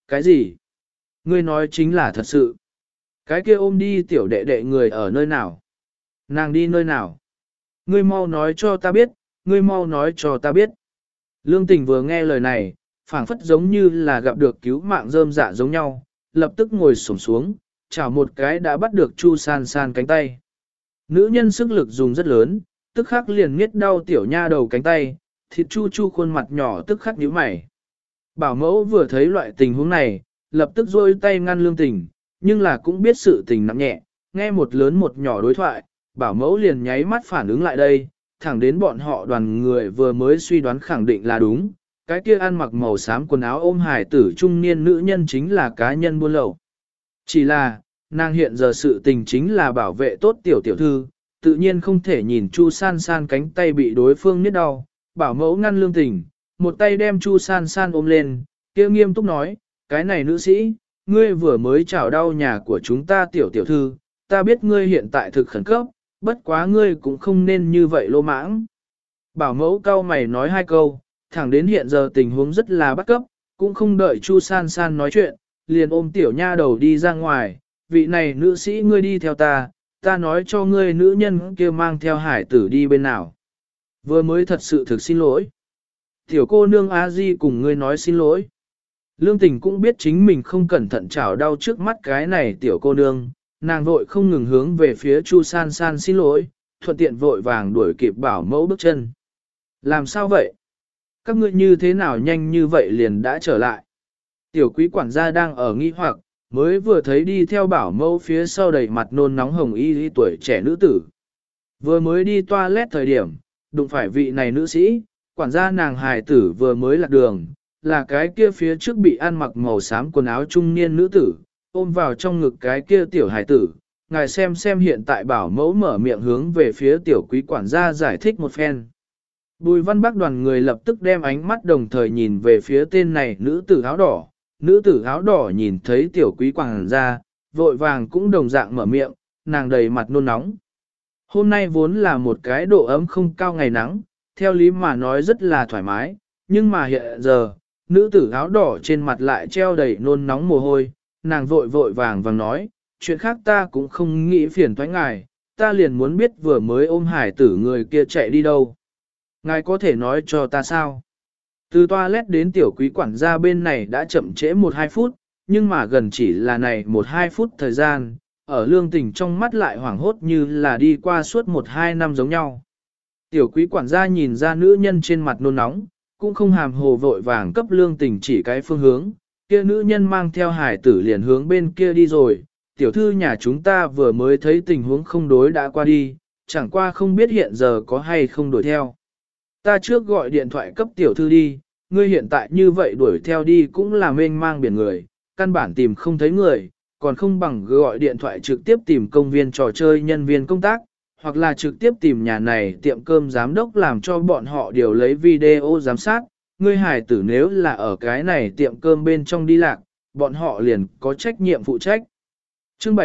Cái gì? Ngươi nói chính là thật sự. Cái kia ôm đi tiểu đệ đệ người ở nơi nào? Nàng đi nơi nào? Ngươi mau nói cho ta biết, ngươi mau nói cho ta biết. Lương Tình vừa nghe lời này, phảng phất giống như là gặp được cứu mạng rơm dạ giống nhau, lập tức ngồi xổm xuống, chảo một cái đã bắt được Chu San San cánh tay. Nữ nhân sức lực dùng rất lớn, tức khắc liền miết đau tiểu nha đầu cánh tay, thịt chu chu khuôn mặt nhỏ tức khắc nhíu mày. Bảo mẫu vừa thấy loại tình huống này, lập tức rôi tay ngăn Lương Tình, nhưng là cũng biết sự tình nặng nhẹ, nghe một lớn một nhỏ đối thoại, bảo mẫu liền nháy mắt phản ứng lại đây, thẳng đến bọn họ đoàn người vừa mới suy đoán khẳng định là đúng, cái kia ăn mặc màu xám quần áo ôm hài tử trung niên nữ nhân chính là cá nhân buôn lậu. Chỉ là, nàng hiện giờ sự tình chính là bảo vệ tốt tiểu tiểu thư, tự nhiên không thể nhìn Chu San San cánh tay bị đối phương niết đau, bảo mẫu ngăn Lương Tình, một tay đem Chu San San ôm lên, kia nghiêm túc nói, cái này nữ sĩ, ngươi vừa mới chảo đau nhà của chúng ta tiểu tiểu thư, ta biết ngươi hiện tại thực khẩn cấp, bất quá ngươi cũng không nên như vậy lô mãng. Bảo mẫu cao mày nói hai câu, thẳng đến hiện giờ tình huống rất là bắt cấp, cũng không đợi Chu San San nói chuyện, liền ôm tiểu nha đầu đi ra ngoài, vị này nữ sĩ ngươi đi theo ta, ta nói cho ngươi nữ nhân kia mang theo hải tử đi bên nào. Vừa mới thật sự thực xin lỗi. Tiểu cô nương A Di cùng ngươi nói xin lỗi. Lương Tình cũng biết chính mình không cẩn thận chảo đau trước mắt cái này tiểu cô nương, nàng vội không ngừng hướng về phía Chu San San xin lỗi, thuận tiện vội vàng đuổi kịp bảo mẫu bước chân. Làm sao vậy? Các ngươi như thế nào nhanh như vậy liền đã trở lại? Tiểu quý quản gia đang ở nghi hoặc, mới vừa thấy đi theo bảo mẫu phía sau đầy mặt nôn nóng hồng y tuổi trẻ nữ tử. Vừa mới đi toilet thời điểm, đụng phải vị này nữ sĩ, quản gia nàng hài tử vừa mới lạc đường, là cái kia phía trước bị ăn mặc màu xám quần áo trung niên nữ tử, ôm vào trong ngực cái kia tiểu hài tử. Ngài xem hiện tại bảo mẫu mở miệng hướng về phía tiểu quý quản gia giải thích một phen. Bùi văn bác đoàn người lập tức đem ánh mắt đồng thời nhìn về phía tên này nữ tử áo đỏ. Nữ tử áo đỏ nhìn thấy tiểu quý quản gia, vội vàng cũng đồng dạng mở miệng, nàng đầy mặt nôn nóng. Hôm nay vốn là một cái độ ấm không cao ngày nắng, theo lý mà nói rất là thoải mái, nhưng mà hiện giờ, nữ tử áo đỏ trên mặt lại treo đầy nôn nóng mồ hôi, nàng vội vàng nói, chuyện khác ta cũng không nghĩ phiền toái ngài, ta liền muốn biết vừa mới ôm hải tử người kia chạy đi đâu. Ngài có thể nói cho ta sao? Từ toilet đến tiểu quý quản gia bên này đã chậm trễ 1-2 phút, nhưng mà gần chỉ là này 1-2 phút thời gian, ở Lương Tình trong mắt lại hoảng hốt như là đi qua suốt 1-2 năm giống nhau. Tiểu quý quản gia nhìn ra nữ nhân trên mặt nôn nóng, cũng không hàm hồ vội vàng cấp Lương Tình chỉ cái phương hướng, kia nữ nhân mang theo hải tử liền hướng bên kia đi rồi, tiểu thư nhà chúng ta vừa mới thấy tình huống không đối đã qua đi, chẳng qua không biết hiện giờ có hay không đuổi theo. Ta trước gọi điện thoại cấp tiểu thư đi, ngươi hiện tại như vậy đuổi theo đi cũng là mênh mang biển người, căn bản tìm không thấy người, còn không bằng gọi điện thoại trực tiếp tìm công viên trò chơi nhân viên công tác, hoặc là trực tiếp tìm nhà này tiệm cơm giám đốc làm cho bọn họ điều lấy video giám sát, ngươi hải tử nếu là ở cái này tiệm cơm bên trong đi lạc, bọn họ liền có trách nhiệm phụ trách. Chương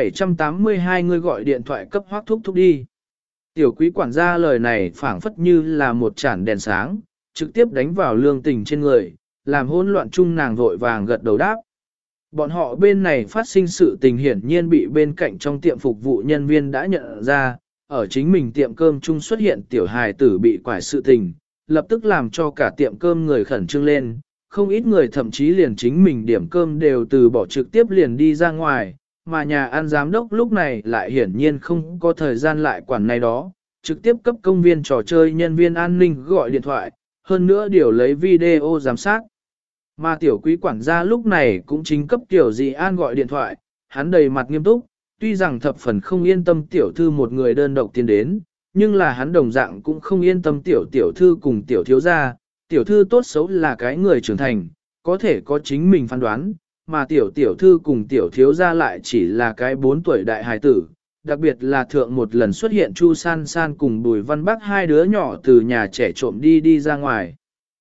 782 ngươi gọi điện thoại cấp Hoắc thúc thúc đi. Tiểu quý quản gia lời này phảng phất như là một chản đèn sáng, trực tiếp đánh vào Lương Tình trên người, làm hỗn loạn chung nàng vội vàng gật đầu đáp. Bọn họ bên này phát sinh sự tình hiển nhiên bị bên cạnh trong tiệm phục vụ nhân viên đã nhận ra, ở chính mình tiệm cơm chung xuất hiện tiểu hài tử bị quải sự tình, lập tức làm cho cả tiệm cơm người khẩn trương lên, không ít người thậm chí liền chính mình điểm cơm đều từ bỏ trực tiếp liền đi ra ngoài, mà nhà ăn giám đốc lúc này lại hiển nhiên không có thời gian lại quản này đó, trực tiếp cấp công viên trò chơi nhân viên an ninh gọi điện thoại, hơn nữa điều lấy video giám sát. Mà tiểu quý quản gia lúc này cũng chính cấp tiểu dị an gọi điện thoại, hắn đầy mặt nghiêm túc, tuy rằng thập phần không yên tâm tiểu thư một người đơn độc tiến đến, nhưng là hắn đồng dạng cũng không yên tâm tiểu thư cùng tiểu thiếu gia, tiểu thư tốt xấu là cái người trưởng thành, có thể có chính mình phán đoán, mà tiểu thư cùng tiểu thiếu gia lại chỉ là cái 4 tuổi đại hài tử, đặc biệt là thượng một lần xuất hiện Chu San San cùng Bùi Văn Bắc hai đứa nhỏ từ nhà trẻ trộm đi ra ngoài.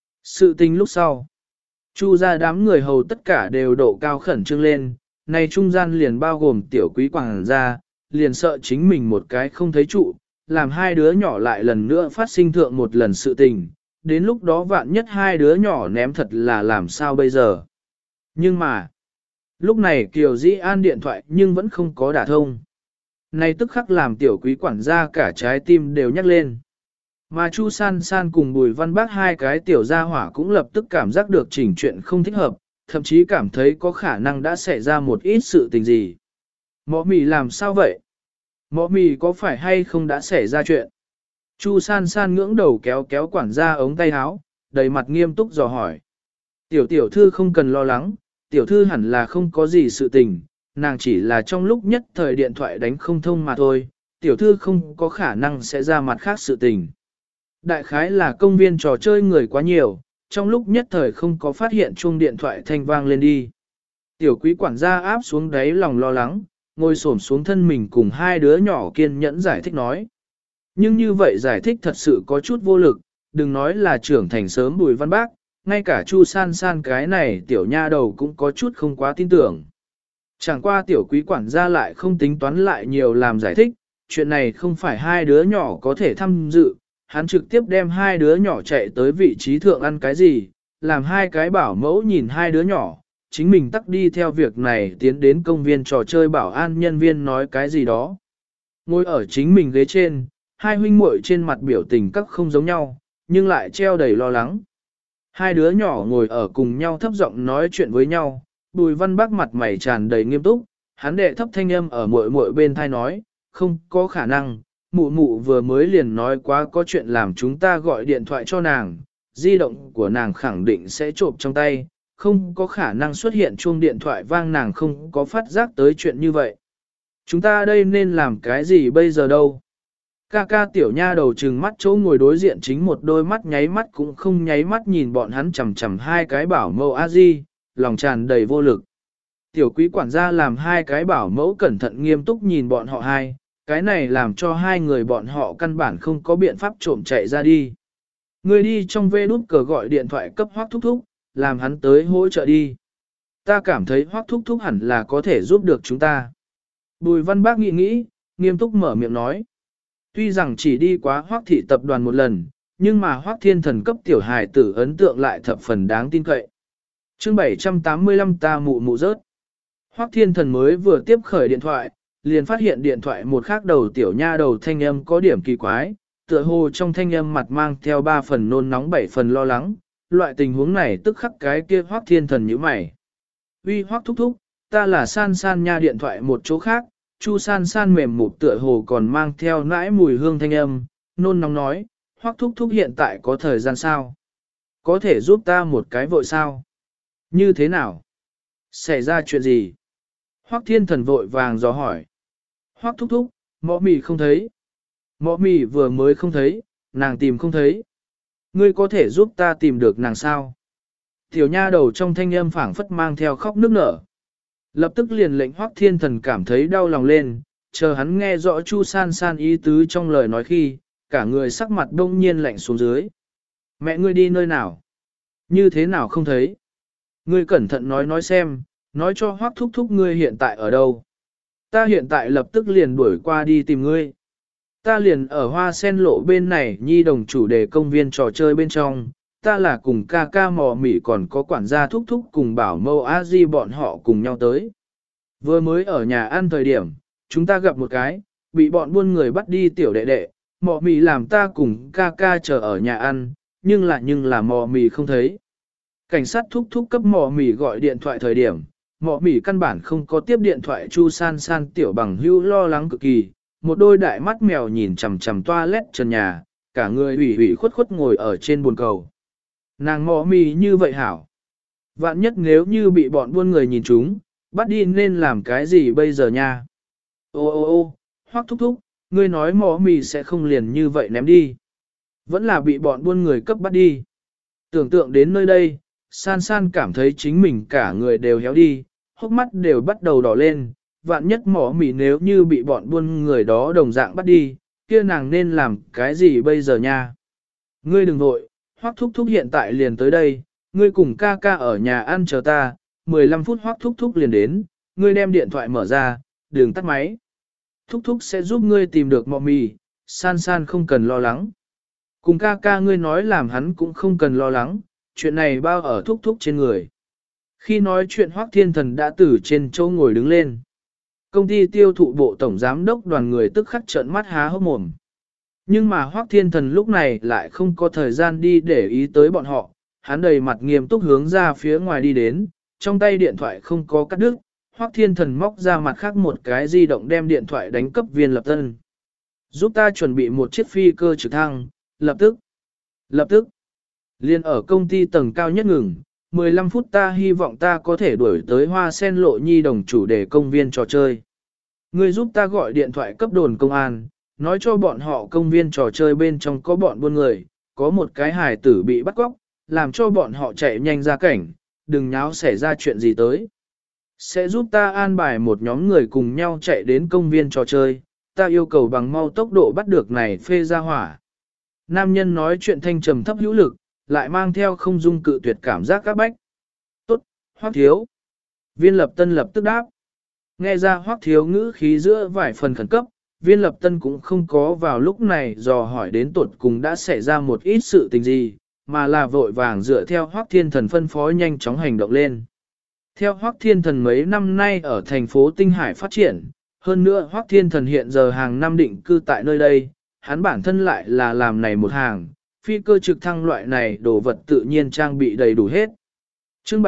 Sự tình lúc sau, Chu ra đám người hầu tất cả đều độ cao khẩn trương lên, này trung gian liền bao gồm tiểu quý quảng gia, liền sợ chính mình một cái không thấy trụ, làm hai đứa nhỏ lại lần nữa phát sinh thượng một lần sự tình, đến lúc đó vạn nhất hai đứa nhỏ ném thật là làm sao bây giờ. Nhưng mà, Lúc này Kiều Dĩ An điện thoại nhưng vẫn không có đả thông. Này tức khắc làm tiểu quý quản gia cả trái tim đều nhắc lên. Mà Chu San San cùng Bùi Văn Bác hai cái tiểu gia hỏa cũng lập tức cảm giác được chỉnh chuyện không thích hợp, thậm chí cảm thấy có khả năng đã xảy ra một ít sự tình gì. Mọ mì làm sao vậy? Mọ mì có phải hay không đã xảy ra chuyện? Chu San San ngưỡng đầu kéo kéo quản gia ống tay áo, đầy mặt nghiêm túc dò hỏi. Tiểu thư không cần lo lắng, tiểu thư hẳn là không có gì sự tình, nàng chỉ là trong lúc nhất thời điện thoại đánh không thông mà thôi, tiểu thư không có khả năng sẽ ra mặt khác sự tình. Đại khái là công viên trò chơi người quá nhiều, trong lúc nhất thời không có phát hiện chuông điện thoại thanh vang lên đi. Tiểu quý quản gia áp xuống đáy lòng lo lắng, ngồi xổm xuống thân mình cùng hai đứa nhỏ kiên nhẫn giải thích nói. Nhưng như vậy giải thích thật sự có chút vô lực, đừng nói là trưởng thành sớm Bùi Văn Bác, ngay cả Chu San San cái này tiểu nha đầu cũng có chút không quá tin tưởng. Chẳng qua tiểu quý quản gia lại không tính toán lại nhiều làm giải thích, chuyện này không phải hai đứa nhỏ có thể tham dự, hắn trực tiếp đem hai đứa nhỏ chạy tới vị trí thượng ăn cái gì, làm hai cái bảo mẫu nhìn hai đứa nhỏ, chính mình tắt đi theo việc này tiến đến công viên trò chơi bảo an nhân viên nói cái gì đó. Ngồi ở chính mình ghế trên, hai huynh muội trên mặt biểu tình các không giống nhau, nhưng lại treo đầy lo lắng. Hai đứa nhỏ ngồi ở cùng nhau thấp giọng nói chuyện với nhau, Bùi Văn Bác mặt mày tràn đầy nghiêm túc, hắn đệ thấp thanh âm ở muội muội bên thai nói, không có khả năng, mụ mụ vừa mới liền nói quá có chuyện làm chúng ta gọi điện thoại cho nàng, di động của nàng khẳng định sẽ trộm trong tay, không có khả năng xuất hiện chuông điện thoại vang nàng không có phát giác tới chuyện như vậy. Chúng ta đây nên làm cái gì bây giờ đâu? Ca ca tiểu nha đầu trừng mắt chỗ ngồi đối diện chính một đôi mắt nháy mắt cũng không nháy mắt nhìn bọn hắn chầm chầm hai cái bảo mẫu a di, lòng tràn đầy vô lực. Tiểu quý quản gia làm hai cái bảo mẫu cẩn thận nghiêm túc nhìn bọn họ hai, cái này làm cho hai người bọn họ căn bản không có biện pháp trộm chạy ra đi. Người đi trong vê đút cờ gọi điện thoại cấp Hoắc Thúc Thúc, làm hắn tới hỗ trợ đi. Ta cảm thấy Hoắc Thúc Thúc hẳn là có thể giúp được chúng ta. Bùi Văn Bác nghĩ, nghiêm túc mở miệng nói. Tuy rằng chỉ đi quá Hoắc thị tập đoàn một lần, nhưng mà Hoắc Thiên Thần cấp tiểu hài tử ấn tượng lại thập phần đáng tin cậy. Chương 785 ta mụ mụ rớt. Hoắc Thiên Thần mới vừa tiếp khởi điện thoại, liền phát hiện điện thoại một khác đầu tiểu nha đầu thanh âm có điểm kỳ quái, tựa hồ trong thanh âm mặt mang theo 3 phần nôn nóng 7 phần lo lắng, loại tình huống này tức khắc cái kia Hoắc Thiên Thần nhíu mày. Uy Hoắc thúc thúc, ta là San San nha, điện thoại một chỗ khác, Chu San San mềm mụt tựa hồ còn mang theo nãi mùi hương thanh âm, nôn nóng nói, Hoắc thúc thúc hiện tại có thời gian sao? Có thể giúp ta một cái vội sao? Như thế nào? Xảy ra chuyện gì? Hoắc Thiên Thần vội vàng dò hỏi. Hoắc thúc thúc, mọ mì không thấy. Mọ mì vừa mới không thấy, nàng tìm không thấy. Ngươi có thể giúp ta tìm được nàng sao? Tiểu nha đầu trong thanh âm phảng phất mang theo khóc nức nở. Lập tức liền lệnh Hoắc Thiên Thần cảm thấy đau lòng lên, chờ hắn nghe rõ Chu San San ý tứ trong lời nói khi, cả người sắc mặt đông nhiên lạnh xuống dưới. Mẹ ngươi đi nơi nào? Như thế nào không thấy? Ngươi cẩn thận nói xem, nói cho Hoắc thúc thúc ngươi hiện tại ở đâu? Ta hiện tại lập tức liền đuổi qua đi tìm ngươi. Ta liền ở Hoa Sen lộ bên này nhi đồng chủ đề công viên trò chơi bên trong, ta là cùng ca ca mò mỉ còn có quản gia thúc thúc cùng bảo mâu a di bọn họ cùng nhau tới. Vừa mới ở nhà ăn thời điểm, chúng ta gặp một cái, bị bọn buôn người bắt đi tiểu đệ đệ, mò mỉ làm ta cùng ca ca chờ ở nhà ăn, nhưng là mò mỉ không thấy. Cảnh sát thúc thúc cấp mò mỉ gọi điện thoại thời điểm, mọ mỉ căn bản không có tiếp điện thoại. Chu San San tiểu bằng hữu lo lắng cực kỳ, một đôi đại mắt mèo nhìn chằm chằm toilet trần nhà, cả người ủy khuất khuất ngồi ở trên bồn cầu. Nàng mọ mỉ như vậy hảo. Vạn nhất nếu như bị bọn buôn người nhìn chúng, bắt đi nên làm cái gì bây giờ nha? Ô, Hoắc thúc thúc, ngươi nói mọ mỉ sẽ không liền như vậy ném đi. Vẫn là bị bọn buôn người cấp bắt đi. Tưởng tượng đến nơi đây, San San cảm thấy chính mình cả người đều héo đi, hốc mắt đều bắt đầu đỏ lên, vạn nhất mỏ mỉ nếu như bị bọn buôn người đó đồng dạng bắt đi, kia nàng nên làm cái gì bây giờ nha? Ngươi đừng vội, Hoắc thúc thúc hiện tại liền tới đây, ngươi cùng ca ca ở nhà ăn chờ ta, 15 phút Hoắc thúc thúc liền đến, ngươi đem điện thoại mở ra, đừng tắt máy. Thúc thúc sẽ giúp ngươi tìm được mọ mì, San San không cần lo lắng. Cùng ca ca ngươi nói làm hắn cũng không cần lo lắng, chuyện này bao ở thúc thúc trên người. Khi nói chuyện Hoắc Thiên Thần đã từ trên chỗ ngồi đứng lên. Công ty tiêu thụ bộ tổng giám đốc đoàn người tức khắc trợn mắt há hốc mồm. Nhưng mà Hoắc Thiên Thần lúc này lại không có thời gian đi để ý tới bọn họ, hắn đầy mặt nghiêm túc hướng ra phía ngoài đi đến, trong tay điện thoại không có cắt đứt, Hoắc Thiên Thần móc ra mặt khác một cái di động đem điện thoại đánh cấp Viên Lập Tân. Giúp ta chuẩn bị một chiếc phi cơ trực thăng, lập tức, liền ở công ty tầng cao nhất ngừng, 15 phút ta hy vọng ta có thể đuổi tới Hoa Sen Lộ Nhi đồng chủ đề công viên trò chơi. Ngươi giúp ta gọi điện thoại cấp đồn công an, nói cho bọn họ công viên trò chơi bên trong có bọn buôn người, có một cái hài tử bị bắt cóc, làm cho bọn họ chạy nhanh ra cảnh, đừng nháo xảy ra chuyện gì tới. Sẽ giúp ta an bài một nhóm người cùng nhau chạy đến công viên trò chơi, ta yêu cầu bằng mau tốc độ bắt được này phê ra hỏa. Nam nhân nói chuyện thanh trầm thấp hữu lực, lại mang theo không dung cự tuyệt cảm giác các bách. Tốt, Hoắc thiếu. Viên Lập Tân lập tức đáp. Nghe ra Hoắc thiếu ngữ khí giữa vài phần khẩn cấp, Viên Lập Tân cũng không có vào lúc này dò hỏi đến tột cùng đã xảy ra một ít sự tình gì, mà là vội vàng dựa theo Hoắc Thiên Thần phân phó nhanh chóng hành động lên. Theo Hoắc Thiên Thần mấy năm nay ở thành phố Tinh Hải phát triển, hơn nữa Hoắc Thiên Thần hiện giờ hàng năm định cư tại nơi đây, hắn bản thân lại là làm này một hàng, phi cơ trực thăng loại này đồ vật tự nhiên trang bị đầy đủ hết. Chương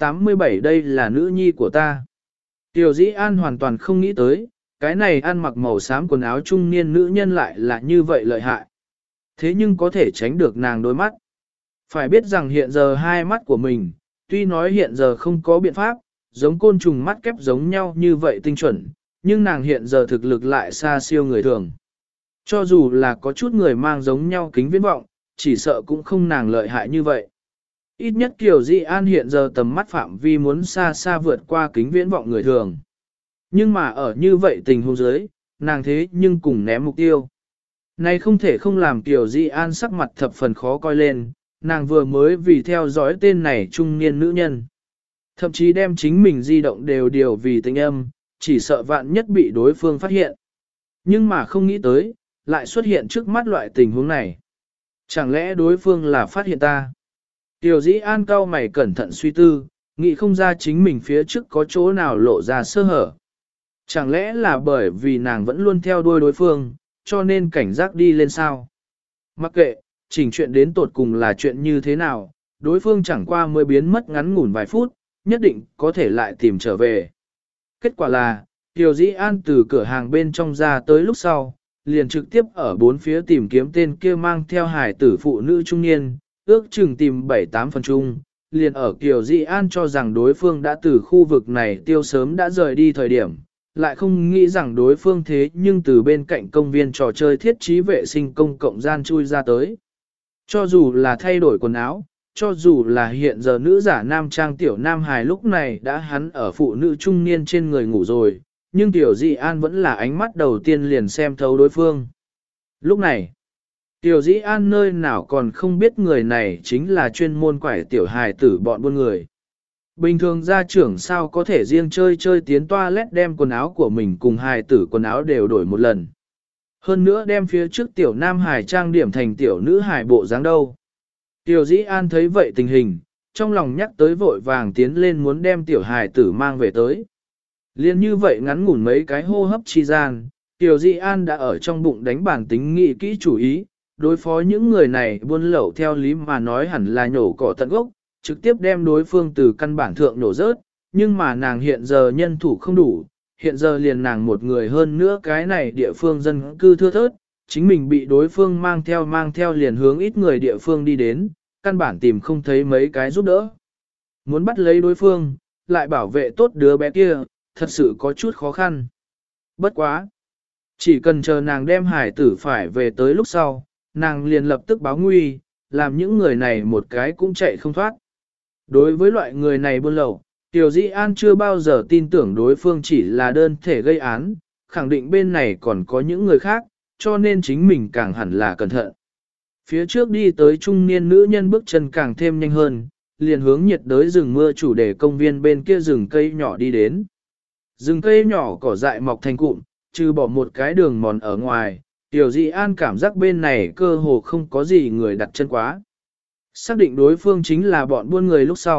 787 đây là nữ nhi của ta. Tiểu Dĩ An hoàn toàn không nghĩ tới, cái này ăn mặc màu xám quần áo trung niên nữ nhân lại là như vậy lợi hại. Thế nhưng có thể tránh được nàng đôi mắt. Phải biết rằng hiện giờ hai mắt của mình, tuy nói hiện giờ không có biện pháp, giống côn trùng mắt kép giống nhau như vậy tinh chuẩn, nhưng nàng hiện giờ thực lực lại xa siêu người thường. Cho dù là có chút người mang giống nhau kính viễn vọng, chỉ sợ cũng không nàng lợi hại như vậy. Ít nhất Kiều Di An hiện giờ tầm mắt phạm vi muốn xa xa vượt qua kính viễn vọng người thường. Nhưng mà ở như vậy tình huống dưới, nàng thế nhưng cùng ném mục tiêu. Này không thể không làm Kiều Di An sắc mặt thập phần khó coi lên, nàng vừa mới vì theo dõi tên này trung niên nữ nhân. Thậm chí đem chính mình di động đều điều vì tình âm, chỉ sợ vạn nhất bị đối phương phát hiện. Nhưng mà không nghĩ tới, lại xuất hiện trước mắt loại tình huống này. Chẳng lẽ đối phương là phát hiện ta? Tiểu Dĩ An cau mày cẩn thận suy tư, nghĩ không ra chính mình phía trước có chỗ nào lộ ra sơ hở. Chẳng lẽ là bởi vì nàng vẫn luôn theo đuôi đối phương, cho nên cảnh giác đi lên sao? Mặc kệ, chỉnh chuyện đến tột cùng là chuyện như thế nào, đối phương chẳng qua mới biến mất ngắn ngủn vài phút, nhất định có thể lại tìm trở về. Kết quả là, Tiểu Dĩ An từ cửa hàng bên trong ra tới lúc sau, liền trực tiếp ở bốn phía tìm kiếm tên kia mang theo hài tử phụ nữ trung niên, ước chừng tìm 7-8 phần chung, liền ở Kiều Di An cho rằng đối phương đã từ khu vực này tiêu sớm đã rời đi thời điểm, lại không nghĩ rằng đối phương thế nhưng từ bên cạnh công viên trò chơi thiết trí vệ sinh công cộng gian chui ra tới. Cho dù là thay đổi quần áo, cho dù là hiện giờ nữ giả nam trang tiểu nam hài lúc này đã hắn ở phụ nữ trung niên trên người ngủ rồi, nhưng Tiểu Di An vẫn là ánh mắt đầu tiên liền xem thấu đối phương. Lúc này, Tiểu Dĩ An nơi nào còn không biết người này chính là chuyên môn quải tiểu hài tử bọn buôn người. Bình thường gia trưởng sao có thể riêng chơi tiến toilet đem quần áo của mình cùng hài tử quần áo đều đổi một lần. Hơn nữa đem phía trước tiểu nam hài trang điểm thành tiểu nữ hài bộ dáng đâu. Tiểu Dĩ An thấy vậy tình hình, trong lòng nhắc tới vội vàng tiến lên muốn đem tiểu hài tử mang về tới. Liên như vậy ngắn ngủn mấy cái hô hấp chi gian, Tiểu Dĩ An đã ở trong bụng đánh bản tính nghị kỹ chủ ý, đối phó những người này buôn lậu theo lý mà nói hẳn là nhổ cỏ tận gốc, trực tiếp đem đối phương từ căn bản thượng nổ rớt, nhưng mà nàng hiện giờ nhân thủ không đủ, hiện giờ liền nàng một người hơn nữa cái này địa phương dân cư thưa thớt, chính mình bị đối phương mang theo liền hướng ít người địa phương đi đến, căn bản tìm không thấy mấy cái giúp đỡ. Muốn bắt lấy đối phương, lại bảo vệ tốt đứa bé kia, thật sự có chút khó khăn. Bất quá. Chỉ cần chờ nàng đem hải tử phải về tới lúc sau, nàng liền lập tức báo nguy, làm những người này một cái cũng chạy không thoát. Đối với loại người này buôn lậu, Tiểu Dĩ An chưa bao giờ tin tưởng đối phương chỉ là đơn thể gây án, khẳng định bên này còn có những người khác, cho nên chính mình càng hẳn là cẩn thận. Phía trước đi tới trung niên nữ nhân bước chân càng thêm nhanh hơn, liền hướng nhiệt đới rừng mưa chủ đề công viên bên kia rừng cây nhỏ đi đến. Rừng cây nhỏ cỏ dại mọc thành cụm, trừ bỏ một cái đường mòn ở ngoài, Tiểu Dĩ An cảm giác bên này cơ hồ không có gì người đặt chân quá. Xác định đối phương chính là bọn buôn người lúc sau,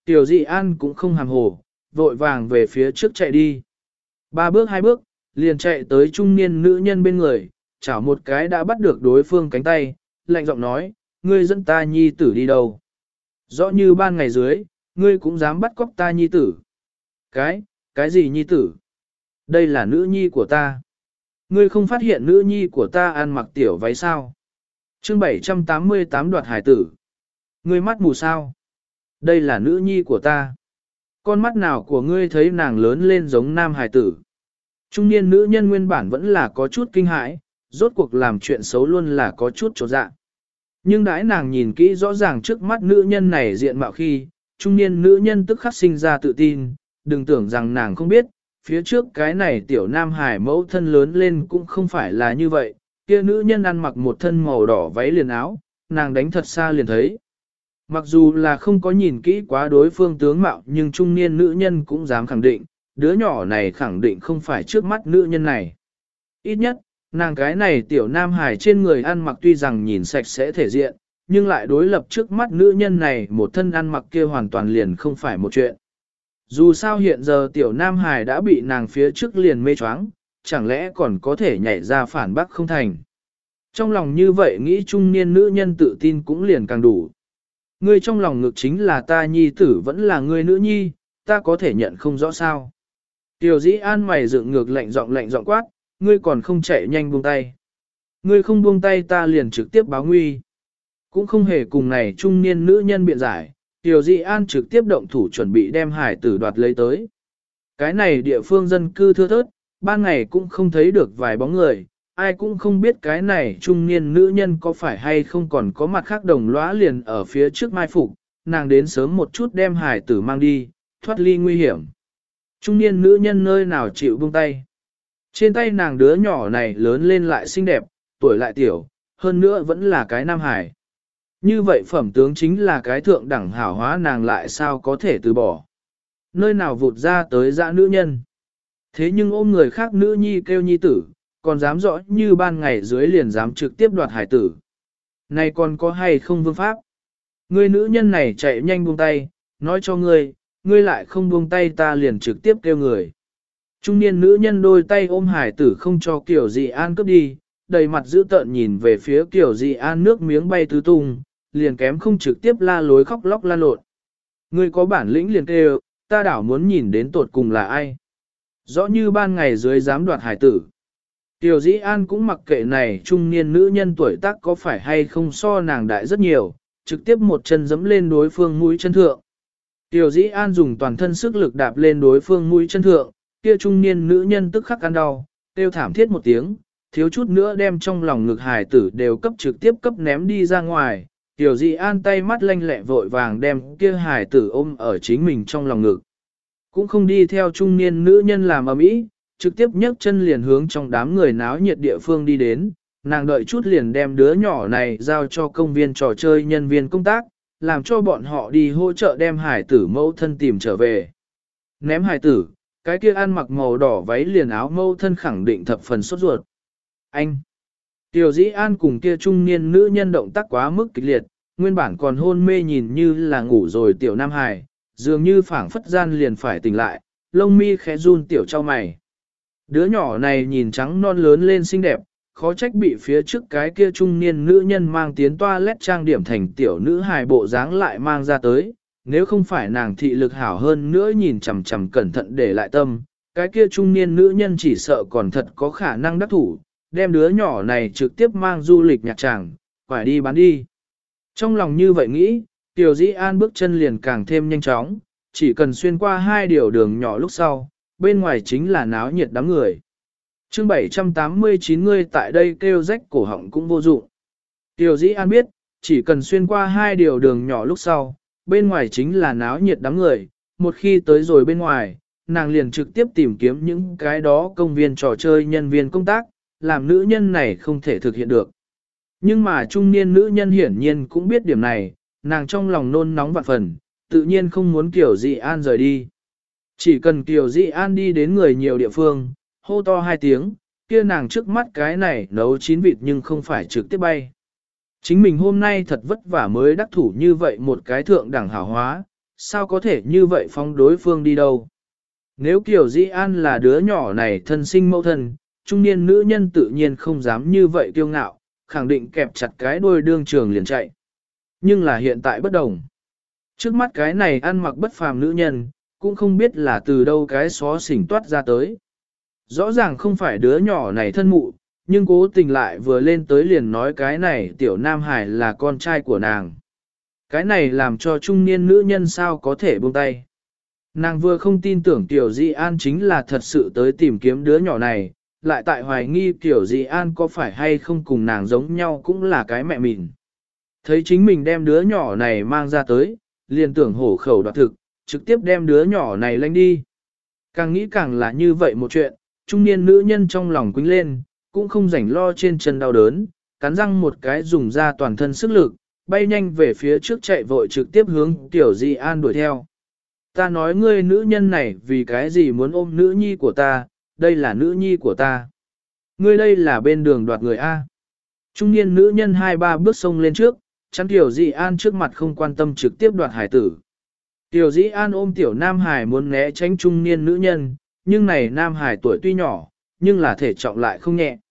Tiểu Dị An cũng không hàm hồ, vội vàng về phía trước chạy đi. 3 bước 2 bước, liền chạy tới trung niên nữ nhân bên người, chảo một cái đã bắt được đối phương cánh tay, lạnh giọng nói, ngươi dẫn ta nhi tử đi đâu? Rõ như ban ngày dưới, ngươi cũng dám bắt cóc ta nhi tử. Cái gì nhi tử? Đây là nữ nhi của ta. Ngươi không phát hiện nữ nhi của ta ăn mặc tiểu váy sao? Chương 788 đoạt hải tử. Ngươi mắt mù sao? Đây là nữ nhi của ta. Con mắt nào của ngươi thấy nàng lớn lên giống nam hải tử? Trung niên nữ nhân nguyên bản vẫn là có chút kinh hãi, rốt cuộc làm chuyện xấu luôn là có chút chột dạ. Nhưng đãi nàng nhìn kỹ rõ ràng trước mắt nữ nhân này diện mạo khi, trung niên nữ nhân tức khắc sinh ra tự tin, đừng tưởng rằng nàng không biết, phía trước cái này tiểu nam hải mẫu thân lớn lên cũng không phải là như vậy, kia nữ nhân ăn mặc một thân màu đỏ váy liền áo, nàng đánh thật xa liền thấy. Mặc dù là không có nhìn kỹ quá đối phương tướng mạo nhưng trung niên nữ nhân cũng dám khẳng định, đứa nhỏ này khẳng định không phải trước mắt nữ nhân này. Ít nhất, nàng cái này tiểu nam hải trên người ăn mặc tuy rằng nhìn sạch sẽ thể diện, nhưng lại đối lập trước mắt nữ nhân này một thân ăn mặc kia hoàn toàn liền không phải một chuyện. Dù sao hiện giờ tiểu nam hải đã bị nàng phía trước liền mê choáng, chẳng lẽ còn có thể nhảy ra phản bác không thành. Trong lòng như vậy nghĩ trung niên nữ nhân tự tin cũng liền càng đủ. Ngươi trong lòng ngực chính là ta nhi tử vẫn là ngươi nữ nhi, ta có thể nhận không rõ sao. Tiểu Dĩ An mày dựng ngược lạnh giọng quát, ngươi còn không chạy nhanh buông tay. Ngươi không buông tay ta liền trực tiếp báo nguy. Cũng không hề cùng này trung niên nữ nhân biện giải, Tiểu Dĩ An trực tiếp động thủ chuẩn bị đem hải tử đoạt lấy tới. Cái này địa phương dân cư thưa thớt, ban ngày cũng không thấy được vài bóng người, ai cũng không biết cái này trung niên nữ nhân có phải hay không còn có mặt khác đồng lõa liền ở phía trước mai phục, nàng đến sớm một chút đem hải tử mang đi, thoát ly nguy hiểm. Trung niên nữ nhân nơi nào chịu buông tay. Trên tay nàng đứa nhỏ này lớn lên lại xinh đẹp, tuổi lại tiểu, hơn nữa vẫn là cái nam hải. Như vậy phẩm tướng chính là cái thượng đẳng hảo hóa nàng lại sao có thể từ bỏ. Nơi nào vụt ra tới dã nữ nhân. Thế nhưng ôm người khác nữ nhi kêu nhi tử, còn dám rõ như ban ngày dưới liền dám trực tiếp đoạt hải tử. Này còn có hay không vương pháp? Người nữ nhân này chạy nhanh buông tay, nói cho ngươi, ngươi lại không buông tay ta liền trực tiếp kêu người. Trung niên nữ nhân đôi tay ôm hải tử không cho Kiều Dị An cướp đi, đầy mặt dữ tợn nhìn về phía Kiều Dị An nước miếng bay tứ tung, liền kém không trực tiếp la lối khóc lóc la lộn. Ngươi có bản lĩnh liền kêu, ta đảo muốn nhìn đến tột cùng là ai. Rõ như ban ngày dưới dám đoạt hải tử. Kiều Dĩ An cũng mặc kệ này trung niên nữ nhân tuổi tác có phải hay không so nàng đại rất nhiều, trực tiếp một chân giẫm lên đối phương mũi chân thượng. Kiều Dĩ An dùng toàn thân sức lực đạp lên đối phương mũi chân thượng, kia trung niên nữ nhân tức khắc ăn đau, kêu thảm thiết một tiếng, thiếu chút nữa đem trong lòng ngực hải tử đều cấp trực tiếp cấp ném đi ra ngoài. Kiều Dĩ An tay mắt lanh lẹ vội vàng đem kia hải tử ôm ở chính mình trong lòng ngực. Cũng không đi theo trung niên nữ nhân làm ầm ĩ, trực tiếp nhấc chân liền hướng trong đám người náo nhiệt địa phương đi đến, nàng đợi chút liền đem đứa nhỏ này giao cho công viên trò chơi nhân viên công tác, làm cho bọn họ đi hỗ trợ đem hải tử mẫu thân tìm trở về. Ném hải tử, cái kia ăn mặc màu đỏ váy liền áo mẫu thân khẳng định thập phần sốt ruột. Anh! Tiểu Dĩ An cùng kia trung niên nữ nhân động tác quá mức kịch liệt, nguyên bản còn hôn mê nhìn như là ngủ rồi tiểu nam hài, dường như phảng phất gian liền phải tỉnh lại, lông mi khẽ run tiểu trao mày. Đứa nhỏ này nhìn trắng non lớn lên xinh đẹp, khó trách bị phía trước cái kia trung niên nữ nhân mang tiến toilet trang điểm thành tiểu nữ hài bộ dáng lại mang ra tới, nếu không phải nàng thị lực hảo hơn nữa nhìn chằm chằm cẩn thận để lại tâm, cái kia trung niên nữ nhân chỉ sợ còn thật có khả năng đắc thủ, đem đứa nhỏ này trực tiếp mang du lịch nhạc tràng, phải đi bán đi. Trong lòng như vậy nghĩ, Tiểu Dĩ An bước chân liền càng thêm nhanh chóng, chỉ cần xuyên qua 2 điều đường nhỏ lúc sau, bên ngoài chính là náo nhiệt đám người. Chương 789 ngươi tại đây kêu rách cổ họng cũng vô dụng. Tiểu Dĩ An biết, chỉ cần xuyên qua 2 điều đường nhỏ lúc sau, bên ngoài chính là náo nhiệt đám người, một khi tới rồi bên ngoài, nàng liền trực tiếp tìm kiếm những cái đó công viên trò chơi nhân viên công tác, làm nữ nhân này không thể thực hiện được. Nhưng mà trung niên nữ nhân hiển nhiên cũng biết điểm này, nàng trong lòng nôn nóng vạn phần, tự nhiên không muốn Kiều Dị An rời đi. Chỉ cần Kiều Dị An đi đến người nhiều địa phương, hô to 2 tiếng, kia nàng trước mắt cái này nấu 9 vịt nhưng không phải trực tiếp bay. Chính mình hôm nay thật vất vả mới đắc thủ như vậy một cái thượng đẳng hảo hóa, sao có thể như vậy phóng đối phương đi đâu. Nếu Kiều Dĩ An là đứa nhỏ này thân sinh mẫu thân, trung niên nữ nhân tự nhiên không dám như vậy kiêu ngạo, khẳng định kẹp chặt cái đuôi đương trường liền chạy. Nhưng là hiện tại bất đồng. Trước mắt cái này ăn mặc bất phàm nữ nhân, cũng không biết là từ đâu cái xó xỉnh toát ra tới. Rõ ràng không phải đứa nhỏ này thân mụ, nhưng cố tình lại vừa lên tới liền nói cái này tiểu Nam Hải là con trai của nàng. Cái này làm cho trung niên nữ nhân sao có thể buông tay. Nàng vừa không tin tưởng Tiểu Di An chính là thật sự tới tìm kiếm đứa nhỏ này, lại tại hoài nghi Tiểu Di An có phải hay không cùng nàng giống nhau cũng là cái mẹ mình. Thấy chính mình đem đứa nhỏ này mang ra tới, liền tưởng hổ khẩu đoạt thực, trực tiếp đem đứa nhỏ này lanh đi. Càng nghĩ càng là như vậy một chuyện, trung niên nữ nhân trong lòng quýnh lên, cũng không rảnh lo trên chân đau đớn, cắn răng một cái dùng ra toàn thân sức lực, bay nhanh về phía trước chạy vội trực tiếp hướng Tiểu Di An đuổi theo. Ta nói ngươi nữ nhân này vì cái gì muốn ôm nữ nhi của ta, đây là nữ nhi của ta. Ngươi đây là bên đường đoạt người A. Trung niên nữ nhân 2-3 bước xông lên trước, chắn Tiểu Di An trước mặt không quan tâm trực tiếp đoạt hải tử. Tiểu Di An ôm Tiểu Nam Hải muốn né tránh trung niên nữ nhân, nhưng này Nam Hải tuổi tuy nhỏ, nhưng là thể trọng lại không nhẹ.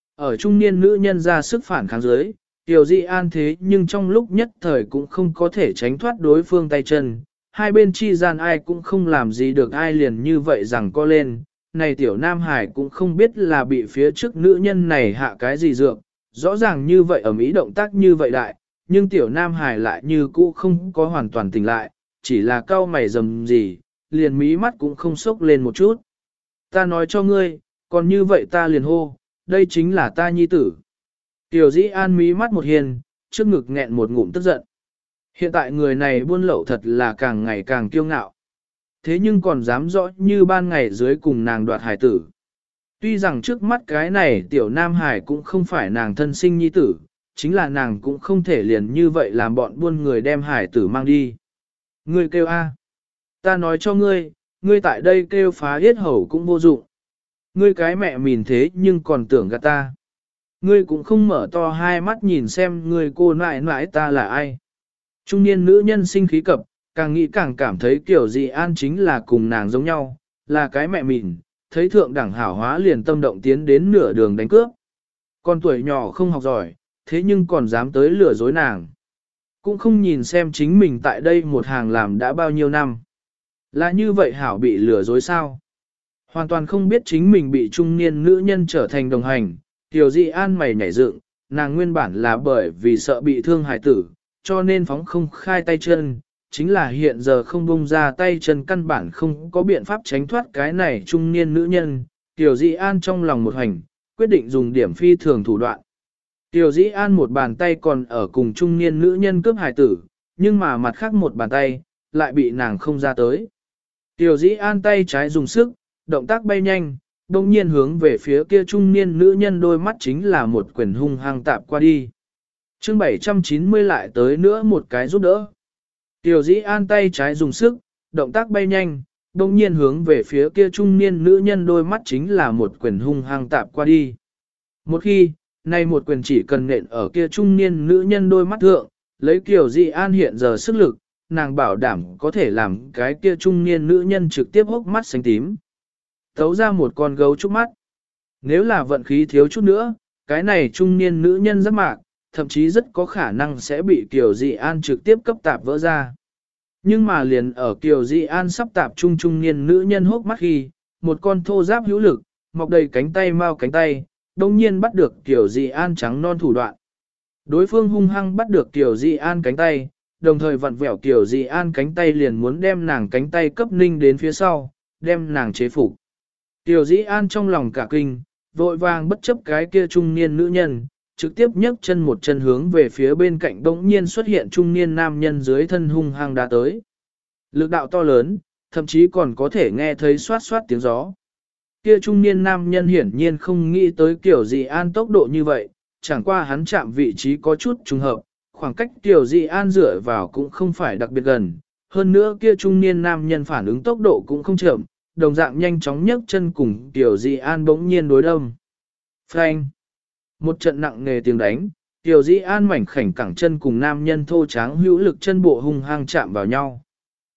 Ở trung niên nữ nhân ra sức phản kháng dưới, Tiểu Di An thế nhưng trong lúc nhất thời cũng không có thể tránh thoát đối phương tay chân. Hai bên chi gian ai cũng không làm gì được ai liền như vậy rằng co lên. Này Tiểu Nam Hải cũng không biết là bị phía trước nữ nhân này hạ cái gì dược. Rõ ràng như vậy ở Mỹ động tác như vậy đại, nhưng Tiểu Nam Hải lại như cũ không có hoàn toàn tỉnh lại, chỉ là cau mày rầm gì, liền mí mắt cũng không sốc lên một chút. Ta nói cho ngươi, còn như vậy ta liền hô, đây chính là ta nhi tử. Tiểu Dĩ An mí mắt một hiền, trước ngực nghẹn một ngụm tức giận. Hiện tại người này buôn lậu thật là càng ngày càng kiêu ngạo. Thế nhưng còn dám rõ như ban ngày dưới cùng nàng đoạt hải tử. Tuy rằng trước mắt cái này tiểu Nam Hải cũng không phải nàng thân sinh nhi tử, chính là nàng cũng không thể liền như vậy làm bọn buôn người đem hải tử mang đi. Ngươi kêu A. Ta nói cho ngươi, ngươi tại đây kêu phá yết hầu cũng vô dụng. Ngươi cái mẹ mìn thế nhưng còn tưởng gạt ta. Ngươi cũng không mở to hai mắt nhìn xem ngươi cô nãi nãi ta là ai. Trung niên nữ nhân sinh khí cập, càng nghĩ càng cảm thấy kiểu gì An chính là cùng nàng giống nhau, là cái mẹ mìn, thấy thượng đẳng hảo hóa liền tâm động tiến đến nửa đường đánh cướp. Con tuổi nhỏ không học giỏi, thế nhưng còn dám tới lừa dối nàng. Cũng không nhìn xem chính mình tại đây một hàng làm đã bao nhiêu năm. Là như vậy hảo bị lừa dối sao? Hoàn toàn không biết chính mình bị trung niên nữ nhân trở thành đồng hành, Tiểu Di An mày nhảy dựng, nàng nguyên bản là bởi vì sợ bị thương hài tử, cho nên phóng không khai tay chân, chính là hiện giờ không bung ra tay chân căn bản không có biện pháp tránh thoát cái này trung niên nữ nhân. Tiểu Di An trong lòng một hành, quyết định dùng điểm phi thường thủ đoạn. Tiểu Di An một bàn tay còn ở cùng trung niên nữ nhân cướp hài tử, nhưng mà mặt khác một bàn tay, lại bị nàng không ra tới. Tiểu Di An tay trái dùng sức, động tác bay nhanh, đồng nhiên hướng về phía kia trung niên nữ nhân đôi mắt chính là một quyền hung hăng tạp qua đi. Chương 790 lại tới nữa một cái giúp đỡ. Tiểu Dĩ An tay trái dùng sức, động tác bay nhanh, đồng nhiên hướng về phía kia trung niên nữ nhân đôi mắt chính là một quyền hung hăng tạp qua đi. Một khi, nay một quyền chỉ cần nện ở kia trung niên nữ nhân đôi mắt thượng, lấy Tiểu Dĩ An hiện giờ sức lực, nàng bảo đảm có thể làm cái kia trung niên nữ nhân trực tiếp hốc mắt xanh tím. Tấu ra một con gấu trúc mắt. Nếu là vận khí thiếu chút nữa, cái này trung niên nữ nhân rất mạc, thậm chí rất có khả năng sẽ bị Kiều Dị An trực tiếp cấp tạp vỡ ra. Nhưng mà liền ở Kiều Dị An sắp tạp trung niên nữ nhân hốc mắt khi, một con thô giáp hữu lực, mọc đầy cánh tay mau cánh tay, đồng nhiên bắt được Kiều Dị An trắng non thủ đoạn. Đối phương hung hăng bắt được Kiều Dị An cánh tay, đồng thời vặn vẹo Kiều Dị An cánh tay liền muốn đem nàng cánh tay cấp ninh đến phía sau, đem nàng chế phục. Kiều Dị An trong lòng cả kinh, vội vàng bất chấp cái kia trung niên nữ nhân, trực tiếp nhấc chân một chân hướng về phía bên cạnh bỗng nhiên xuất hiện trung niên nam nhân dưới thân hung hăng đá tới. Lực đạo to lớn, thậm chí còn có thể nghe thấy xoát xoát tiếng gió. Kia trung niên nam nhân hiển nhiên không nghĩ tới Kiều Dị An tốc độ như vậy, chẳng qua hắn chạm vị trí có chút trùng hợp, khoảng cách Kiều Dị An dựa vào cũng không phải đặc biệt gần. Hơn nữa kia trung niên nam nhân phản ứng tốc độ cũng không chậm, đồng dạng nhanh chóng nhấc chân cùng Kiều Dị An bỗng nhiên đối đâm. Phanh! Một trận nặng nề tiếng đánh, Kiều Dị An mảnh khảnh cẳng chân cùng nam nhân thô tráng hữu lực chân bộ hung hăng chạm vào nhau.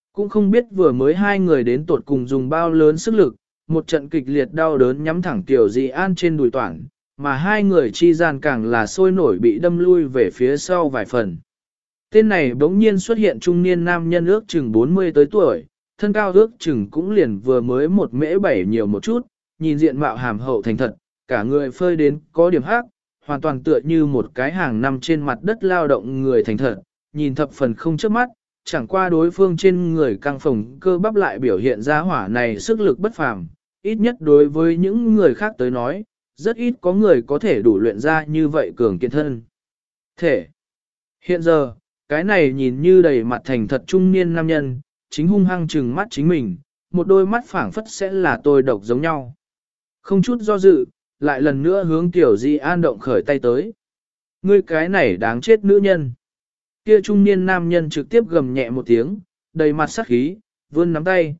Cũng không biết vừa mới hai người đến tột cùng dùng bao lớn sức lực, một trận kịch liệt đau đớn nhắm thẳng Tiểu Dị An trên đùi toản, mà hai người chi gian càng là sôi nổi bị đâm lui về phía sau vài phần. Tên này bỗng nhiên xuất hiện trung niên nam nhân ước chừng 40 tới tuổi, thân cao ước chừng cũng liền vừa mới 1m7 nhiều một chút, nhìn diện mạo hàm hậu thành thật, cả người phơi đến có điểm hắc, hoàn toàn tựa như một cái hàng năm trên mặt đất lao động người thành thật, nhìn thập phần không chớp mắt, chẳng qua đối phương trên người căng phồng cơ bắp lại biểu hiện ra hỏa này sức lực bất phàm, ít nhất đối với những người khác tới nói, rất ít có người có thể đủ luyện ra như vậy cường kiện thân. Thể. Hiện giờ, cái này nhìn như đầy mặt thành thật trung niên nam nhân, chính hung hăng trừng mắt chính mình, một đôi mắt phảng phất sẽ là tôi độc giống nhau. Không chút do dự, lại lần nữa hướng Tiểu Dị An động khởi tay tới. Ngươi cái này đáng chết nữ nhân. Kia trung niên nam nhân trực tiếp gầm nhẹ một tiếng, đầy mặt sắc khí, vươn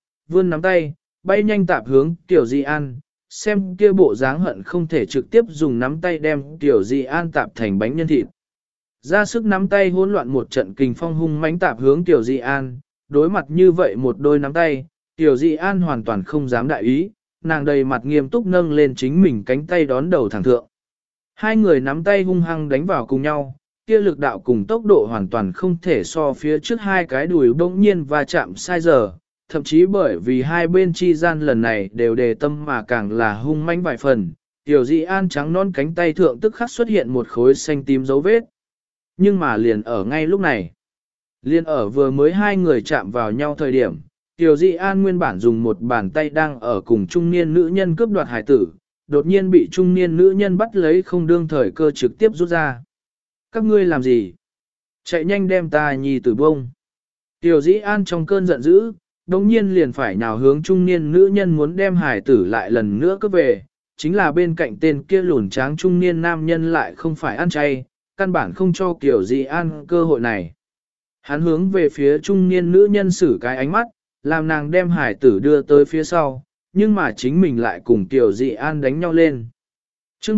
nắm tay, bay nhanh tạp hướng Tiểu Dị An, xem kia bộ dáng hận không thể trực tiếp dùng nắm tay đem Tiểu Dị An tạp thành bánh nhân thịt. Ra sức nắm tay hỗn loạn một trận kình phong hung mãnh tạp hướng Tiểu Dị An, đối mặt như vậy một đôi nắm tay, Tiểu Dị An hoàn toàn không dám đại ý, nàng đầy mặt nghiêm túc nâng lên chính mình cánh tay đón đầu thẳng thượng. Hai người nắm tay hung hăng đánh vào cùng nhau, kia lực đạo cùng tốc độ hoàn toàn không thể so phía trước hai cái đùi bỗng nhiên và chạm sai giờ, thậm chí bởi vì hai bên chi gian lần này đều đề tâm mà càng là hung manh vài phần, Tiểu Dị An trắng non cánh tay thượng tức khắc xuất hiện một khối xanh tím dấu vết. Nhưng mà liền ở ngay lúc này, liền ở vừa mới hai người chạm vào nhau thời điểm, Tiểu Dị An nguyên bản dùng một bàn tay đang ở cùng trung niên nữ nhân cướp đoạt hải tử, đột nhiên bị trung niên nữ nhân bắt lấy không đương thời cơ trực tiếp rút ra. Các ngươi làm gì? Chạy nhanh đem ta nhi tử bông. Tiểu Dị An trong cơn giận dữ, đồng nhiên liền phải nhào hướng trung niên nữ nhân muốn đem hải tử lại lần nữa cướp về, chính là bên cạnh tên kia lùn tráng trung niên nam nhân lại không phải ăn chay, căn bản không cho Tiểu Dị An cơ hội này. Hắn hướng về phía trung niên nữ nhân sử cái ánh mắt, làm nàng đem hải tử đưa tới phía sau, nhưng mà chính mình lại cùng Tiểu Dị An đánh nhau lên. Chương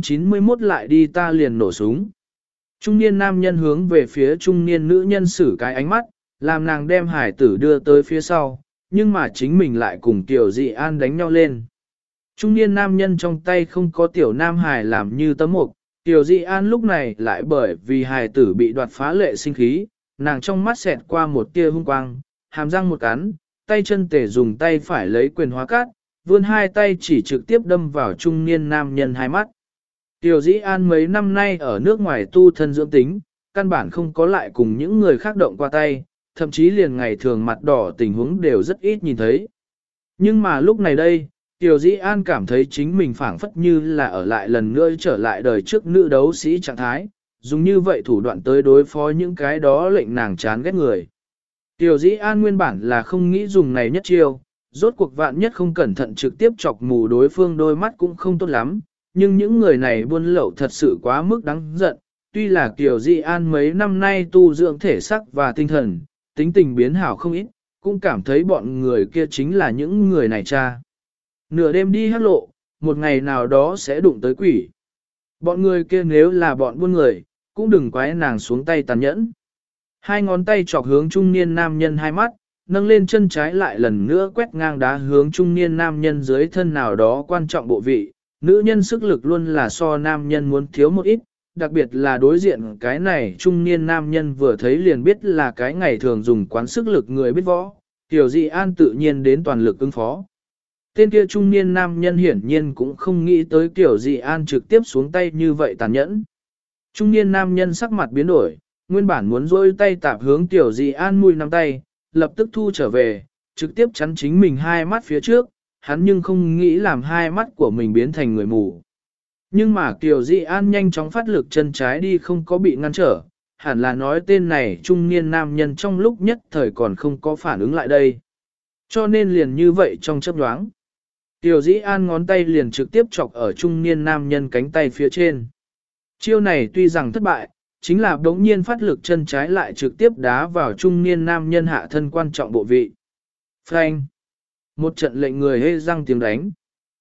791 lại đi ta liền nổ súng. Trung niên nam nhân hướng về phía trung niên nữ nhân sử cái ánh mắt, làm nàng đem hải tử đưa tới phía sau, nhưng mà chính mình lại cùng Tiểu Dị An đánh nhau lên. Trung niên nam nhân trong tay không có tiểu nam hải làm như tấm mục, Tiểu Dị An lúc này lại bởi vì hải tử bị đoạt phá lệ sinh khí, nàng trong mắt xẹt qua một tia hung quang, hàm răng một cắn, tay chân tể dùng tay phải lấy quyền hóa cát, vươn hai tay chỉ trực tiếp đâm vào trung niên nam nhân hai mắt. Tiểu Dị An mấy năm nay ở nước ngoài tu thân dưỡng tính, căn bản không có lại cùng những người khác động qua tay, thậm chí liền ngày thường mặt đỏ tình huống đều rất ít nhìn thấy. Nhưng mà lúc này đây, Tiểu Dị An cảm thấy chính mình phảng phất như là ở lại lần nữa trở lại đời trước nữ đấu sĩ trạng thái, dùng như vậy thủ đoạn tới đối phó những cái đó lệnh nàng chán ghét người. Tiểu Dị An nguyên bản là không nghĩ dùng này nhất chiêu, rốt cuộc vạn nhất không cẩn thận trực tiếp chọc mù đối phương đôi mắt cũng không tốt lắm, nhưng những người này buôn lậu thật sự quá mức đáng giận, tuy là Tiểu Dị An mấy năm nay tu dưỡng thể sắc và tinh thần, tính tình biến hảo không ít, cũng cảm thấy bọn người kia chính là những người này cha. Nửa đêm đi hát lộ, một ngày nào đó sẽ đụng tới quỷ. Bọn người kia nếu là bọn buôn người, cũng đừng quái nàng xuống tay tàn nhẫn. Hai ngón tay chọc hướng trung niên nam nhân hai mắt, nâng lên chân trái lại lần nữa quét ngang đá hướng trung niên nam nhân dưới thân nào đó quan trọng bộ vị. Nữ nhân sức lực luôn là so nam nhân muốn thiếu một ít, đặc biệt là đối diện cái này trung niên nam nhân vừa thấy liền biết là cái ngày thường dùng quán sức lực người biết võ, Tiểu Dị An tự nhiên đến toàn lực ứng phó. Tên kia trung niên nam nhân hiển nhiên cũng không nghĩ tới Tiểu Dị An trực tiếp xuống tay như vậy tàn nhẫn. Trung niên nam nhân sắc mặt biến đổi, nguyên bản muốn rôi tay tạp hướng Tiểu Dị An mùi nắm tay, lập tức thu trở về, trực tiếp chắn chính mình hai mắt phía trước, hắn nhưng không nghĩ làm hai mắt của mình biến thành người mù. Nhưng mà Tiểu Dị An nhanh chóng phát lực chân trái đi không có bị ngăn trở, hẳn là nói tên này trung niên nam nhân trong lúc nhất thời còn không có phản ứng lại đây. Cho nên liền như vậy trong chớp nhoáng. Tiểu Dị An ngón tay liền trực tiếp chọc ở trung niên nam nhân cánh tay phía trên. Chiêu này tuy rằng thất bại, chính là đống nhiên phát lực chân trái lại trực tiếp đá vào trung niên nam nhân hạ thân quan trọng bộ vị. Phanh! Một trận lệnh người hê răng tiếng đánh.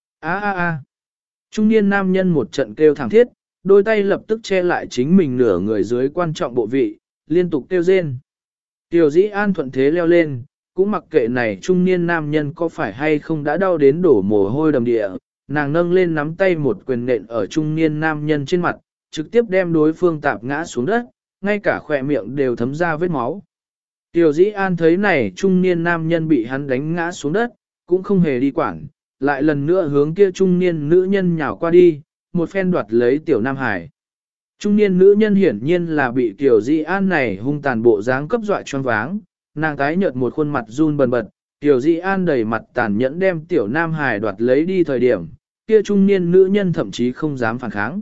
Trung niên nam nhân một trận kêu thảm thiết, đôi tay lập tức che lại chính mình nửa người dưới quan trọng bộ vị, liên tục kêu rên. Tiểu Dị An thuận thế leo lên, cũng mặc kệ này trung niên nam nhân có phải hay không đã đau đến đổ mồ hôi đầm địa, nàng nâng lên nắm tay một quyền nện ở trung niên nam nhân trên mặt, trực tiếp đem đối phương tạp ngã xuống đất, ngay cả khỏe miệng đều thấm ra vết máu. Tiểu Dĩ An thấy này trung niên nam nhân bị hắn đánh ngã xuống đất, cũng không hề đi quản, lại lần nữa hướng kia trung niên nữ nhân nhào qua đi, một phen đoạt lấy tiểu Nam Hải. Trung niên nữ nhân hiển nhiên là bị Tiểu Dĩ An này hung tàn bộ dáng cấp dọa choáng váng, nàng tái nhợt một khuôn mặt run bần bật, Tiểu Dĩ An đầy mặt tàn nhẫn đem tiểu Nam Hải đoạt lấy đi thời điểm, kia trung niên nữ nhân thậm chí không dám phản kháng.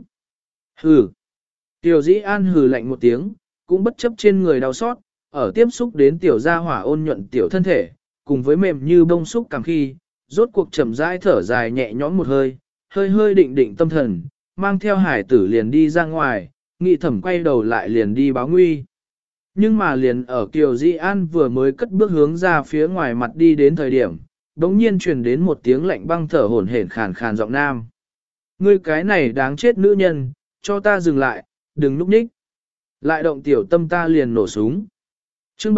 Hừ. Tiểu Dĩ An hừ lạnh một tiếng, cũng bất chấp trên người đau xót, ở tiếp xúc đến tiểu gia hỏa ôn nhuận tiểu thân thể, cùng với mềm như bông xúc cảm khi, rốt cuộc chậm rãi thở dài nhẹ nhõm một hơi, hơi hơi định định tâm thần, mang theo hải tử liền đi ra ngoài, nghị thẩm quay đầu lại liền đi báo nguy. Nhưng mà liền ở Kiều Dĩ An vừa mới cất bước hướng ra phía ngoài mặt đi đến thời điểm, đống nhiên truyền đến một tiếng lạnh băng thở hổn hển khàn khàn giọng nam. Ngươi cái này đáng chết nữ nhân, cho ta dừng lại, đừng núp nhích. Lại động tiểu tâm ta liền nổ súng. Chương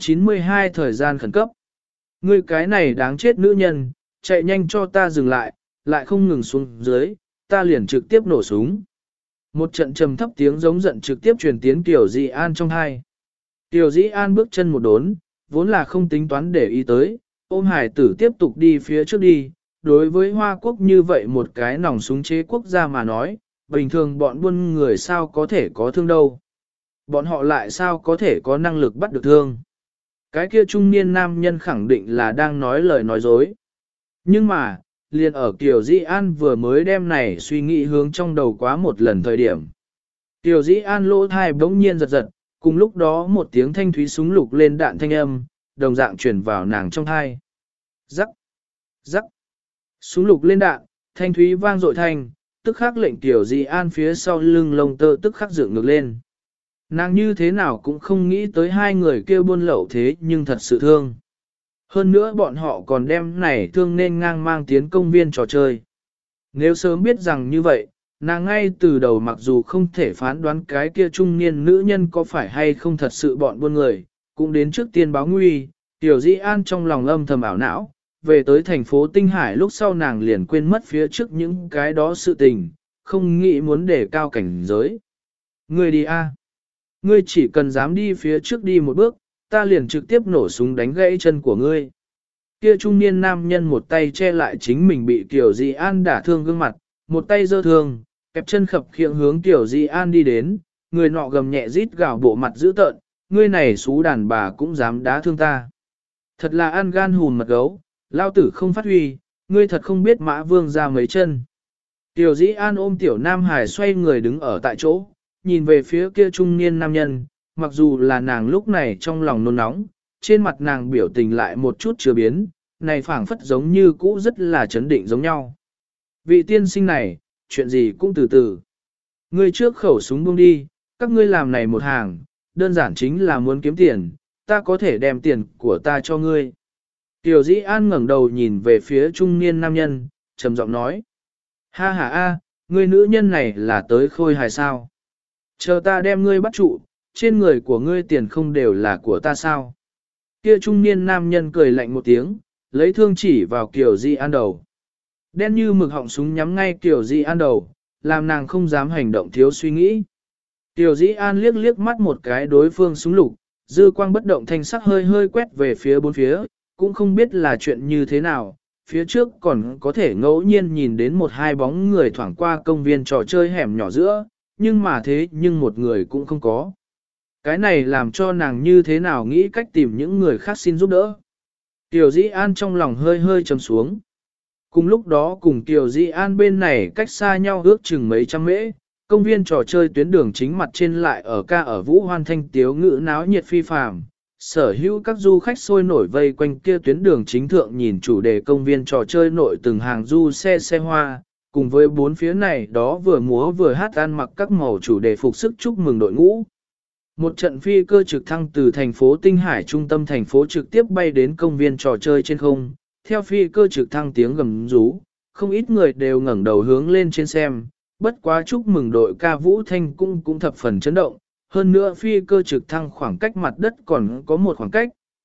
792 thời gian khẩn cấp. Ngươi cái này đáng chết nữ nhân, chạy nhanh cho ta dừng lại, lại không ngừng xuống dưới, ta liền trực tiếp nổ súng. Một trận trầm thấp tiếng giống giận trực tiếp truyền tiến Tiểu Dĩ An trong hai. Tiểu Dĩ An bước chân một đốn, vốn là không tính toán để ý tới, ôm hải tử tiếp tục đi phía trước đi. Đối với Hoa Quốc như vậy một cái nòng súng chế quốc gia mà nói, bình thường bọn buôn người sao có thể có thương đâu. Bọn họ lại sao có thể có năng lực bắt được thương. Cái kia trung niên nam nhân khẳng định là đang nói lời nói dối. Nhưng mà, liền ở Kiều Dĩ An vừa mới đem này suy nghĩ hướng trong đầu quá một lần thời điểm. Kiều Dĩ An lỗ thai bỗng nhiên giật giật, cùng lúc đó một tiếng thanh thúy súng lục lên đạn thanh âm, đồng dạng chuyển vào nàng trong thai. Rắc, rắc, súng lục lên đạn, thanh thúy vang dội thanh, tức khắc lệnh Kiều Dĩ An phía sau lưng lông tơ tức khắc dựng ngược lên. Nàng như thế nào cũng không nghĩ tới hai người kêu buôn lậu thế nhưng thật sự thương. Hơn nữa bọn họ còn đem này thương nên ngang mang tiến công viên trò chơi. Nếu sớm biết rằng như vậy, nàng ngay từ đầu mặc dù không thể phán đoán cái kia trung niên nữ nhân có phải hay không thật sự bọn buôn người, cũng đến trước tiên báo nguy, Tiểu Dĩ An trong lòng âm thầm ảo não, về tới thành phố Tinh Hải lúc sau nàng liền quên mất phía trước những cái đó sự tình, không nghĩ muốn để cao cảnh giới. Ngươi đi a, ngươi chỉ cần dám đi phía trước đi một bước, ta liền trực tiếp nổ súng đánh gãy chân của ngươi. Kia trung niên nam nhân một tay che lại chính mình bị Tiểu Dĩ An đả thương gương mặt, một tay giơ thương, kẹp chân khập khiễng hướng Tiểu Dĩ An đi đến, người nọ gầm nhẹ rít gào bộ mặt dữ tợn, ngươi này xú đàn bà cũng dám đá thương ta. Thật là ăn gan hùn mật gấu, lao tử không phát huy, ngươi thật không biết Mã Vương ra mấy chân. Tiểu Dĩ An ôm Tiểu Nam Hải xoay người đứng ở tại chỗ, nhìn về phía kia trung niên nam nhân, mặc dù là nàng lúc này trong lòng nôn nóng, trên mặt nàng biểu tình lại một chút chưa biến, này phảng phất giống như cũ rất là chấn định giống nhau. Vị tiên sinh này, chuyện gì cũng từ từ. Ngươi trước khẩu súng buông đi, các ngươi làm này một hàng, đơn giản chính là muốn kiếm tiền, ta có thể đem tiền của ta cho ngươi. Tiểu Dĩ An ngẩng đầu nhìn về phía trung niên nam nhân, trầm giọng nói. Ha ha a, ngươi nữ nhân này là tới khôi hài sao? Chờ ta đem ngươi bắt trụ, trên người của ngươi tiền không đều là của ta sao? Kia trung niên nam nhân cười lạnh một tiếng, lấy thương chỉ vào Kiều Dĩ An đầu. Đen như mực họng súng nhắm ngay Kiều Dĩ An đầu, làm nàng không dám hành động thiếu suy nghĩ. Kiều Dĩ An liếc liếc mắt một cái đối phương súng lục, dư quang bất động thanh sắc hơi hơi quét về phía bốn phía, cũng không biết là chuyện như thế nào, phía trước còn có thể ngẫu nhiên nhìn đến một hai bóng người thoảng qua công viên trò chơi hẻm nhỏ giữa, nhưng mà thế nhưng một người cũng không có. Cái này làm cho nàng như thế nào nghĩ cách tìm những người khác xin giúp đỡ. Kiều Dĩ An trong lòng hơi hơi trầm xuống. Cùng lúc đó cùng Kiều Dĩ An bên này cách xa nhau ước chừng mấy trăm mễ, công viên trò chơi tuyến đường chính mặt trên lại ở ca ở vũ hoan thanh tiếu ngữ náo nhiệt phi phàm. Sở hữu các du khách sôi nổi vây quanh kia tuyến đường chính thượng nhìn chủ đề công viên trò chơi nội từng hàng du xe hoa, cùng với bốn phía này đó vừa múa vừa hát ăn mặc các màu chủ đề phục sức chúc mừng đội ngũ. Một trận phi cơ trực thăng từ thành phố Tinh Hải trung tâm thành phố trực tiếp bay đến công viên trò chơi trên không, theo phi cơ trực thăng tiếng gầm rú, không ít người đều ngẩng đầu hướng lên trên xem, bất quá chúc mừng đội ca vũ thanh cũng thập phần chấn động, hơn nữa phi cơ trực thăng khoảng cách mặt đất còn có một khoảng cách,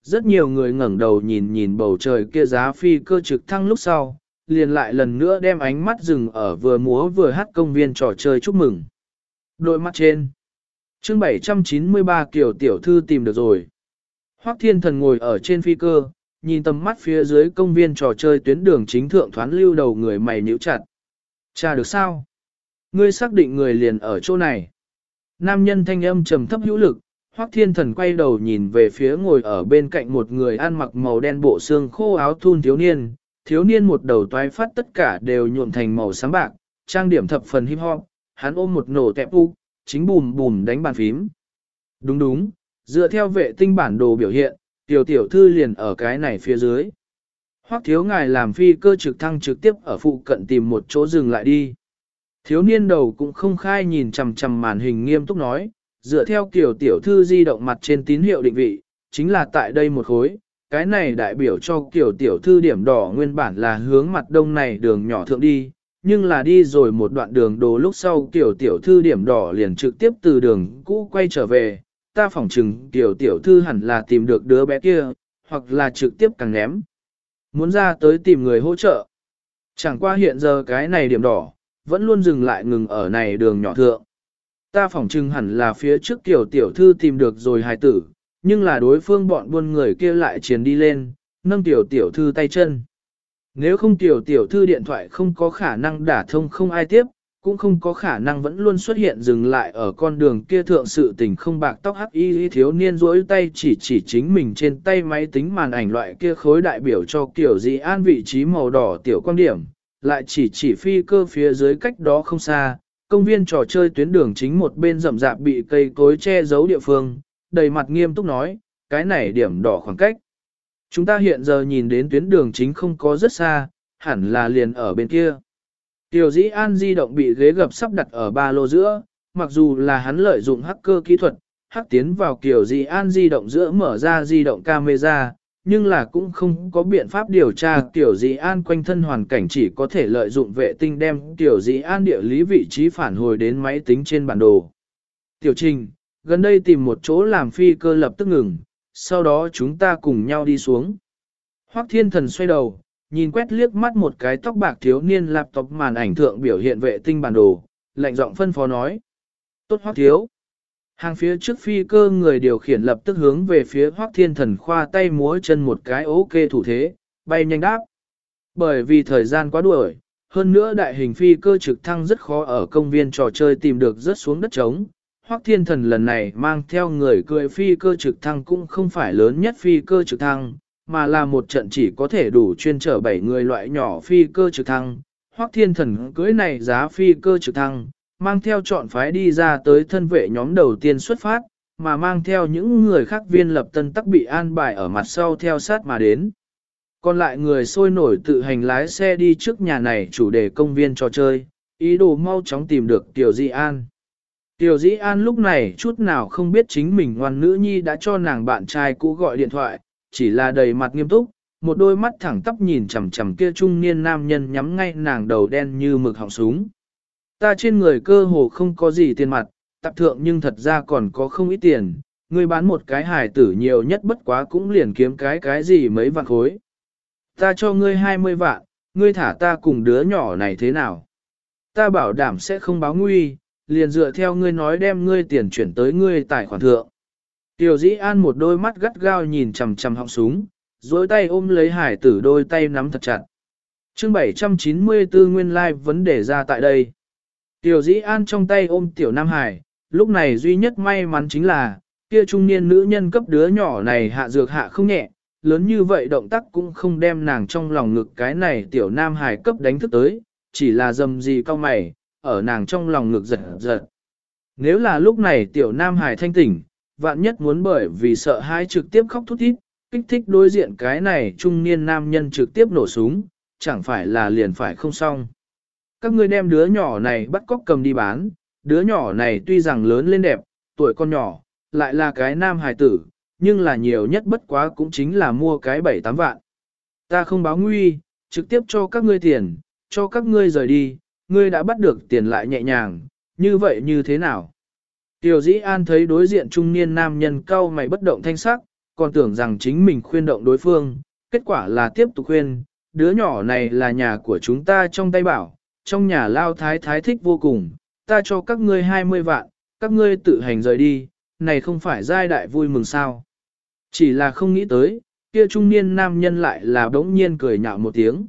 rất nhiều người ngẩng đầu nhìn nhìn bầu trời kia giá phi cơ trực thăng lúc sau, liền lại lần nữa đem ánh mắt dừng ở vừa múa vừa hát công viên trò chơi chúc mừng. Đôi mắt trên. Chương 793 kiểu tiểu thư tìm được rồi. Hoắc Thiên Thần ngồi ở trên phi cơ, nhìn tầm mắt phía dưới công viên trò chơi tuyến đường chính thượng thoán lưu đầu người mày nhíu chặt. Cha được sao? Ngươi xác định người liền ở chỗ này. Nam nhân thanh âm trầm thấp hữu lực, Hoắc Thiên Thần quay đầu nhìn về phía ngồi ở bên cạnh một người ăn mặc màu đen bộ xương khô áo thun thiếu niên một đầu toái phát tất cả đều nhuộm thành màu sáng bạc, trang điểm thập phần hip hop, hắn ôm một nổ tẹp u, chính bùm bùm đánh bàn phím. Đúng đúng, dựa theo vệ tinh bản đồ biểu hiện, tiểu thư liền ở cái này phía dưới. Hoắc thiếu ngài làm phi cơ trực thăng trực tiếp ở phụ cận tìm một chỗ dừng lại đi. Thiếu niên đầu cũng không khai nhìn chằm chằm màn hình nghiêm túc nói, dựa theo kiểu tiểu thư di động mặt trên tín hiệu định vị, chính là tại đây một khối, cái này đại biểu cho kiểu tiểu thư điểm đỏ nguyên bản là hướng mặt đông này đường nhỏ thượng đi, nhưng là đi rồi một đoạn đường đồ lúc sau kiểu tiểu thư điểm đỏ liền trực tiếp từ đường cũ quay trở về, ta phỏng chừng kiểu tiểu thư hẳn là tìm được đứa bé kia, hoặc là trực tiếp càng ném. Muốn ra tới tìm người hỗ trợ. Chẳng qua hiện giờ cái này điểm đỏ, vẫn luôn dừng lại ngừng ở này đường nhỏ thượng. Ta phỏng chừng hẳn là phía trước tiểu tiểu thư tìm được rồi hài tử, nhưng là đối phương bọn buôn người kia lại chiến đi lên, nâng tiểu tiểu thư tay chân. Nếu không tiểu tiểu thư điện thoại không có khả năng đả thông không ai tiếp, cũng không có khả năng vẫn luôn xuất hiện dừng lại ở con đường kia thượng sự tình không bạc tóc hắc y thiếu niên duỗi tay chỉ chính mình trên tay máy tính màn ảnh loại kia khối đại biểu cho kiểu gì an vị trí màu đỏ tiểu quan điểm, lại chỉ phi cơ phía dưới cách đó không xa, công viên trò chơi tuyến đường chính một bên rậm rạp bị cây cối che giấu địa phương, đầy mặt nghiêm túc nói, cái này điểm đỏ khoảng cách. Chúng ta hiện giờ nhìn đến tuyến đường chính không có rất xa, hẳn là liền ở bên kia. Tiểu dĩ an di động bị ghế gập sắp đặt ở ba lô giữa, mặc dù là hắn lợi dụng hacker kỹ thuật, hack tiến vào kiểu dĩ an di động giữa mở ra di động camera, nhưng là cũng không có biện pháp điều tra tiểu dĩ an quanh thân hoàn cảnh, chỉ có thể lợi dụng vệ tinh đem tiểu dĩ an địa lý vị trí phản hồi đến máy tính trên bản đồ. Tiểu Trình, gần đây tìm một chỗ làm phi cơ lập tức ngừng, sau đó chúng ta cùng nhau đi xuống. Hoắc Thiên Thần xoay đầu, nhìn quét liếc mắt một cái tóc bạc thiếu niên laptop màn ảnh thượng biểu hiện vệ tinh bản đồ, lạnh giọng phân phó nói. Tốt Hoắc thiếu. Hàng phía trước phi cơ người điều khiển lập tức hướng về phía Hoắc Thiên Thần khoa tay múa chân một cái ok thủ thế, bay nhanh đáp. Bởi vì thời gian quá đuổi, hơn nữa đại hình phi cơ trực thăng rất khó ở công viên trò chơi tìm được rớt xuống đất trống. Hoắc Thiên Thần lần này mang theo người cưỡi phi cơ trực thăng cũng không phải lớn nhất phi cơ trực thăng, mà là một trận chỉ có thể đủ chuyên chở 7 người loại nhỏ phi cơ trực thăng. Hoắc Thiên Thần cưỡi này giá phi cơ trực thăng, mang theo chọn phái đi ra tới thân vệ nhóm đầu tiên xuất phát, mà mang theo những người khác viên lập tân tắc bị an bài ở mặt sau theo sát mà đến. Còn lại người sôi nổi tự hành lái xe đi trước nhà này chủ đề công viên trò chơi, ý đồ mau chóng tìm được Tiểu Di An. Tiểu Dĩ An lúc này chút nào không biết chính mình ngoan nữ nhi đã cho nàng bạn trai cũ gọi điện thoại, chỉ là đầy mặt nghiêm túc, một đôi mắt thẳng tắp nhìn chằm chằm kia trung niên nam nhân nhắm ngay nàng đầu đen như mực họng súng. Ta trên người cơ hồ không có gì tiền mặt, tạp thượng nhưng thật ra còn có không ít tiền, ngươi bán một cái hài tử nhiều nhất bất quá cũng liền kiếm cái gì mấy vạn khối. Ta cho ngươi 20 vạn, ngươi thả ta cùng đứa nhỏ này thế nào? Ta bảo đảm sẽ không báo nguy, liền dựa theo ngươi nói đem ngươi tiền chuyển tới ngươi tài khoản thượng. Tiểu Dĩ An một đôi mắt gắt gao nhìn chằm chằm họng súng, dối tay ôm lấy hải tử đôi tay nắm thật chặt. Chương 794 nguyên lai vấn đề ra tại đây. Tiểu Dĩ An trong tay ôm Tiểu Nam Hải, lúc này duy nhất may mắn chính là, kia trung niên nữ nhân cấp đứa nhỏ này hạ dược hạ không nhẹ, lớn như vậy động tác cũng không đem nàng trong lòng ngực cái này Tiểu Nam Hải cấp đánh thức tới, chỉ là dầm gì cao mày, ở nàng trong lòng ngực giật giật. Nếu là lúc này Tiểu Nam Hải thanh tỉnh, vạn nhất muốn bởi vì sợ hãi trực tiếp khóc thút thít, kích thích đối diện cái này trung niên nam nhân trực tiếp nổ súng, chẳng phải là liền phải không xong. Các ngươi đem đứa nhỏ này bắt cóc cầm đi bán, đứa nhỏ này tuy rằng lớn lên đẹp, tuổi con nhỏ, lại là cái nam hài tử, nhưng là nhiều nhất bất quá cũng chính là mua cái 7-8 vạn. Ta không báo nguy, trực tiếp cho các ngươi tiền, cho các ngươi rời đi, ngươi đã bắt được tiền lại nhẹ nhàng, như vậy như thế nào? Tiểu Dĩ An thấy đối diện trung niên nam nhân cau mày bất động thanh sắc, còn tưởng rằng chính mình khuyên động đối phương, kết quả là tiếp tục khuyên, đứa nhỏ này là nhà của chúng ta trong tay bảo, trong nhà lao thái thái thích vô cùng, ta cho các ngươi 20 vạn, các ngươi tự hành rời đi, này không phải giai đại vui mừng sao. Chỉ là không nghĩ tới, kia trung niên nam nhân lại là bỗng nhiên cười nhạo một tiếng.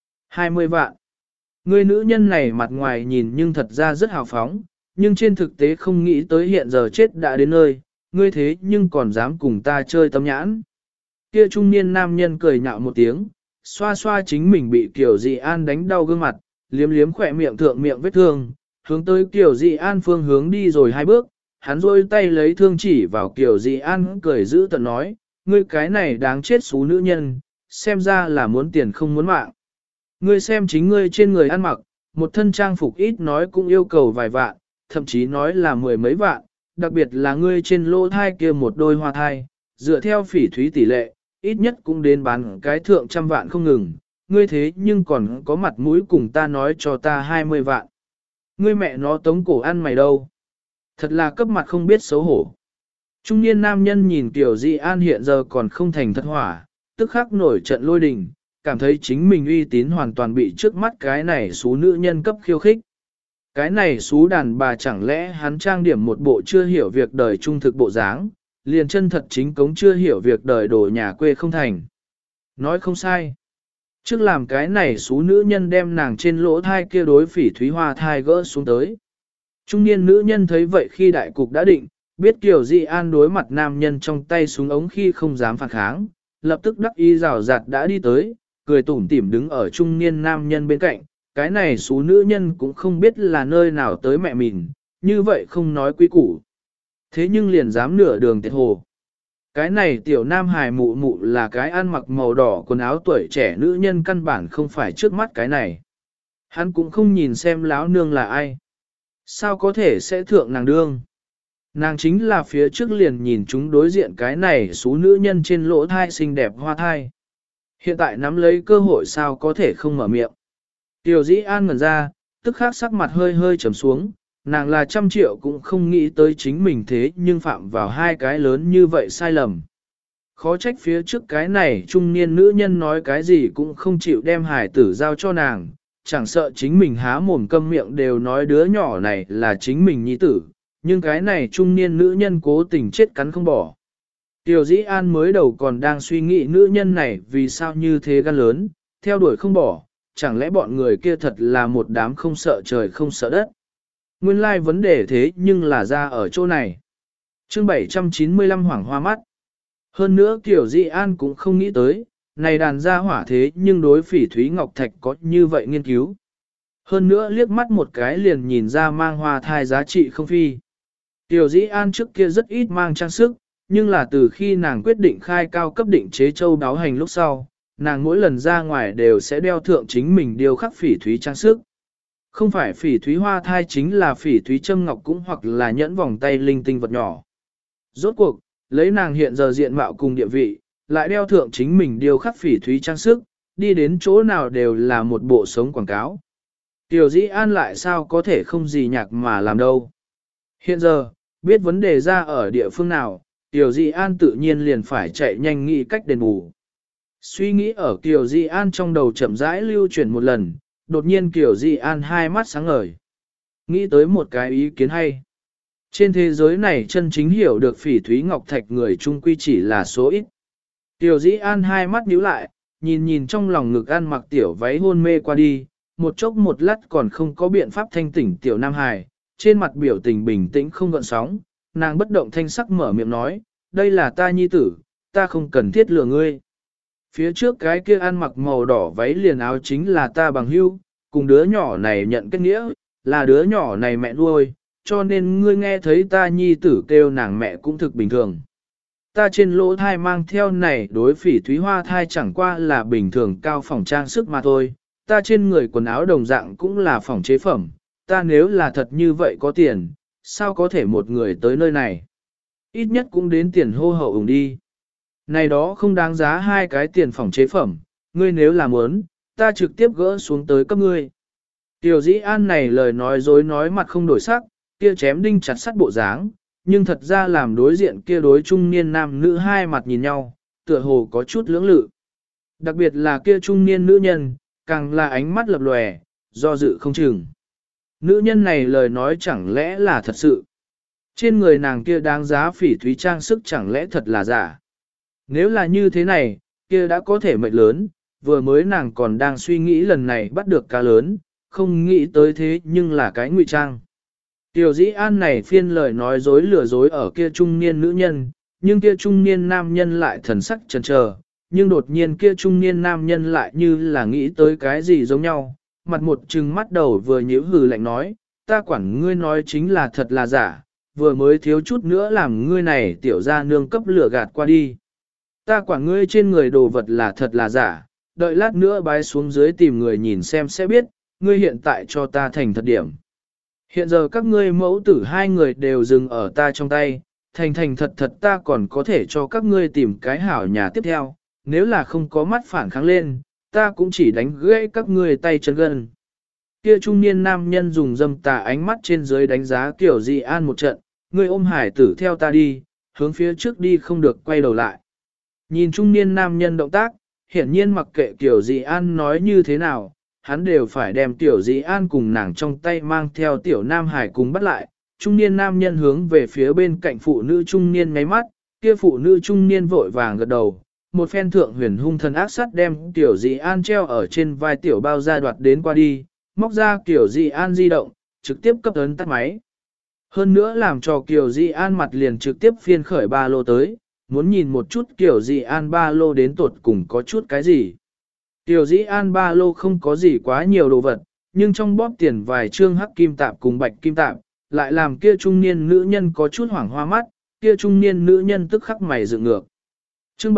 20 vạn. Người nữ nhân này mặt ngoài nhìn nhưng thật ra rất hào phóng, nhưng trên thực tế không nghĩ tới hiện giờ chết đã đến nơi, ngươi thế nhưng còn dám cùng ta chơi tâm nhãn. Kia trung niên nam nhân cười nhạo một tiếng, xoa xoa chính mình bị Kiều Dị An đánh đau gương mặt, liếm liếm khỏe miệng thượng miệng vết thương, hướng tới Kiều Dị An phương hướng đi rồi 2 bước, hắn rôi tay lấy thương chỉ vào Kiều Dị An cười giữ tận nói, ngươi cái này đáng chết xú nữ nhân, xem ra là muốn tiền không muốn mạng. Ngươi xem chính ngươi trên người ăn mặc, một thân trang phục ít nói cũng yêu cầu vài vạn, thậm chí nói là 10 mấy vạn, đặc biệt là ngươi trên lỗ thai kia một đôi hoa thai, dựa theo phỉ thúy tỷ lệ, ít nhất cũng đến bán cái thượng trăm vạn không ngừng, ngươi thế nhưng còn có mặt mũi cùng ta nói cho ta 20 vạn. Ngươi mẹ nó tống cổ ăn mày đâu? Thật là cấp mặt không biết xấu hổ. Trung niên nam nhân nhìn Kiều Dị An hiện giờ còn không thành thật hỏa, tức khắc nổi trận lôi đình, cảm thấy chính mình uy tín hoàn toàn bị trước mắt cái này xú nữ nhân cấp khiêu khích. Cái này xú đàn bà chẳng lẽ hắn trang điểm một bộ chưa hiểu việc đời trung thực bộ dáng, liền chân thật chính cống chưa hiểu việc đời đổ nhà quê không thành. Nói không sai. Trước làm cái này xú nữ nhân đem nàng trên lỗ thai kia đối phỉ thúy hoa thai gỡ xuống tới. Trung niên nữ nhân thấy vậy khi đại cục đã định, biết Kiều Dị An đối mặt nam nhân trong tay súng ống khi không dám phản kháng, lập tức đắc ý rào rạt đã đi tới, cười tủm tỉm đứng ở trung niên nam nhân bên cạnh, cái này xú nữ nhân cũng không biết là nơi nào tới mẹ mình, như vậy không nói quý củ. Thế nhưng liền dám nửa đường tiệt hồ. Cái này tiểu nam hài mụ mụ là cái ăn mặc màu đỏ quần áo tuổi trẻ nữ nhân căn bản không phải trước mắt cái này. Hắn cũng không nhìn xem láo nương là ai. Sao có thể sẽ thượng nàng đương? Nàng chính là phía trước liền nhìn chúng đối diện cái này xú nữ nhân trên lỗ thai xinh đẹp hoa thai. Hiện tại nắm lấy cơ hội sao có thể không mở miệng. Tiểu Dĩ An ngẩn ra, tức khắc sắc mặt hơi hơi trầm xuống, nàng là 100 triệu cũng không nghĩ tới chính mình thế nhưng phạm vào 2 cái lớn như vậy sai lầm. Khó trách phía trước cái này trung niên nữ nhân nói cái gì cũng không chịu đem hải tử giao cho nàng, chẳng sợ chính mình há mồm câm miệng đều nói đứa nhỏ này là chính mình nhi tử, nhưng cái này trung niên nữ nhân cố tình chết cắn không bỏ. Tiểu Dĩ An mới đầu còn đang suy nghĩ nữ nhân này vì sao như thế gan lớn, theo đuổi không bỏ, chẳng lẽ bọn người kia thật là một đám không sợ trời không sợ đất. Nguyên lai vấn đề thế nhưng là ra ở chỗ này. Chương 795 hoảng hoa mắt. Hơn nữa Tiểu Dĩ An cũng không nghĩ tới, này đàn gia hỏa thế nhưng đối phỉ thúy ngọc thạch có như vậy nghiên cứu. Hơn nữa liếc mắt một cái liền nhìn ra mang hoa thai giá trị không phi. Tiểu Dĩ An trước kia rất ít mang trang sức, nhưng là từ khi nàng quyết định khai cao cấp định chế châu đáo hành lúc sau, nàng mỗi lần ra ngoài đều sẽ đeo thượng chính mình điêu khắc phỉ thúy trang sức. Không phải phỉ thúy hoa thai chính là phỉ thúy châm ngọc cũng hoặc là nhẫn vòng tay linh tinh vật nhỏ. Rốt cuộc, lấy nàng hiện giờ diện mạo cùng địa vị, lại đeo thượng chính mình điêu khắc phỉ thúy trang sức, đi đến chỗ nào đều là một bộ sống quảng cáo. Tiểu Dĩ An lại sao có thể không gì nhạc mà làm đâu. Hiện giờ, biết vấn đề ra ở địa phương nào, Tiểu Dĩ An tự nhiên liền phải chạy nhanh nghĩ cách đền bù. Suy nghĩ ở Tiểu Dĩ An trong đầu chậm rãi lưu chuyển một lần, đột nhiên Tiểu Dĩ An hai mắt sáng ngời. Nghĩ tới một cái ý kiến hay. Trên thế giới này chân chính hiểu được phỉ thúy ngọc thạch người chung quy chỉ là số ít. Tiểu Dĩ An hai mắt nhíu lại, nhìn trong lòng ngực ăn mặc tiểu váy hôn mê qua đi, một chốc một lát còn không có biện pháp thanh tỉnh tiểu Nam Hải, trên mặt biểu tình bình tĩnh không gợn sóng, nàng bất động thanh sắc mở miệng nói, đây là ta nhi tử, ta không cần thiết lừa ngươi. Phía trước cái kia ăn mặc màu đỏ váy liền áo chính là ta bằng hữu, cùng đứa nhỏ này nhận kết nghĩa, là đứa nhỏ này mẹ nuôi, cho nên ngươi nghe thấy ta nhi tử kêu nàng mẹ cũng thực bình thường. Ta trên lỗ thai mang theo này đối phỉ thúy hoa thai chẳng qua là bình thường cao phòng trang sức mà thôi, ta trên người quần áo đồng dạng cũng là phòng chế phẩm, ta nếu là thật như vậy có tiền, sao có thể một người tới nơi này? Ít nhất cũng đến tiền hô hậu ủng đi. Này đó không đáng giá 2 cái tiền phòng chế phẩm, ngươi nếu là muốn, ta trực tiếp gỡ xuống tới cấp ngươi. Tiểu Dĩ An này lời nói dối nói mặt không đổi sắc, kia chém đinh chặt sắt bộ dáng, nhưng thật ra làm đối diện kia đối trung niên nam nữ hai mặt nhìn nhau, tựa hồ có chút lưỡng lự. Đặc biệt là kia trung niên nữ nhân, càng là ánh mắt lập lòe, do dự không chừng. Nữ nhân này lời nói chẳng lẽ là thật sự. Trên người nàng kia đáng giá phỉ thúy trang sức chẳng lẽ thật là giả. Nếu là như thế này, kia đã có thể mệnh lớn, vừa mới nàng còn đang suy nghĩ lần này bắt được cá lớn, không nghĩ tới thế nhưng là cái ngụy trang. Tiểu dĩ an này phiên lời nói dối lừa dối ở kia trung niên nữ nhân, nhưng kia trung niên nam nhân lại thần sắc chần chờ, nhưng đột nhiên kia trung niên nam nhân lại như là nghĩ tới cái gì giống nhau, mặt một trừng mắt đầu vừa nhíu hừ lạnh nói, ta quản ngươi nói chính là thật là giả, vừa mới thiếu chút nữa làm ngươi này tiểu ra nương cấp lửa gạt qua đi. Ta quản ngươi trên người đồ vật là thật là giả, đợi lát nữa bái xuống dưới tìm người nhìn xem sẽ biết, ngươi hiện tại cho ta thành thật điểm. Hiện giờ các ngươi mẫu tử hai người đều dừng ở ta trong tay, thành thật thật ta còn có thể cho các ngươi tìm cái hảo nhà tiếp theo, nếu là không có mắt phản kháng lên, ta cũng chỉ đánh gãy các ngươi tay chân gân. Kia trung niên nam nhân dùng dâm tà ánh mắt trên dưới đánh giá kiểu dị an một trận, ngươi ôm hải tử theo ta đi, hướng phía trước đi không được quay đầu lại. Nhìn trung niên nam nhân động tác, hiển nhiên mặc kệ kiểu dị an nói như thế nào, hắn đều phải đem tiểu dị an cùng nàng trong tay mang theo tiểu nam hải cùng bắt lại. Trung niên nam nhân hướng về phía bên cạnh phụ nữ trung niên ngáy mắt, kia phụ nữ trung niên vội vàng gật đầu. Một phen thượng huyền hung thần ác sát đem tiểu dị an treo ở trên vai tiểu bao ra đoạt đến qua đi, móc ra tiểu dị an di động, trực tiếp cấp ấn tắt máy. Hơn nữa làm cho Kiều Di An mặt liền trực tiếp phiên khởi ba lô tới, muốn nhìn một chút Kiều Di An ba lô đến tột cùng có chút cái gì. Kiều Di An ba lô không có gì quá nhiều đồ vật, nhưng trong bóp tiền vài trương hắc kim tạp cùng bạch kim tạp, lại làm kia trung niên nữ nhân có chút hoảng hoa mắt, kia trung niên nữ nhân tức khắc mày dựng ngược. Chương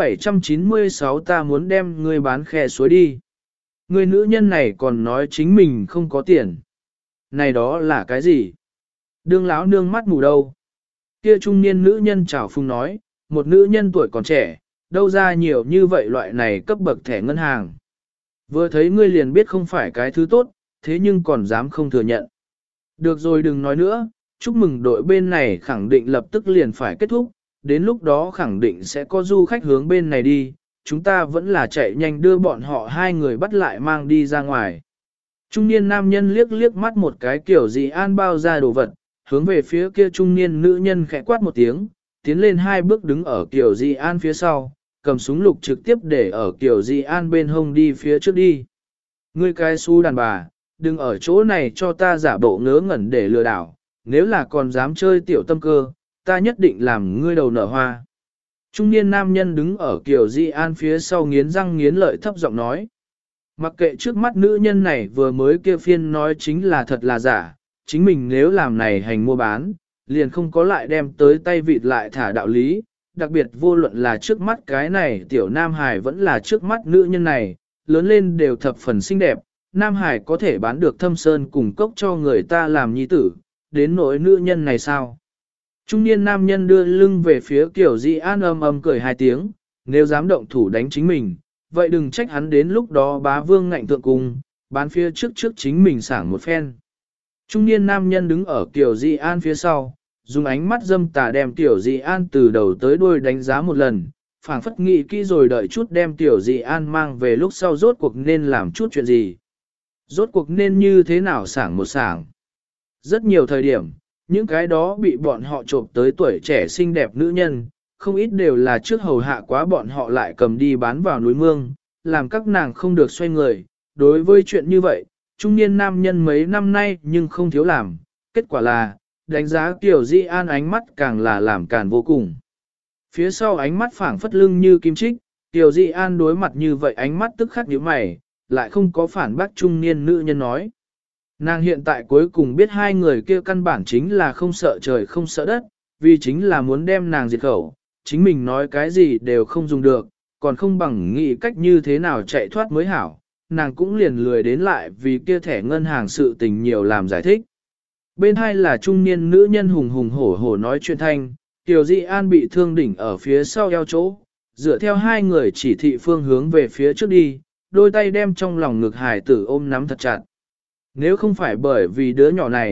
796 ta muốn đem ngươi bán khe suối đi. Người nữ nhân này còn nói chính mình không có tiền. Này đó là cái gì? Đương lão nương mắt mù đâu? Kia trung niên nữ nhân chào phung nói, một nữ nhân tuổi còn trẻ, đâu ra nhiều như vậy loại này cấp bậc thẻ ngân hàng. Vừa thấy ngươi liền biết không phải cái thứ tốt, thế nhưng còn dám không thừa nhận. Được rồi đừng nói nữa, chúc mừng đội bên này khẳng định lập tức liền phải kết thúc, đến lúc đó khẳng định sẽ có du khách hướng bên này đi, chúng ta vẫn là chạy nhanh đưa bọn họ hai người bắt lại mang đi ra ngoài. Trung niên nam nhân liếc liếc mắt một cái kiểu gì an bao ra đồ vật, hướng về phía kia trung niên nữ nhân khẽ quát một tiếng, tiến lên hai bước đứng ở kiểu di an phía sau, cầm súng lục trực tiếp để ở kiểu di an bên hông đi phía trước đi. Ngươi cái xu đàn bà, đừng ở chỗ này cho ta giả bộ ngớ ngẩn để lừa đảo, nếu là còn dám chơi tiểu tâm cơ, ta nhất định làm ngươi đầu nở hoa. Trung niên nam nhân đứng ở kiểu di an phía sau nghiến răng nghiến lợi thấp giọng nói. Mặc kệ trước mắt nữ nhân này vừa mới kia phiên nói chính là thật là giả, chính mình nếu làm này hành mua bán, liền không có lại đem tới tay vịt lại thả đạo lý, đặc biệt vô luận là trước mắt cái này tiểu Nam Hải vẫn là trước mắt nữ nhân này, lớn lên đều thập phần xinh đẹp, Nam Hải có thể bán được thâm sơn cùng cốc cho người ta làm nhi tử, đến nỗi nữ nhân này sao? Trung niên nam nhân đưa lưng về phía kiểu Di An âm cười hai tiếng, nếu dám động thủ đánh chính mình, vậy đừng trách hắn đến lúc đó bá vương ngạnh thượng cung, bán phía trước chính mình sảng một phen. Trung niên nam nhân đứng ở Tiểu Di An phía sau, dùng ánh mắt dâm tà đem Tiểu Di An từ đầu tới đuôi đánh giá một lần, phảng phất nghĩ kỹ rồi đợi chút đem Tiểu Di An mang về lúc sau rốt cuộc nên làm chút chuyện gì. Rốt cuộc nên như thế nào sảng một sảng. Rất nhiều thời điểm, những cái đó bị bọn họ trộm tới tuổi trẻ xinh đẹp nữ nhân, không ít đều là trước hầu hạ quá bọn họ lại cầm đi bán vào núi mương, làm các nàng không được xoay người. Đối với chuyện như vậy, trung niên nam nhân mấy năm nay nhưng không thiếu làm, kết quả là, đánh giá Tiểu Di An ánh mắt càng là làm càn vô cùng. Phía sau ánh mắt phảng phất lưng như kim chích, Tiểu Di An đối mặt như vậy ánh mắt tức khắc nhíu mày, lại không có phản bác trung niên nữ nhân nói. Nàng hiện tại cuối cùng biết hai người kia căn bản chính là không sợ trời không sợ đất, vì chính là muốn đem nàng diệt khẩu, chính mình nói cái gì đều không dùng được, còn không bằng nghĩ cách như thế nào chạy thoát mới hảo, nàng cũng liền lười đến lại vì kia thẻ ngân hàng sự tình nhiều làm giải thích. Bên hai là trung niên nữ nhân hùng hùng hổ hổ nói chuyện thanh, Tiểu Di An bị thương đỉnh ở phía sau eo chỗ, dựa theo hai người chỉ thị phương hướng về phía trước đi, đôi tay đem trong lòng ngực hải tử ôm nắm thật chặt. Nếu không phải bởi vì đứa nhỏ này,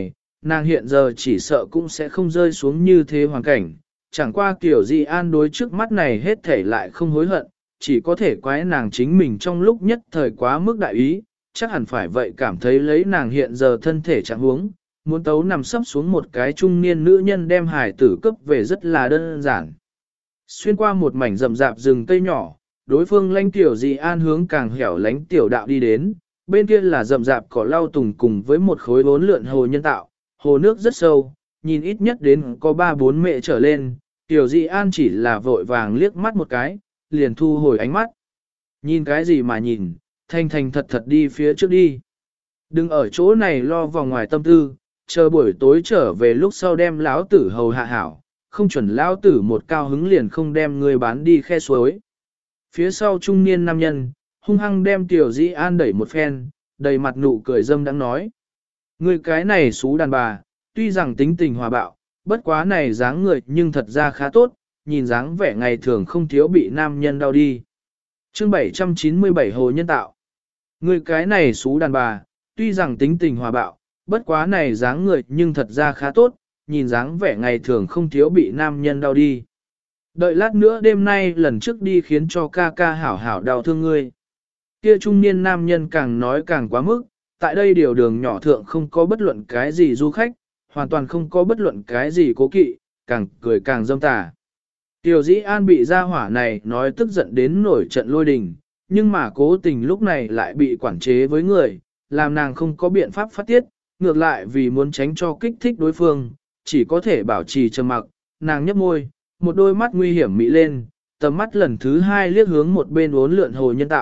nàng hiện giờ chỉ sợ cũng sẽ không rơi xuống như thế hoàn cảnh, chẳng qua kiểu Di An đối trước mắt này hết thể lại không hối hận, chỉ có thể quái nàng chính mình trong lúc nhất thời quá mức đại ý, chắc hẳn phải vậy cảm thấy lấy nàng hiện giờ thân thể trạng huống, muốn tấu nằm sấp xuống một cái trung niên nữ nhân đem hải tử cấp về rất là đơn giản. Xuyên qua một mảnh rậm rạp rừng cây nhỏ, đối phương lanh tiểu Di An hướng càng hẻo lánh tiểu đạo đi đến, bên kia là rậm rạp cỏ lau tùng cùng với một khối bốn lượn hồ nhân tạo, hồ nước rất sâu, nhìn ít nhất đến có 3-4 mệ trở lên, tiểu Di An chỉ là vội vàng liếc mắt một cái, liền thu hồi ánh mắt. Nhìn cái gì mà nhìn, thành thành thật thật đi phía trước đi. Đừng ở chỗ này lo vào ngoài tâm tư, chờ buổi tối trở về lúc sau đem lão tử hầu hạ hảo, không chuẩn lão tử một cao hứng liền không đem người bán đi khe suối. Phía sau trung niên nam nhân, hung hăng đem tiểu Di An đẩy một phen, đầy mặt nụ cười dâm đang nói. Người cái này xú đàn bà, tuy rằng tính tình hòa bạo, bất quá này dáng người nhưng thật ra khá tốt, nhìn dáng vẻ ngày thường không thiếu bị nam nhân đau đi. Chương 797 Hồ Nhân Tạo. Người cái này xú đàn bà, tuy rằng tính tình hòa bạo, bất quá này dáng người nhưng thật ra khá tốt, nhìn dáng vẻ ngày thường không thiếu bị nam nhân đau đi. Đợi lát nữa đêm nay lần trước đi khiến cho ca ca hảo hảo đau thương ngươi. Kia trung niên nam nhân càng nói càng quá mức, tại đây điều đường nhỏ thượng không có bất luận cái gì du khách, hoàn toàn không có bất luận cái gì cố kỵ, càng cười càng dâm tà. Tiểu Dĩ An bị gia hỏa này nói tức giận đến nổi trận lôi đình, nhưng mà cố tình lúc này lại bị quản chế với người, làm nàng không có biện pháp phát tiết, ngược lại vì muốn tránh cho kích thích đối phương, chỉ có thể bảo trì trầm mặc, nàng nhấp môi, một đôi mắt nguy hiểm mị lên, tầm mắt lần thứ hai liếc hướng một bên uốn lượn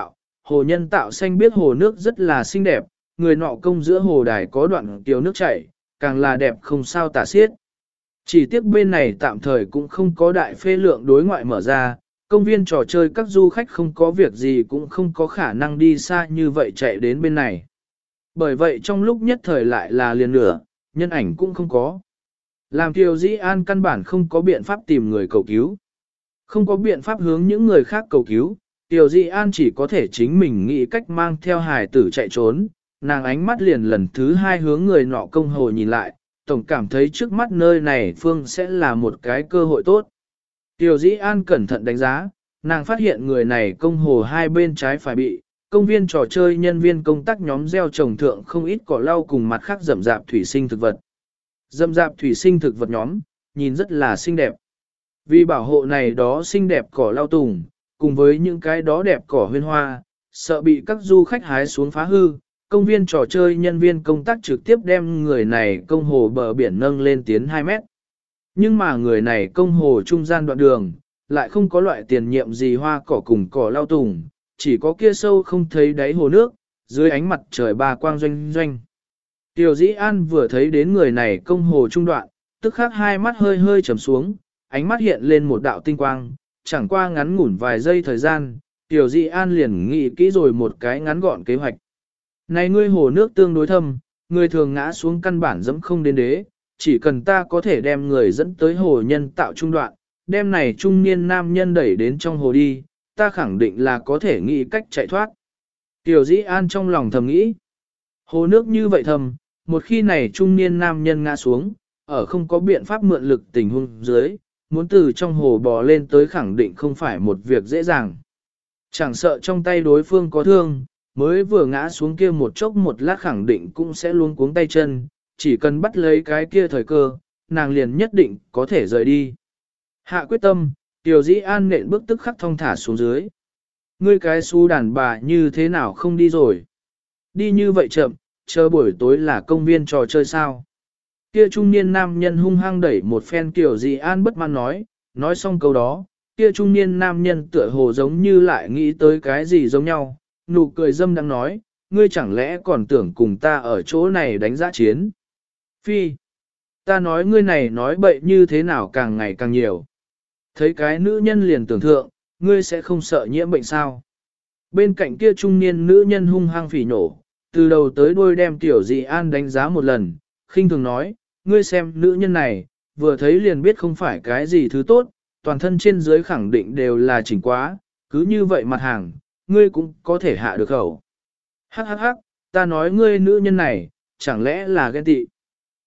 hồ nhân tạo xanh biết hồ nước rất là xinh đẹp, người nọ công giữa hồ đài có đoạn tiểu nước chảy, càng là đẹp không sao tả xiết. Chỉ tiếc bên này tạm thời cũng không có đại phê lượng đối ngoại mở ra, công viên trò chơi các du khách không có việc gì cũng không có khả năng đi xa như vậy chạy đến bên này. Bởi vậy trong lúc nhất thời lại là liền nửa, nhân ảnh cũng không có. Làm Kiều Dĩ An căn bản không có biện pháp tìm người cầu cứu. Không có biện pháp hướng những người khác cầu cứu, Kiều Dĩ An chỉ có thể chính mình nghĩ cách mang theo hài tử chạy trốn. Nàng ánh mắt liền lần thứ hai hướng người nọ công hồ nhìn lại, tổng cảm thấy trước mắt nơi này phương sẽ là một cái cơ hội tốt. Kiều Dĩ An cẩn thận đánh giá, nàng phát hiện người này công hồ hai bên trái phải bị, công viên trò chơi nhân viên công tác nhóm gieo trồng thượng không ít cỏ lau cùng mặt khác rậm rạp thủy sinh thực vật. Rậm rạp thủy sinh thực vật nhóm, nhìn rất là xinh đẹp. Vì bảo hộ này đó xinh đẹp cỏ lau tùng, cùng với những cái đó đẹp cỏ huyên hoa, sợ bị các du khách hái xuống phá hư, công viên trò chơi nhân viên công tác trực tiếp đem người này công hồ bờ biển nâng lên tiến 2 mét. Nhưng mà người này công hồ trung gian đoạn đường, lại không có loại tiền nhiệm gì hoa cỏ cùng cỏ lau tùng, chỉ có kia sâu không thấy đáy hồ nước, dưới ánh mặt trời ba quang doanh doanh. Tiểu Dĩ An vừa thấy đến người này công hồ trung đoạn, tức khắc hai mắt hơi hơi trầm xuống, ánh mắt hiện lên một đạo tinh quang, chẳng qua ngắn ngủn vài giây thời gian, Tiểu Dĩ An liền nghĩ kỹ rồi một cái ngắn gọn kế hoạch. Này ngươi hồ nước tương đối thâm, người thường ngã xuống căn bản dẫm không đến đế, chỉ cần ta có thể đem người dẫn tới hồ nhân tạo trung đoạn, đem này trung niên nam nhân đẩy đến trong hồ đi, ta khẳng định là có thể nghĩ cách chạy thoát. Tiểu Dĩ An trong lòng thầm nghĩ, hồ nước như vậy thầm, một khi này trung niên nam nhân ngã xuống, ở không có biện pháp mượn lực tình huống dưới, muốn từ trong hồ bò lên tới khẳng định không phải một việc dễ dàng. Chẳng sợ trong tay đối phương có thương, mới vừa ngã xuống kia một chốc một lát khẳng định cũng sẽ luống cuống tay chân, chỉ cần bắt lấy cái kia thời cơ, nàng liền nhất định có thể rời đi. Hạ quyết tâm, Tiểu Dĩ An nện bước tức khắc thong thả xuống dưới. Ngươi cái xu đàn bà như thế nào không đi rồi? Đi như vậy chậm, chờ buổi tối là công viên trò chơi sao? Kia trung niên nam nhân hung hăng đẩy một phen Tiểu Dĩ An bất mãn nói xong câu đó, kia trung niên nam nhân tựa hồ giống như lại nghĩ tới cái gì giống nhau, nụ cười dâm đang nói, ngươi chẳng lẽ còn tưởng cùng ta ở chỗ này đánh giã chiến? Phi, ta nói ngươi này nói bậy như thế nào càng ngày càng nhiều. Thấy cái nữ nhân liền tưởng thượng, ngươi sẽ không sợ nhiễm bệnh sao? Bên cạnh kia trung niên nữ nhân hung hăng phỉ nổ, từ đầu tới đuôi đem Tiểu Dĩ An đánh giá một lần, khinh thường nói, ngươi xem nữ nhân này, vừa thấy liền biết không phải cái gì thứ tốt, toàn thân trên dưới khẳng định đều là chỉnh quá, cứ như vậy mặt hàng, ngươi cũng có thể hạ được khẩu. Hắc hắc hắc, ta nói ngươi nữ nhân này, chẳng lẽ là ghen tị.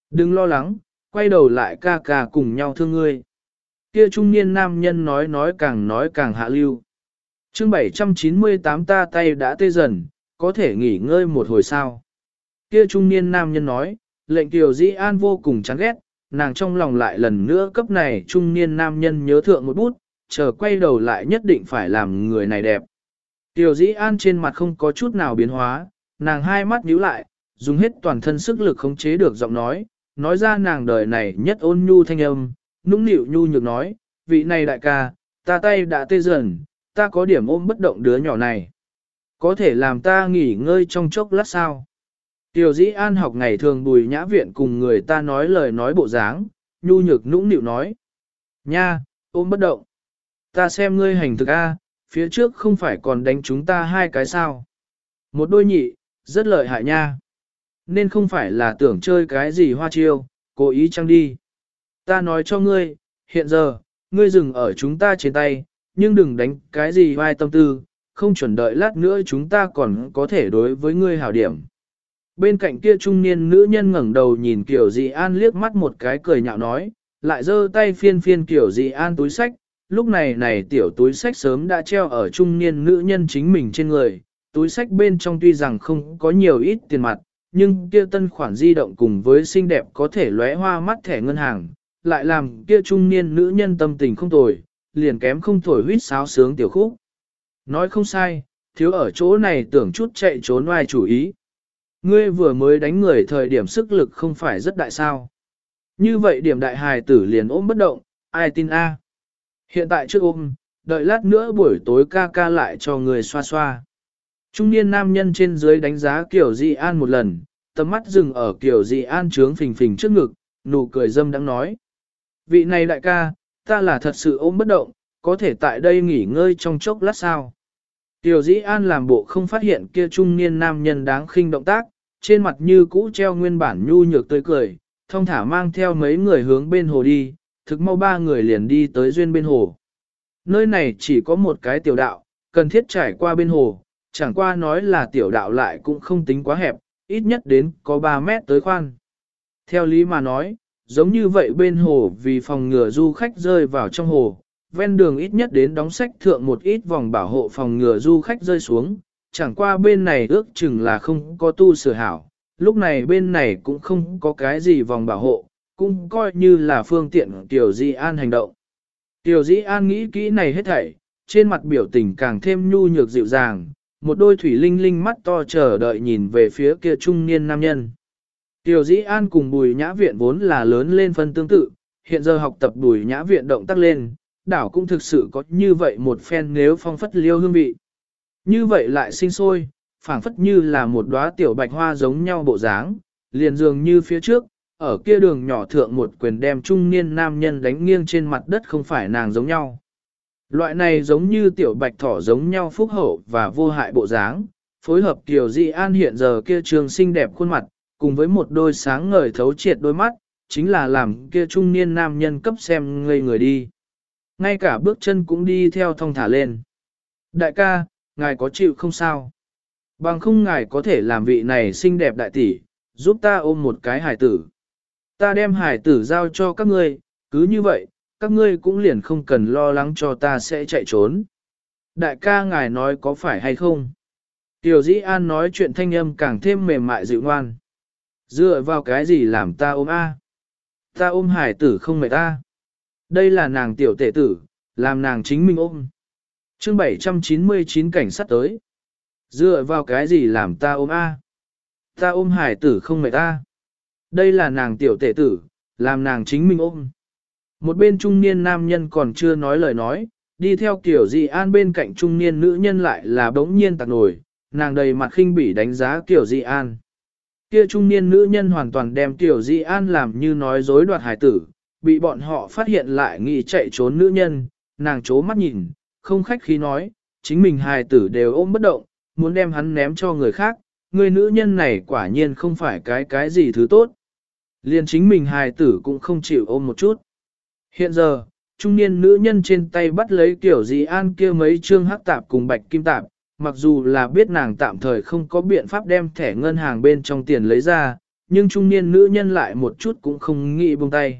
Đừng lo lắng, quay đầu lại ca ca cùng nhau thương ngươi. Kia trung niên nam nhân nói càng hạ lưu. Chương 798 ta tay đã tê dần, có thể nghỉ ngơi một hồi sao. Kia trung niên nam nhân nói, lệnh Kiều Dĩ An vô cùng chán ghét, nàng trong lòng lại lần nữa cấp này trung niên nam nhân nhớ thượng một bút, chờ quay đầu lại nhất định phải làm người này đẹp. Kiều Dĩ An trên mặt không có chút nào biến hóa, nàng hai mắt nhíu lại, dùng hết toàn thân sức lực khống chế được giọng nói ra nàng đời này nhất ôn nhu thanh âm, nũng nịu nhu nhược nói, vị này đại ca, ta tay đã tê dần, ta có điểm ôm bất động đứa nhỏ này. Có thể làm ta nghỉ ngơi trong chốc lát sao? Tiểu Dĩ An học ngày thường Bùi Nhã Viện cùng người ta nói lời nói bộ dáng, nhu nhược nũng nịu nói. Nha, ôm bất động. Ta xem ngươi hành thực A, phía trước không phải còn đánh chúng ta hai cái sao. Một đôi nhị, rất lợi hại nha. Nên không phải là tưởng chơi cái gì hoa chiêu, cố ý chăng đi. Ta nói cho ngươi, hiện giờ, ngươi dừng ở chúng ta trên tay, nhưng đừng đánh cái gì vai tâm tư, không chuẩn đợi lát nữa chúng ta còn có thể đối với ngươi hảo điểm. Bên cạnh kia trung niên nữ nhân ngẩng đầu nhìn Kiều Dị An liếc mắt một cái cười nhạo nói, lại giơ tay phiên phiên Kiều Dị An túi sách, lúc này tiểu túi sách sớm đã treo ở trung niên nữ nhân chính mình trên người, túi sách bên trong tuy rằng không có nhiều ít tiền mặt, nhưng kia tân khoản di động cùng với xinh đẹp có thể lóe hoa mắt thẻ ngân hàng, lại làm kia trung niên nữ nhân tâm tình không tồi, liền kém không thổi huýt sáo sướng tiểu khúc. Nói không sai, thiếu ở chỗ này tưởng chút chạy trốn oai chủ ý. Ngươi vừa mới đánh người thời điểm sức lực không phải rất đại sao. Như vậy điểm đại hài tử liền ôm bất động, ai tin a? Hiện tại trước ôm, đợi lát nữa buổi tối ca ca lại cho người xoa xoa. Trung niên nam nhân trên dưới đánh giá Kiều Dị An một lần, tầm mắt dừng ở Kiều Dị An trướng phình phình trước ngực, nụ cười dâm đang nói. Vị này đại ca, ta là thật sự ôm bất động, có thể tại đây nghỉ ngơi trong chốc lát sao. Kiều Dĩ An làm bộ không phát hiện kia trung niên nam nhân đáng khinh động tác, trên mặt như cũ treo nguyên bản nhu nhược tươi cười, thông thả mang theo mấy người hướng bên hồ đi, thực mau ba người liền đi tới duyên bên hồ. Nơi này chỉ có một cái tiểu đạo, cần thiết trải qua bên hồ, chẳng qua nói là tiểu đạo lại cũng không tính quá hẹp, ít nhất đến có 3 mét tới khoan. Theo lý mà nói, giống như vậy bên hồ vì phòng ngừa du khách rơi vào trong hồ, ven đường ít nhất đến đóng sách thượng một ít vòng bảo hộ phòng ngừa du khách rơi xuống, chẳng qua bên này ước chừng là không có tu sửa hảo, lúc này bên này cũng không có cái gì vòng bảo hộ, cũng coi như là phương tiện Tiểu Dĩ An hành động. Tiểu Dĩ An nghĩ kỹ này hết thảy, trên mặt biểu tình càng thêm nhu nhược dịu dàng, một đôi thủy linh linh mắt to chờ đợi nhìn về phía kia trung niên nam nhân. Tiểu Dĩ An cùng Bùi Nhã Viện vốn là lớn lên phân tương tự, hiện giờ học tập Bùi Nhã Viện động tác lên, đảo cũng thực sự có như vậy một phen nếu phong phất liêu hương vị. Như vậy lại sinh sôi, phảng phất như là một đóa tiểu bạch hoa giống nhau bộ dáng, liền dường như phía trước, ở kia đường nhỏ thượng một quyền đem trung niên nam nhân đánh nghiêng trên mặt đất không phải nàng giống nhau. Loại này giống như tiểu bạch thỏ giống nhau phúc hậu và vô hại bộ dáng, phối hợp Kiều Dị An hiện giờ kia trường xinh đẹp khuôn mặt, cùng với một đôi sáng ngời thấu triệt đôi mắt, chính là làm kia trung niên nam nhân cấp xem ngây người đi. Ngay cả bước chân cũng đi theo thong thả lên. Đại ca, ngài có chịu không sao? Bằng không ngài có thể làm vị này xinh đẹp đại tỷ, giúp ta ôm một cái hài tử. Ta đem hài tử giao cho các ngươi, cứ như vậy, các ngươi cũng liền không cần lo lắng cho ta sẽ chạy trốn. Đại ca ngài nói có phải hay không? Tiểu Dĩ An nói chuyện thanh âm càng thêm mềm mại dịu ngoan. Dựa vào cái gì làm ta ôm a? Ta ôm hài tử không mệt ta. Đây là nàng tiểu tể tử, làm nàng chính mình ôm. Chương 799 cảnh sát tới. Dựa vào cái gì làm ta ôm a? Ta ôm hải tử không mệt ta. Đây là nàng tiểu tể tử, làm nàng chính mình ôm. Một bên trung niên nam nhân còn chưa nói lời nói, đi theo Tiểu Dị An bên cạnh trung niên nữ nhân lại là bỗng nhiên tạc nổi, nàng đầy mặt khinh bỉ đánh giá Tiểu Dị An. Kia trung niên nữ nhân hoàn toàn đem Tiểu Dị An làm như nói dối đoạt hải tử, bị bọn họ phát hiện lại nghĩ chạy trốn nữ nhân, nàng chố mắt nhìn, không khách khí nói, chính mình hài tử đều ôm bất động, muốn đem hắn ném cho người khác, người nữ nhân này quả nhiên không phải cái gì thứ tốt. Liền chính mình hài tử cũng không chịu ôm một chút. Hiện giờ, trung niên nữ nhân trên tay bắt lấy Tiểu Dị An kia mấy trương hắc tạp cùng bạch kim tạp, mặc dù là biết nàng tạm thời không có biện pháp đem thẻ ngân hàng bên trong tiền lấy ra, nhưng trung niên nữ nhân lại một chút cũng không nghĩ buông tay.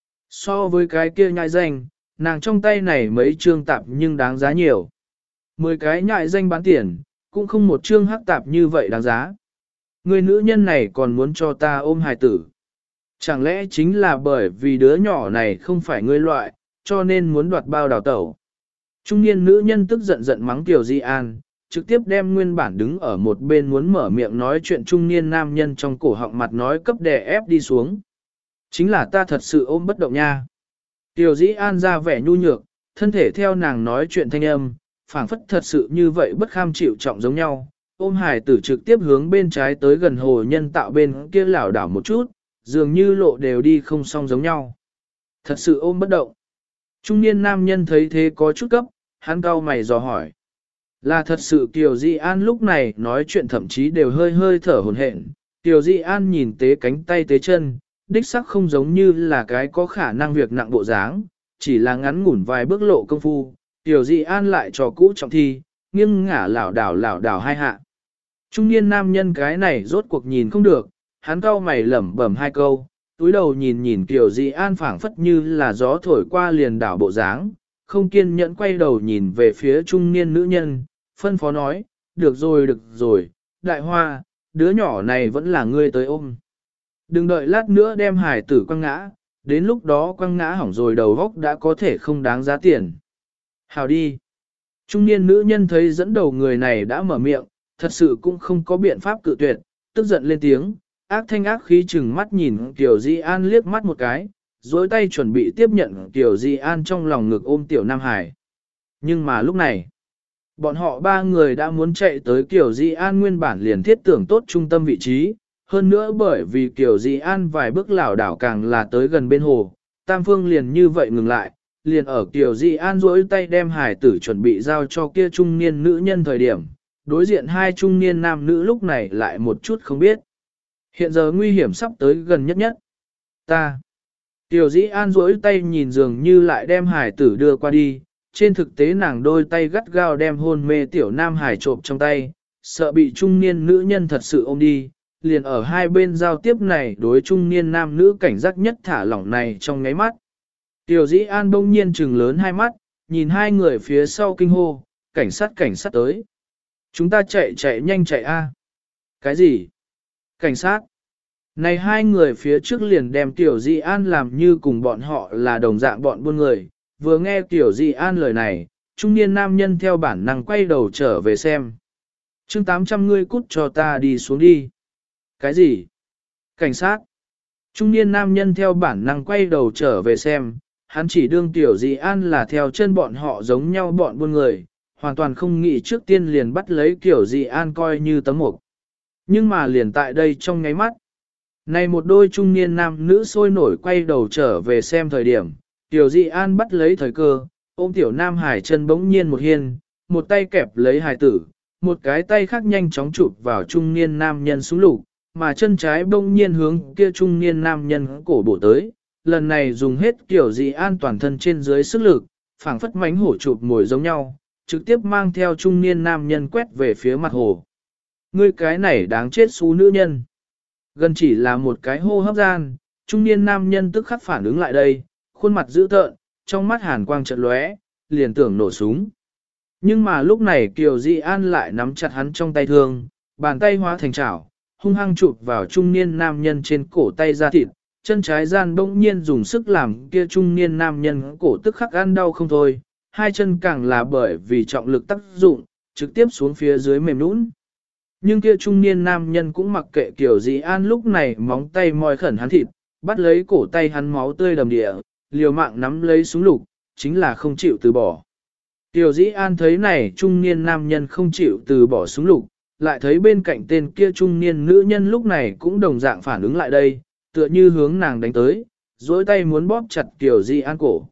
So với cái kia nhại danh, nàng trong tay này mấy trương tạp nhưng đáng giá nhiều. 10 cái nhại danh bán tiền, cũng không một trương hắc tạp như vậy đáng giá. Người nữ nhân này còn muốn cho ta ôm hài tử. Chẳng lẽ chính là bởi vì đứa nhỏ này không phải ngươi loại, cho nên muốn đoạt bao đào tẩu. Trung niên nữ nhân tức giận giận mắng Tiểu Di An, trực tiếp đem nguyên bản đứng ở một bên muốn mở miệng nói chuyện trung niên nam nhân trong cổ họng mặt nói cấp đè ép đi xuống. Chính là ta thật sự ôm bất động nha. Tiểu Di An ra vẻ nhu nhược, thân thể theo nàng nói chuyện thanh âm, phảng phất thật sự như vậy bất kham chịu trọng giống nhau. Ôm hài tử trực tiếp hướng bên trái tới gần hồ nhân tạo bên kia lảo đảo một chút, dường như lộ đều đi không xong giống nhau. Thật sự ôm bất động. Trung niên nam nhân thấy thế có chút cấp, hắn cau mày dò hỏi. Là thật sự Kiều Di An lúc này nói chuyện thậm chí đều hơi hơi thở hổn hển. Kiều Di An nhìn tế cánh tay tế chân, đích sắc không giống như là cái có khả năng việc nặng bộ dáng, chỉ là ngắn ngủn vài bước lộ công phu. Kiều Di An lại trò cũ trọng thi, nghiêng ngả lảo đảo hai hạ. Trung niên nam nhân cái này rốt cuộc nhìn không được, hắn cau mày lẩm bẩm hai câu, túi đầu nhìn Kiều Di An phảng phất như là gió thổi qua liền đảo bộ dáng, không kiên nhẫn quay đầu nhìn về phía trung niên nữ nhân, phân phó nói, được rồi, đại hoa, đứa nhỏ này vẫn là ngươi tới ôm. Đừng đợi lát nữa đem hải tử quăng ngã, đến lúc đó quăng ngã hỏng rồi đầu góc đã có thể không đáng giá tiền. Hào đi. Trung niên nữ nhân thấy dẫn đầu người này đã mở miệng, thật sự cũng không có biện pháp cự tuyệt, tức giận lên tiếng, ác thanh ác khí chừng mắt nhìn Kiều Di An liếc mắt một cái, dối tay chuẩn bị tiếp nhận Kiều Di An trong lòng ngực ôm Tiểu Nam Hải. Nhưng mà lúc này, bọn họ ba người đã muốn chạy tới Kiều Di An nguyên bản liền thiết tưởng tốt trung tâm vị trí, hơn nữa bởi vì Kiều Di An vài bước lảo đảo càng là tới gần bên hồ, Tam Phương liền như vậy ngừng lại, liền ở Kiều Di An duỗi tay đem hải tử chuẩn bị giao cho kia trung niên nữ nhân thời điểm, đối diện hai trung niên nam nữ lúc này lại một chút không biết. Hiện giờ nguy hiểm sắp tới gần nhất. Ta. Tiểu Dĩ An duỗi tay nhìn dường như lại đem hải tử đưa qua đi, trên thực tế nàng đôi tay gắt gao đem hôn mê tiểu nam hải trộm trong tay, sợ bị trung niên nữ nhân thật sự ôm đi, liền ở hai bên giao tiếp này đối trung niên nam nữ cảnh giác nhất thả lỏng này trong ngáy mắt. Tiểu Dĩ An bỗng nhiên trừng lớn hai mắt, nhìn hai người phía sau kinh hô, cảnh sát tới. Chúng ta chạy nhanh chạy a. Cái gì? Cảnh sát. Này hai người phía trước liền đem Tiểu Di An làm như cùng bọn họ là đồng dạng bọn buôn người, vừa nghe Tiểu Di An lời này, trung niên nam nhân theo bản năng quay đầu trở về xem. Chương 800 ngươi cút cho ta đi xuống đi. Cái gì? Cảnh sát. Trung niên nam nhân theo bản năng quay đầu trở về xem, hắn chỉ đương Tiểu Di An là theo chân bọn họ giống nhau bọn buôn người, hoàn toàn không nghĩ trước tiên liền bắt lấy Tiểu Di An coi như tấm mục. Nhưng mà liền tại đây trong ngáy mắt, này một đôi trung niên nam nữ sôi nổi quay đầu trở về xem thời điểm, Tiểu Di An bắt lấy thời cơ, ôm Tiểu Nam Hải chân bỗng nhiên một hiên, một tay kẹp lấy hải tử, một cái tay khác nhanh chóng chụp vào trung niên nam nhân xuống lục, mà chân trái bỗng nhiên hướng kia trung niên nam nhân cổ bổ tới, lần này dùng hết Tiểu Di An toàn thân trên dưới sức lực, phảng phất mánh hổ chụp mồi giống nhau, trực tiếp mang theo trung niên nam nhân quét về phía mặt hồ. Ngươi cái này đáng chết xú nữ nhân. Gần chỉ là một cái hô hấp gian, trung niên nam nhân tức khắc phản ứng lại đây, khuôn mặt dữ tợn, trong mắt hàn quang chợt lóe, liền tưởng nổ súng. Nhưng mà lúc này Kiều Di An lại nắm chặt hắn trong tay thương, bàn tay hóa thành chảo, hung hăng chụp vào trung niên nam nhân trên cổ tay ra thịt, chân trái gian bỗng nhiên dùng sức làm kia trung niên nam nhân cổ tức khắc ăn đau không thôi, hai chân càng là bởi vì trọng lực tác dụng, trực tiếp xuống phía dưới mềm nũng. Nhưng kia trung niên nam nhân cũng mặc kệ Kiều Di An lúc này móng tay moi khẩn hắn thịt, bắt lấy cổ tay hắn máu tươi đầm địa, liều mạng nắm lấy súng lục, chính là không chịu từ bỏ. Kiều Di An thấy này trung niên nam nhân không chịu từ bỏ súng lục, lại thấy bên cạnh tên kia trung niên nữ nhân lúc này cũng đồng dạng phản ứng lại đây, tựa như hướng nàng đánh tới, dối tay muốn bóp chặt Kiều Di An cổ.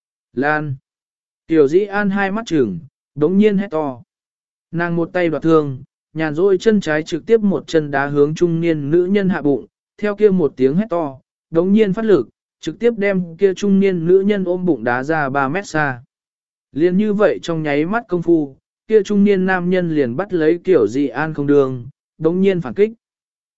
Lan! Kiều Di An hai mắt trừng, đống nhiên hét to. Nàng một tay đoạt thương, nhàn rỗi chân trái trực tiếp một chân đá hướng trung niên nữ nhân hạ bụng, theo kia một tiếng hét to, đống nhiên phát lực, trực tiếp đem kia trung niên nữ nhân ôm bụng đá ra 3 mét xa. Liên như vậy trong nháy mắt công phu, kia trung niên nam nhân liền bắt lấy Kiều Di An không đường, đống nhiên phản kích.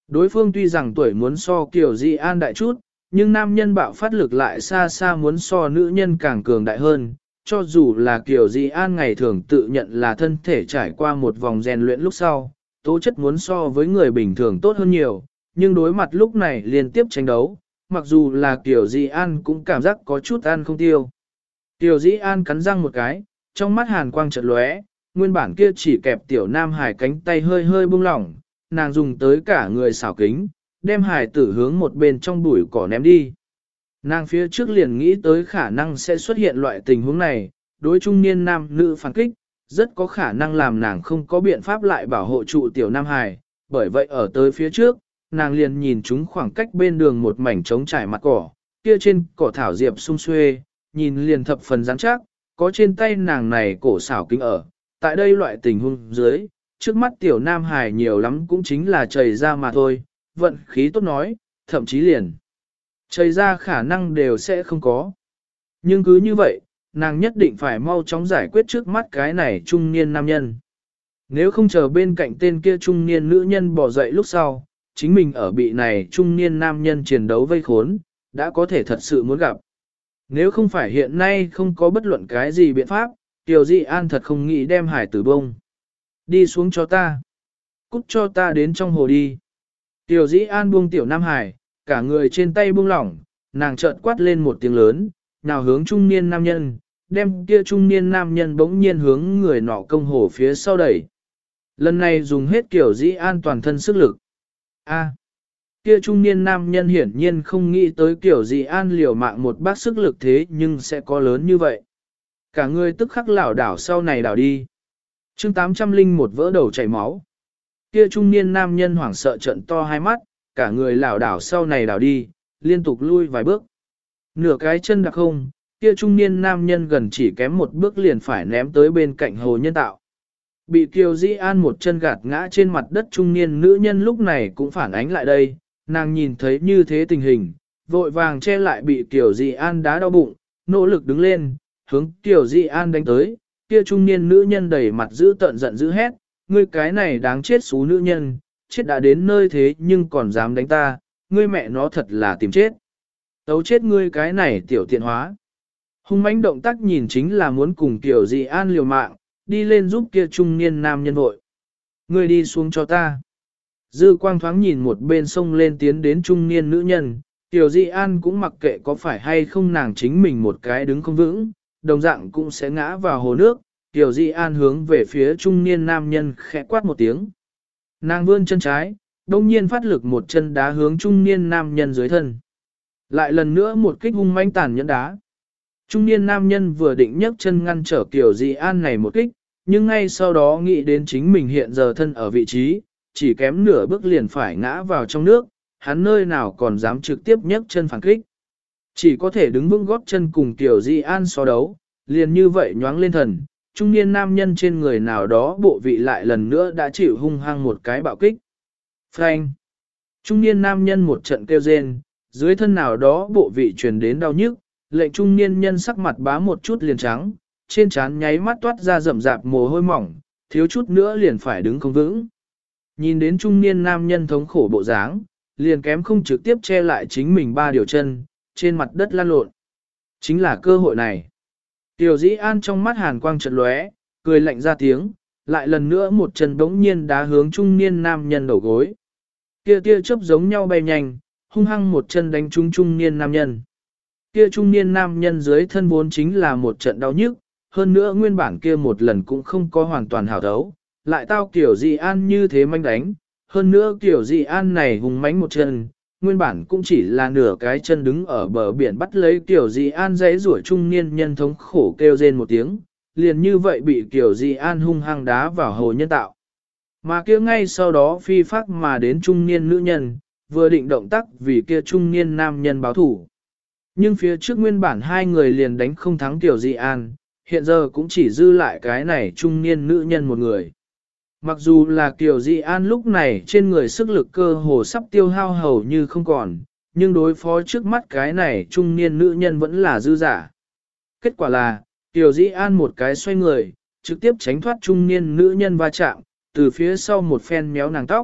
Đối phương tuy rằng tuổi muốn so Kiều Di An đại chút, nhưng nam nhân bạo phát lực lại xa xa muốn so nữ nhân càng cường đại hơn. Cho dù là Kiều Di An ngày thường tự nhận là thân thể trải qua một vòng rèn luyện lúc sau, tố chất muốn so với người bình thường tốt hơn nhiều, nhưng đối mặt lúc này liên tiếp tranh đấu, mặc dù là Kiều Di An cũng cảm giác có chút ăn không tiêu. Kiều Di An cắn răng một cái, trong mắt hàn quang chợt lóe, nguyên bản kia chỉ kẹp tiểu nam hải cánh tay hơi hơi buông lỏng, nàng dùng tới cả người xảo kính, đem hải tử hướng một bên trong bụi cỏ ném đi. Nàng phía trước liền nghĩ tới khả năng sẽ xuất hiện loại tình huống này, đối trung niên nam nữ phản kích, rất có khả năng làm nàng không có biện pháp lại bảo hộ trụ tiểu nam hải, bởi vậy ở tới phía trước, nàng liền nhìn chúng khoảng cách bên đường một mảnh trống trải mặt cỏ, kia trên cỏ thảo diệp sung xuê, nhìn liền thập phần rắn chắc, có trên tay nàng này cổ xảo kính ở. Tại đây loại tình huống dưới, trước mắt tiểu nam hài nhiều lắm cũng chính là chảy ra mà thôi, vận khí tốt nói, thậm chí liền. Chảy ra khả năng đều sẽ không có. Nhưng cứ như vậy, nàng nhất định phải mau chóng giải quyết trước mắt cái này trung niên nam nhân. Nếu không chờ bên cạnh tên kia trung niên nữ nhân bỏ dậy lúc sau, chính mình ở bị này trung niên nam nhân chiến đấu vây khốn, đã có thể thật sự muốn gặp. Nếu không phải hiện nay không có bất luận cái gì biện pháp, Tiểu Di An thật không nghĩ đem hải tử bông. Đi xuống cho ta. Cút cho ta đến trong hồ đi. Tiểu Di An buông tiểu Nam Hải, cả người trên tay buông lỏng, nàng chợt quát lên một tiếng lớn, nào hướng trung niên nam nhân, đem kia trung niên nam nhân bỗng nhiên hướng người nọ công hồ phía sau đẩy. Lần này dùng hết Tiểu Di An toàn thân sức lực. A. Kia trung niên nam nhân hiển nhiên không nghĩ tới Tiểu Di An liều mạng một bác sức lực thế nhưng sẽ có lớn như vậy. Cả người tức khắc lảo đảo sau này đảo đi. chương 801 vỡ đầu chảy máu. Kia trung niên nam nhân hoảng sợ trận to hai mắt, cả người lảo đảo sau này đảo đi, liên tục lui vài bước. Nửa cái chân đặc không, kia trung niên nam nhân gần chỉ kém một bước liền phải ném tới bên cạnh hồ nhân tạo. Bị Kiều Di An một chân gạt ngã trên mặt đất trung niên nữ nhân lúc này cũng phản ánh lại đây, nàng nhìn thấy như thế tình hình, vội vàng che lại bị Kiều Di An đá đau bụng, nỗ lực đứng lên, hướng Kiều Di An đánh tới, kia trung niên nữ nhân đầy mặt giữ tợn giận dữ hét, ngươi cái này đáng chết xú nữ nhân, chết đã đến nơi thế nhưng còn dám đánh ta, ngươi mẹ nó thật là tìm chết. Tấu chết ngươi cái này tiểu tiện hóa. Hung mãnh động tác nhìn chính là muốn cùng Kiều Di An liều mạng, đi lên giúp kia trung niên nam nhân vội. Ngươi đi xuống cho ta. Dư quang thoáng nhìn một bên sông lên tiến đến trung niên nữ nhân, Kiều Di An cũng mặc kệ có phải hay không nàng chính mình một cái đứng không vững, đồng dạng cũng sẽ ngã vào hồ nước. Kiều Di An hướng về phía trung niên nam nhân khẽ quát một tiếng. Nàng vươn chân trái, đông nhiên phát lực một chân đá hướng trung niên nam nhân dưới thân. Lại lần nữa một kích hung mãnh tàn nhẫn đá. Trung niên nam nhân vừa định nhấc chân ngăn trở Kiều Di An này một kích, nhưng ngay sau đó nghĩ đến chính mình hiện giờ thân ở vị trí, chỉ kém nửa bước liền phải ngã vào trong nước, hắn nơi nào còn dám trực tiếp nhấc chân phản kích. Chỉ có thể đứng vững gót chân cùng Kiều Di An so đấu, liền như vậy nhoáng lên thần, trung niên nam nhân trên người nào đó bộ vị lại lần nữa đã chịu hung hăng một cái bạo kích. Phanh! Trung niên nam nhân một trận kêu rên, dưới thân nào đó bộ vị truyền đến đau nhức, lệnh trung niên nhân sắc mặt bá một chút liền trắng, trên trán nháy mắt toát ra rậm rạp mồ hôi mỏng, thiếu chút nữa liền phải đứng không vững. Nhìn đến trung niên nam nhân thống khổ bộ dáng, liền kém không trực tiếp che lại chính mình ba điều chân, trên mặt đất lăn lộn. Chính là cơ hội này. Tiểu Dĩ An trong mắt hàn quang chợt lóe, cười lạnh ra tiếng, lại lần nữa một chân bỗng nhiên đá hướng trung niên nam nhân đầu gối. Kia tia chớp giống nhau bay nhanh, hung hăng một chân đánh trúng trung niên nam nhân. Kia trung niên nam nhân dưới thân vốn chính là một trận đau nhức, hơn nữa nguyên bản kia một lần cũng không có hoàn toàn hảo thấu, lại tao Tiểu Dĩ An như thế manh đánh, hơn nữa Tiểu Dĩ An này hùng mãnh một chân. Nguyên bản cũng chỉ là nửa cái chân đứng ở bờ biển bắt lấy Kiều Di An giấy rủa trung niên nhân thống khổ kêu rên một tiếng, liền như vậy bị Kiều Di An hung hăng đá vào hồ nhân tạo. Mà kia ngay sau đó phi phát mà đến trung niên nữ nhân, vừa định động tác vì kia trung niên nam nhân báo thủ. Nhưng phía trước nguyên bản hai người liền đánh không thắng Kiều Di An, hiện giờ cũng chỉ dư lại cái này trung niên nữ nhân một người. Mặc dù là Kiều Di An lúc này trên người sức lực cơ hồ sắp tiêu hao hầu như không còn, nhưng đối phó trước mắt cái này trung niên nữ nhân vẫn là dư giả. Kết quả là, Kiều Di An một cái xoay người, trực tiếp tránh thoát trung niên nữ nhân va chạm, từ phía sau một phen méo nàng tóc,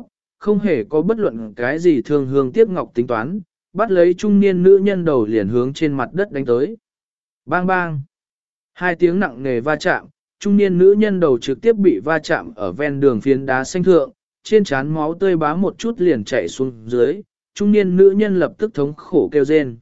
không hề có bất luận cái gì thương hương tiếc ngọc tính toán, bắt lấy trung niên nữ nhân đầu liền hướng trên mặt đất đánh tới. Bang bang! Hai tiếng nặng nề va chạm, trung niên nữ nhân đầu trực tiếp bị va chạm ở ven đường phiến đá xanh thượng, trên trán máu tươi bám một chút liền chảy xuống dưới, trung niên nữ nhân lập tức thống khổ kêu rên.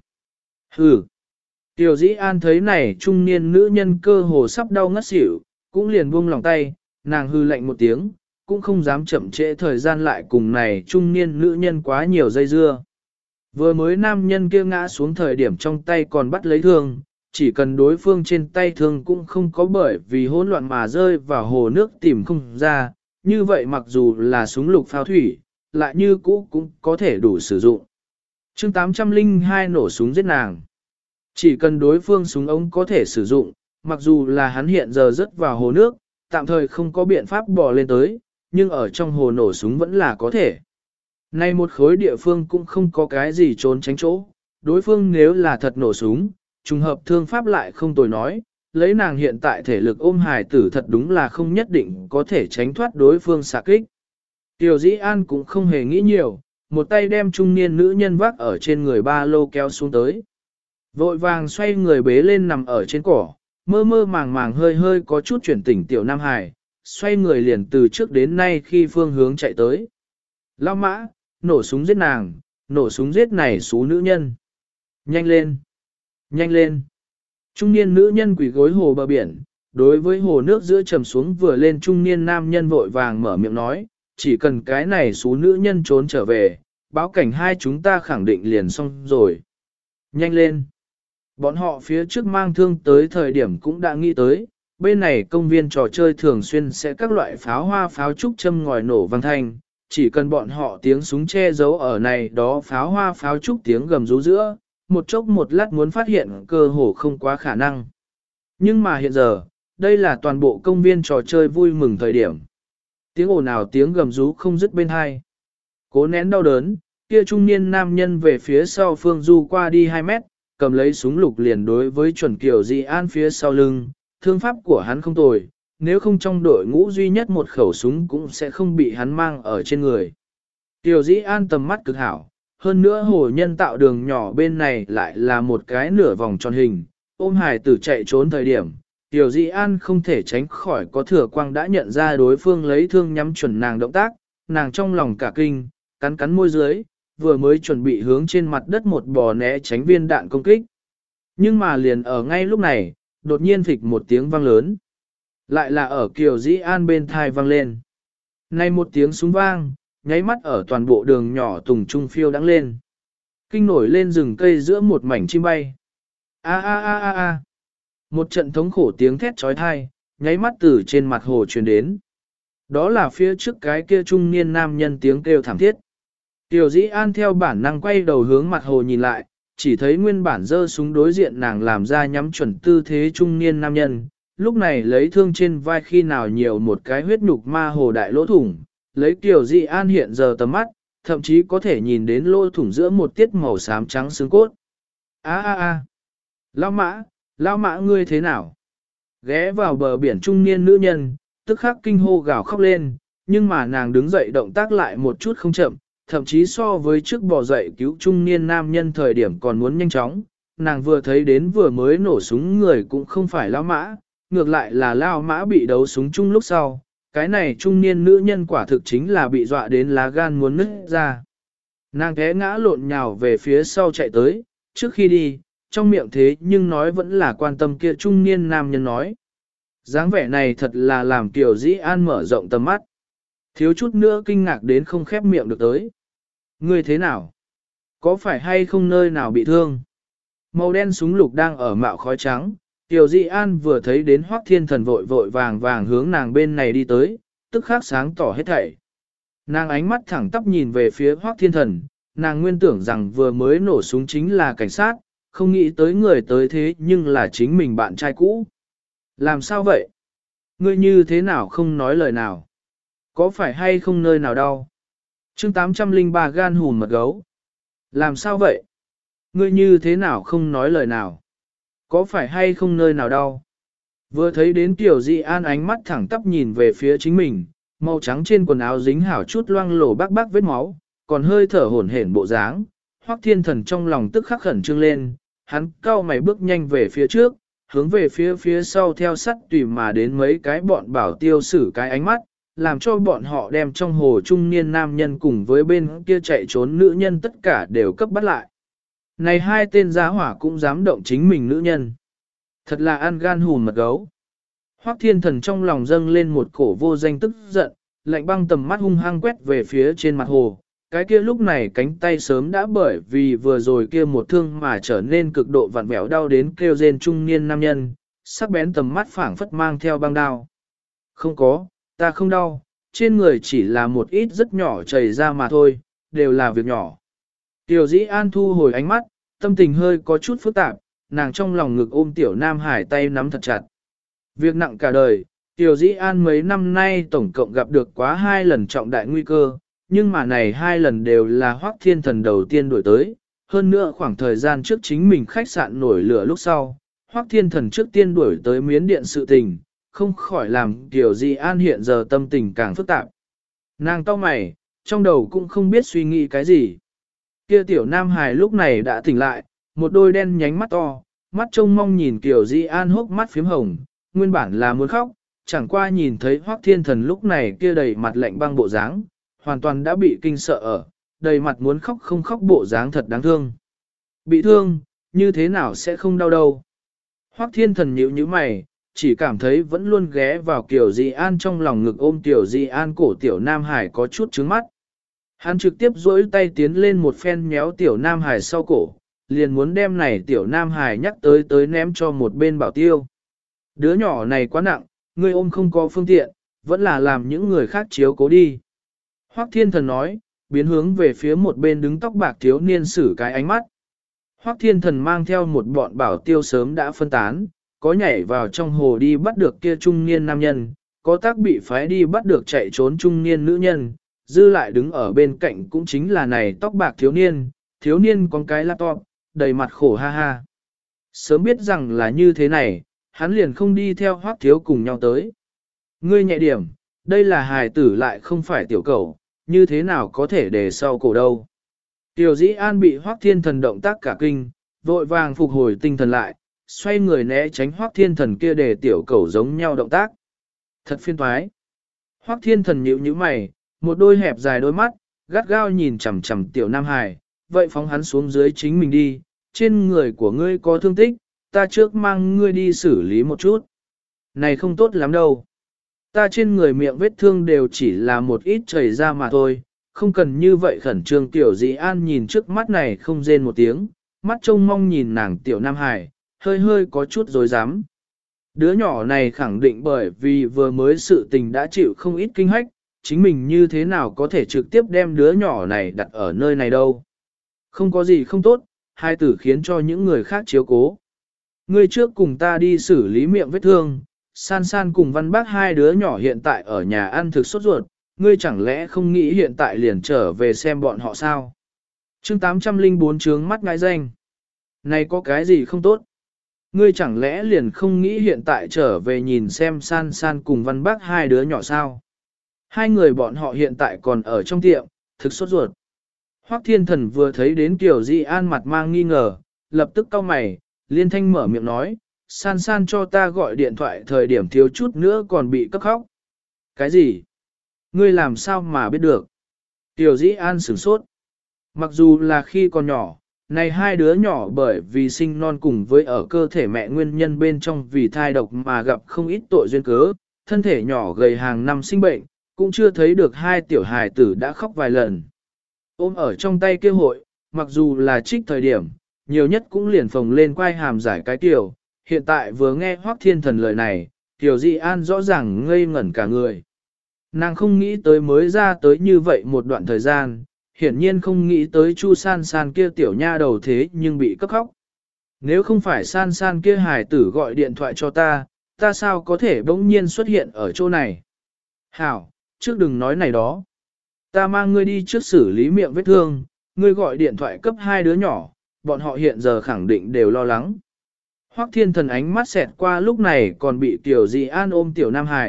Hừ! Tiểu Dĩ An thấy này trung niên nữ nhân cơ hồ sắp đau ngất xỉu, cũng liền buông lòng tay, nàng hư lạnh một tiếng, cũng không dám chậm trễ thời gian lại cùng này trung niên nữ nhân quá nhiều dây dưa. Vừa mới nam nhân kia ngã xuống thời điểm trong tay còn bắt lấy thương, chỉ cần đối phương trên tay thương cũng không có bởi vì hỗn loạn mà rơi vào hồ nước tìm không ra, như vậy mặc dù là súng lục pháo thủy, lại như cũ cũng có thể đủ sử dụng. Chương 802 nổ súng giết nàng. Chỉ cần đối phương súng ống có thể sử dụng, mặc dù là hắn hiện giờ rớt vào hồ nước, tạm thời không có biện pháp bò lên tới, nhưng ở trong hồ nổ súng vẫn là có thể. Nay một khối địa phương cũng không có cái gì trốn tránh chỗ, đối phương nếu là thật nổ súng, trùng hợp thương pháp lại không tồi nói, lấy nàng hiện tại thể lực ôm hài tử thật đúng là không nhất định có thể tránh thoát đối phương xạ kích. Tiểu Dĩ An cũng không hề nghĩ nhiều, một tay đem trung niên nữ nhân vác ở trên người ba lô kéo xuống tới. Vội vàng xoay người bế lên nằm ở trên cỏ, mơ mơ màng màng hơi hơi có chút chuyển tỉnh tiểu Nam Hải, xoay người liền từ trước đến nay khi phương hướng chạy tới. Lao mã, nổ súng giết nàng, nổ súng giết này xú nữ nhân. Nhanh lên, nhanh lên. Trung niên nữ nhân quỳ gối hồ bờ biển, đối với hồ nước giữa trầm xuống vừa lên trung niên nam nhân vội vàng mở miệng nói, chỉ cần cái này xú nữ nhân trốn trở về, báo cảnh hai chúng ta khẳng định liền xong rồi. Nhanh lên. Bọn họ phía trước mang thương tới thời điểm cũng đã nghĩ tới, bên này công viên trò chơi thường xuyên sẽ các loại pháo hoa pháo trúc châm ngòi nổ vang thanh, chỉ cần bọn họ tiếng súng che giấu ở này đó pháo hoa pháo trúc tiếng gầm rú giữa, một chốc một lát muốn phát hiện cơ hồ không quá khả năng. Nhưng mà hiện giờ, đây là toàn bộ công viên trò chơi vui mừng thời điểm. Tiếng ồn ào tiếng gầm rú không dứt bên hai. Cố nén đau đớn, kia trung niên nam nhân về phía sau Phương Du qua đi 2 mét, cầm lấy súng lục liền đối với chuẩn Kiều Dĩ An phía sau lưng, thương pháp của hắn không tồi, nếu không trong đội ngũ duy nhất một khẩu súng cũng sẽ không bị hắn mang ở trên người. Kiều Dĩ An tầm mắt cực hảo, hơn nữa hồ nhân tạo đường nhỏ bên này lại là một cái nửa vòng tròn hình, ôm hài tử chạy trốn thời điểm. Kiều Dĩ An không thể tránh khỏi có thừa quang đã nhận ra đối phương lấy thương nhắm chuẩn nàng động tác, nàng trong lòng cả kinh, cắn cắn môi dưới, vừa mới chuẩn bị hướng trên mặt đất một bò né tránh viên đạn công kích. Nhưng mà liền ở ngay lúc này, đột nhiên phịch một tiếng vang lớn. Lại là ở Kiều Dĩ An bên thai vang lên. Nay một tiếng súng vang, nháy mắt ở toàn bộ đường nhỏ tùng trung phiêu đắng lên. Kinh nổi lên rừng cây giữa một mảnh chim bay. A a a a a. Một trận thống khổ tiếng thét trói thai, nháy mắt từ trên mặt hồ truyền đến. Đó là phía trước cái kia trung niên nam nhân tiếng kêu thảm thiết. Tiểu Dĩ An theo bản năng quay đầu hướng mặt hồ nhìn lại, chỉ thấy nguyên bản giơ súng đối diện nàng làm ra nhắm chuẩn tư thế trung niên nam nhân, lúc này lấy thương trên vai khi nào nhiều một cái huyết nhục ma hồ đại lỗ thủng, lấy Tiểu Dĩ An hiện giờ tầm mắt, thậm chí có thể nhìn đến lỗ thủng giữa một tiết màu xám trắng xương cốt. A a a, Lão mã ngươi thế nào? Ghé vào bờ biển trung niên nữ nhân, tức khắc kinh hô gào khóc lên, nhưng mà nàng đứng dậy động tác lại một chút không chậm, thậm chí so với trước bò dậy cứu trung niên nam nhân thời điểm còn muốn nhanh chóng, nàng vừa thấy đến vừa mới nổ súng người cũng không phải Lão mã, ngược lại là Lão mã bị đấu súng chung lúc sau, cái này trung niên nữ nhân quả thực chính là bị dọa đến lá gan muốn nứt ra. Nàng té ngã lộn nhào về phía sau chạy tới, trước khi đi, trong miệng thế nhưng nói vẫn là quan tâm kia trung niên nam nhân nói. Dáng vẻ này thật là làm Kiều Dĩ An mở rộng tầm mắt. Thiếu chút nữa kinh ngạc đến không khép miệng được tới. Ngươi thế nào? Có phải hay không nơi nào bị thương? Màu đen súng lục đang ở mạo khói trắng. Kiều Dĩ An vừa thấy đến Hoắc Thiên Thần vội vội vàng vàng hướng nàng bên này đi tới, tức khắc sáng tỏ hết thảy. Nàng ánh mắt thẳng tắp nhìn về phía Hoắc Thiên Thần, nàng nguyên tưởng rằng vừa mới nổ súng chính là cảnh sát, không nghĩ tới người tới thế nhưng là chính mình bạn trai cũ. Làm sao vậy? Ngươi như thế nào không nói lời nào? Có phải hay không nơi nào đau? Chương 803 gan hùn mật gấu. Làm sao vậy? Ngươi như thế nào không nói lời nào? Có phải hay không nơi nào đau? Vừa thấy đến Tiểu Dĩ An ánh mắt thẳng tắp nhìn về phía chính mình, Màu trắng trên quần áo dính hảo chút loang lổ bác bác vết máu, còn hơi thở hổn hển bộ dáng. Hoắc Thiên Thần trong lòng tức khắc khẩn trương lên, hắn cau mày bước nhanh về phía trước, hướng về phía sau theo sắt tùy mà đến mấy cái bọn bảo tiêu xử cái ánh mắt, làm cho bọn họ đem trong hồ trung niên nam nhân cùng với bên kia chạy trốn nữ nhân tất cả đều cấp bắt lại. Này hai tên giá hỏa cũng dám động chính mình nữ nhân. Thật là ăn gan hùn mật gấu. Hoắc Thiên Thần trong lòng dâng lên một cổ vô danh tức giận, lạnh băng tầm mắt hung hăng quét về phía trên mặt hồ. Cái kia lúc này cánh tay sớm đã bởi vì vừa rồi kia một thương mà trở nên cực độ vặn vẹo đau đến kêu rên trung niên nam nhân, sắc bén tầm mắt phảng phất mang theo băng đao. Không có, ta không đau, trên người chỉ là một ít rất nhỏ chảy ra mà thôi, đều là việc nhỏ. Tiểu Dĩ An thu hồi ánh mắt, tâm tình hơi có chút phức tạp, nàng trong lòng ngực ôm Tiểu Nam Hải tay nắm thật chặt. Việc nặng cả đời, Tiểu Dĩ An mấy năm nay tổng cộng gặp được quá 2 lần trọng đại nguy cơ, nhưng mà này 2 lần đều là Hoắc Thiên Thần đầu tiên đuổi tới, hơn nữa khoảng thời gian trước chính mình khách sạn nổi lửa lúc sau, Hoắc Thiên Thần trước tiên đuổi tới Miến Điện sự tình, không khỏi làm Tiểu Dĩ An hiện giờ tâm tình càng phức tạp. Nàng cau mày, trong đầu cũng không biết suy nghĩ cái gì. Kia Tiểu Nam Hải lúc này đã tỉnh lại, một đôi đen nhánh mắt to, mắt trông mong nhìn Tiểu Dĩ An hốc mắt phím hồng, nguyên bản là muốn khóc, chẳng qua nhìn thấy Hoắc Thiên Thần lúc này kia đầy mặt lạnh băng bộ dáng, hoàn toàn đã bị kinh sợ ở, đầy mặt muốn khóc không khóc bộ dáng thật đáng thương. Bị thương, như thế nào sẽ không đau đâu. Hoắc Thiên Thần nhíu nhíu mày, chỉ cảm thấy vẫn luôn ghé vào Kiều Di An trong lòng ngực ôm Kiều Di An cổ Tiểu Nam Hải có chút trứng mắt. Hắn trực tiếp duỗi tay tiến lên một phen méo Tiểu Nam Hải sau cổ, liền muốn đem này Tiểu Nam Hải nhắc tới ném cho một bên bảo tiêu. Đứa nhỏ này quá nặng, ngươi ôm không có phương tiện, vẫn là làm những người khác chiếu cố đi. Hoắc Thiên Thần nói, biến hướng về phía một bên đứng tóc bạc thiếu niên sử cái ánh mắt. Hoắc Thiên Thần mang theo một bọn bảo tiêu sớm đã phân tán, có nhảy vào trong hồ đi bắt được kia trung niên nam nhân, có tác bị phái đi bắt được chạy trốn trung niên nữ nhân, dư lại đứng ở bên cạnh cũng chính là này tóc bạc thiếu niên con cái laptop, đầy mặt khổ ha ha. Sớm biết rằng là như thế này, hắn liền không đi theo Hoắc thiếu cùng nhau tới. Ngươi nhẹ điểm, đây là hài tử lại không phải tiểu cầu, như thế nào có thể để sau cổ đâu. Tiểu Dĩ An bị Hoắc Thiên Thần động tác cả kinh, vội vàng phục hồi tinh thần lại, xoay người né tránh Hoắc Thiên Thần kia để tiểu cầu giống nhau động tác. Thật phiền toái. Hoắc Thiên Thần nhíu nhíu mày, một đôi hẹp dài đôi mắt, gắt gao nhìn chằm chằm Tiểu Nam Hải, vậy phóng hắn xuống dưới chính mình đi, trên người của ngươi có thương tích, ta trước mang ngươi đi xử lý một chút. Này không tốt lắm đâu. Ta trên người miệng vết thương đều chỉ là một ít chảy ra mà thôi, không cần như vậy khẩn trương. Tiểu Dĩ An nhìn trước mắt này không rên một tiếng, mắt trông mong nhìn nàng Tiểu Nam Hải, hơi có chút dối dám. Đứa nhỏ này khẳng định bởi vì vừa mới sự tình đã chịu không ít kinh hách, chính mình như thế nào có thể trực tiếp đem đứa nhỏ này đặt ở nơi này đâu. Không có gì không tốt, hai tử khiến cho những người khác chiếu cố. Ngươi trước cùng ta đi xử lý miệng vết thương, San San cùng Văn Bác hai đứa nhỏ hiện tại ở nhà ăn thực sốt ruột, ngươi chẳng lẽ không nghĩ hiện tại liền trở về xem bọn họ sao? Chương 804 trướng mắt ngại danh. Này có cái gì không tốt? Ngươi chẳng lẽ liền không nghĩ hiện tại trở về nhìn xem San San cùng Văn Bác hai đứa nhỏ sao? Hai người bọn họ hiện tại còn ở trong tiệm, thực sốt ruột. Hoắc Thiên Thần vừa thấy đến Kiều Di An mặt mang nghi ngờ, lập tức cau mày, liên thanh mở miệng nói, San San cho ta gọi điện thoại thời điểm thiếu chút nữa còn bị cấp khóc. Cái gì? Ngươi làm sao mà biết được? Kiều Di An sửng sốt. Mặc dù là khi còn nhỏ, này hai đứa nhỏ bởi vì sinh non cùng với ở cơ thể mẹ nguyên nhân bên trong vì thai độc mà gặp không ít tội duyên cớ, thân thể nhỏ gầy hàng năm sinh bệnh, cũng chưa thấy được hai tiểu hài tử đã khóc vài lần. Ôm ở trong tay kia hội, mặc dù là trích thời điểm, nhiều nhất cũng liền phồng lên quai hàm giải cái tiểu, hiện tại vừa nghe Hoắc Thiên Thần lời này, Tiểu Di An rõ ràng ngây ngẩn cả người. Nàng không nghĩ tới mới ra tới như vậy một đoạn thời gian, hiển nhiên không nghĩ tới Chu San San kia tiểu nha đầu thế nhưng bị cấp khóc. Nếu không phải San San kia hài tử gọi điện thoại cho ta, ta sao có thể bỗng nhiên xuất hiện ở chỗ này? Hảo, trước đừng nói này đó. Ta mang ngươi đi trước xử lý miệng vết thương, ngươi gọi điện thoại cấp hai đứa nhỏ, bọn họ hiện giờ khẳng định đều lo lắng. Hoắc Thiên Thần ánh mắt xẹt qua lúc này còn bị Tiểu Di An ôm Tiểu Nam Hải,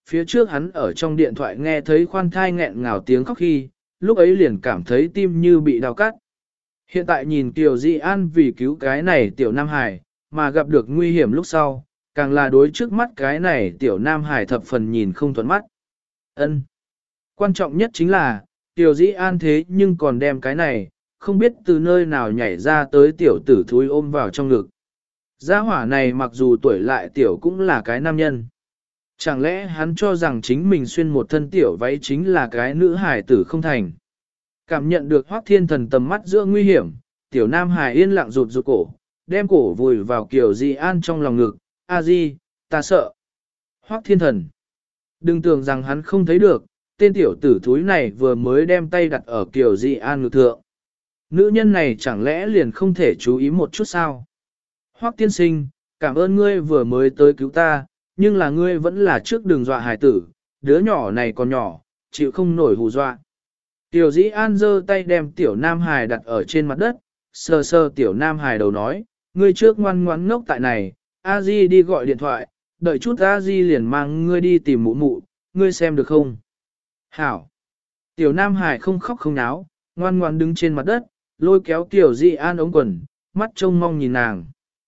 phía trước hắn ở trong điện thoại nghe thấy khoan thai nghẹn ngào tiếng khóc khi, lúc ấy liền cảm thấy tim như bị đau cắt. Hiện tại nhìn Kiều Di An vì cứu cái này tiểu Nam Hải, mà gặp được nguy hiểm lúc sau, càng là đối trước mắt cái này tiểu Nam Hải thập phần nhìn không thuận mắt. Ân. Quan trọng nhất chính là, Kiều Di An thế nhưng còn đem cái này, không biết từ nơi nào nhảy ra tới tiểu tử thúi ôm vào trong ngực. Gia hỏa này mặc dù tuổi lại tiểu cũng là cái nam nhân. Chẳng lẽ hắn cho rằng chính mình xuyên một thân tiểu váy chính là cái nữ hải tử không thành. Cảm nhận được Hoắc Thiên Thần tầm mắt giữa nguy hiểm, tiểu Nam Hải yên lặng rụt rụt cổ, đem cổ vùi vào Kiều Di An trong lòng ngực. A Di, ta sợ. Hoắc Thiên Thần. Đừng tưởng rằng hắn không thấy được, tên tiểu tử thúi này vừa mới đem tay đặt ở Kiều Di An ngực thượng. Nữ nhân này chẳng lẽ liền không thể chú ý một chút sao? Hoắc tiên sinh, cảm ơn ngươi vừa mới tới cứu ta, nhưng là ngươi vẫn là trước đường dọa hài tử, đứa nhỏ này còn nhỏ, chịu không nổi hù dọa. Tiểu Dĩ An giơ tay đem tiểu Nam Hải đặt ở trên mặt đất, sờ sờ tiểu Nam Hải đầu nói, ngươi trước ngoan ngoãn ngốc tại này, A Di đi gọi điện thoại, đợi chút A Di liền mang ngươi đi tìm mụ mụ, ngươi xem được không? Hảo! Tiểu Nam Hải không khóc không náo, ngoan ngoãn đứng trên mặt đất, lôi kéo Tiểu Dĩ An ống quần, mắt trông mong nhìn nàng.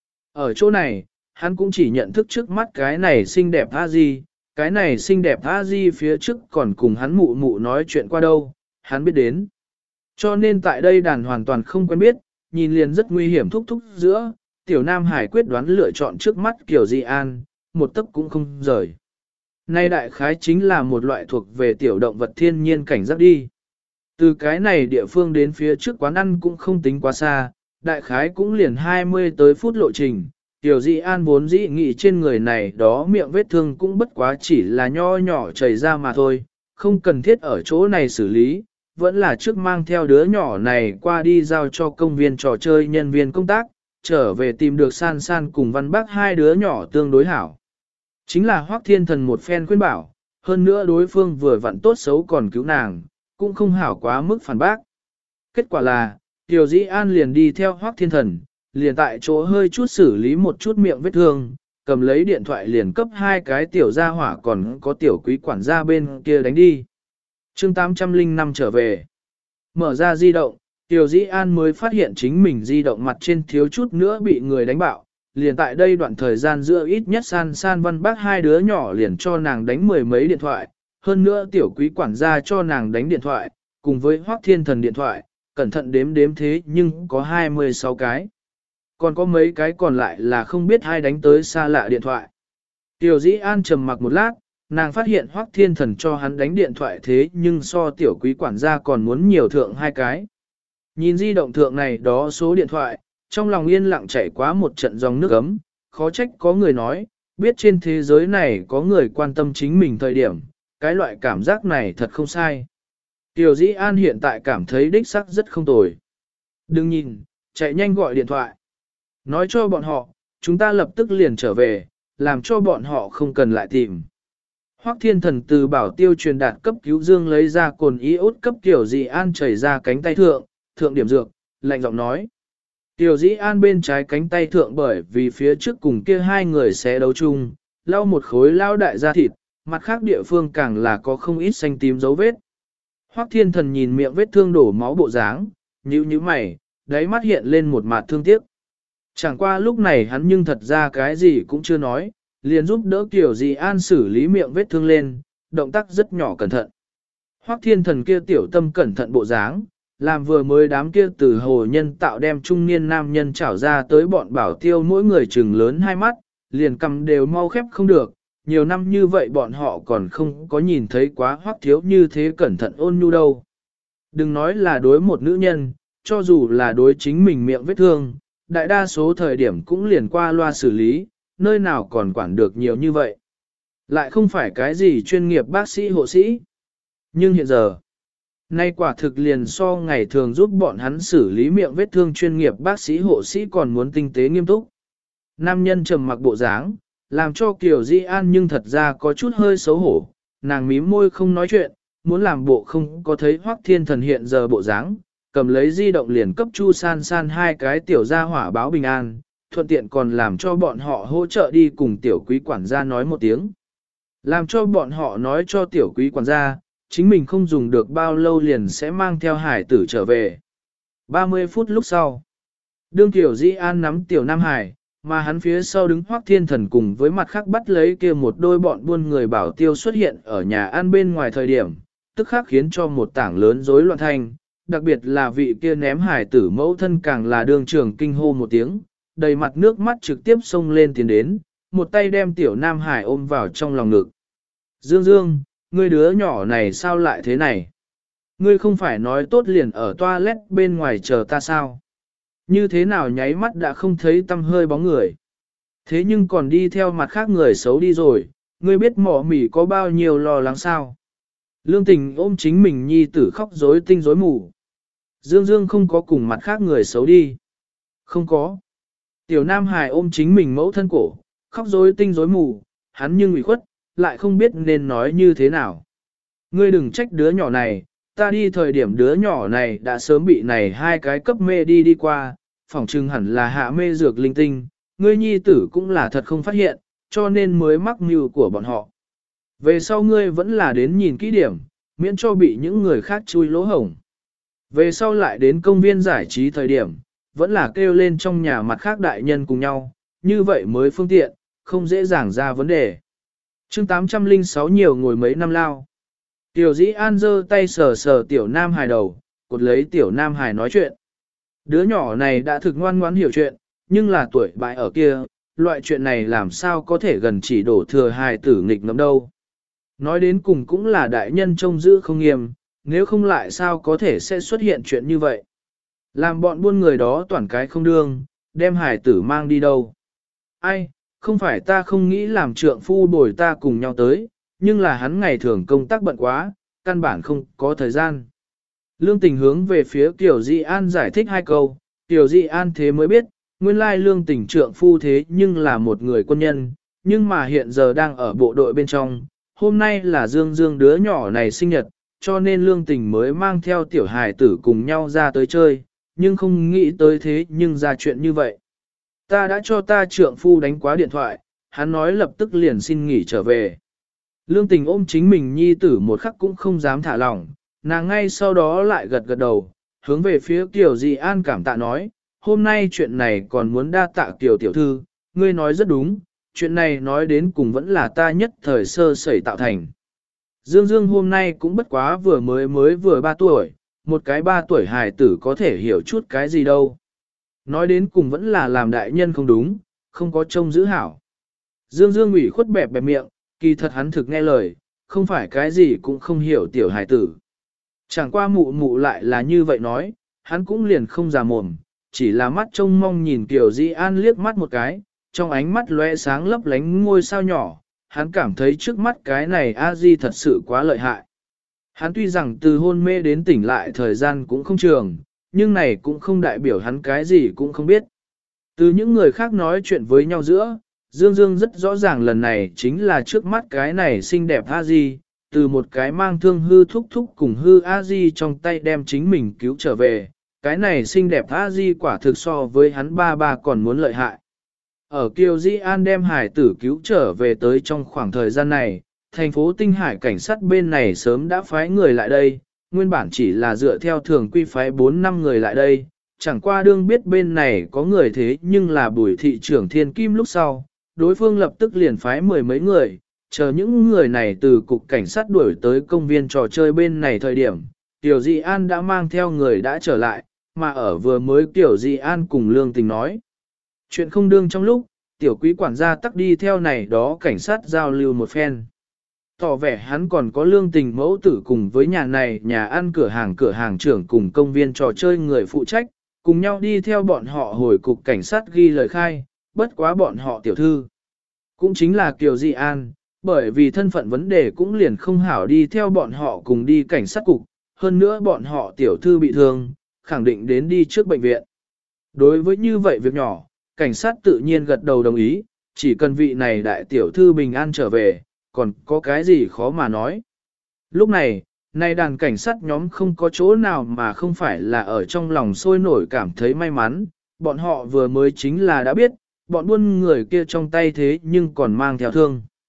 Ở chỗ này, hắn cũng chỉ nhận thức trước mắt cái này xinh đẹp A Di, cái này xinh đẹp A Di phía trước còn cùng hắn mụ mụ nói chuyện qua đâu, hắn biết đến. Cho nên tại đây đàn hoàn toàn không quen biết, nhìn liền rất nguy hiểm thúc thúc giữa, tiểu Nam Hải quyết đoán lựa chọn trước mắt Kiều Di An, một tấc cũng không rời. Nay đại khái chính là một loại thuộc về tiểu động vật thiên nhiên cảnh giác đi. Từ cái này địa phương đến phía trước quán ăn cũng không tính quá xa, đại khái cũng liền 20 tới phút lộ trình. Tiểu Di An vốn dĩ nghĩ trên người này đó miệng vết thương cũng bất quá chỉ là nho nhỏ chảy ra mà thôi, không cần thiết ở chỗ này xử lý, vẫn là trước mang theo đứa nhỏ này qua đi giao cho công viên trò chơi nhân viên công tác, trở về tìm được San San cùng Văn Bác hai đứa nhỏ tương đối hảo. Chính là Hoắc Thiên Thần một phen khuyên bảo, hơn nữa đối phương vừa vặn tốt xấu còn cứu nàng, cũng không hảo quá mức phản bác. Kết quả là, Tiểu Dĩ An liền đi theo Hoắc Thiên Thần, liền tại chỗ hơi chút xử lý một chút miệng vết thương, cầm lấy điện thoại liền cấp hai cái tiểu gia hỏa còn có tiểu quý quản gia bên kia đánh đi. Chương 805 trở về. Mở ra di động, Tiểu Dĩ An mới phát hiện chính mình di động mặt trên thiếu chút nữa bị người đánh bạo. Liền tại đây đoạn thời gian giữa ít nhất San San Văn Bác hai đứa nhỏ liền cho nàng đánh mười mấy điện thoại, hơn nữa tiểu quý quản gia cho nàng đánh điện thoại, cùng với Hoắc Thiên Thần điện thoại, cẩn thận đếm đếm thế nhưng có 26 cái. Còn có mấy cái còn lại là không biết ai đánh tới xa lạ điện thoại. Tiểu Dĩ An trầm mặc một lát, nàng phát hiện Hoắc Thiên Thần cho hắn đánh điện thoại thế nhưng so tiểu quý quản gia còn muốn nhiều thượng hai cái. Nhìn di động thượng này đó số điện thoại, trong lòng yên lặng chảy quá một trận dòng nước ấm, khó trách có người nói, biết trên thế giới này có người quan tâm chính mình thời điểm, cái loại cảm giác này thật không sai. Tiểu Dĩ An hiện tại cảm thấy đích sắc rất không tồi. Đừng nhìn, chạy nhanh gọi điện thoại. Nói cho bọn họ, chúng ta lập tức liền trở về, làm cho bọn họ không cần lại tìm. Hoắc Thiên Thần từ bảo tiêu truyền đạt cấp cứu dương lấy ra cồn iốt cấp Tiểu Dĩ An chảy ra cánh tay thượng điểm dược, lạnh giọng nói. Tiểu Dĩ An bên trái cánh tay thượng bởi vì phía trước cùng kia hai người sẽ đấu chung, lau một khối lao đại da thịt, mặt khác địa phương càng là có không ít xanh tím dấu vết. Hoắc Thiên Thần nhìn miệng vết thương đổ máu bộ dáng, nhíu nhíu mày, đáy mắt hiện lên một mặt thương tiếc. Chẳng qua lúc này hắn nhưng thật ra cái gì cũng chưa nói, liền giúp đỡ Tiểu Dĩ An xử lý miệng vết thương lên, động tác rất nhỏ cẩn thận. Hoắc Thiên Thần kia tiểu tâm cẩn thận bộ dáng, làm vừa mới đám kia từ hồ nhân tạo đem trung niên nam nhân trảo ra tới bọn bảo tiêu mỗi người trừng lớn hai mắt, liền cầm đều mau khép không được, nhiều năm như vậy bọn họ còn không có nhìn thấy quá Hoắc thiếu như thế cẩn thận ôn nhu đâu. Đừng nói là đối một nữ nhân, cho dù là đối chính mình miệng vết thương, đại đa số thời điểm cũng liền qua loa xử lý, nơi nào còn quản được nhiều như vậy. Lại không phải cái gì chuyên nghiệp bác sĩ hộ sĩ. Nhưng hiện giờ, nay quả thực liền so ngày thường giúp bọn hắn xử lý miệng vết thương chuyên nghiệp bác sĩ hộ sĩ còn muốn tinh tế nghiêm túc. Nam nhân trầm mặc bộ dáng, làm cho Kiều Di An nhưng thật ra có chút hơi xấu hổ, nàng mím môi không nói chuyện, muốn làm bộ không có thấy Hoắc Thiên Thần hiện giờ bộ dáng, cầm lấy di động liền cấp Chu San San hai cái tiểu gia hỏa báo bình an, thuận tiện còn làm cho bọn họ hỗ trợ đi cùng tiểu quý quản gia nói một tiếng. Làm cho bọn họ nói cho tiểu quý quản gia, chính mình không dùng được bao lâu liền sẽ mang theo hải tử trở về. 30 phút lúc sau, đương tiểu Dĩ An nắm tiểu Nam Hải, mà hắn phía sau đứng Hoắc Thiên Thần cùng với mặt khác bắt lấy kia một đôi bọn buôn người bảo tiêu xuất hiện ở nhà ăn bên ngoài thời điểm, tức khắc khiến cho một tảng lớn rối loạn thanh, đặc biệt là vị kia ném hải tử mẫu thân càng là đương trường kinh hô một tiếng, đầy mặt nước mắt trực tiếp xông lên tiến đến, một tay đem tiểu Nam Hải ôm vào trong lòng ngực. Dương Dương, ngươi đứa nhỏ này sao lại thế này? Ngươi không phải nói tốt liền ở toilet bên ngoài chờ ta sao? Như thế nào nháy mắt đã không thấy tâm hơi bóng người? Thế nhưng còn đi theo mặt khác người xấu đi rồi, ngươi biết mỏ mỉ có bao nhiêu lo lắng sao? Lương Tình ôm chính mình nhi tử khóc rối tinh rối mù. Dương Dương không có cùng mặt khác người xấu đi. Không có. Tiểu Nam Hải ôm chính mình mẫu thân cổ, khóc rối tinh rối mù, hắn nhưng ủy khuất, lại không biết nên nói như thế nào. Ngươi đừng trách đứa nhỏ này, ta đi thời điểm đứa nhỏ này đã sớm bị này hai cái cấp mê đi qua, phỏng chừng hẳn là hạ mê dược linh tinh, ngươi nhi tử cũng là thật không phát hiện, cho nên mới mắc mưu của bọn họ. Về sau ngươi vẫn là đến nhìn kỹ điểm, miễn cho bị những người khác chui lỗ hổng. Về sau lại đến công viên giải trí thời điểm, vẫn là kêu lên trong nhà mặt khác đại nhân cùng nhau, như vậy mới phương tiện, không dễ dàng ra vấn đề. Chương 806 nhiều ngồi mấy năm lao. Tiểu Dĩ An giơ tay sờ sờ tiểu Nam Hải đầu, cột lấy tiểu Nam Hải nói chuyện. Đứa nhỏ này đã thực ngoan ngoãn hiểu chuyện, nhưng là tuổi bại ở kia, loại chuyện này làm sao có thể gần chỉ đổ thừa hài tử nghịch ngợm đâu. Nói đến cùng cũng là đại nhân trông giữ không nghiêm, nếu không lại sao có thể sẽ xuất hiện chuyện như vậy. Làm bọn buôn người đó toàn cái không đương, đem hài tử mang đi đâu. Ai, không phải ta không nghĩ làm trượng phu bồi ta cùng nhau tới, nhưng là hắn ngày thường công tác bận quá, căn bản không có thời gian. Lương Tình hướng về phía Tiểu Di An giải thích hai câu, Tiểu Di An thế mới biết, nguyên lai Lương Tình trượng phu thế nhưng là một người quân nhân, nhưng mà hiện giờ đang ở bộ đội bên trong, hôm nay là Dương Dương đứa nhỏ này sinh nhật, cho nên Lương Tình mới mang theo tiểu hài tử cùng nhau ra tới chơi, nhưng không nghĩ tới thế nhưng ra chuyện như vậy. Ta đã cho ta trượng phu đánh quá điện thoại, hắn nói lập tức liền xin nghỉ trở về. Lương Tình ôm chính mình nhi tử một khắc cũng không dám thả lỏng, nàng ngay sau đó lại gật gật đầu, hướng về phía Kiều Dị An cảm tạ nói, hôm nay chuyện này còn muốn đa tạ Kiều tiểu thư, ngươi nói rất đúng, chuyện này nói đến cùng vẫn là ta nhất thời sơ sẩy tạo thành. Dương Dương hôm nay cũng bất quá vừa 3 tuổi, một cái 3 tuổi hài tử có thể hiểu chút cái gì đâu. Nói đến cùng vẫn là làm đại nhân không đúng, không có trông giữ hảo. Dương Dương ủy khuất bẹp miệng, kỳ thật hắn thực nghe lời, không phải cái gì cũng không hiểu tiểu hài tử. Chẳng qua mụ mụ lại là như vậy nói, hắn cũng liền không già mồm, chỉ là mắt trông mong nhìn Kiều Di An liếc mắt một cái, trong ánh mắt lóe sáng lấp lánh ngôi sao nhỏ, hắn cảm thấy trước mắt cái này a di thật sự quá lợi hại. Hắn tuy rằng từ hôn mê đến tỉnh lại thời gian cũng không trường, nhưng này cũng không đại biểu hắn cái gì cũng không biết. Từ những người khác nói chuyện với nhau giữa, Dương Dương rất rõ ràng lần này chính là trước mắt cái này xinh đẹp a di, từ một cái mang thương hư thúc thúc cùng hư a di trong tay đem chính mình cứu trở về, cái này xinh đẹp a di quả thực so với hắn ba còn muốn lợi hại. Ở Kiều Di An đem hải tử cứu trở về tới trong khoảng thời gian này, thành phố Tinh Hải cảnh sát bên này sớm đã phái người lại đây, nguyên bản chỉ là dựa theo thường quy phái 4-5 người lại đây, chẳng qua đương biết bên này có người thế nhưng là Bùi thị trưởng Thiên Kim lúc sau, đối phương lập tức liền phái 10 mấy người, chờ những người này từ cục cảnh sát đuổi tới công viên trò chơi bên này thời điểm, Tiểu Di An đã mang theo người đã trở lại, mà ở vừa mới Tiểu Di An cùng Lương Tình nói. Chuyện không đương trong lúc, tiểu quý quản gia tắc đi theo này đó cảnh sát giao lưu một phen. Tỏ vẻ hắn còn có Lương Tình mẫu tử cùng với nhà này nhà ăn cửa hàng trưởng cùng công viên trò chơi người phụ trách, cùng nhau đi theo bọn họ hồi cục cảnh sát ghi lời khai, bất quá bọn họ tiểu thư. Cũng chính là Kiều Di An, bởi vì thân phận vấn đề cũng liền không hảo đi theo bọn họ cùng đi cảnh sát cục, hơn nữa bọn họ tiểu thư bị thương, khẳng định đến đi trước bệnh viện. Đối với như vậy việc nhỏ, cảnh sát tự nhiên gật đầu đồng ý, chỉ cần vị này đại tiểu thư bình an trở về, còn có cái gì khó mà nói. Lúc này, nay đàn cảnh sát nhóm không có chỗ nào mà không phải là ở trong lòng sôi nổi cảm thấy may mắn, bọn họ vừa mới chính là đã biết, bọn buôn người kia trong tay thế nhưng còn mang theo thương.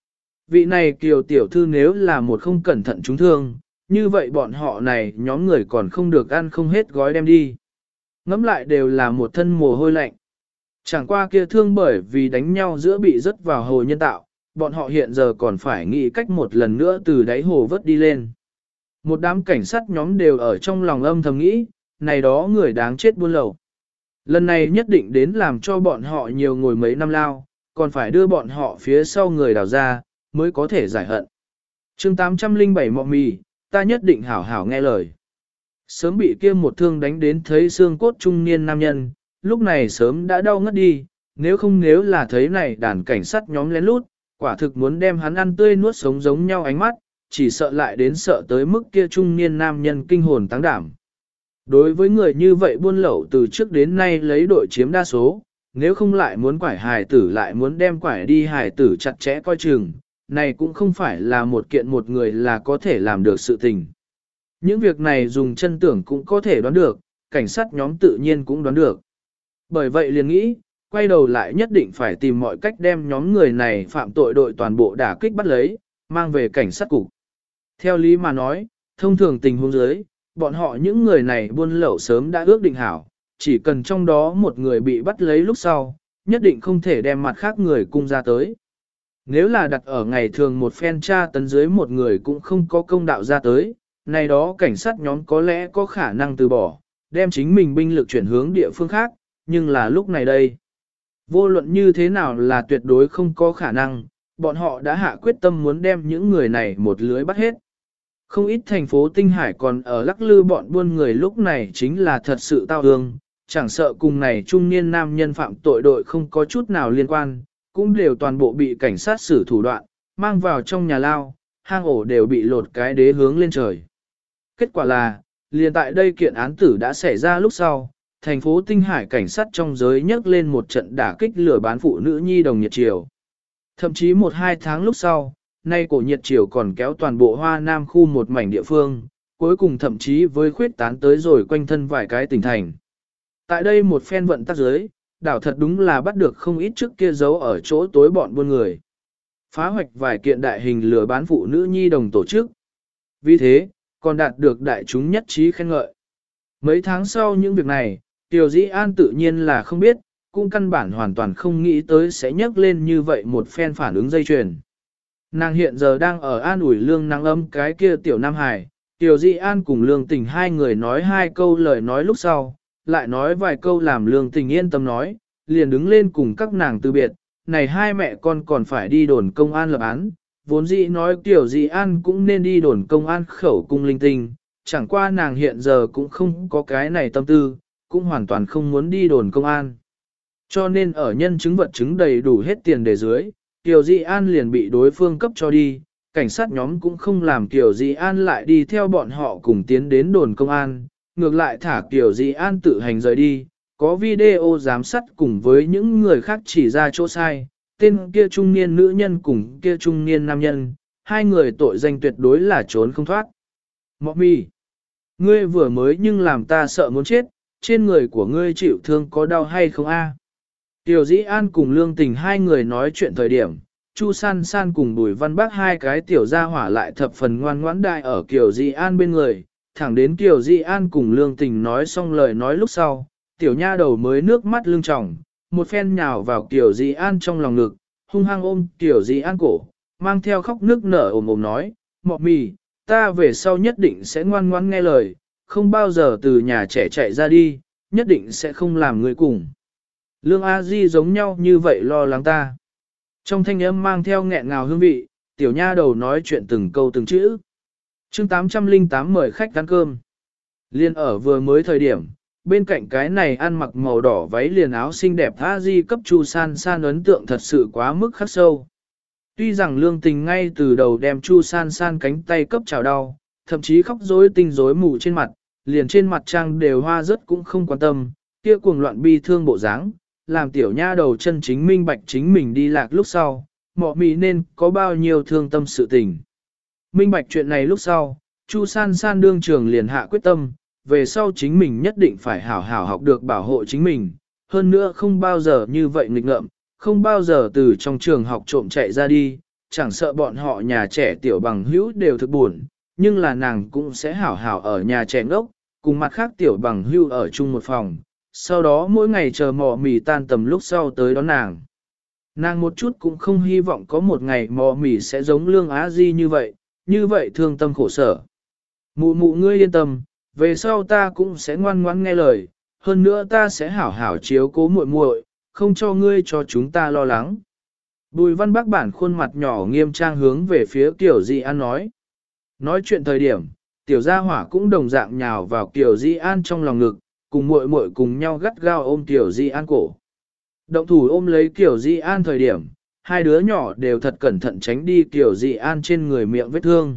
Vị này Kiều tiểu thư nếu là một không cẩn thận trúng thương, như vậy bọn họ này nhóm người còn không được ăn không hết gói đem đi. Ngắm lại đều là một thân mồ hôi lạnh. Chẳng qua kia thương bởi vì đánh nhau giữa bị rớt vào hồ nhân tạo, bọn họ hiện giờ còn phải nghĩ cách một lần nữa từ đáy hồ vớt đi lên. Một đám cảnh sát nhóm đều ở trong lòng âm thầm nghĩ, này đó người đáng chết buôn lậu. Lần này nhất định đến làm cho bọn họ nhiều ngồi mấy năm lao, còn phải đưa bọn họ phía sau người đào ra, mới có thể giải hận. chương 807 mọ mì, ta nhất định hảo hảo nghe lời. Sớm bị kia một thương đánh đến thấy xương cốt trung niên nam nhân, lúc này sớm đã đau ngất đi, nếu là thấy này đàn cảnh sát nhóm lén lút, quả thực muốn đem hắn ăn tươi nuốt sống giống nhau ánh mắt, chỉ sợ lại đến sợ tới mức kia trung niên nam nhân kinh hồn táng đảm. Đối với người như vậy buôn lậu từ trước đến nay lấy đội chiếm đa số, nếu không lại muốn quải hài tử lại muốn đem quải đi hài tử chặt chẽ coi chừng, này cũng không phải là một kiện một người là có thể làm được sự tình. Những việc này dùng chân tưởng cũng có thể đoán được, cảnh sát nhóm tự nhiên cũng đoán được. Bởi vậy liền nghĩ, quay đầu lại nhất định phải tìm mọi cách đem nhóm người này phạm tội đội toàn bộ đả kích bắt lấy, mang về cảnh sát cục. Theo lý mà nói, thông thường tình huống dưới, bọn họ những người này buôn lậu sớm đã ước định hảo, chỉ cần trong đó một người bị bắt lấy lúc sau, nhất định không thể đem mặt khác người cung ra tới. Nếu là đặt ở ngày thường một phen tra tấn dưới một người cũng không có công đạo ra tới, này đó cảnh sát nhóm có lẽ có khả năng từ bỏ, đem chính mình binh lực chuyển hướng địa phương khác, nhưng là lúc này đây. Vô luận như thế nào là tuyệt đối không có khả năng, bọn họ đã hạ quyết tâm muốn đem những người này một lưới bắt hết. Không ít thành phố Tinh Hải còn ở lắc lư bọn buôn người lúc này chính là thật sự tao ương, chẳng sợ cùng này trung niên nam nhân phạm tội đội không có chút nào liên quan, cũng đều toàn bộ bị cảnh sát xử thủ đoạn, mang vào trong nhà lao, hang ổ đều bị lột cái đế hướng lên trời. Kết quả là, liền tại đây kiện án tử đã xảy ra lúc sau, thành phố Tinh Hải cảnh sát trong giới nhấc lên một trận đả kích lừa bán phụ nữ nhi đồng nhiệt triều. Thậm chí 1-2 tháng lúc sau, nay cổ nhiệt triều còn kéo toàn bộ Hoa Nam khu một mảnh địa phương, cuối cùng thậm chí với khuyết tán tới rồi quanh thân vài cái tỉnh thành. Tại đây một phen vận tắc giới, đảo thật đúng là bắt được không ít trước kia giấu ở chỗ tối bọn buôn người. Phá hoạch vài kiện đại hình lừa bán phụ nữ nhi đồng tổ chức. Vì thế, còn đạt được đại chúng nhất trí khen ngợi. Mấy tháng sau những việc này, Tiểu Dĩ An tự nhiên là không biết, cũng căn bản hoàn toàn không nghĩ tới sẽ nhấc lên như vậy một phen phản ứng dây chuyền. Nàng hiện giờ đang ở an ủi Lương Nắng Âm cái kia Tiểu Nam Hải, Tiểu Dĩ An cùng Lương Tình hai người nói 2 câu lời nói lúc sau, lại nói vài câu làm Lương Tình yên tâm nói, liền đứng lên cùng các nàng từ biệt, này hai mẹ con còn phải đi đồn công an lập án, vốn dĩ nói Tiểu Dĩ An cũng nên đi đồn công an khẩu cung linh tinh, chẳng qua nàng hiện giờ cũng không có cái này tâm tư, cũng hoàn toàn không muốn đi đồn công an. Cho nên ở nhân chứng vật chứng đầy đủ hết tiền để dưới, Tiểu Dĩ An liền bị đối phương cấp cho đi, cảnh sát nhóm cũng không làm Tiểu Dĩ An lại đi theo bọn họ cùng tiến đến đồn công an, ngược lại thả Tiểu Dĩ An tự hành rời đi, có video giám sát cùng với những người khác chỉ ra chỗ sai, tên kia trung niên nữ nhân cùng kia trung niên nam nhân, hai người tội danh tuyệt đối là trốn không thoát. Mọ mì, ngươi vừa mới nhưng làm ta sợ muốn chết, trên người của ngươi chịu thương có đau hay không a? Tiểu Dĩ An cùng Lương Tình hai người nói chuyện thời điểm, Chu San San cùng Bùi Văn Bác hai cái tiểu gia hỏa lại thập phần ngoan ngoãn đại ở Kiều Dĩ An bên người, thẳng đến Kiều Dĩ An cùng Lương Tình nói xong lời nói lúc sau, tiểu nha đầu mới nước mắt lưng tròng, một phen nhào vào Kiều Dĩ An trong lòng ngực, hung hăng ôm Kiều Dĩ An cổ, mang theo khóc nước nở ồm ồm nói, Mọ mì, ta về sau nhất định sẽ ngoan ngoãn nghe lời, không bao giờ từ nhà trẻ chạy ra đi, nhất định sẽ không làm người cùng. Lương A Di giống nhau như vậy lo lắng ta. Trong thanh âm mang theo nghẹn ngào hương vị, tiểu nha đầu nói chuyện từng câu từng chữ. chương 808 mời khách ăn cơm. Liên ở vừa mới thời điểm, bên cạnh cái này ăn mặc màu đỏ váy liền áo xinh đẹp A Di cấp Chu San San ấn tượng thật sự quá mức khắc sâu. Tuy rằng Lương Tình ngay từ đầu đem Chu San San cánh tay cấp chào đau, thậm chí khóc rối tinh rối mù trên mặt, liền trên mặt trang đều hoa rớt cũng không quan tâm, kia cuồng loạn bi thương bộ dáng, làm tiểu nha đầu chân chính minh bạch chính mình đi lạc lúc sau, Mọ mì nên có bao nhiêu thương tâm sự tình. Minh bạch chuyện này lúc sau, Chu San San đương trường liền hạ quyết tâm, về sau chính mình nhất định phải hảo hảo học được bảo hộ chính mình, hơn nữa không bao giờ như vậy nghịch ngợm, không bao giờ từ trong trường học trộm chạy ra đi, chẳng sợ bọn họ nhà trẻ tiểu bằng hữu đều thực buồn, nhưng là nàng cũng sẽ hảo hảo ở nhà trẻ ngốc, cùng mặt khác tiểu bằng hữu ở chung một phòng, sau đó mỗi ngày chờ mò mì tan tầm lúc sau tới đón nàng. Nàng một chút cũng không hy vọng có một ngày mò mì sẽ giống Lương Á Di như vậy thương tâm khổ sở. Mụ mụ ngươi yên tâm, về sau ta cũng sẽ ngoan ngoãn nghe lời, hơn nữa ta sẽ hảo hảo chiếu cố muội muội, không cho ngươi cho chúng ta lo lắng. Bùi Văn Bắc bản khuôn mặt nhỏ nghiêm trang hướng về phía Kiều Di An nói. Nói chuyện thời điểm, tiểu gia hỏa cũng đồng dạng nhào vào Kiều Di An trong lòng ngực, cùng muội muội cùng nhau gắt gao ôm Kiều Di An cổ. Động thủ ôm lấy Kiều Di An thời điểm, hai đứa nhỏ đều thật cẩn thận tránh đi Kiều Di An trên người miệng vết thương.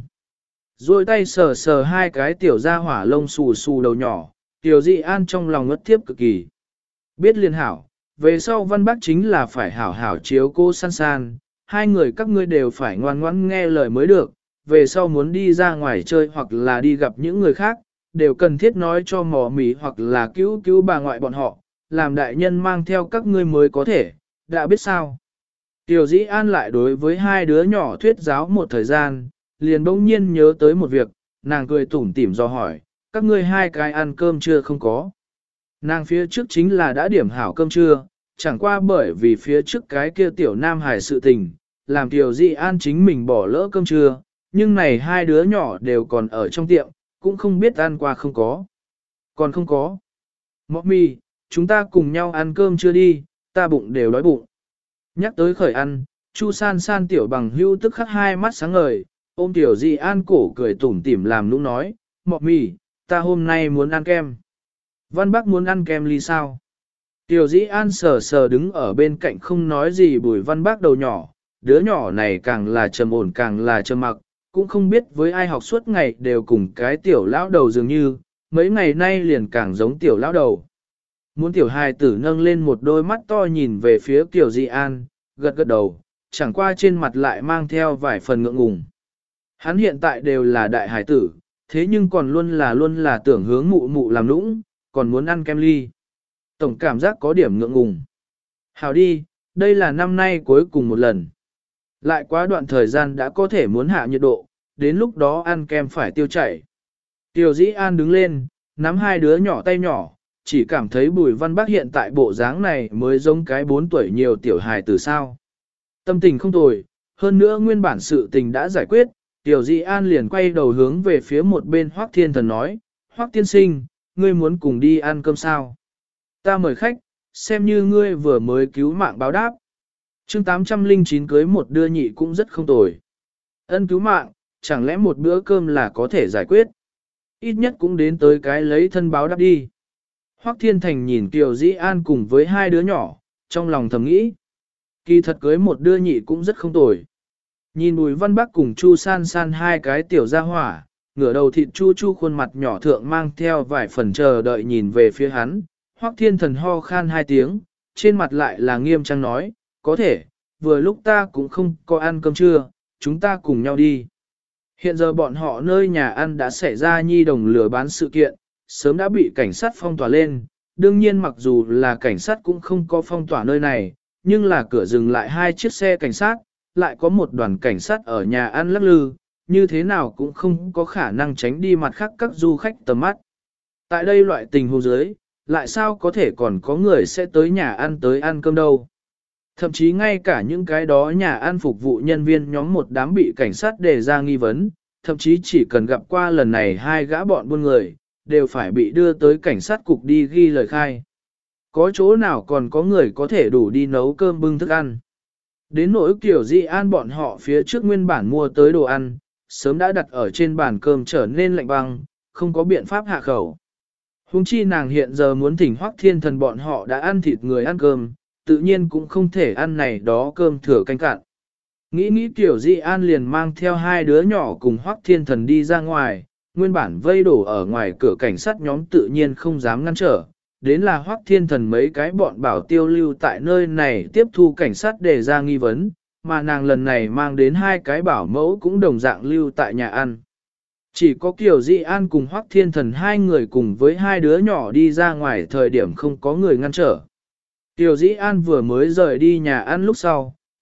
Rồi tay sờ sờ hai cái tiểu gia hỏa lông xù xù đầu nhỏ, Kiều Di An trong lòng ngất thiếp cực kỳ. Biết liên hảo, về sau Văn Bác chính là phải hảo hảo chiếu cô san san, hai người các ngươi đều phải ngoan ngoãn nghe lời mới được, về sau muốn đi ra ngoài chơi hoặc là đi gặp những người khác, đều cần thiết nói cho mò mì hoặc là cứu cứu bà ngoại bọn họ, làm đại nhân mang theo các ngươi mới có thể, đã biết sao. Tiểu Dĩ An lại đối với hai đứa nhỏ thuyết giáo một thời gian, liền bỗng nhiên nhớ tới một việc, nàng cười tủm tỉm do hỏi, các ngươi hai cái ăn cơm trưa không có. Nàng phía trước chính là đã điểm hảo cơm trưa, chẳng qua bởi vì phía trước cái kia tiểu nam hải sự tình, làm Tiểu Dĩ An chính mình bỏ lỡ cơm trưa, nhưng này hai đứa nhỏ đều còn ở trong tiệm, cũng không biết ăn qua không có. Còn không có. Mommy, chúng ta cùng nhau ăn cơm chưa đi, ta bụng đều đói bụng. Nhắc tới khởi ăn, Chu San San tiểu bằng hưu tức khắc hai mắt sáng ngời, ôm Tiểu Dĩ An cổ cười tủm tỉm làm nũng nói, Mommy, ta hôm nay muốn ăn kem. Văn Bắc muốn ăn kem ly sao? Tiểu Dĩ An sờ sờ đứng ở bên cạnh không nói gì Bùi Văn Bắc đầu nhỏ, đứa nhỏ này càng là trầm ổn càng là trầm mặc, cũng không biết với ai học suốt ngày đều cùng cái tiểu lão đầu dường như, mấy ngày nay liền càng giống tiểu lão đầu. Muốn tiểu hài tử nâng lên một đôi mắt to nhìn về phía Tiểu Dĩ An, gật gật đầu, chẳng qua trên mặt lại mang theo vài phần ngượng ngùng. Hắn hiện tại đều là đại hài tử, thế nhưng còn luôn là tưởng hướng mụ mụ làm nũng, còn muốn ăn kem ly. Tổng cảm giác có điểm ngượng ngùng. Hảo đi, đây là năm nay cuối cùng một lần. Lại quá đoạn thời gian đã có thể muốn hạ nhiệt độ, đến lúc đó ăn kem phải tiêu chảy. Tiểu Dĩ An đứng lên, nắm hai đứa nhỏ tay nhỏ, chỉ cảm thấy Bùi Văn Bắc hiện tại bộ dáng này mới giống cái 4 tuổi nhiều tiểu hài từ sao. Tâm tình không tồi, hơn nữa nguyên bản sự tình đã giải quyết, Tiểu Dĩ An liền quay đầu hướng về phía một bên Hoắc Thiên Thần nói, Hoắc tiên sinh, ngươi muốn cùng đi ăn cơm sao? Ta mời khách, xem như ngươi vừa mới cứu mạng báo đáp. Chương 809 cưới một đưa nhị cũng rất không tồi. Ân cứu mạng, chẳng lẽ một bữa cơm là có thể giải quyết? Ít nhất cũng đến tới cái lấy thân báo đáp đi. Hoắc Thiên Thành nhìn Kiều Dĩ An cùng với hai đứa nhỏ, trong lòng thầm nghĩ. Kỳ thật cưới một đưa nhị cũng rất không tồi. Nhìn Bùi Văn Bắc cùng Chu San San hai cái tiểu gia hỏa, ngửa đầu thịt chu chu khuôn mặt nhỏ thượng mang theo vài phần chờ đợi nhìn về phía hắn. Hoắc Thiên Thần ho khan hai tiếng, trên mặt lại là nghiêm trang nói, có thể, vừa lúc ta cũng không có ăn cơm trưa, chúng ta cùng nhau đi. Hiện giờ bọn họ nơi nhà ăn đã xảy ra nhi đồng lừa bán sự kiện, sớm đã bị cảnh sát phong tỏa lên, đương nhiên mặc dù là cảnh sát cũng không có phong tỏa nơi này, nhưng là cửa dừng lại hai chiếc xe cảnh sát, lại có một đoàn cảnh sát ở nhà ăn lắc lư, như thế nào cũng không có khả năng tránh đi mặt khác các du khách tầm mắt. Tại đây loại tình huống dưới, lại sao có thể còn có người sẽ tới nhà ăn tới ăn cơm đâu. Thậm chí ngay cả những cái đó nhà ăn phục vụ nhân viên nhóm một đám bị cảnh sát đề ra nghi vấn, thậm chí chỉ cần gặp qua lần này hai gã bọn buôn người, đều phải bị đưa tới cảnh sát cục đi ghi lời khai. Có chỗ nào còn có người có thể đủ đi nấu cơm bưng thức ăn. Đến nỗi Tiểu Dĩ An bọn họ phía trước nguyên bản mua tới đồ ăn, sớm đã đặt ở trên bàn cơm trở nên lạnh băng, không có biện pháp hạ khẩu. Hùng chi nàng hiện giờ muốn thỉnh Hoắc Thiên Thần bọn họ đã ăn thịt người ăn cơm, tự nhiên cũng không thể ăn này đó cơm thừa canh cạn. Nghĩ Tiểu Dĩ An liền mang theo hai đứa nhỏ cùng Hoắc Thiên Thần đi ra ngoài, nguyên bản vây đổ ở ngoài cửa cảnh sát nhóm tự nhiên không dám ngăn trở. Đến là Hoắc Thiên Thần mấy cái bọn bảo tiêu lưu tại nơi này tiếp thu cảnh sát đề ra nghi vấn, mà nàng lần này mang đến hai cái bảo mẫu cũng đồng dạng lưu tại nhà ăn. Chỉ có Kiều Dĩ An cùng Hoắc Thiên Thần hai người cùng với hai đứa nhỏ đi ra ngoài thời điểm không có người ngăn trở. Kiều Dĩ An vừa mới rời đi nhà ăn lúc sau,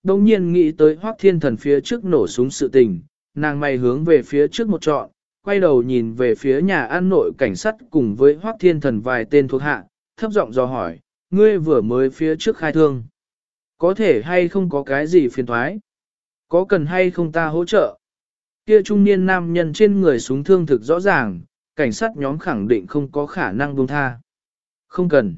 đồng nhiên nghĩ tới Hoắc Thiên Thần phía trước nổ súng sự tình, nàng mày hướng về phía trước một trọn, quay đầu nhìn về phía nhà an nội cảnh sát cùng với Hoắc Thiên Thần vài tên thuộc hạ, thấp giọng dò hỏi, ngươi vừa mới phía trước khai thương. Có thể hay không có cái gì phiền thoái? Có cần hay không ta hỗ trợ? Kia trung niên nam nhân trên người súng thương thực rõ ràng, cảnh sát nhóm khẳng định không có khả năng buông tha. Không cần.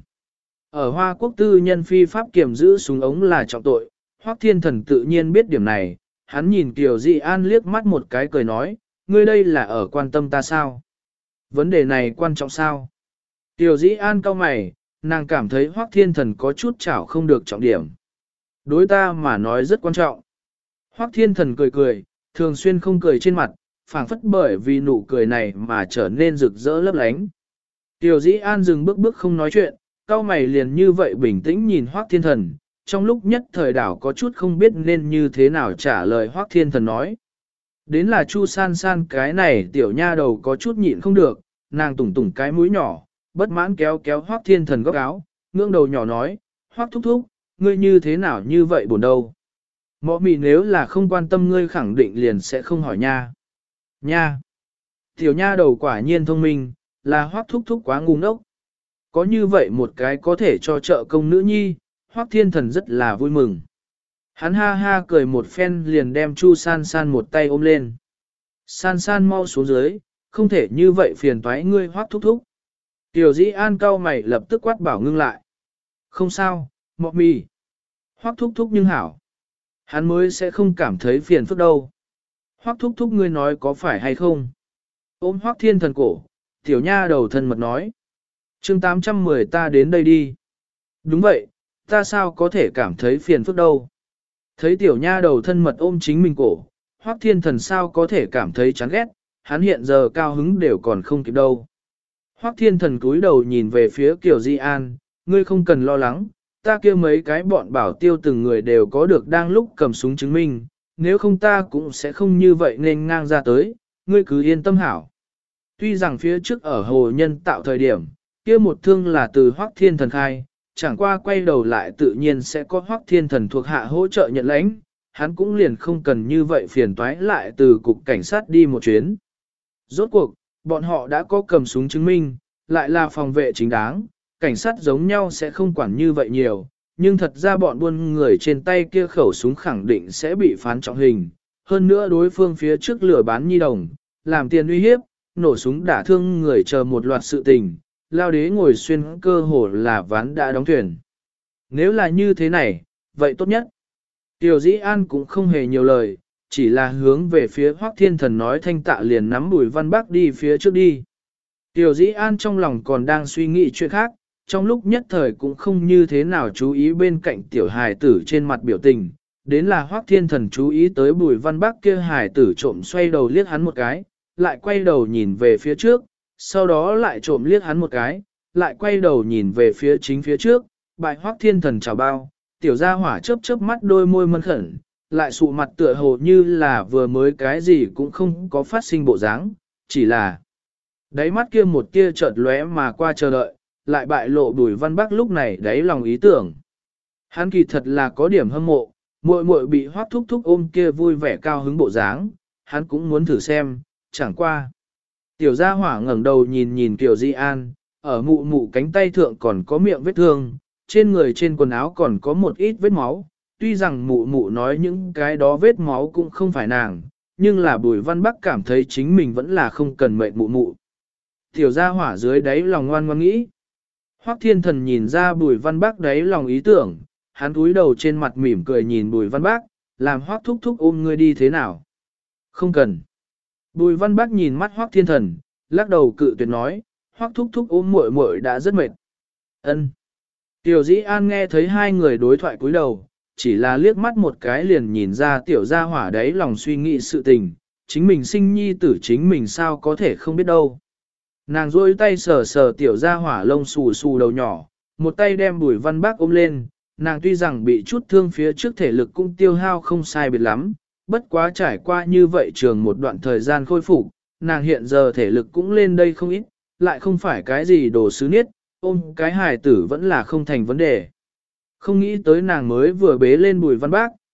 Ở Hoa Quốc tư nhân phi pháp kiểm giữ súng ống là trọng tội, Hoắc Thiên Thần tự nhiên biết điểm này, hắn nhìn Kiều Dị An liếc mắt một cái cười nói, ngươi đây là ở quan tâm ta sao? Vấn đề này quan trọng sao? Kiều Dị An cau mày, nàng cảm thấy Hoắc Thiên Thần có chút chảo không được trọng điểm. Đối ta mà nói rất quan trọng. Hoắc Thiên Thần cười cười, thường xuyên không cười trên mặt, phảng phất bởi vì nụ cười này mà trở nên rực rỡ lấp lánh. Kiều Dĩ An dừng bước không nói chuyện, cau mày liền như vậy bình tĩnh nhìn Hoắc Thiên Thần, trong lúc nhất thời đảo có chút không biết nên như thế nào trả lời Hoắc Thiên Thần nói. Đến là Chu San San cái này tiểu nha đầu có chút nhịn không được, nàng tủng tủng cái mũi nhỏ, bất mãn kéo kéo Hoắc Thiên Thần góc áo, ngưỡng đầu nhỏ nói, Hoắc thúc thúc, ngươi như thế nào như vậy buồn đâu. Mọ mì nếu là không quan tâm ngươi khẳng định liền sẽ không hỏi nha. Nha! Tiểu nha đầu quả nhiên thông minh, là Hoắc thúc thúc quá ngu ngốc. Có như vậy một cái có thể cho trợ công nữ nhi, Hoắc Thiên Thần rất là vui mừng. Hắn ha ha cười một phen liền đem Chu San San một tay ôm lên. San San mau xuống dưới, không thể như vậy phiền toái ngươi Hoắc thúc thúc. Tiểu Dĩ An cau mày lập tức quát bảo ngưng lại. Không sao, mọ mì. Hoắc thúc thúc nhưng hảo. Hắn mới sẽ không cảm thấy phiền phức đâu. Hoắc thúc thúc ngươi nói có phải hay không? Ôm Hoắc Thiên Thần cổ, tiểu nha đầu thân mật nói. Chương 810 ta đến đây đi. Đúng vậy, ta sao có thể cảm thấy phiền phức đâu. Thấy tiểu nha đầu thân mật ôm chính mình cổ, Hoắc Thiên Thần sao có thể cảm thấy chán ghét, hắn hiện giờ cao hứng đều còn không kịp đâu. Hoắc Thiên Thần cúi đầu nhìn về phía Kiều Di An, ngươi không cần lo lắng, ta kia mấy cái bọn bảo tiêu từng người đều có được đang lúc cầm súng chứng minh, nếu không ta cũng sẽ không như vậy nên ngang ra tới, ngươi cứ yên tâm hảo. Tuy rằng phía trước ở hồ nhân tạo thời điểm, kia một thương là từ Hoắc Thiên Thần khai, chẳng qua quay đầu lại tự nhiên sẽ có Hoắc Thiên Thần thuộc hạ hỗ trợ nhận lãnh, hắn cũng liền không cần như vậy phiền toái lại từ cục cảnh sát đi một chuyến. Rốt cuộc, bọn họ đã có cầm súng chứng minh, lại là phòng vệ chính đáng, cảnh sát giống nhau sẽ không quản như vậy nhiều, nhưng thật ra bọn buôn người trên tay kia khẩu súng khẳng định sẽ bị phán trọng hình. Hơn nữa đối phương phía trước lừa bán nhi đồng, làm tiền uy hiếp, nổ súng đả thương người chờ một loạt sự tình, lao đế ngồi xuyên cơ hồ là ván đã đóng thuyền. Nếu là như thế này, vậy tốt nhất. Tiểu Dĩ An cũng không hề nhiều lời, chỉ là hướng về phía Hoắc Thiên Thần nói thanh tạ liền nắm Bùi Văn Bắc đi phía trước đi. Tiểu Dĩ An trong lòng còn đang suy nghĩ chuyện khác, trong lúc nhất thời cũng không như thế nào chú ý bên cạnh tiểu hài tử trên mặt biểu tình, đến là Hoắc Thiên Thần chú ý tới Bùi Văn Bắc kia hài tử trộm xoay đầu liếc hắn một cái, lại quay đầu nhìn về phía trước, sau đó lại trộm liếc hắn một cái, lại quay đầu nhìn về phía chính phía trước, bại Hoắc Thiên Thần chào bao, tiểu gia hỏa chớp chớp mắt đôi môi mân khẩn, lại sụ mặt tựa hồ như là vừa mới cái gì cũng không có phát sinh bộ dáng, chỉ là đáy mắt kia một tia chợt lóe mà qua chờ đợi, lại bại lộ Bùi Văn Bắc lúc này đáy lòng ý tưởng. Hắn kỳ thật là có điểm hâm mộ, muội muội bị Hoắc thúc thúc ôm kia vui vẻ cao hứng bộ dáng, hắn cũng muốn thử xem, chẳng qua. Tiểu gia hỏa ngẩng đầu nhìn nhìn Kiều Di An, ở mụ mụ cánh tay thượng còn có miệng vết thương, trên người trên quần áo còn có một ít vết máu, tuy rằng mụ mụ nói những cái đó vết máu cũng không phải nàng, nhưng là Bùi Văn Bắc cảm thấy chính mình vẫn là không cần mệnh mụ mụ. Tiểu gia hỏa dưới đáy lòng ngoan ngoan nghĩ. Hoắc Thiên Thần nhìn ra Bùi Văn Bắc đáy lòng ý tưởng, hắn cúi đầu trên mặt mỉm cười nhìn Bùi Văn Bắc, làm Hoắc thúc thúc ôm ngươi đi thế nào? Không cần. Bùi Văn Bắc nhìn mắt Hoắc Thiên Thần, lắc đầu cự tuyệt nói, Hoắc thúc thúc ôm muội muội đã rất mệt. Ân. Tiểu Dĩ An nghe thấy hai người đối thoại cúi đầu, chỉ là liếc mắt một cái liền nhìn ra tiểu gia hỏa đáy lòng suy nghĩ sự tình, chính mình sinh nhi tử chính mình sao có thể không biết đâu. Nàng duỗi tay sờ sờ tiểu gia hỏa lông xù xù đầu nhỏ, một tay đem Bùi Văn Bắc ôm lên, nàng tuy rằng bị chút thương phía trước thể lực cũng tiêu hao không sai biệt lắm, bất quá trải qua như vậy trường một đoạn thời gian khôi phục, nàng hiện giờ thể lực cũng lên đây không ít, lại không phải cái gì đồ sứ niết, ôm cái hài tử vẫn là không thành vấn đề. Không nghĩ tới nàng mới vừa bế lên Bùi Văn Bắc,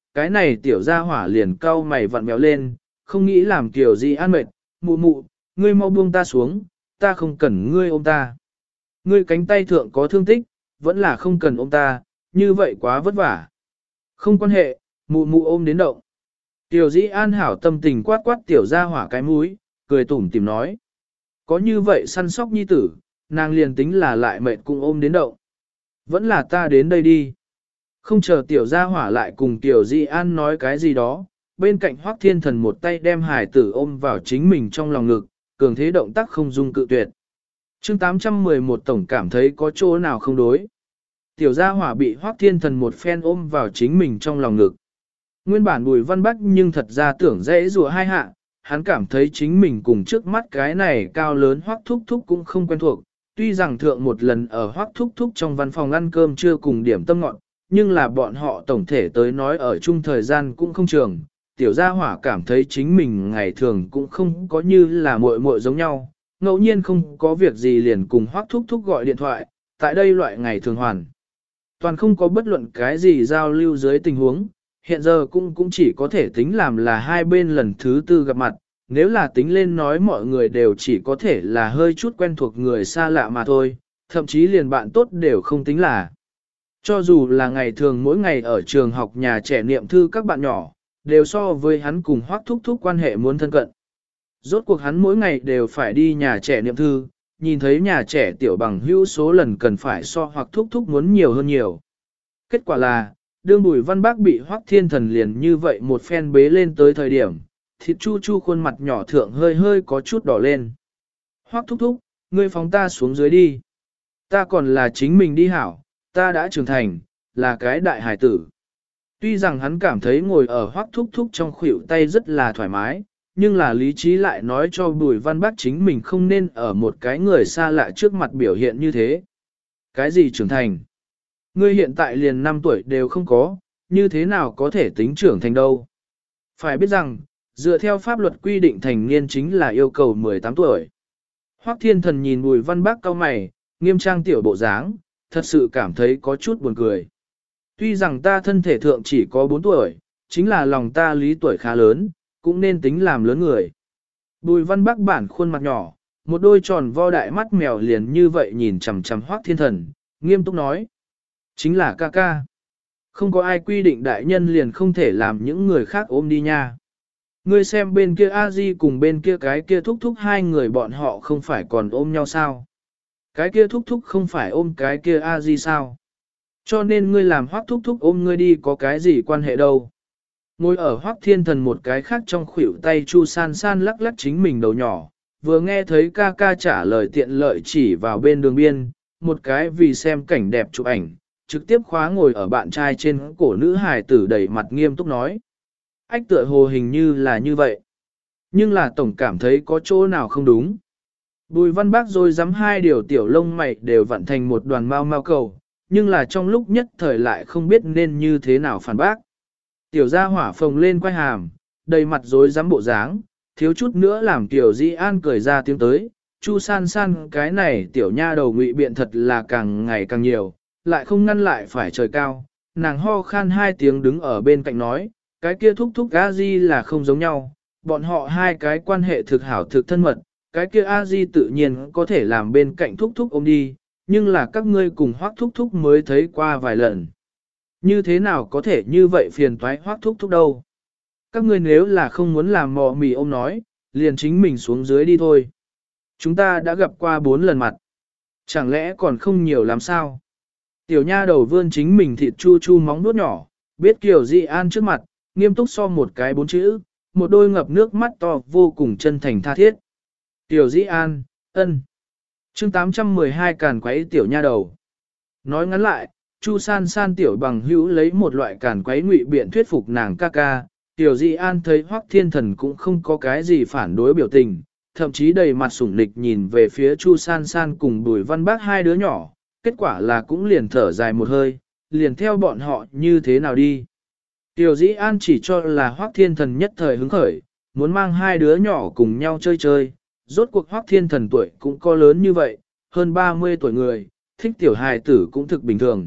cái này tiểu gia hỏa liền cau mày vặn vẹo lên, không nghĩ làm Kiều Di An mệt, mụ mụ, ngươi mau buông ta xuống, ta không cần ngươi ôm ta. Ngươi cánh tay thượng có thương tích, vẫn là không cần ôm ta, như vậy quá vất vả. Không quan hệ, mụ mụ ôm đến động. Tiểu Di An hảo tâm tình quát quát tiểu gia hỏa cái mũi, cười tủm tìm nói. Có như vậy săn sóc nhi tử, nàng liền tính là lại mệt cũng ôm đến động. Vẫn là ta đến đây đi. Không chờ tiểu gia hỏa lại cùng tiểu Di An nói cái gì đó, bên cạnh Hoắc Thiên Thần một tay đem hải tử ôm vào chính mình trong lòng ngực, cường thế động tác không dung cự tuyệt. Chương 811 tổng cảm thấy có chỗ nào không đối. Tiểu gia hỏa bị Hoắc Thiên Thần một phen ôm vào chính mình trong lòng ngực. Nguyên bản Bùi Văn Bắc nhưng thật ra tưởng dễ rùa hai hạ, hắn cảm thấy chính mình cùng trước mắt cái này cao lớn Hoắc Thúc Thúc cũng không quen thuộc. Tuy rằng thượng một lần ở Hoắc Thúc Thúc trong văn phòng ăn cơm chưa cùng điểm tâm ngọn, nhưng là bọn họ tổng thể tới nói ở chung thời gian cũng không trường. Tiểu gia hỏa cảm thấy chính mình ngày thường cũng không có như là muội muội giống nhau, ngẫu nhiên không có việc gì liền cùng Hoắc Thúc Thúc gọi điện thoại, tại đây loại ngày thường hoàn. Toàn không có bất luận cái gì giao lưu dưới tình huống, hiện giờ cũng chỉ có thể tính làm là hai bên lần thứ tư gặp mặt, nếu là tính lên nói mọi người đều chỉ có thể là hơi chút quen thuộc người xa lạ mà thôi, thậm chí liền bạn tốt đều không tính là. Cho dù là ngày thường mỗi ngày ở trường học nhà trẻ niệm thư các bạn nhỏ, đều so với hắn cùng Hoắc Thúc Thúc quan hệ muốn thân cận. Rốt cuộc hắn mỗi ngày đều phải đi nhà trẻ niệm thư, nhìn thấy nhà trẻ tiểu bằng hữu số lần cần phải so hoặc Thúc Thúc muốn nhiều hơn nhiều. Kết quả là, đương Bùi Văn Bác bị Hoắc Thiên Thần liền như vậy một phen bế lên tới thời điểm, thịt chu chu khuôn mặt nhỏ thượng hơi hơi có chút đỏ lên. Hoắc Thúc Thúc, ngươi phóng ta xuống dưới đi. Ta còn là chính mình đi hảo, ta đã trưởng thành, là cái đại hải tử. Tuy rằng hắn cảm thấy ngồi ở Hoắc Thúc Thúc trong khuỷu tay rất là thoải mái, nhưng là lý trí lại nói cho Bùi Văn Bác chính mình không nên ở một cái người xa lạ trước mặt biểu hiện như thế. Cái gì trưởng thành? Ngươi hiện tại liền 5 tuổi đều không có, như thế nào có thể tính trưởng thành đâu? Phải biết rằng, dựa theo pháp luật quy định thành niên chính là yêu cầu 18 tuổi. Hoắc Thiên Thần nhìn Bùi Văn Bác cau mày, nghiêm trang tiểu bộ dáng, thật sự cảm thấy có chút buồn cười. Tuy rằng ta thân thể thượng chỉ có 4 tuổi, chính là lòng ta lý tuổi khá lớn, cũng nên tính làm lớn người. Bùi Văn Bác bản khuôn mặt nhỏ, một đôi tròn vo đại mắt mèo liền như vậy nhìn chằm chằm Hoắc Thiên Thần, nghiêm túc nói. Chính là ca ca. Không có ai quy định đại nhân liền không thể làm những người khác ôm đi nha. Ngươi xem bên kia A-di cùng bên kia cái kia thúc thúc hai người bọn họ không phải còn ôm nhau sao? Cái kia thúc thúc không phải ôm cái kia A-di sao? Cho nên ngươi làm Hoắc thúc thúc ôm ngươi đi có cái gì quan hệ đâu? Ngồi ở Hoắc Thiên Thần một cái khác trong khuỷu tay Chu San San lắc lắc chính mình đầu nhỏ, vừa nghe thấy ca ca trả lời tiện lợi chỉ vào bên đường biên, một cái vì xem cảnh đẹp chụp ảnh, trực tiếp khóa ngồi ở bạn trai trên cổ nữ hài tử đầy mặt nghiêm túc nói. Ách tựa hồ hình như là như vậy. Nhưng là tổng cảm thấy có chỗ nào không đúng. Bùi Văn Bác rồi dám hai điều tiểu lông mày đều vặn thành một đoàn mau mau cầu, nhưng là trong lúc nhất thời lại không biết nên như thế nào phản bác. Tiểu gia hỏa phồng lên quay hàm, đầy mặt rối rắm bộ dáng, thiếu chút nữa làm Tiểu Di An cười ra tiếng tới. Chu San San cái này tiểu nha đầu ngụy biện thật là càng ngày càng nhiều, lại không ngăn lại phải trời cao. Nàng ho khan hai tiếng đứng ở bên cạnh nói, cái kia thúc thúc A-di là không giống nhau, bọn họ hai cái quan hệ thực hảo thực thân mật, cái kia A-di tự nhiên có thể làm bên cạnh thúc thúc ôm đi, nhưng là các ngươi cùng Hoắc thúc thúc mới thấy qua vài lần. Như thế nào có thể như vậy phiền toái Hoắc thúc thúc đâu? Các ngươi nếu là không muốn làm mò mì ôm nói, liền chính mình xuống dưới đi thôi. Chúng ta đã gặp qua 4 lần mặt. Chẳng lẽ còn không nhiều lắm sao? Tiểu nha đầu vươn chính mình thịt chu chu móng nuốt nhỏ, biết Kiều Di An trước mặt, nghiêm túc so một cái 4 chữ, một đôi ngập nước mắt to vô cùng chân thành tha thiết. Tiểu Di An, ân. Chương 812 càn quấy tiểu nha đầu. Nói ngắn lại, Chu San San tiểu bằng hữu lấy một loại càn quấy ngụy biện thuyết phục nàng ca ca. Tiểu Di An thấy Hoắc Thiên Thần cũng không có cái gì phản đối biểu tình, thậm chí đầy mặt sủng nịch nhìn về phía Chu San San cùng Bùi Văn Bác hai đứa nhỏ, kết quả là cũng liền thở dài một hơi, liền theo bọn họ như thế nào đi. Tiểu Di An chỉ cho là Hoắc Thiên Thần nhất thời hứng khởi, muốn mang hai đứa nhỏ cùng nhau chơi chơi, rốt cuộc Hoắc Thiên Thần tuổi cũng có lớn như vậy, hơn 30 tuổi người, thích tiểu hài tử cũng thực bình thường,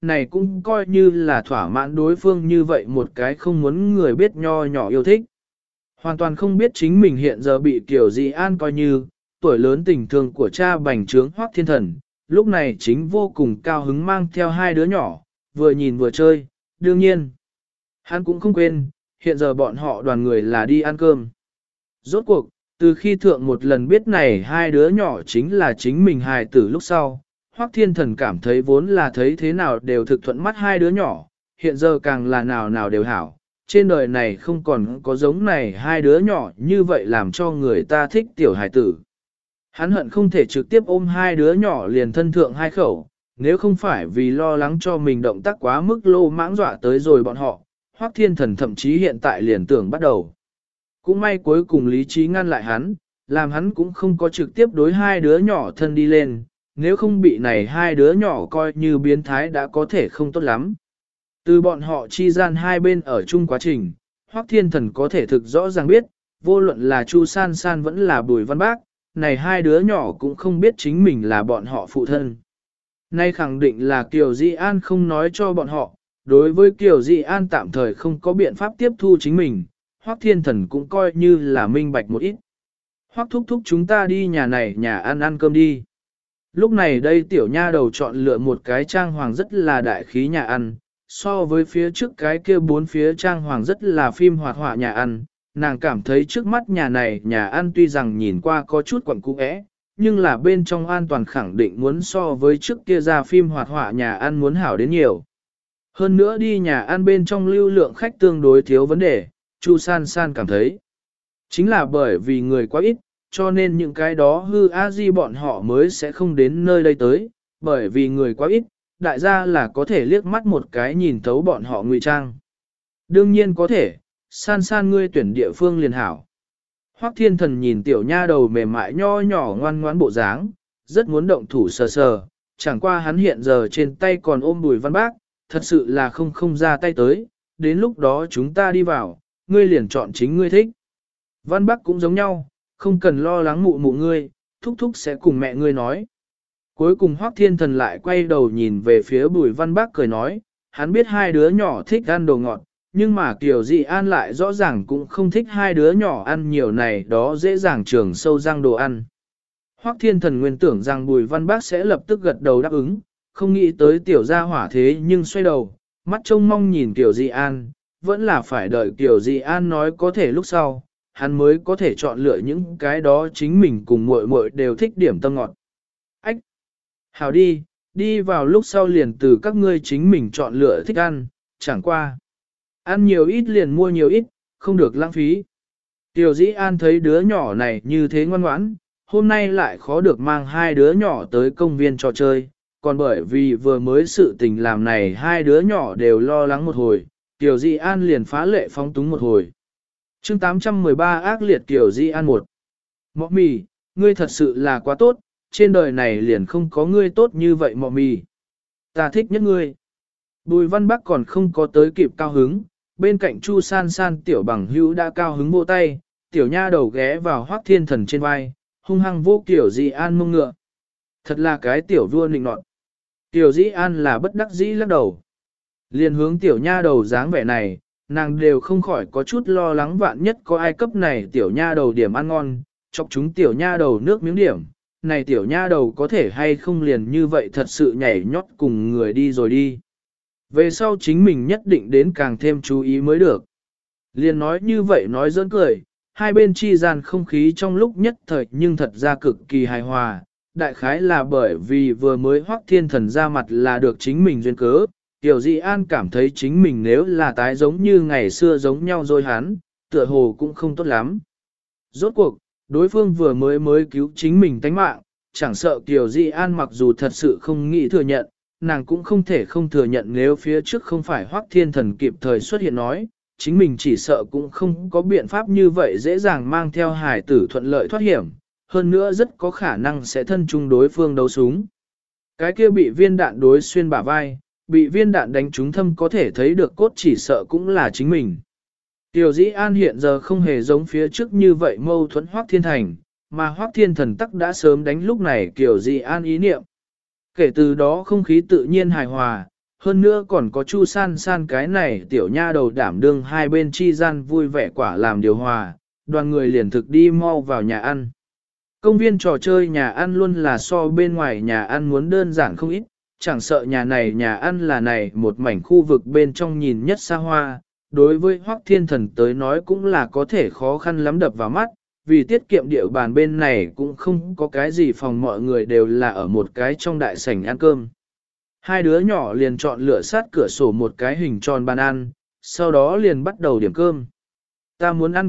này cũng coi như là thỏa mãn đối phương như vậy một cái không muốn người biết nho nhỏ yêu thích. Hoàn toàn không biết chính mình hiện giờ bị Kiều Dị An coi như, tuổi lớn tình thương của cha bành trướng Hoắc Thiên Thần, lúc này chính vô cùng cao hứng mang theo hai đứa nhỏ, vừa nhìn vừa chơi, đương nhiên. Hắn cũng không quên, hiện giờ bọn họ đoàn người là đi ăn cơm. Rốt cuộc, từ khi thượng một lần biết này hai đứa nhỏ chính là chính mình hài tử lúc sau, Hoắc Thiên Thần cảm thấy vốn là thấy thế nào đều thực thuận mắt hai đứa nhỏ, hiện giờ càng là nào nào đều hảo. Trên đời này không còn có giống này hai đứa nhỏ như vậy làm cho người ta thích tiểu hài tử. Hắn hận không thể trực tiếp ôm hai đứa nhỏ liền thân thượng hai khẩu, nếu không phải vì lo lắng cho mình động tác quá mức lô mãng dọa tới rồi bọn họ, Hoắc Thiên Thần thậm chí hiện tại liền tưởng bắt đầu. Cũng may cuối cùng lý trí ngăn lại hắn, làm hắn cũng không có trực tiếp đối hai đứa nhỏ thân đi lên, nếu không bị này hai đứa nhỏ coi như biến thái đã có thể không tốt lắm. Từ bọn họ chi gian hai bên ở chung quá trình, Hoắc Thiên Thần có thể thực rõ ràng biết, vô luận là Chu San San vẫn là Bùi Văn Bác, này hai đứa nhỏ cũng không biết chính mình là bọn họ phụ thân. Nay khẳng định là Kiều Dị An không nói cho bọn họ, đối với Kiều Dị An tạm thời không có biện pháp tiếp thu chính mình, Hoắc Thiên Thần cũng coi như là minh bạch một ít. Hoắc thúc thúc chúng ta đi nhà này nhà ăn cơm đi. Lúc này đây tiểu nha đầu chọn lựa một cái trang hoàng rất là đại khí nhà ăn, so với phía trước cái kia bốn phía trang hoàng rất là phim hoạt họa nhà ăn, nàng cảm thấy trước mắt nhà này nhà ăn tuy rằng nhìn qua có chút quẩn cũ ẽ, nhưng là bên trong an toàn khẳng định muốn so với trước kia ra phim hoạt họa nhà ăn muốn hảo đến nhiều. Hơn nữa đi nhà ăn bên trong lưu lượng khách tương đối thiếu vấn đề, Chu San San cảm thấy. Chính là bởi vì người quá ít, cho nên những cái đó hư a di bọn họ mới sẽ không đến nơi đây tới, bởi vì người quá ít, đại gia là có thể liếc mắt một cái nhìn thấu bọn họ ngụy trang. Đương nhiên có thể, San San ngươi tuyển địa phương liền hảo. Hoắc Thiên Thần nhìn tiểu nha đầu mềm mại nho nhỏ ngoan ngoãn bộ dáng, rất muốn động thủ sờ sờ, chẳng qua hắn hiện giờ trên tay còn ôm Bùi Văn Bác, thật sự là không ra tay tới, đến lúc đó chúng ta đi vào, ngươi liền chọn chính ngươi thích. Văn Bác cũng giống nhau, không cần lo lắng mụ mụ ngươi, thúc thúc sẽ cùng mẹ ngươi nói. Cuối cùng Hoắc Thiên Thần lại quay đầu nhìn về phía Bùi Văn Bác cười nói, hắn biết hai đứa nhỏ thích ăn đồ ngọt, nhưng mà Kiều Dị An lại rõ ràng cũng không thích hai đứa nhỏ ăn nhiều này đó dễ dàng trường sâu răng đồ ăn. Hoắc Thiên Thần nguyên tưởng rằng Bùi Văn Bác sẽ lập tức gật đầu đáp ứng, không nghĩ tới tiểu gia hỏa thế nhưng xoay đầu, mắt trông mong nhìn Kiều Dị An, vẫn là phải đợi Kiều Dị An nói có thể lúc sau, hắn mới có thể chọn lựa những cái đó chính mình cùng muội muội đều thích điểm tâm ngọt. Ách! Hảo đi, đi vào lúc sau liền từ các ngươi chính mình chọn lựa thích ăn, chẳng qua. Ăn nhiều ít liền mua nhiều ít, không được lãng phí. Tiểu Dĩ An thấy đứa nhỏ này như thế ngoan ngoãn, hôm nay lại khó được mang hai đứa nhỏ tới công viên trò chơi, còn bởi vì vừa mới sự tình làm này hai đứa nhỏ đều lo lắng một hồi, Tiểu Dĩ An liền phá lệ phóng túng một hồi. Chương 813 ác liệt Tiểu Dĩ An 1. Mọ mì, ngươi thật sự là quá tốt, trên đời này liền không có ngươi tốt như vậy mọ mì. Ta thích nhất ngươi. Bùi Văn Bắc còn không có tới kịp cao hứng, bên cạnh Chu San San tiểu bằng hữu đã cao hứng vô tay, tiểu nha đầu ghé vào Hoắc Thiên Thần trên vai, hung hăng vô Tiểu Dĩ An mông ngựa. Thật là cái tiểu vua nịnh nọt. Tiểu Dĩ An là bất đắc dĩ lắc đầu. Liên hướng tiểu nha đầu dáng vẻ này, nàng đều không khỏi có chút lo lắng vạn nhất có ai cấp này tiểu nha đầu điểm ăn ngon, chọc chúng tiểu nha đầu nước miếng điểm. Này tiểu nha đầu có thể hay không liền như vậy thật sự nhảy nhót cùng người đi rồi đi. Về sau chính mình nhất định đến càng thêm chú ý mới được. Liền nói như vậy nói giỡn cười, hai bên chi gian không khí trong lúc nhất thời nhưng thật ra cực kỳ hài hòa. Đại khái là bởi vì vừa mới Hoắc Thiên Thần ra mặt là được chính mình duyên cớ, Tiểu Dĩ An cảm thấy chính mình nếu là tái giống như ngày xưa giống nhau rồi hắn, tựa hồ cũng không tốt lắm. Rốt cuộc, đối phương vừa mới cứu chính mình tánh mạng, chẳng sợ Tiểu Dĩ An mặc dù thật sự không nghĩ thừa nhận, nàng cũng không thể không thừa nhận nếu phía trước không phải Hoắc Thiên Thần kịp thời xuất hiện nói, chính mình chỉ sợ cũng không có biện pháp như vậy dễ dàng mang theo hải tử thuận lợi thoát hiểm, hơn nữa rất có khả năng sẽ thân chung đối phương đấu súng. Cái kia bị viên đạn đối xuyên bả vai, bị viên đạn đánh trúng thâm có thể thấy được cốt chỉ sợ cũng là chính mình. Tiểu Dĩ An hiện giờ không hề giống phía trước như vậy mâu thuẫn Hoắc Thiên Thành, mà Hoắc Thiên Thần tắc đã sớm đánh lúc này Tiểu Dĩ An ý niệm. Kể từ đó không khí tự nhiên hài hòa, Hơn nữa còn có Chu San San cái này tiểu nha đầu đảm đương hai bên chi gian vui vẻ quả làm điều hòa, đoàn người liền thực đi mau vào nhà ăn. Công viên trò chơi nhà ăn luôn là so bên ngoài nhà ăn muốn đơn giản không ít, chẳng sợ nhà này nhà ăn là này một mảnh khu vực bên trong nhìn nhất xa hoa, đối với Hoắc Thiên Thần tới nói cũng là có thể khó khăn lắm đập vào mắt, vì tiết kiệm địa bàn bên này cũng không có cái gì phòng, mọi người đều là ở một cái trong đại sảnh ăn cơm. Hai đứa nhỏ liền chọn lựa sát cửa sổ một cái hình tròn bàn ăn, sau đó liền bắt đầu điểm cơm. Ta muốn ăn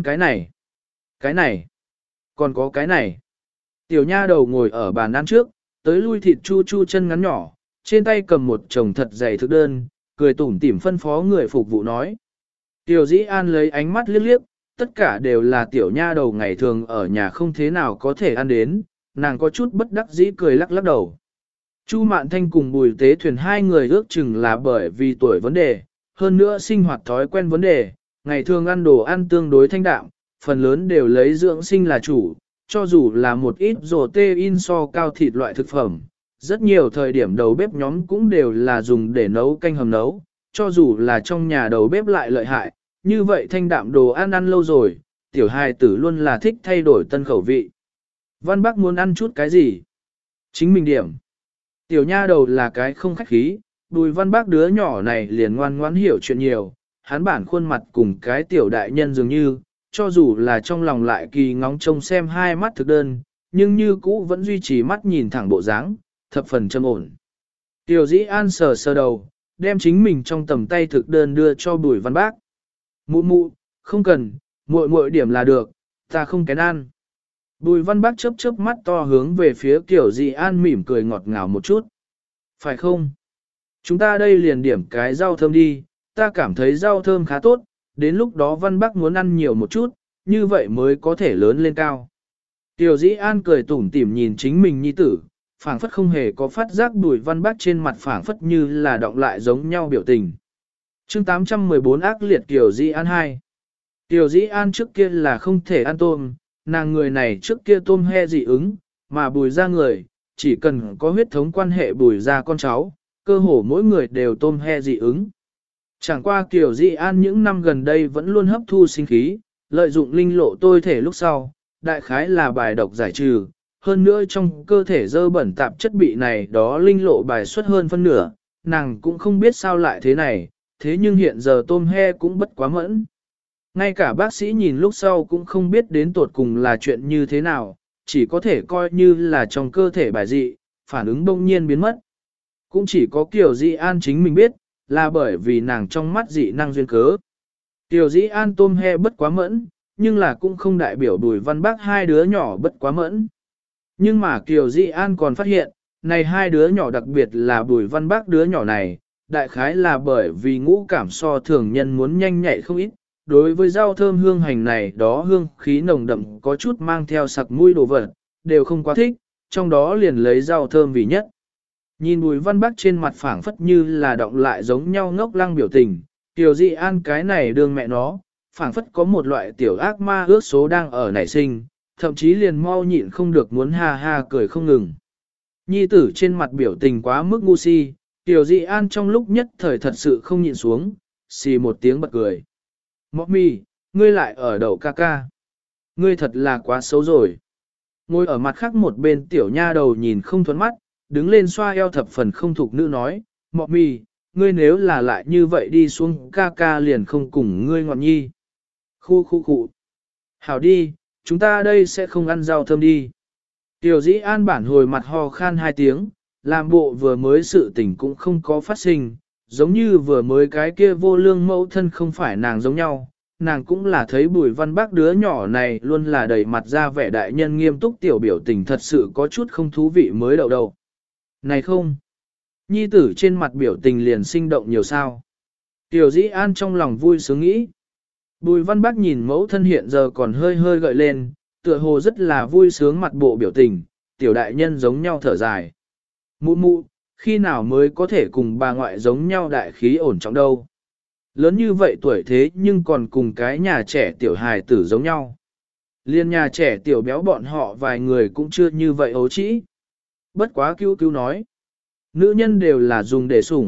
cái này, còn có cái này. Tiểu nha đầu ngồi ở bàn ăn trước, tới lui thịt chu chu chân ngắn nhỏ, trên tay cầm một chồng thật dày thực đơn, cười tủm tỉm phân phó người phục vụ nói. Tiểu Dĩ An lấy ánh mắt liếc liếc, tất cả đều là tiểu nha đầu ngày thường ở nhà không thế nào có thể ăn đến, nàng có chút bất đắc dĩ cười lắc lắc đầu. Chu Mạn Thanh cùng Bùi Tế Thuyền hai người ước chừng là bởi vì tuổi vấn đề, hơn nữa sinh hoạt thói quen vấn đề, ngày thường ăn đồ ăn tương đối thanh đạm, phần lớn đều lấy dưỡng sinh là chủ, cho dù là một ít protein so cao thịt loại thực phẩm, rất nhiều thời điểm đầu bếp nhóm cũng đều là dùng để nấu canh hầm nấu, cho dù là trong nhà đầu bếp lại lợi hại, như vậy thanh đạm đồ ăn ăn lâu rồi, tiểu hài tử luôn là thích thay đổi tân khẩu vị. Văn Bắc muốn ăn chút cái gì? Chính mình điểm. Tiểu nha đầu là cái không khách khí, Bùi Văn Bắc đứa nhỏ này liền ngoan ngoãn hiểu chuyện nhiều, hắn bản khuôn mặt cùng cái tiểu đại nhân dường như, cho dù là trong lòng lại kỳ ngóng trông xem hai mắt thực đơn, nhưng như cũ vẫn duy trì mắt nhìn thẳng bộ dáng, thập phần trầm ổn. Tiểu Dĩ An sờ sờ đầu, đem chính mình trong tầm tay thực đơn đưa cho Bùi Văn Bác. Mụ mụ, không cần, muội muội điểm là được, ta không kén ăn. Bùi Văn Bác chớp chớp mắt to hướng về phía Tiểu Dĩ An mỉm cười ngọt ngào một chút. Phải không? Chúng ta đây liền điểm cái rau thơm đi, ta cảm thấy rau thơm khá tốt, đến lúc đó Văn Bác muốn ăn nhiều một chút, như vậy mới có thể lớn lên cao. Tiểu Dĩ An cười tủm tỉm nhìn chính mình nhi tử, phảng phất không hề có phát giác Bùi Văn Bác trên mặt phảng phất như là động lại giống nhau biểu tình. Chương 814 ác liệt Tiểu Dĩ An 2. Tiểu Dĩ An trước kia là không thể ăn tôm, nàng người này trước kia tôm he dị ứng, mà Bùi ra người, chỉ cần có huyết thống quan hệ Bùi ra con cháu, cơ hồ mỗi người đều tôm he dị ứng. Chẳng qua Tiểu Dĩ An những năm gần đây vẫn luôn hấp thu sinh khí, lợi dụng linh lộ tôi thể lúc sau, đại khái là bài độc giải trừ, hơn nữa trong cơ thể dơ bẩn tạp chất bị này đó linh lộ bài xuất hơn phân nửa, nàng cũng không biết sao lại thế này, thế nhưng hiện giờ tôm he cũng bất quá mẫn. Ngay cả bác sĩ nhìn lúc sau cũng không biết đến tột cùng là chuyện như thế nào, chỉ có thể coi như là trong cơ thể bài dị, phản ứng bỗng nhiên biến mất. Cũng chỉ có Kiều Dĩ An chính mình biết, là bởi vì nàng trong mắt dị năng duyên cớ. Kiều Dĩ An tôm he bất quá mẫn, nhưng là cũng không đại biểu Bùi Văn Bác hai đứa nhỏ bất quá mẫn. Nhưng mà Kiều Dĩ An còn phát hiện, này hai đứa nhỏ đặc biệt là Bùi Văn Bác đứa nhỏ này, đại khái là bởi vì ngũ cảm so thường nhân muốn nhanh nhạy không ít. Đối với rau thơm hương hành này đó hương khí nồng đậm có chút mang theo sặc mũi đồ vật, đều không quá thích, trong đó liền lấy rau thơm vì nhất. Nhìn Bùi Văn Bác trên mặt phảng phất như là động lại giống nhau ngốc lăng biểu tình, Kiều Dĩ An cái này đương mẹ nó, phảng phất có một loại tiểu ác ma ước số đang ở nảy sinh, thậm chí liền mau nhịn không được muốn ha ha cười không ngừng. Nhi tử trên mặt biểu tình quá mức ngu si, Kiều Dĩ An trong lúc nhất thời thật sự không nhịn xuống, xì một tiếng bật cười. Mọc mì, ngươi lại ở đầu ca ca. Ngươi thật là quá xấu rồi. Ngồi ở mặt khác một bên tiểu nha đầu nhìn không thuẫn mắt, đứng lên xoa eo thập phần không thục nữ nói, Mọc mì, ngươi nếu là lại như vậy đi xuống ca ca liền không cùng ngươi ngọn nhi. Khu. Hảo đi, chúng ta đây sẽ không ăn rau thơm đi. Tiểu Dĩ An bản hồi mặt ho khan hai tiếng, làm bộ vừa mới sự tình cũng không có phát sinh, giống như vừa mới cái kia vô lương mẫu thân không phải nàng giống nhau. Nàng cũng là thấy Bùi Văn Bác đứa nhỏ này luôn là đầy mặt ra vẻ đại nhân nghiêm túc tiểu biểu tình thật sự có chút không thú vị mới đầu đầu. Này không! Nhi tử trên mặt biểu tình liền sinh động nhiều sao. Tiểu Dĩ An trong lòng vui sướng nghĩ. Bùi Văn Bác nhìn mẫu thân hiện giờ còn hơi hơi gợi lên, tựa hồ rất là vui sướng mặt bộ biểu tình, tiểu đại nhân giống nhau thở dài. Mụ mụ, khi nào mới có thể cùng bà ngoại giống nhau đại khí ổn trọng đâu. Lớn như vậy tuổi thế nhưng còn cùng cái nhà trẻ tiểu hài tử giống nhau. Liên nhà trẻ tiểu béo bọn họ vài người cũng chưa như vậy ấu trĩ. Bất quá cứu nói. Nữ nhân đều là dùng để sủng,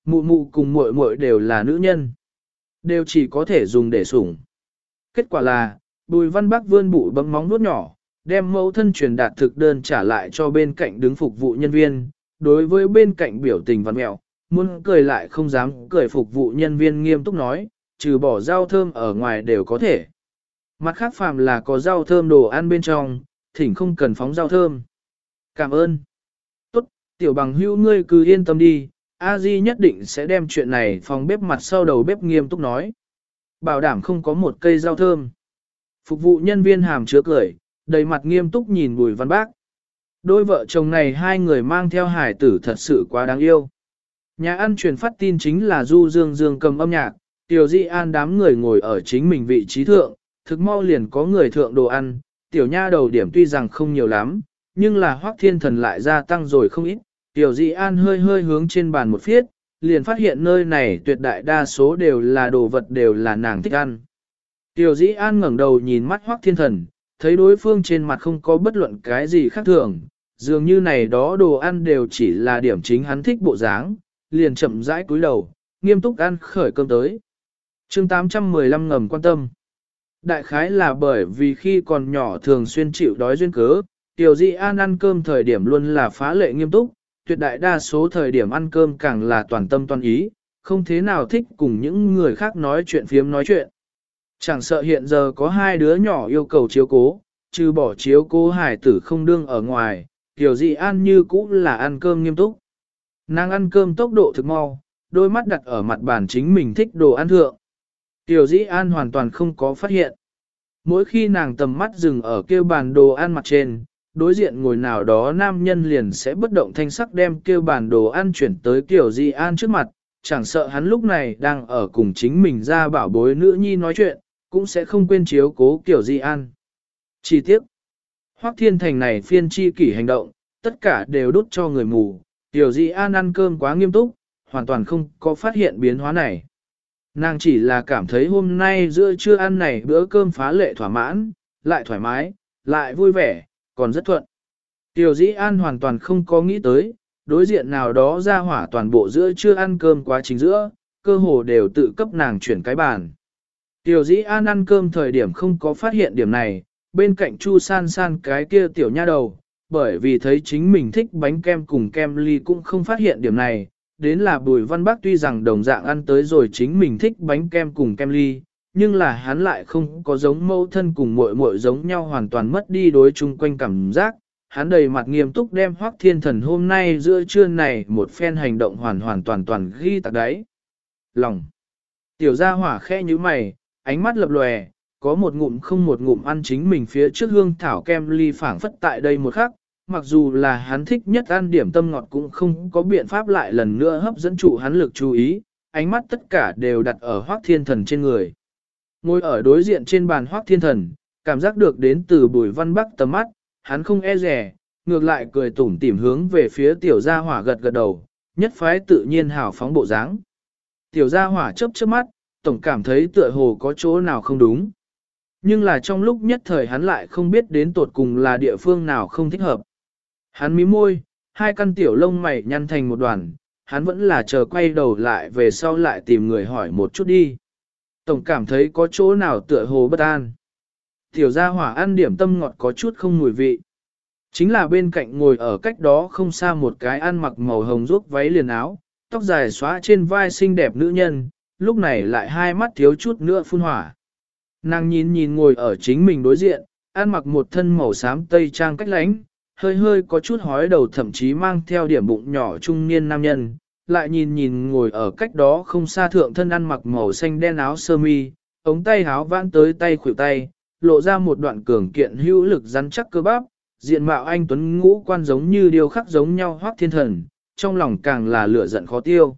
Mụ mụ cùng muội muội đều là nữ nhân, đều chỉ có thể dùng để sủng. Kết quả là, Bùi Văn Bắc vươn bụi bấm móng vuốt nhỏ, đem mẫu thân truyền đạt thực đơn trả lại cho bên cạnh đứng phục vụ nhân viên, đối với bên cạnh biểu tình văn mẹo, muốn cười lại không dám cười, phục vụ nhân viên nghiêm túc nói, trừ bỏ rau thơm ở ngoài đều có thể. Mặt khác phàm là có rau thơm đồ ăn bên trong, thỉnh không cần phóng rau thơm. Cảm ơn. Tốt, tiểu bằng hữu ngươi cứ yên tâm đi, A Di nhất định sẽ đem chuyện này phòng bếp mặt sau đầu bếp nghiêm túc nói. Bảo đảm không có một cây rau thơm. Phục vụ nhân viên hàm chứa cười, đầy mặt nghiêm túc nhìn Bùi Văn Bác. Đôi vợ chồng này hai người mang theo hải tử thật sự quá đáng yêu. Nhà ăn truyền phát tin chính là Du Dương Dương cầm âm nhạc, Tiểu Di An đám người ngồi ở chính mình vị trí thượng, thực mau liền có người thượng đồ ăn, tiểu nha đầu điểm tuy rằng không nhiều lắm, nhưng là Hoắc Thiên Thần lại gia tăng rồi không ít. Tiểu Di An hơi hơi hướng trên bàn một phiết, liền phát hiện nơi này tuyệt đại đa số đều là đồ vật đều là nàng thích ăn. Tiểu Di An ngẩng đầu nhìn mắt Hoắc Thiên Thần, thấy đối phương trên mặt không có bất luận cái gì khác thường, dường như này đó đồ ăn đều chỉ là điểm chính hắn thích bộ dáng, liền chậm rãi cúi đầu, nghiêm túc ăn khởi cơm tới. Chương 815 ngầm quan tâm. Đại khái là bởi vì khi còn nhỏ thường xuyên chịu đói duyên cớ, Tiểu Di An ăn cơm thời điểm luôn là phá lệ nghiêm túc, tuyệt đại đa số thời điểm ăn cơm càng là toàn tâm toàn ý, không thế nào thích cùng những người khác nói chuyện phiếm nói chuyện. Chẳng sợ hiện giờ có hai đứa nhỏ yêu cầu chiếu cố, trừ bỏ chiếu cố hải tử không đương ở ngoài, Tiểu Di An như cũ là ăn cơm nghiêm túc. Nàng ăn cơm tốc độ thực mau, đôi mắt đặt ở mặt bàn chính mình thích đồ ăn thượng. Tiểu Di An hoàn toàn không có phát hiện. Mỗi khi nàng tầm mắt dừng ở kêu bàn đồ ăn mặt trên, đối diện ngồi nào đó nam nhân liền sẽ bất động thanh sắc đem kêu bàn đồ ăn chuyển tới Tiểu Di An trước mặt, chẳng sợ hắn lúc này đang ở cùng chính mình ra bảo bối nữ nhi nói chuyện, cũng sẽ không quên chiếu cố Tiểu Di An. Chi tiết, Hoắc Thiên Thành này phiên chi kỷ hành động, tất cả đều đút cho người mù, Tiểu Di An ăn cơm quá nghiêm túc, hoàn toàn không có phát hiện biến hóa này. Nàng chỉ là cảm thấy hôm nay giữa trưa ăn này bữa cơm phá lệ thỏa mãn, lại thoải mái, lại vui vẻ, còn rất thuận. Tiểu Di An hoàn toàn không có nghĩ tới, đối diện nào đó ra hỏa toàn bộ giữa trưa ăn cơm quá trình giữa, cơ hồ đều tự cấp nàng chuyển cái bàn. Tiểu Di An ăn cơm thời điểm không có phát hiện điểm này, bên cạnh Chu San San cái kia tiểu nha đầu, bởi vì thấy chính mình thích bánh kem cùng kem ly cũng không phát hiện điểm này, đến là Bùi Văn Bắc tuy rằng đồng dạng ăn tới rồi chính mình thích bánh kem cùng kem ly, nhưng là hắn lại không có giống mẫu thân cùng muội muội giống nhau hoàn toàn mất đi đối chung quanh cảm giác. Hắn đầy mặt nghiêm túc đem Hoắc Thiên Thần hôm nay giữa trưa này một phen hành động hoàn toàn ghi tạc đáy lòng. Tiểu gia hỏa khẽ như mày, ánh mắt lập lòe, có một ngụm không một ngụm ăn chính mình phía trước hương thảo kem ly phảng phất tại đây một khắc. Mặc dù là hắn thích nhất ăn điểm tâm ngọt cũng không có biện pháp lại lần nữa hấp dẫn trụ hắn lực chú ý, ánh mắt tất cả đều đặt ở Hoắc Thiên Thần trên người. Ngồi ở đối diện trên bàn Hoắc Thiên Thần, cảm giác được đến từ Bùi Văn Bắc tầm mắt, hắn không e rè, ngược lại cười tủm tỉm hướng về phía tiểu gia hỏa gật gật đầu, nhất phái tự nhiên hào phóng bộ dáng. Tiểu gia hỏa chớp chớp mắt, tổng cảm thấy tựa hồ có chỗ nào không đúng. Nhưng là trong lúc nhất thời hắn lại không biết đến tột cùng là địa phương nào không thích hợp. Hắn mím môi, hai căn tiểu lông mày nhăn thành một đoàn, hắn vẫn là chờ quay đầu lại về sau lại tìm người hỏi một chút đi. Tổng cảm thấy có chỗ nào tựa hồ bất an. Tiểu gia hỏa ăn điểm tâm ngọt có chút không mùi vị. Chính là bên cạnh ngồi ở cách đó không xa một cái ăn mặc màu hồng ruốc váy liền áo, tóc dài xóa trên vai xinh đẹp nữ nhân, lúc này lại hai mắt thiếu chút nữa phun hỏa. Nàng nhìn ngồi ở chính mình đối diện, ăn mặc một thân màu xám tây trang cách lánh, hơi hơi có chút hói đầu thậm chí mang theo điểm bụng nhỏ trung niên nam nhân, lại nhìn ngồi ở cách đó không xa thượng thân ăn mặc màu xanh đen áo sơ mi, ống tay áo vãn tới tay khuỷu tay, lộ ra một đoạn cường kiện hữu lực rắn chắc cơ bắp, diện mạo anh tuấn ngũ quan giống như điêu khắc giống nhau Hoắc Thiên Thần, trong lòng càng là lửa giận khó tiêu.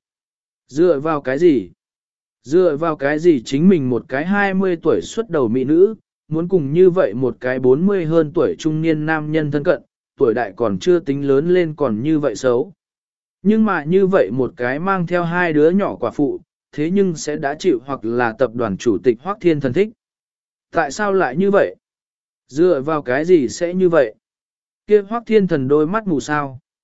Dựa vào cái gì? Dựa vào cái gì chính mình một cái 20 tuổi xuất đầu mỹ nữ, muốn cùng như vậy một cái 40 hơn tuổi trung niên nam nhân thân cận, tuổi đại còn chưa tính lớn lên còn như vậy xấu. Nhưng mà như vậy một cái mang theo hai đứa nhỏ quả phụ, thế nhưng sẽ đã chịu hoặc là tập đoàn chủ tịch Hoắc Thiên Thần thích. Tại sao lại như vậy? Dựa vào cái gì sẽ như vậy? Kia Hoắc Thiên Thần đôi mắt mù sao?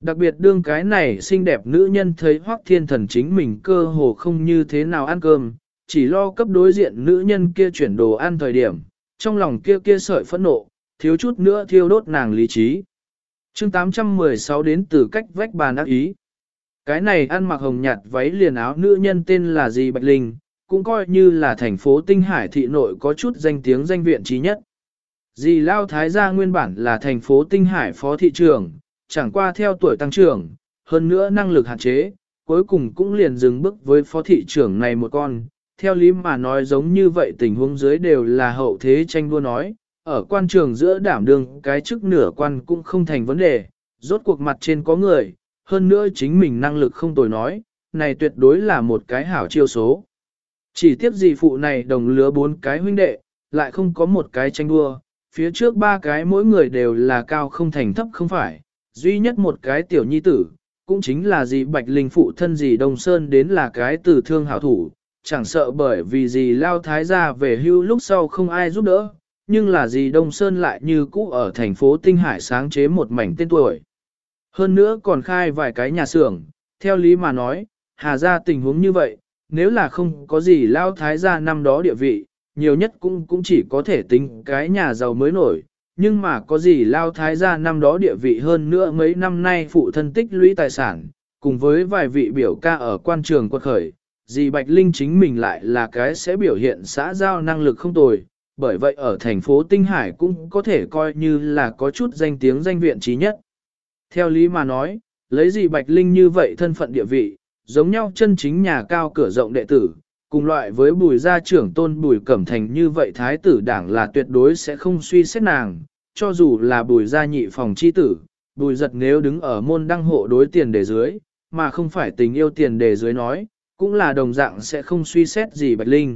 Đặc biệt đương cái này xinh đẹp nữ nhân thấy Hoắc Thiên Thần chính mình cơ hồ không như thế nào ăn cơm, chỉ lo cấp đối diện nữ nhân kia chuyển đồ ăn thời điểm, trong lòng kia kia sợi phẫn nộ, thiếu chút nữa thiêu đốt nàng lý trí. Chương 816 đến từ cách vách bàn ác ý. Cái này ăn mặc hồng nhạt váy liền áo nữ nhân tên là Di Bạch Linh, cũng coi như là thành phố Tinh Hải thị nội có chút danh tiếng danh viện trí nhất. Dì Lao Thái gia nguyên bản là thành phố Tinh Hải phó thị trưởng, chẳng qua theo tuổi tăng trưởng, hơn nữa năng lực hạn chế, cuối cùng cũng liền dừng bước với phó thị trưởng này một con. Theo lý mà nói giống như vậy tình huống dưới đều là hậu thế tranh đua nói, ở quan trường giữa đảm đương cái chức nửa quan cũng không thành vấn đề, rốt cuộc mặt trên có người, hơn nữa chính mình năng lực không tồi nói, này tuyệt đối là một cái hảo chiêu số. Chỉ tiếp gì phụ này đồng lứa 4 cái huynh đệ, lại không có một cái tranh đua, phía trước 3 cái mỗi người đều là cao không thành thấp không phải, duy nhất một cái tiểu nhi tử, cũng chính là dì Bạch Linh phụ thân dì Đông Sơn đến là cái tử thương hảo thủ, chẳng sợ bởi vì dì Lao Thái gia về hưu lúc sau không ai giúp đỡ, nhưng là dì Đông Sơn lại như cũ ở thành phố Tinh Hải sáng chế một mảnh tên tuổi. Hơn nữa còn khai vài cái nhà xưởng, theo lý mà nói, Hà gia tình huống như vậy, nếu là không có gì Lao Thái gia năm đó địa vị, nhiều nhất cũng chỉ có thể tính cái nhà giàu mới nổi, nhưng mà có gì Lao Thái gia năm đó địa vị hơn nữa mấy năm nay phụ thân tích lũy tài sản, cùng với vài vị biểu ca ở quan trường quật khởi, dì Bạch Linh chính mình lại là cái sẽ biểu hiện xã giao năng lực không tồi, bởi vậy ở thành phố Tinh Hải cũng có thể coi như là có chút danh tiếng danh viện trí nhất. Theo lý mà nói, lấy dì Bạch Linh như vậy thân phận địa vị, giống nhau chân chính nhà cao cửa rộng đệ tử, cùng loại với Bùi gia trưởng tôn Bùi Cẩm Thành như vậy thái tử đảng là tuyệt đối sẽ không suy xét nàng, cho dù là Bùi gia nhị phòng chi tử, Bùi giật nếu đứng ở môn đăng hộ đối tiền đề dưới, mà không phải tình yêu tiền đề dưới nói, cũng là đồng dạng sẽ không suy xét gì Bạch Linh.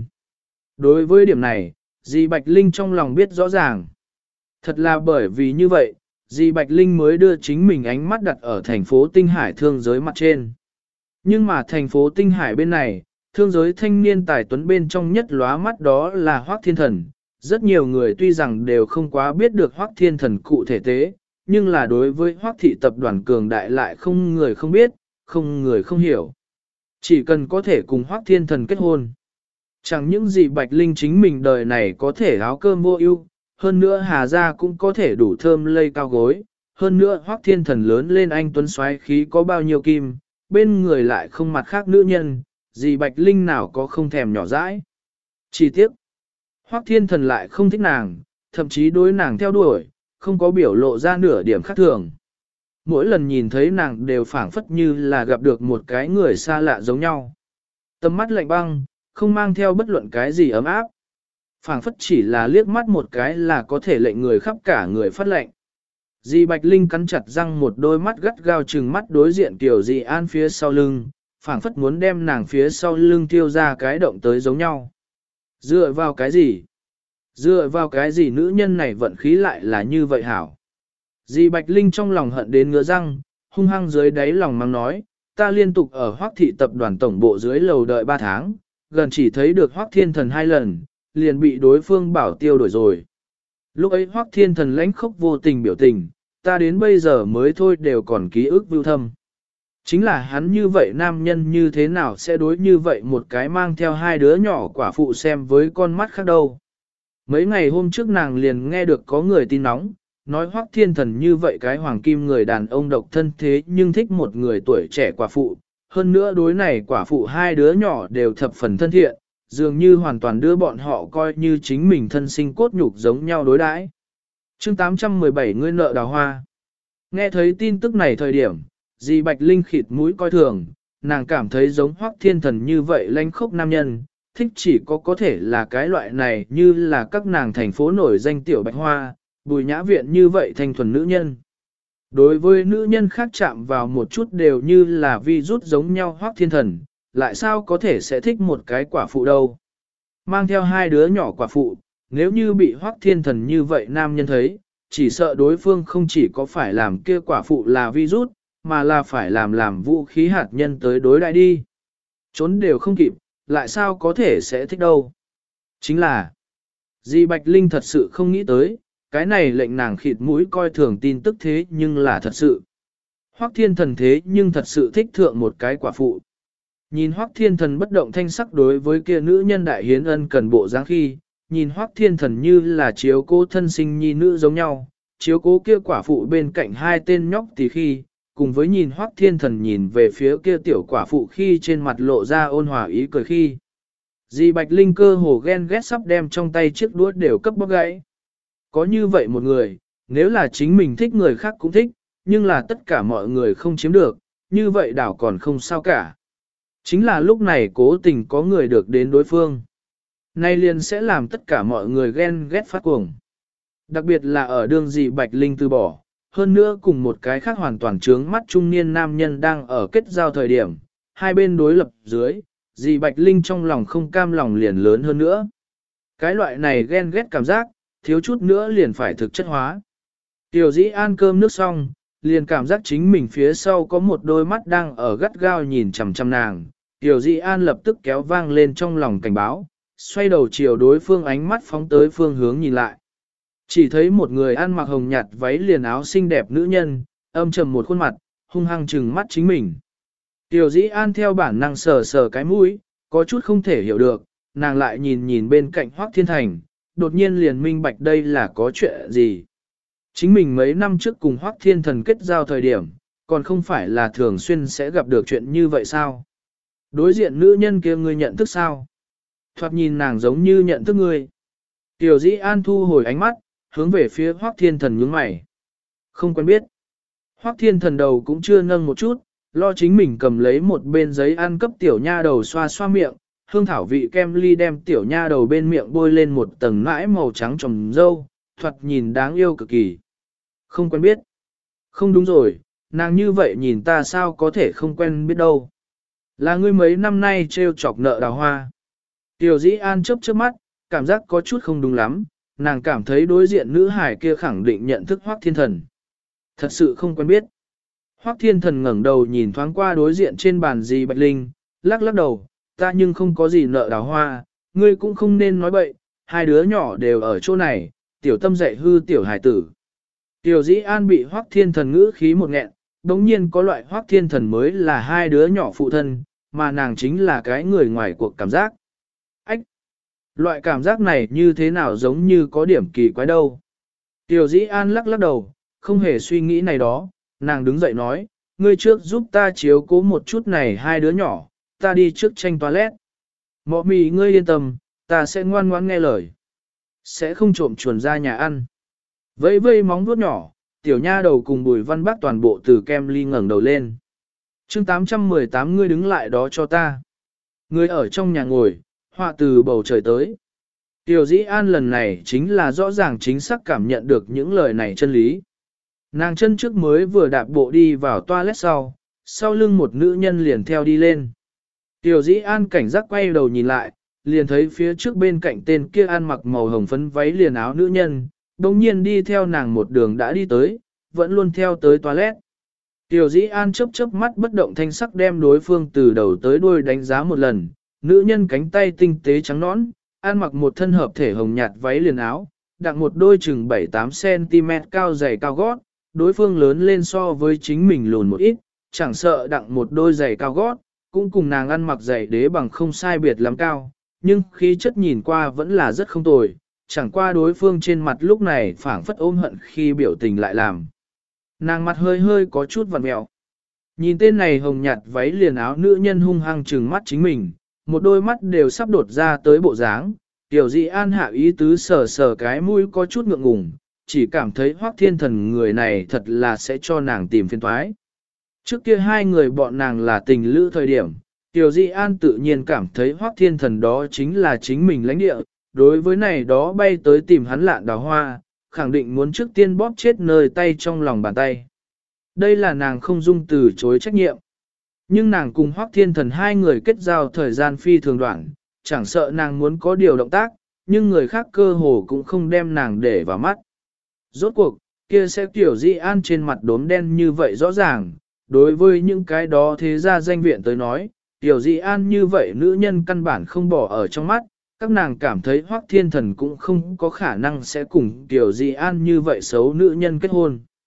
Đối với điểm này, dì Bạch Linh trong lòng biết rõ ràng. Thật là bởi vì như vậy, dì Bạch Linh mới đưa chính mình ánh mắt đặt ở thành phố Tinh Hải thương giới mặt trên. Nhưng mà thành phố Tinh Hải bên này, thương giới thanh niên tài tuấn bên trong nhất lóa mắt đó là Hoắc Thiên Thần. Rất nhiều người tuy rằng đều không quá biết được Hoắc Thiên Thần cụ thể tế, nhưng là đối với Hoắc thị tập đoàn cường đại lại không người không biết, không người không hiểu. Chỉ cần có thể cùng Hoắc Thiên Thần kết hôn. Chẳng những gì Bạch Linh chính mình đời này có thể áo cơm vô ưu, hơn nữa Hà gia cũng có thể đủ thơm lây cao gối, hơn nữa Hoắc Thiên Thần lớn lên anh tuấn xoáy khí có bao nhiêu kim, bên người lại không mặt khác nữ nhân, gì Bạch Linh nào có không thèm nhỏ dãi. Chỉ tiếc, Hoắc Thiên Thần lại không thích nàng, thậm chí đối nàng theo đuổi, không có biểu lộ ra nửa điểm khác thường. Mỗi lần nhìn thấy nàng đều phảng phất như là gặp được một cái người xa lạ giống nhau. Tầm mắt lạnh băng, không mang theo bất luận cái gì ấm áp. Phảng phất chỉ là liếc mắt một cái là có thể lệnh người khắp cả người phát lệnh. Di Bạch Linh cắn chặt răng một đôi mắt gắt gao trừng mắt đối diện Tiểu Di An phía sau lưng, phảng phất muốn đem nàng phía sau lưng tiêu ra cái động tới giống nhau. Dựa vào cái gì? Dựa vào cái gì nữ nhân này vận khí lại là như vậy hảo? Di Bạch Linh trong lòng hận đến ngứa răng, hung hăng dưới đáy lòng mang nói, ta liên tục ở Hoắc thị tập đoàn tổng bộ dưới lầu đợi 3 tháng, gần chỉ thấy được Hoắc Thiên Thần 2 lần, liền bị đối phương bảo tiêu đổi rồi. Lúc ấy Hoắc Thiên Thần lãnh khốc vô tình biểu tình, ta đến bây giờ mới thôi đều còn ký ức vưu thâm. Chính là hắn như vậy nam nhân như thế nào sẽ đối như vậy một cái mang theo 2 đứa nhỏ quả phụ xem với con mắt khác đâu. Mấy ngày hôm trước nàng liền nghe được có người tin nóng, nói Hoắc Thiên Thần như vậy cái hoàng kim người đàn ông độc thân thế nhưng thích một người tuổi trẻ quả phụ, hơn nữa đối này quả phụ 2 đứa nhỏ đều thập phần thân thiện, dường như hoàn toàn đưa bọn họ coi như chính mình thân sinh cốt nhục giống nhau đối đãi. Chương 817 ngươi nợ đào hoa. Nghe thấy tin tức này thời điểm, dì Bạch Linh khịt mũi coi thường, nàng cảm thấy giống Hoắc Thiên Thần như vậy lãnh khốc nam nhân, thích chỉ có thể là cái loại này như là các nàng thành phố nổi danh tiểu Bạch Hoa, Bùi Nhã Viện như vậy thanh thuần nữ nhân. Đối với nữ nhân khác chạm vào một chút đều như là vi rút giống nhau Hoắc Thiên Thần, lại sao có thể sẽ thích một cái quả phụ đâu. Mang theo 2 đứa nhỏ quả phụ, nếu như bị Hoắc Thiên Thần như vậy nam nhân thấy, chỉ sợ đối phương không chỉ có phải làm kia quả phụ là virus, mà là phải làm vũ khí hạt nhân tới đối đại đi. Trốn đều không kịp, lại sao có thể sẽ thích đâu. Chính là, Di Bạch Linh thật sự không nghĩ tới, cái này lệnh nàng khịt mũi coi thường tin tức thế nhưng là thật sự. Hoắc Thiên Thần thế nhưng thật sự thích thượng một cái quả phụ. Nhìn Hoắc Thiên Thần bất động thanh sắc đối với kia nữ nhân đại hiến ân cần bộ dáng khi, nhìn Hoắc Thiên Thần như là chiếu cố thân sinh nhi nữ giống nhau, chiếu cố kia quả phụ bên cạnh hai tên nhóc tí khi, cùng với nhìn Hoắc Thiên Thần nhìn về phía kia tiểu quả phụ khi trên mặt lộ ra ôn hòa ý cười khi. Dì Bạch Linh cơ hồ ghen ghét sắp đem trong tay chiếc đũa đều cấp bóc gãy. Có như vậy một người, nếu là chính mình thích người khác cũng thích, nhưng là tất cả mọi người không chiếm được, như vậy đảo còn không sao cả. Chính là lúc này cố tình có người được đến đối phương. Nay liền sẽ làm tất cả mọi người ghen ghét phát cuồng. Đặc biệt là ở đường dì Bạch Linh từ bỏ, hơn nữa cùng một cái khác hoàn toàn trướng mắt trung niên nam nhân đang ở kết giao thời điểm, hai bên đối lập dưới, dì Bạch Linh trong lòng không cam lòng liền lớn hơn nữa. Cái loại này ghen ghét cảm giác, thiếu chút nữa liền phải thực chất hóa. Tiểu dĩ ăn cơm nước xong, liền cảm giác chính mình phía sau có một đôi mắt đang ở gắt gao nhìn chằm chằm nàng. Tiểu dĩ an lập tức kéo vang lên trong lòng cảnh báo, xoay đầu chiều đối phương ánh mắt phóng tới phương hướng nhìn lại. Chỉ thấy một người ăn mặc hồng nhạt váy liền áo xinh đẹp nữ nhân, âm trầm một khuôn mặt, hung hăng trừng mắt chính mình. Tiểu dĩ an theo bản năng sờ sờ cái mũi, có chút không thể hiểu được, nàng lại nhìn nhìn bên cạnh Hoắc Thiên Thành, đột nhiên liền minh bạch đây là có chuyện gì. Chính mình mấy năm trước cùng Hoắc Thiên Thần kết giao thời điểm, còn không phải là thường xuyên sẽ gặp được chuyện như vậy sao? Đối diện nữ nhân kia ngươi nhận thức sao? Thoạt nhìn nàng giống như nhận thức ngươi. Tiểu dĩ an thu hồi ánh mắt, hướng về phía Hoắc Thiên Thần nhướng mày. Không quen biết. Hoắc Thiên Thần đầu cũng chưa nâng một chút, lo chính mình cầm lấy một bên giấy ăn cấp tiểu nha đầu xoa xoa miệng, hương thảo vị kem ly đem tiểu nha đầu bên miệng bôi lên một tầng nãi màu trắng trồng dâu, thoạt nhìn đáng yêu cực kỳ. Không quen biết. Không đúng rồi, nàng như vậy nhìn ta sao có thể không quen biết đâu. Là ngươi mấy năm nay trêu chọc nợ đào hoa. Tiểu dĩ an chớp chớp mắt, cảm giác có chút không đúng lắm, nàng cảm thấy đối diện nữ hải kia khẳng định nhận thức Hoắc Thiên Thần. Thật sự không quen biết. Hoắc Thiên Thần ngẩng đầu nhìn thoáng qua đối diện trên bàn dì Bạch Linh, lắc lắc đầu, ta nhưng không có gì nợ đào hoa, ngươi cũng không nên nói bậy, hai đứa nhỏ đều ở chỗ này, tiểu tâm dạy hư tiểu hải tử. Tiểu dĩ an bị Hoắc Thiên Thần ngữ khí một nghẹn, đống nhiên có loại Hoắc Thiên Thần mới là hai đứa nhỏ phụ thân, mà nàng chính là cái người ngoài cuộc cảm giác. Ách! Loại cảm giác này như thế nào giống như có điểm kỳ quái đâu. Tiểu dĩ an lắc lắc đầu, không hề suy nghĩ này đó, nàng đứng dậy nói, ngươi trước giúp ta chiếu cố một chút này hai đứa nhỏ, ta đi trước tranh toilet. Mọ mì ngươi yên tâm, ta sẽ ngoan ngoãn nghe lời. Sẽ không trộm chuồn ra nhà ăn. Vây vây móng vuốt nhỏ, tiểu nha đầu cùng Bùi Văn Bác toàn bộ từ kem ly ngẩng đầu lên. Chương 818 ngươi đứng lại đó cho ta. Ngươi ở trong nhà ngồi, họa từ bầu trời tới. Tiểu dĩ an lần này chính là rõ ràng chính xác cảm nhận được những lời này chân lý. Nàng chân trước mới vừa đạp bộ đi vào toilet sau lưng một nữ nhân liền theo đi lên. Tiểu dĩ an cảnh giác quay đầu nhìn lại, liền thấy phía trước bên cạnh tên kia ăn mặc màu hồng phấn váy liền áo nữ nhân, đồng nhiên đi theo nàng một đường đã đi tới, vẫn luôn theo tới toilet. Tiểu dĩ an chớp chớp mắt bất động thanh sắc đem đối phương từ đầu tới đuôi đánh giá một lần, nữ nhân cánh tay tinh tế trắng nõn, ăn mặc một thân hợp thể hồng nhạt váy liền áo, đặng một đôi chừng 7-8cm cao dày cao gót, đối phương lớn lên so với chính mình lùn một ít, chẳng sợ đặng một đôi giày cao gót, cũng cùng nàng ăn mặc giày đế bằng không sai biệt lắm cao, nhưng khí chất nhìn qua vẫn là rất không tồi, chẳng qua đối phương trên mặt lúc này phảng phất ôm hận khi biểu tình lại làm. Nàng mặt hơi hơi có chút vặn mẹo. Nhìn tên này hồng nhạt váy liền áo nữ nhân hung hăng trừng mắt chính mình, một đôi mắt đều sắp đột ra tới bộ dáng, tiểu dị an hạ ý tứ sờ sờ cái mũi có chút ngượng ngùng, chỉ cảm thấy Hoắc Thiên Thần người này thật là sẽ cho nàng tìm phiền toái. Trước kia hai người bọn nàng là tình lữ thời điểm, tiểu dị an tự nhiên cảm thấy Hoắc Thiên Thần đó chính là chính mình lãnh địa, đối với này đó bay tới tìm hắn lạn đào hoa, khẳng định muốn trước tiên bóp chết nơi tay trong lòng bàn tay. Đây là nàng không dung từ chối trách nhiệm. Nhưng nàng cùng Hoắc Thiên Thần hai người kết giao thời gian phi thường đoạn, chẳng sợ nàng muốn có điều động tác, nhưng người khác cơ hồ cũng không đem nàng để vào mắt. Rốt cuộc, kia sẽ tiểu dị an trên mặt đốm đen như vậy rõ ràng, đối với những cái đó thế ra danh viện tới nói, tiểu dị an như vậy nữ nhân căn bản không bỏ ở trong mắt, các nàng cảm thấy Hoắc Thiên Thần cũng không có khả năng sẽ cùng tiểu dị an như vậy xấu nữ nhân kết hôn.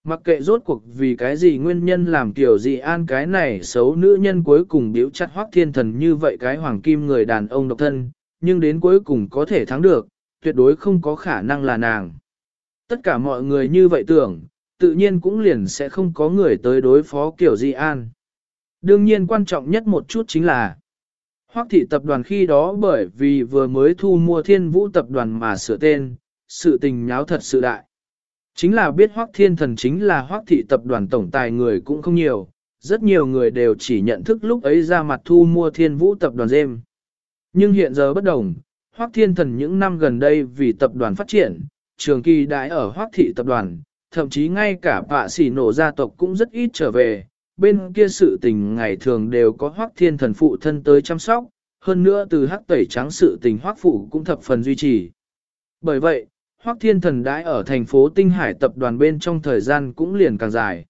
Mặc kệ rốt cuộc vì cái gì nguyên nhân làm Tiểu Dị An cái này xấu nữ nhân cuối cùng biểu chặt Hoắc Thiên Thần như vậy cái hoàng kim người đàn ông độc thân, nhưng đến cuối cùng có thể thắng được, tuyệt đối không có khả năng là nàng. Tất cả mọi người như vậy tưởng, tự nhiên cũng liền sẽ không có người tới đối phó Tiểu Dị An. Đương nhiên quan trọng nhất một chút chính là Hoắc thị tập đoàn khi đó bởi vì vừa mới thu mua Thiên Vũ tập đoàn mà sửa tên, sự tình nháo thật sự đại. Chính là biết Hoắc Thiên Thần chính là Hoắc thị tập đoàn tổng tài người cũng không nhiều, rất nhiều người đều chỉ nhận thức lúc ấy ra mặt thu mua Thiên Vũ tập đoàn Gem. Nhưng hiện giờ bất đồng, Hoắc Thiên Thần những năm gần đây vì tập đoàn phát triển, trường kỳ đãi ở Hoắc thị tập đoàn, thậm chí ngay cả bạ sỉ nổ gia tộc cũng rất ít trở về, bên kia sự tình ngày thường đều có Hoắc Thiên Thần phụ thân tới chăm sóc, hơn nữa từ hắc tẩy trắng sự tình Hoắc phụ cũng thập phần duy trì. Bởi vậy, Hoắc Thiên Thần đãi ở thành phố Tinh Hải tập đoàn bên trong thời gian cũng liền càng dài.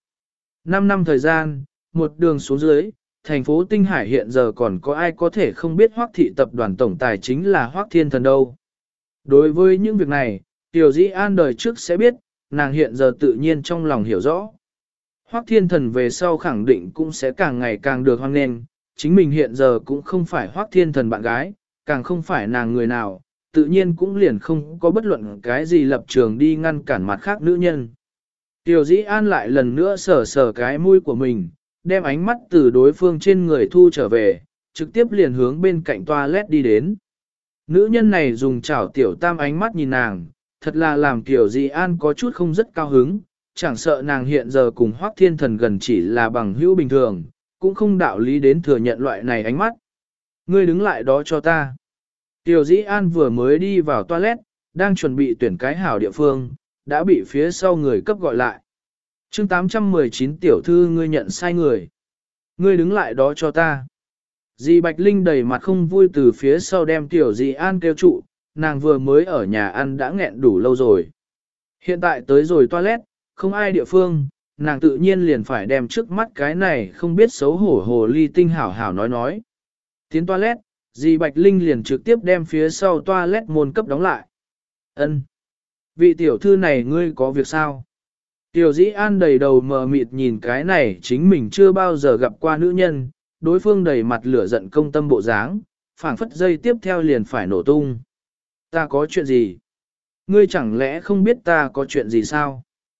5 năm thời gian, một đường xuống dưới, thành phố Tinh Hải hiện giờ còn có ai có thể không biết Hoắc thị tập đoàn tổng tài chính là Hoắc Thiên Thần đâu. Đối với những việc này, Tiểu Dĩ An đời trước sẽ biết, nàng hiện giờ tự nhiên trong lòng hiểu rõ. Hoắc Thiên Thần về sau khẳng định cũng sẽ càng ngày càng được hoan nghênh, chính mình hiện giờ cũng không phải Hoắc Thiên Thần bạn gái, càng không phải nàng người nào, tự nhiên cũng liền không có bất luận cái gì lập trường đi ngăn cản mặt khác nữ nhân. Tiểu Dĩ An lại lần nữa sờ sờ cái mũi của mình, đem ánh mắt từ đối phương trên người thu trở về, trực tiếp liền hướng bên cạnh toilet đi đến. Nữ nhân này dùng chảo tiểu tam ánh mắt nhìn nàng, thật là làm Tiểu Dĩ An có chút không rất cao hứng, chẳng sợ nàng hiện giờ cùng Hoắc Thiên Thần gần chỉ là bằng hữu bình thường, cũng không đạo lý đến thừa nhận loại này ánh mắt. Ngươi đứng lại đó cho ta. Tiểu Dĩ An vừa mới đi vào toilet, đang chuẩn bị tuyển cái hảo địa phương, đã bị phía sau người cấp gọi lại. Chương 819 tiểu thư ngươi nhận sai người. Ngươi đứng lại đó cho ta. Dì Bạch Linh đầy mặt không vui từ phía sau đem Tiểu Dĩ An kêu trụ, nàng vừa mới ở nhà ăn đã nghẹn đủ lâu rồi. Hiện tại tới rồi toilet, không ai địa phương, nàng tự nhiên liền phải đem trước mắt cái này không biết xấu hổ hồ ly tinh hảo hảo nói. Tiến toilet, dì Bạch Linh liền trực tiếp đem phía sau toilet môn cấp đóng lại. Ân, vị tiểu thư này ngươi có việc sao? Tiểu Dĩ An đầy đầu mờ mịt nhìn cái này chính mình chưa bao giờ gặp qua nữ nhân, đối phương đầy mặt lửa giận công tâm bộ dáng, phảng phất dây tiếp theo liền phải nổ tung. Ta có chuyện gì? Ngươi chẳng lẽ không biết ta có chuyện gì sao?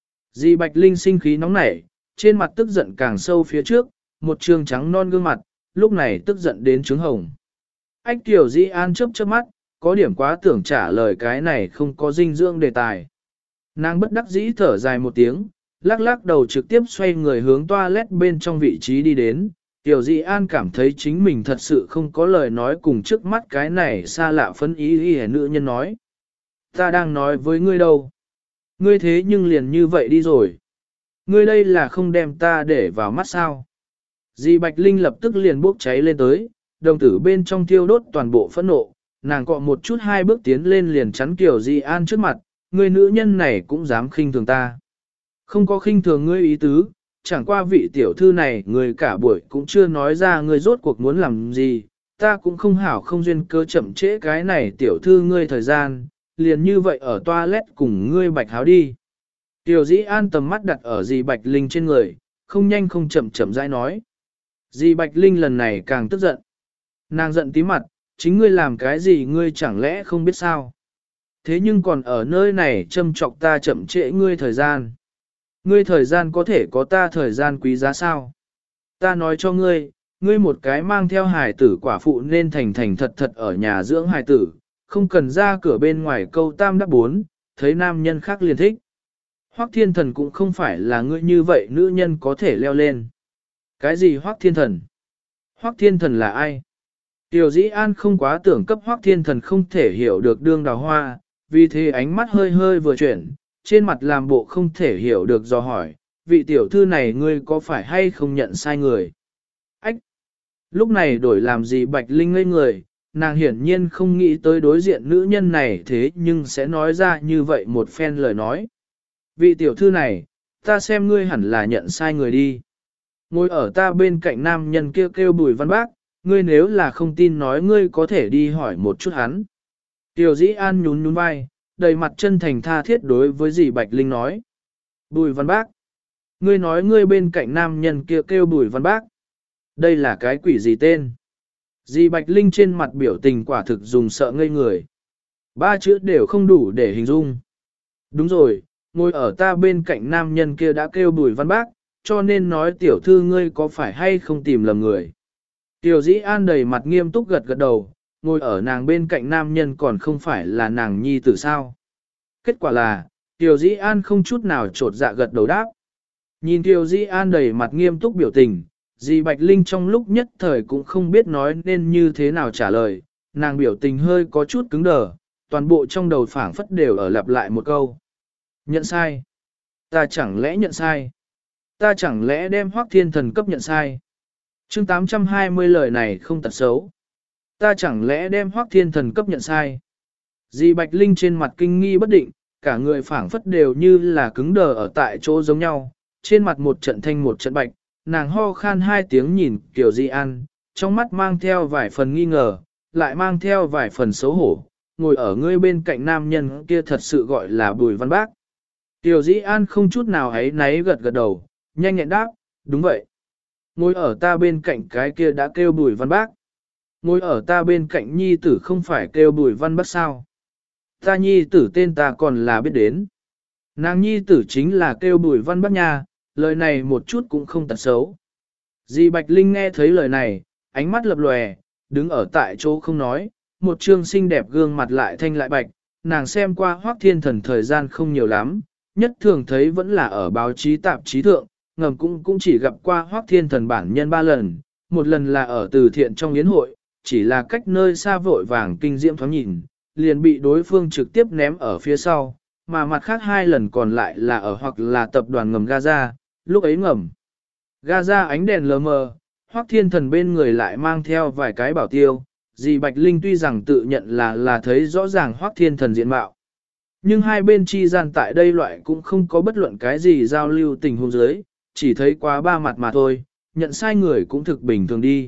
Dì Bạch Linh sinh khí nóng nảy, trên mặt tức giận càng sâu phía trước, một trương trắng non gương mặt, lúc này tức giận đến trướng hồng. Ách Tiểu Dĩ An chớp chớp mắt, có điểm quá tưởng trả lời cái này không có dinh dưỡng đề tài. Nàng bất đắc dĩ thở dài một tiếng, lắc lắc đầu trực tiếp xoay người hướng toilet bên trong vị trí đi đến. Tiểu Dĩ An cảm thấy chính mình thật sự không có lời nói cùng trước mắt cái này xa lạ phấn ý nữ nhân nói. Ta đang nói với ngươi đâu. Ngươi thế nhưng liền như vậy đi rồi. Ngươi đây là không đem ta để vào mắt sao. Dì Bạch Linh lập tức liền bốc cháy lên tới, đồng tử bên trong thiêu đốt toàn bộ phẫn nộ, nàng cọ một chút hai bước tiến lên liền chắn Tiểu Dĩ An trước mặt, ngươi nữ nhân này cũng dám khinh thường ta. Không có khinh thường ngươi ý tứ, chẳng qua vị tiểu thư này ngươi cả buổi cũng chưa nói ra ngươi rốt cuộc muốn làm gì, ta cũng không hảo không duyên cơ chậm trễ cái này tiểu thư ngươi thời gian, liền như vậy ở toilet cùng ngươi Bạch Háo đi. Tiểu Dĩ An tầm mắt đặt ở dì Bạch Linh trên người, không nhanh không chậm chậm rãi nói. Dì Bạch Linh lần này càng tức giận. Nàng giận tí mặt, chính ngươi làm cái gì ngươi chẳng lẽ không biết sao. Thế nhưng còn ở nơi này châm chọc ta chậm trễ ngươi thời gian. Ngươi thời gian có thể có ta thời gian quý giá sao? Ta nói cho ngươi, ngươi một cái mang theo hài tử quả phụ nên thành thành thật thật ở nhà dưỡng hài tử, không cần ra cửa bên ngoài câu tam đáp bốn, thấy nam nhân khác liền thích. Hoắc Thiên Thần cũng không phải là ngươi như vậy nữ nhân có thể leo lên. Cái gì Hoắc Thiên Thần? Hoắc Thiên Thần là ai? Tiểu Dĩ An không quá tưởng cấp Hoắc Thiên Thần không thể hiểu được đương đào hoa, vì thế ánh mắt hơi hơi vừa chuyển, trên mặt làm bộ không thể hiểu được do hỏi, vị tiểu thư này ngươi có phải hay không nhận sai người? Ách! Lúc này đổi làm gì Bạch Linh ngây người, nàng hiển nhiên không nghĩ tới đối diện nữ nhân này thế nhưng sẽ nói ra như vậy một phen lời nói. Vị tiểu thư này, ta xem ngươi hẳn là nhận sai người đi. Ngồi ở ta bên cạnh nam nhân kia kêu Bùi Văn Bác, ngươi nếu là không tin nói ngươi có thể đi hỏi một chút hắn. Tiểu Dĩ An nhún nhún vai, đầy mặt chân thành tha thiết đối với dì Bạch Linh nói. Bùi Văn Bác. Ngươi nói ngươi bên cạnh nam nhân kia kêu Bùi Văn Bác. Đây là cái quỷ gì tên? Di Bạch Linh trên mặt biểu tình quả thực dùng sợ ngây người. Ba chữ đều không đủ để hình dung. Đúng rồi, ngồi ở ta bên cạnh nam nhân kia đã kêu Bùi Văn Bác, cho nên nói tiểu thư ngươi có phải hay không tìm lầm người. Tiểu Dĩ An đầy mặt nghiêm túc gật gật đầu, ngồi ở nàng bên cạnh nam nhân còn không phải là nàng nhi tử sao. Kết quả là, Tiểu Dĩ An không chút nào trột dạ gật đầu đáp. Nhìn Tiểu Dĩ An đầy mặt nghiêm túc biểu tình, Di Bạch Linh trong lúc nhất thời cũng không biết nói nên như thế nào trả lời, nàng biểu tình hơi có chút cứng đờ, toàn bộ trong đầu phảng phất đều ở lặp lại một câu. Nhận sai. Ta chẳng lẽ nhận sai? Ta chẳng lẽ đem Hoắc Thiên Thần cấp nhận sai? Chương 820 lời này không tật xấu. Ta chẳng lẽ đem Hoắc Thiên Thần cấp nhận sai? Di Bạch Linh trên mặt kinh nghi bất định, cả người phảng phất đều như là cứng đờ ở tại chỗ giống nhau, trên mặt một trận thanh một trận bạch, nàng ho khan hai tiếng nhìn Kiều Di An, trong mắt mang theo vài phần nghi ngờ, lại mang theo vài phần xấu hổ, ngồi ở ngươi bên cạnh nam nhân kia thật sự gọi là Bùi Văn Bác. Kiều Di An không chút nào ấy náy gật gật đầu, nhanh nhẹn đáp, đúng vậy. Ngồi ở ta bên cạnh cái kia đã kêu Bùi Văn Bác. Ngồi ở ta bên cạnh nhi tử không phải kêu Bùi Văn Bác sao? Ta nhi tử tên ta còn là biết đến. Nàng nhi tử chính là kêu Bùi Văn Bác nha, lời này một chút cũng không tật xấu. Di Bạch Linh nghe thấy lời này, ánh mắt lập lòe, đứng ở tại chỗ không nói, một trương xinh đẹp gương mặt lại thanh lại bạch, nàng xem qua Hoắc Thiên Thần thời gian không nhiều lắm, nhất thường thấy vẫn là ở báo chí tạp chí thượng, ngầm cũng chỉ gặp qua Hoắc Thiên Thần bản nhân 3 lần, một lần là ở từ thiện trong yến hội, chỉ là cách nơi xa vội vàng kinh diễm thoáng nhìn, liền bị đối phương trực tiếp ném ở phía sau, mà mặt khác 2 lần còn lại là ở hoặc là tập đoàn ngầm Gaza, lúc ấy ngầm. Gaza ánh đèn lờ mờ, Hoắc Thiên Thần bên người lại mang theo vài cái bảo tiêu, dì Bạch Linh tuy rằng tự nhận là thấy rõ ràng Hoắc Thiên Thần diện mạo. Nhưng hai bên chi gian tại đây loại cũng không có bất luận cái gì giao lưu tình huống dưới, chỉ thấy quá 3 mặt mà thôi, nhận sai người cũng thực bình thường đi.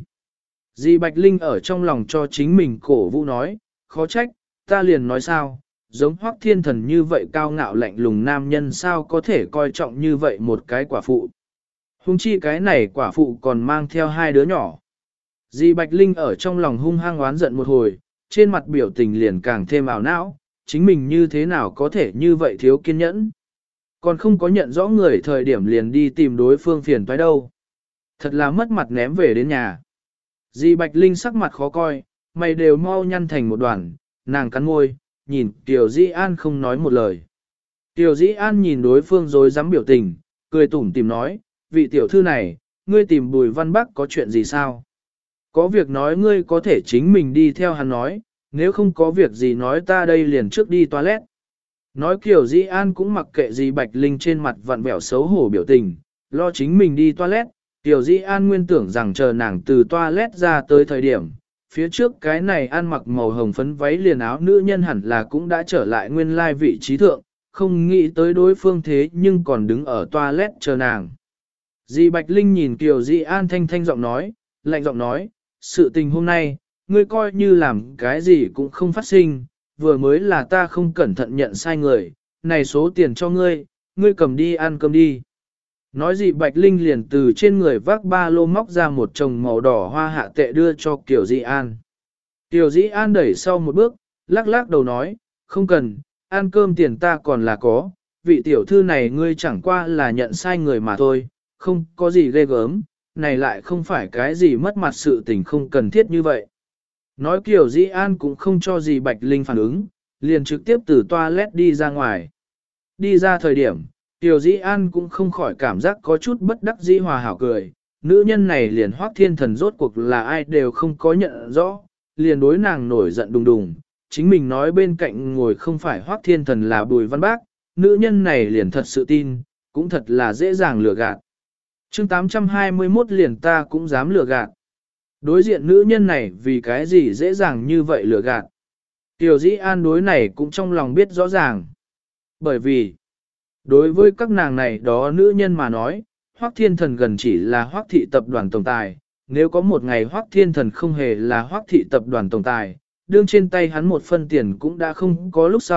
Dì Bạch Linh ở trong lòng cho chính mình cổ vũ nói, khó trách, ta liền nói sao, giống Hoắc Thiên Thần như vậy cao ngạo lạnh lùng nam nhân sao có thể coi trọng như vậy một cái quả phụ. Hùng chi cái này quả phụ còn mang theo 2 đứa nhỏ. Dì Bạch Linh ở trong lòng hung hăng oán giận một hồi, trên mặt biểu tình liền càng thêm ảo não, chính mình như thế nào có thể như vậy thiếu kiên nhẫn. Còn không có nhận rõ người thời điểm liền đi tìm đối phương phiền toái đâu. Thật là mất mặt ném về đến nhà. Dì Bạch Linh sắc mặt khó coi, mày đều mau nhăn thành một đoàn, nàng cắn môi, nhìn Tiểu Dĩ An không nói một lời. Tiểu Dĩ An nhìn đối phương rồi dám biểu tình, cười tủm tìm nói, vị tiểu thư này, ngươi tìm Bùi Văn Bắc có chuyện gì sao? Có việc nói ngươi có thể chính mình đi theo hắn nói, nếu không có việc gì nói ta đây liền trước đi toilet. Nói Kiều Dĩ An cũng mặc kệ gì Bạch Linh trên mặt vặn vẹo xấu hổ biểu tình, lo chính mình đi toilet. Kiều Dĩ An nguyên tưởng rằng chờ nàng từ toilet ra tới thời điểm, phía trước cái này ăn mặc màu hồng phấn váy liền áo nữ nhân hẳn là cũng đã trở lại nguyên lai vị trí thượng, không nghĩ tới đối phương thế nhưng còn đứng ở toilet chờ nàng. Dì Bạch Linh nhìn Kiều Dĩ An thanh thanh giọng nói, lạnh giọng nói, sự tình hôm nay, ngươi coi như làm cái gì cũng không phát sinh, vừa mới là ta không cẩn thận nhận sai người, này số tiền cho ngươi, ngươi cầm đi ăn cơm đi. Nói gì Bạch Linh liền từ trên người vác ba lô móc ra một chồng màu đỏ hoa hạ tệ đưa cho Kiều Dĩ An. Kiều Dĩ An đẩy sau một bước, lắc lắc đầu nói, không cần, ăn cơm tiền ta còn là có, vị tiểu thư này ngươi chẳng qua là nhận sai người mà thôi, không có gì ghê gớm, này lại không phải cái gì mất mặt sự tình không cần thiết như vậy. Nói Kiều Dĩ An cũng không cho gì Bạch Linh phản ứng, liền trực tiếp từ toilet đi ra ngoài. Đi ra thời điểm, Kiều Dĩ An cũng không khỏi cảm giác có chút bất đắc dĩ hòa hảo cười, nữ nhân này liền Hoắc Thiên Thần rốt cuộc là ai đều không có nhận rõ, liền đối nàng nổi giận đùng đùng, chính mình nói bên cạnh ngồi không phải Hoắc Thiên Thần là Bùi Văn Bác, nữ nhân này liền thật sự tin, cũng thật là dễ dàng lừa gạt. Chương 821 liền ta cũng dám lừa gạt. Đối diện nữ nhân này vì cái gì dễ dàng như vậy lừa gạt. Kiều Dĩ An đối này cũng trong lòng biết rõ ràng. Bởi vì, đối với các nàng này đó nữ nhân mà nói, Hoắc Thiên Thần gần chỉ là Hoắc thị tập đoàn tổng tài. Nếu có một ngày Hoắc Thiên Thần không hề là Hoắc thị tập đoàn tổng tài, đương trên tay hắn một phân tiền cũng đã không có lúc sau,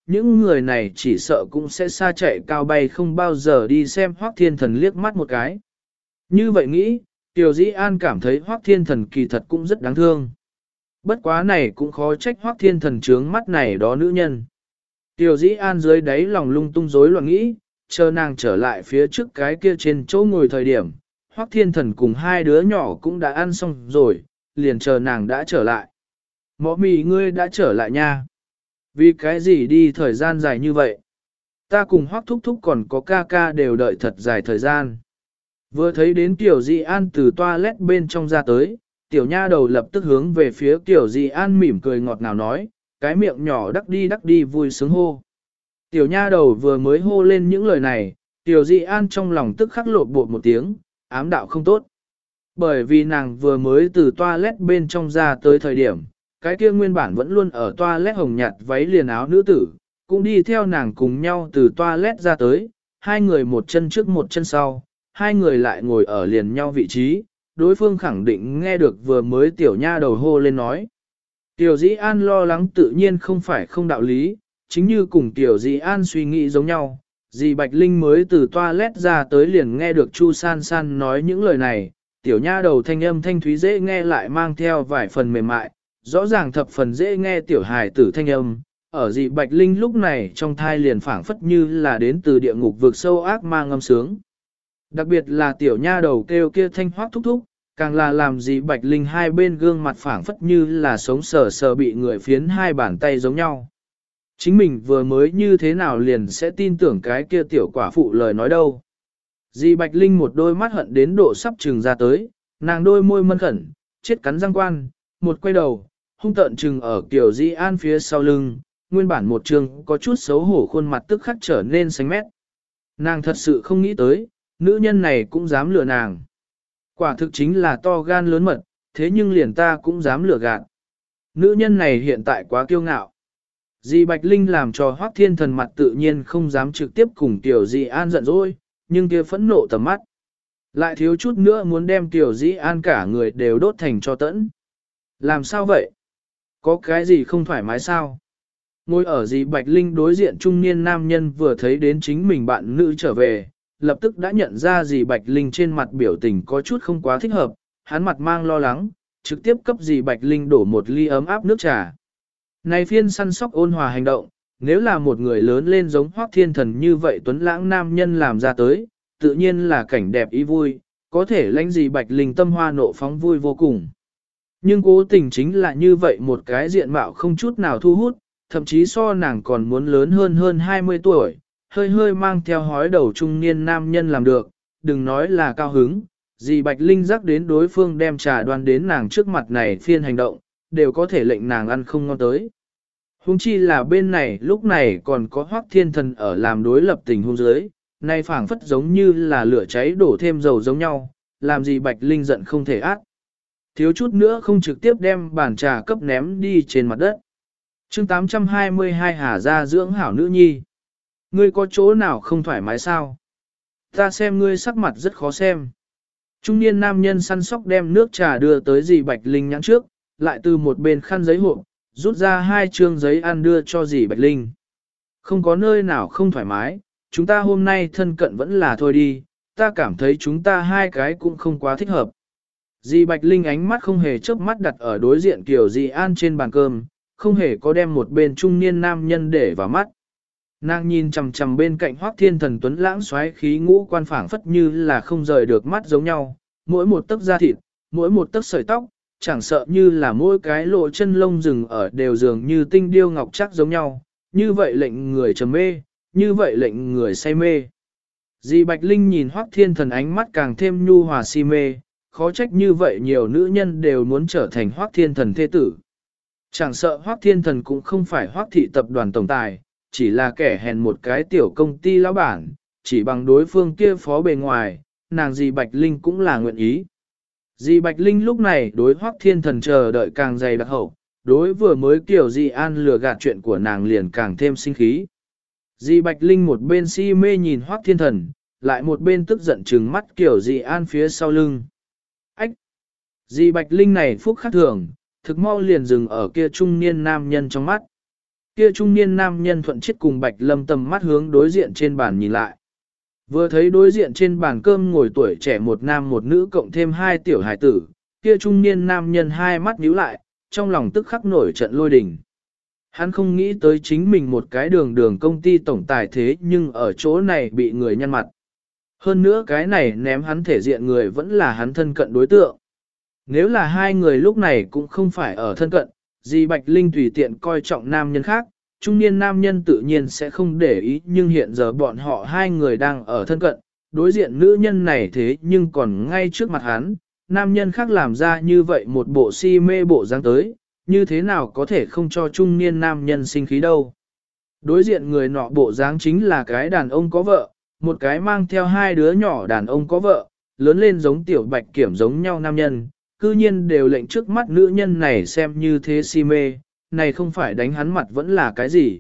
những người này chỉ sợ cũng sẽ xa chạy cao bay không bao giờ đi xem Hoắc Thiên Thần liếc mắt một cái. Như vậy nghĩ, Tiểu Dĩ An cảm thấy Hoắc Thiên Thần kỳ thật cũng rất đáng thương. Bất quá này cũng khó trách Hoắc Thiên Thần trướng mắt này đó nữ nhân. Tiểu Dĩ An dưới đáy lòng lung tung rối loạn nghĩ, chờ nàng trở lại phía trước cái kia trên chỗ ngồi thời điểm, Hoắc Thiên Thần cùng hai đứa nhỏ cũng đã ăn xong rồi, liền chờ nàng đã trở lại. Mọ mì ngươi đã trở lại nha. Vì cái gì đi thời gian dài như vậy? Ta cùng Hoắc thúc thúc còn có ca ca đều đợi thật dài thời gian. Vừa thấy đến Tiểu Dĩ An từ toilet bên trong ra tới, tiểu nha đầu lập tức hướng về phía Tiểu Dĩ An mỉm cười ngọt ngào nói, cái miệng nhỏ đắc đi vui sướng hô. Tiểu nha đầu vừa mới hô lên những lời này, Tiểu Dĩ An trong lòng tức khắc lột bột một tiếng, ám đạo không tốt. Bởi vì nàng vừa mới từ toilet bên trong ra tới thời điểm, cái kia nguyên bản vẫn luôn ở toilet hồng nhạt váy liền áo nữ tử, cũng đi theo nàng cùng nhau từ toilet ra tới, hai người một chân trước một chân sau, hai người lại ngồi ở liền nhau vị trí, đối phương khẳng định nghe được vừa mới tiểu nha đầu hô lên nói. Tiểu Dĩ An lo lắng tự nhiên không phải không đạo lý, chính như cùng Tiểu Dĩ An suy nghĩ giống nhau, dì Bạch Linh mới từ toilet ra tới liền nghe được Chu San San nói những lời này, tiểu nha đầu thanh âm thanh thúy dễ nghe lại mang theo vài phần mềm mại, rõ ràng thập phần dễ nghe tiểu hài tử thanh âm, ở dì Bạch Linh lúc này trong thai liền phảng phất như là đến từ địa ngục vực sâu ác ma ngâm sướng. Đặc biệt là tiểu nha đầu kêu kia thanh Hoắc thúc thúc, càng là làm dì Bạch Linh hai bên gương mặt phảng phất như là sống sờ sờ bị người phiến hai bàn tay giống nhau. Chính mình vừa mới như thế nào liền sẽ tin tưởng cái kia tiểu quả phụ lời nói đâu. Dì Bạch Linh một đôi mắt hận đến độ sắp trừng ra tới, nàng đôi môi mân khẩn, chết cắn răng quan, một quay đầu, hung tợn trừng ở Tiểu Dĩ An phía sau lưng, nguyên bản một trường có chút xấu hổ khuôn mặt tức khắc trở nên xanh mét. Nàng thật sự không nghĩ tới, nữ nhân này cũng dám lừa nàng. Quả thực chính là to gan lớn mật, thế nhưng liền ta cũng dám lừa gạt. Nữ nhân này hiện tại quá kiêu ngạo. Dì Bạch Linh làm cho Hoắc Thiên Thần mặt tự nhiên không dám trực tiếp cùng Tiểu Dĩ An giận dỗi, nhưng kia phẫn nộ tầm mắt. Lại thiếu chút nữa muốn đem Tiểu Dĩ An cả người đều đốt thành cho tẫn. Làm sao vậy? Có cái gì không thoải mái sao? Ngồi ở dì Bạch Linh đối diện trung niên nam nhân vừa thấy đến chính mình bạn nữ trở về, lập tức đã nhận ra dì Bạch Linh trên mặt biểu tình có chút không quá thích hợp, hắn mặt mang lo lắng, trực tiếp cấp dì Bạch Linh đổ một ly ấm áp nước trà. Này phiên săn sóc ôn hòa hành động, nếu là một người lớn lên giống Hoắc Thiên Thần như vậy tuấn lãng nam nhân làm ra tới, tự nhiên là cảnh đẹp ý vui, có thể lãnh dì Bạch Linh tâm hoa nộ phóng vui vô cùng. Nhưng cố tình chính là như vậy một cái diện mạo không chút nào thu hút, thậm chí so nàng còn muốn lớn hơn 20 tuổi, hơi hơi mang theo hói đầu trung niên nam nhân làm được, đừng nói là cao hứng, dì Bạch Linh rắc đến đối phương đem trà đoan đến nàng trước mặt này phiên hành động, đều có thể lệnh nàng ăn không ngon tới. Hùng chi là bên này lúc này còn có Hoắc Thiên Thần ở làm đối lập tình huống dưới, nay phảng phất giống như là lửa cháy đổ thêm dầu giống nhau, làm gì Bạch Linh giận không thể ác. Thiếu chút nữa không trực tiếp đem bàn trà cấp ném đi trên mặt đất. Chương 822 Hà gia dưỡng hảo nữ nhi. Ngươi có chỗ nào không thoải mái sao? Ta xem ngươi sắc mặt rất khó xem. Trung niên nam nhân săn sóc đem nước trà đưa tới dì Bạch Linh nhãn trước, lại từ một bên khăn giấy hộp, rút ra 2 trương giấy ăn đưa cho dì Bạch Linh. Không có nơi nào không thoải mái, chúng ta hôm nay thân cận vẫn là thôi đi, ta cảm thấy chúng ta hai cái cũng không quá thích hợp. Dì Bạch Linh ánh mắt không hề chớp mắt đặt ở đối diện Kiều Dì An trên bàn cơm, không hề có đem một bên trung niên nam nhân để vào mắt. Nàng nhìn chằm chằm bên cạnh Hoắc Thiên Thần tuấn lãng xoáy khí ngũ quan phảng phất như là không rời được mắt giống nhau, mỗi một tấc da thịt, mỗi một tấc sợi tóc, chẳng sợ như là mỗi cái lỗ chân lông rừng ở đều dường như tinh điêu ngọc chắc giống nhau, như vậy lệnh người trầm mê, như vậy lệnh người say mê. Dì Bạch Linh nhìn Hoắc Thiên Thần ánh mắt càng thêm nhu hòa si mê, khó trách như vậy nhiều nữ nhân đều muốn trở thành Hoắc Thiên Thần thế tử. Chẳng sợ Hoắc Thiên Thần cũng không phải Hoắc thị tập đoàn tổng tài, chỉ là kẻ hèn một cái tiểu công ty lão bản, chỉ bằng đối phương kia phó bề ngoài, nàng dì Bạch Linh cũng là nguyện ý. Dì Bạch Linh lúc này đối Hoắc Thiên Thần chờ đợi càng dày đặc hậu, đối vừa mới kiểu dì An lừa gạt chuyện của nàng liền càng thêm sinh khí. Dì Bạch Linh một bên si mê nhìn Hoắc Thiên Thần, lại một bên tức giận trừng mắt kiểu dì An phía sau lưng. Ách! Dì Bạch Linh này phúc khắc thường, thực mau liền dừng ở kia trung niên nam nhân trong mắt. Kia trung niên nam nhân thuận chết cùng Bạch Lâm tầm mắt hướng đối diện trên bàn nhìn lại. Vừa thấy đối diện trên bàn cơm ngồi tuổi trẻ một nam một nữ cộng thêm hai tiểu hải tử, kia trung niên nam nhân hai mắt nhíu lại, trong lòng tức khắc nổi trận lôi đình. Hắn không nghĩ tới chính mình một cái đường công ty tổng tài thế nhưng ở chỗ này bị người nhăn mặt. Hơn nữa cái này ném hắn thể diện người vẫn là hắn thân cận đối tượng. Nếu là hai người lúc này cũng không phải ở thân cận, Di Bạch Linh tùy tiện coi trọng nam nhân khác, trung niên nam nhân tự nhiên sẽ không để ý, nhưng hiện giờ bọn họ hai người đang ở thân cận, đối diện nữ nhân này thế nhưng còn ngay trước mặt hắn, nam nhân khác làm ra như vậy một bộ si mê bộ dáng tới, như thế nào có thể không cho trung niên nam nhân sinh khí đâu. Đối diện người nọ bộ dáng chính là cái đàn ông có vợ, một cái mang theo hai đứa nhỏ đàn ông có vợ, lớn lên giống tiểu Bạch Kiểm giống nhau nam nhân, cư nhiên đều lệnh trước mắt nữ nhân này xem như thế si mê, này không phải đánh hắn mặt vẫn là cái gì.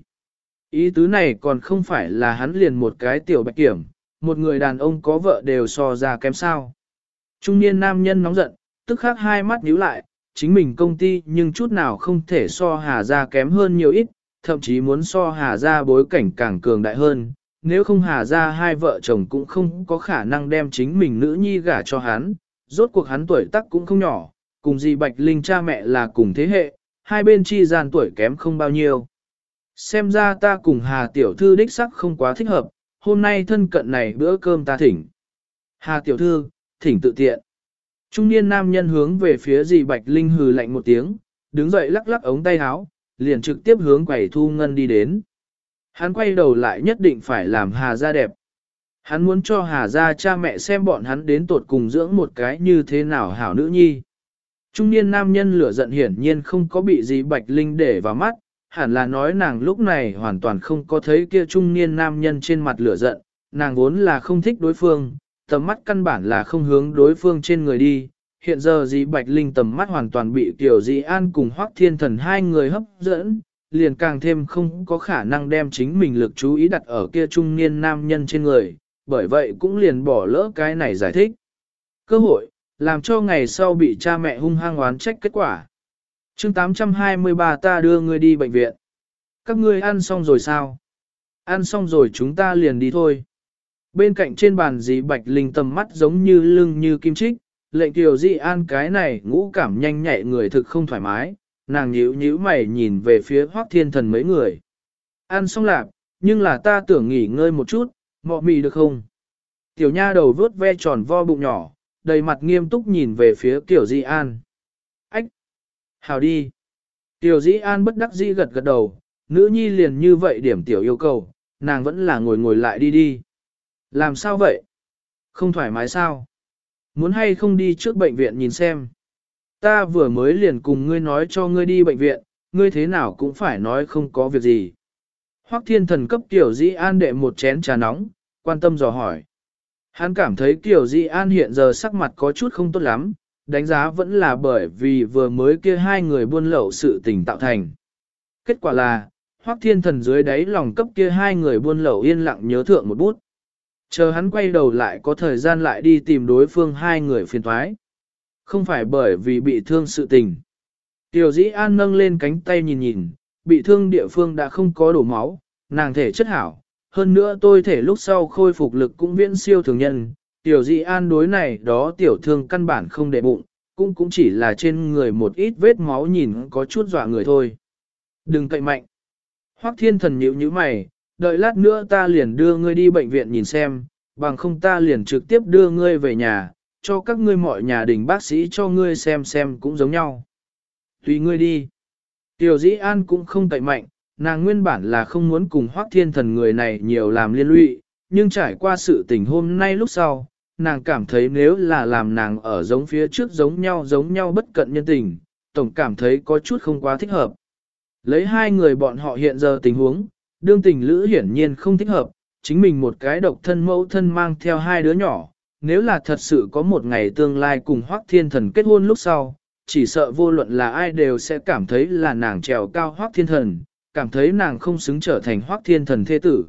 Ý tứ này còn không phải là hắn liền một cái tiểu Bạch Kiểm, một người đàn ông có vợ đều so ra kém sao. Trung niên nam nhân nóng giận, tức khắc hai mắt nhíu lại, chính mình công ty nhưng chút nào không thể so Hà Gia kém hơn nhiều ít, thậm chí muốn so Hà Gia bối cảnh càng cường đại hơn. Nếu không Hà Gia hai vợ chồng cũng không có khả năng đem chính mình nữ nhi gả cho hắn, rốt cuộc hắn tuổi tác cũng không nhỏ, cùng Di Bạch Linh cha mẹ là cùng thế hệ, hai bên chi gian tuổi kém không bao nhiêu. Xem ra ta cùng Hà tiểu thư đích sắc không quá thích hợp, hôm nay thân cận này bữa cơm ta thỉnh. Hà tiểu thư, thỉnh tự tiện. Trung niên nam nhân hướng về phía Di Bạch Linh hừ lạnh một tiếng, đứng dậy lắc lắc ống tay áo, liền trực tiếp hướng quầy thu ngân đi đến. Hắn quay đầu lại nhất định phải làm Hà gia đẹp. Hắn muốn cho Hà gia cha mẹ xem bọn hắn đến tột cùng dưỡng một cái như thế nào hảo nữ nhi. Trung niên nam nhân lửa giận hiển nhiên không có bị Di Bạch Linh để vào mắt, hẳn là nói nàng lúc này hoàn toàn không có thấy kia trung niên nam nhân trên mặt lửa giận, nàng vốn là không thích đối phương, tầm mắt căn bản là không hướng đối phương trên người đi. Hiện giờ Di Bạch Linh tầm mắt hoàn toàn bị Tiểu Di An cùng Hoắc Thiên Thần hai người hấp dẫn, liền càng thêm không có khả năng đem chính mình lực chú ý đặt ở kia trung niên nam nhân trên người, bởi vậy cũng liền bỏ lỡ cái này giải thích. Cơ hội, làm cho ngày sau bị cha mẹ hung hăng oán trách kết quả. Chương 823 ta đưa ngươi đi bệnh viện. Các ngươi ăn xong rồi sao? Ăn xong rồi chúng ta liền đi thôi. Bên cạnh trên bàn Di Bạch Linh tầm mắt giống như lưng như kim chích, lệnh Tiểu Di An cái này ngũ cảm nhanh nhạy người thực không thoải mái, nàng nhíu nhíu mày nhìn về phía Hoắc Thiên Thần mấy người. Ăn xong lạp, nhưng là ta tưởng nghỉ ngơi một chút, mọ mì được không? Tiểu nha đầu vớt ve tròn vo bụng nhỏ, đầy mặt nghiêm túc nhìn về phía Tiểu Di An. Ách! Hào đi! Tiểu Di An bất đắc dĩ gật gật đầu, nữ nhi liền như vậy điểm tiểu yêu cầu, nàng vẫn là ngồi lại đi đi. Làm sao vậy? Không thoải mái sao? Muốn hay không đi trước bệnh viện nhìn xem? Ta vừa mới liền cùng ngươi nói cho ngươi đi bệnh viện, ngươi thế nào cũng phải nói không có việc gì. Hoắc Thiên Thần cấp Tiểu Di An đệ một chén trà nóng, quan tâm dò hỏi. Hắn cảm thấy Tiểu Di An hiện giờ sắc mặt có chút không tốt lắm, đánh giá vẫn là bởi vì vừa mới kia hai người buôn lậu sự tình tạo thành. Kết quả là, Hoắc Thiên Thần dưới đáy lòng cấp kia hai người buôn lậu yên lặng nhớ thượng một bút. Chờ hắn quay đầu lại có thời gian lại đi tìm đối phương hai người phiền thoái. Không phải bởi vì bị thương sự tình. Tiểu Dĩ An nâng lên cánh tay nhìn nhìn, bị thương địa phương đã không có đổ máu, nàng thể chất hảo. Hơn nữa tôi thể lúc sau khôi phục lực cũng viễn siêu thường nhân. Tiểu Dĩ An đối này đó tiểu thương căn bản không để bụng, cũng chỉ là trên người một ít vết máu nhìn có chút dọa người thôi. Đừng cậy mạnh. Hoắc Thiên Thần nhíu nhíu mày, đợi lát nữa ta liền đưa ngươi đi bệnh viện nhìn xem, bằng không ta liền trực tiếp đưa ngươi về nhà, cho các ngươi mọi nhà đình bác sĩ cho ngươi xem cũng giống nhau. Tùy ngươi đi. Tiểu Dĩ An cũng không cậy mạnh, nàng nguyên bản là không muốn cùng Hoắc Thiên Thần người này nhiều làm liên lụy, nhưng trải qua sự tình hôm nay lúc sau, nàng cảm thấy nếu là làm nàng ở giống phía trước giống nhau bất cận nhân tình, tổng cảm thấy có chút không quá thích hợp. Lấy hai người bọn họ hiện giờ tình huống, đương tình lữ hiển nhiên không thích hợp, chính mình một cái độc thân mẫu thân mang theo hai đứa nhỏ, nếu là thật sự có một ngày tương lai cùng Hoắc Thiên Thần kết hôn lúc sau, chỉ sợ vô luận là ai đều sẽ cảm thấy là nàng trèo cao Hoắc Thiên Thần, cảm thấy nàng không xứng trở thành Hoắc Thiên Thần thế tử.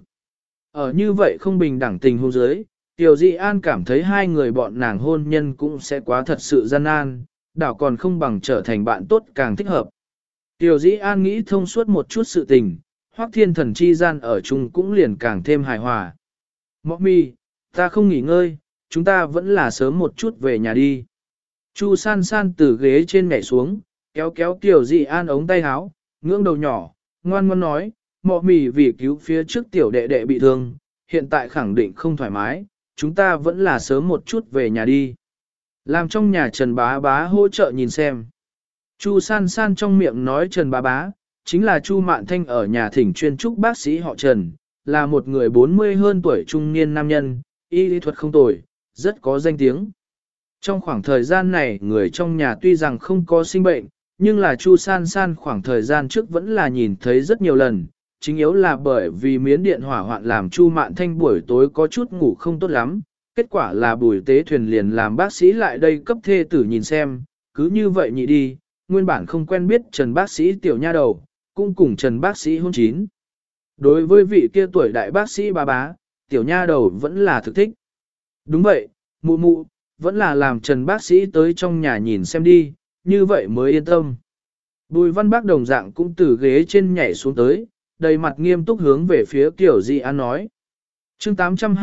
Ở như vậy không bình đẳng tình hôn giới, Tiểu Dị An cảm thấy hai người bọn nàng hôn nhân cũng sẽ quá thật sự gian nan, đảo còn không bằng trở thành bạn tốt càng thích hợp. Tiểu Dĩ An nghĩ thông suốt một chút sự tình, Hoắc Thiên Thần chi gian ở chung cũng liền càng thêm hài hòa. Mọ mì, ta không nghỉ ngơi, chúng ta vẫn là sớm một chút về nhà đi. Chu san san từ ghế trên nhảy xuống, kéo kéo Tiểu Dị An ống tay áo, ngưỡng đầu nhỏ, ngoan ngoan nói, mọ mì vì cứu phía trước tiểu đệ đệ bị thương, hiện tại khẳng định không thoải mái, chúng ta vẫn là sớm một chút về nhà đi. Làm trong nhà Trần Bá Bá hỗ trợ nhìn xem. Chu san san trong miệng nói Trần Bá Bá, chính là Chu Mạn Thanh ở nhà thỉnh chuyên trúc bác sĩ họ Trần, là một người 40 hơn tuổi trung niên nam nhân, y lý thuật không tồi, rất có danh tiếng. Trong khoảng thời gian này người trong nhà tuy rằng không có sinh bệnh, nhưng là Chu san san khoảng thời gian trước vẫn là nhìn thấy rất nhiều lần, chính yếu là bởi vì miến điện hỏa hoạn làm Chu Mạn Thanh buổi tối có chút ngủ không tốt lắm, kết quả là Bùi Tế Thuyền liền làm bác sĩ lại đây cấp thê tử nhìn xem, cứ như vậy nhị đi, nguyên bản không quen biết Trần bác sĩ tiểu nha đầu, cũng cùng Trần bác sĩ hôn chín. Đối với vị kia tuổi đại bác sĩ Bá Bá, tiểu nha đầu vẫn là thực thích. Đúng vậy, mụ mụ, vẫn là làm Trần bác sĩ tới trong nhà nhìn xem đi, như vậy mới yên tâm. Bùi Văn Bác đồng dạng cũng từ ghế trên nhảy xuống tới, đầy mặt nghiêm túc hướng về phía Tiểu Dị An nói. Chương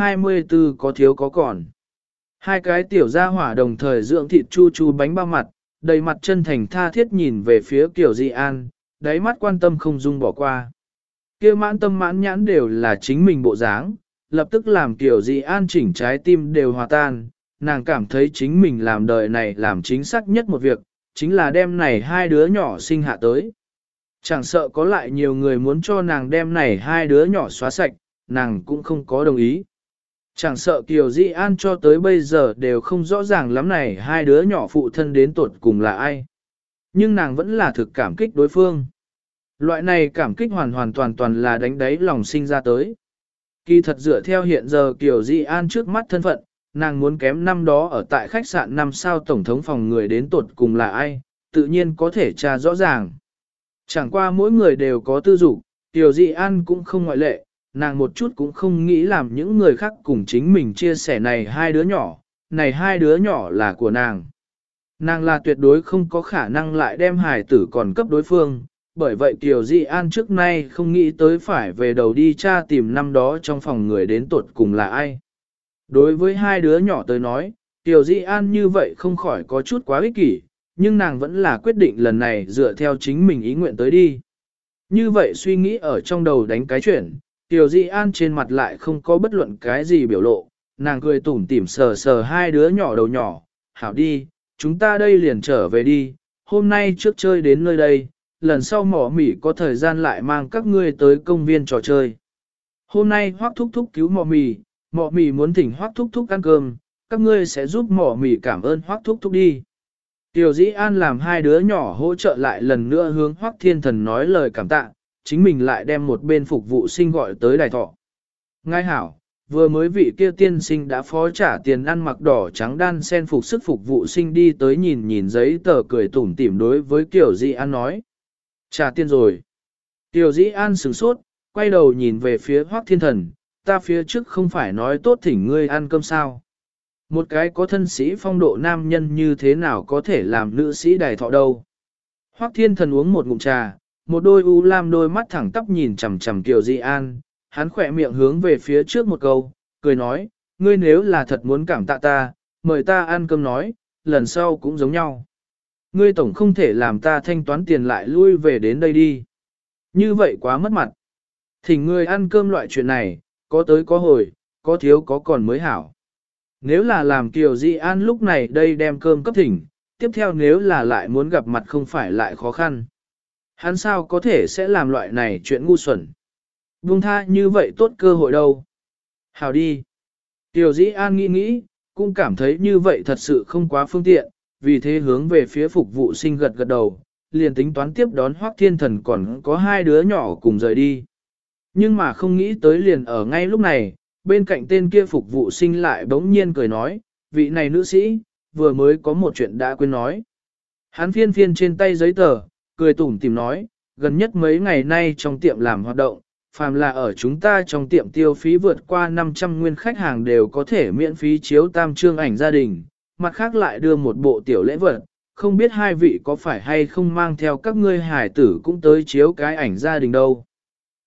824 có thiếu có còn. Hai cái tiểu gia hỏa đồng thời dưỡng thịt chu chu bánh bao mặt, đầy mặt chân thành tha thiết nhìn về phía Tiểu Dị An, đáy mắt quan tâm không dung bỏ qua. Kia mãn tâm mãn nhãn đều là chính mình bộ dáng, lập tức làm Tiểu Dị An chỉnh trái tim đều hòa tan, nàng cảm thấy chính mình làm đời này làm chính xác nhất một việc, chính là đem này hai đứa nhỏ sinh hạ tới. Chẳng sợ có lại nhiều người muốn cho nàng đem này hai đứa nhỏ xóa sạch, nàng cũng không có đồng ý. Chẳng sợ Kiều Dị An cho tới bây giờ đều không rõ ràng lắm này hai đứa nhỏ phụ thân đến tột cùng là ai. Nhưng nàng vẫn là thực cảm kích đối phương. Loại này cảm kích hoàn toàn là đánh đáy lòng sinh ra tới. Kỳ thật dựa theo hiện giờ Kiều Dị An trước mắt thân phận, nàng muốn kém năm đó ở tại khách sạn 5 sao tổng thống phòng người đến tột cùng là ai, tự nhiên có thể tra rõ ràng. Chẳng qua mỗi người đều có tư dục, Tiểu Dị An cũng không ngoại lệ, nàng một chút cũng không nghĩ làm những người khác cùng chính mình chia sẻ này hai đứa nhỏ là của nàng. Nàng là tuyệt đối không có khả năng lại đem hài tử còn cấp đối phương, bởi vậy Tiểu Dị An trước nay không nghĩ tới phải về đầu đi tra tìm năm đó trong phòng người đến tuột cùng là ai. Đối với hai đứa nhỏ tới nói, Tiểu Dị An như vậy không khỏi có chút quá ích kỷ, nhưng nàng vẫn là quyết định lần này dựa theo chính mình ý nguyện tới đi. Như vậy suy nghĩ ở trong đầu đánh cái chuyển, Tiểu Dị An trên mặt lại không có bất luận cái gì biểu lộ, nàng cười tủm tỉm sờ sờ hai đứa nhỏ đầu nhỏ, hảo đi, chúng ta đây liền trở về đi, hôm nay trước chơi đến nơi đây, lần sau mỏ mỉ có thời gian lại mang các ngươi tới công viên trò chơi. Hôm nay Hoắc thúc thúc cứu mỏ mỉ muốn thỉnh Hoắc thúc thúc ăn cơm, các ngươi sẽ giúp mỏ mỉ cảm ơn Hoắc thúc thúc đi. Tiểu Dĩ An làm hai đứa nhỏ hỗ trợ lại lần nữa hướng Hoắc Thiên Thần nói lời cảm tạ, chính mình lại đem một bên phục vụ sinh gọi tới đài thọ. Ngài hảo, vừa mới vị kia tiên sinh đã phó trả tiền ăn mặc đỏ trắng đan sen phục sức phục vụ sinh đi tới nhìn nhìn giấy tờ cười tủm tỉm đối với Tiểu Dĩ An nói. Trả tiền rồi. Tiểu Dĩ An sửng sốt, quay đầu nhìn về phía Hoắc Thiên Thần, ta phía trước không phải nói tốt thỉnh ngươi ăn cơm sao. Một cái có thân sĩ phong độ nam nhân như thế nào có thể làm nữ sĩ đài thọ đâu. Hoắc Thiên Thần uống một ngụm trà, một đôi u lam đôi mắt thẳng tắp nhìn chằm chằm Kiều Dị An, hắn khỏe miệng hướng về phía trước một câu, cười nói, ngươi nếu là thật muốn cảm tạ ta, mời ta ăn cơm nói, lần sau cũng giống nhau. Ngươi tổng không thể làm ta thanh toán tiền lại lui về đến đây đi. Như vậy quá mất mặt. Thỉnh ngươi ăn cơm loại chuyện này, có tới có hồi, có thiếu có còn mới hảo. Nếu là làm Kiều Dị An lúc này đây đem cơm cấp thỉnh, tiếp theo nếu là lại muốn gặp mặt không phải lại khó khăn. Hắn sao có thể sẽ làm loại này chuyện ngu xuẩn. Buông tha như vậy tốt cơ hội đâu. Hào đi. Kiều Dị An nghĩ nghĩ, cũng cảm thấy như vậy thật sự không quá phương tiện, vì thế hướng về phía phục vụ sinh gật gật đầu, liền tính toán tiếp đón Hoắc Thiên Thần còn có hai đứa nhỏ cùng rời đi. Nhưng mà không nghĩ tới liền ở ngay lúc này, bên cạnh tên kia phục vụ sinh lại bỗng nhiên cười nói, vị này nữ sĩ, vừa mới có một chuyện đã quên nói. Hắn phiên phiên trên tay giấy tờ, cười tủm tỉm nói, gần nhất mấy ngày nay trong tiệm làm hoạt động, phàm là ở chúng ta trong tiệm tiêu phí vượt qua 500 nguyên khách hàng đều có thể miễn phí chiếu tam trương ảnh gia đình, mặt khác lại đưa một bộ tiểu lễ vật, không biết hai vị có phải hay không mang theo các ngươi hải tử cũng tới chiếu cái ảnh gia đình đâu.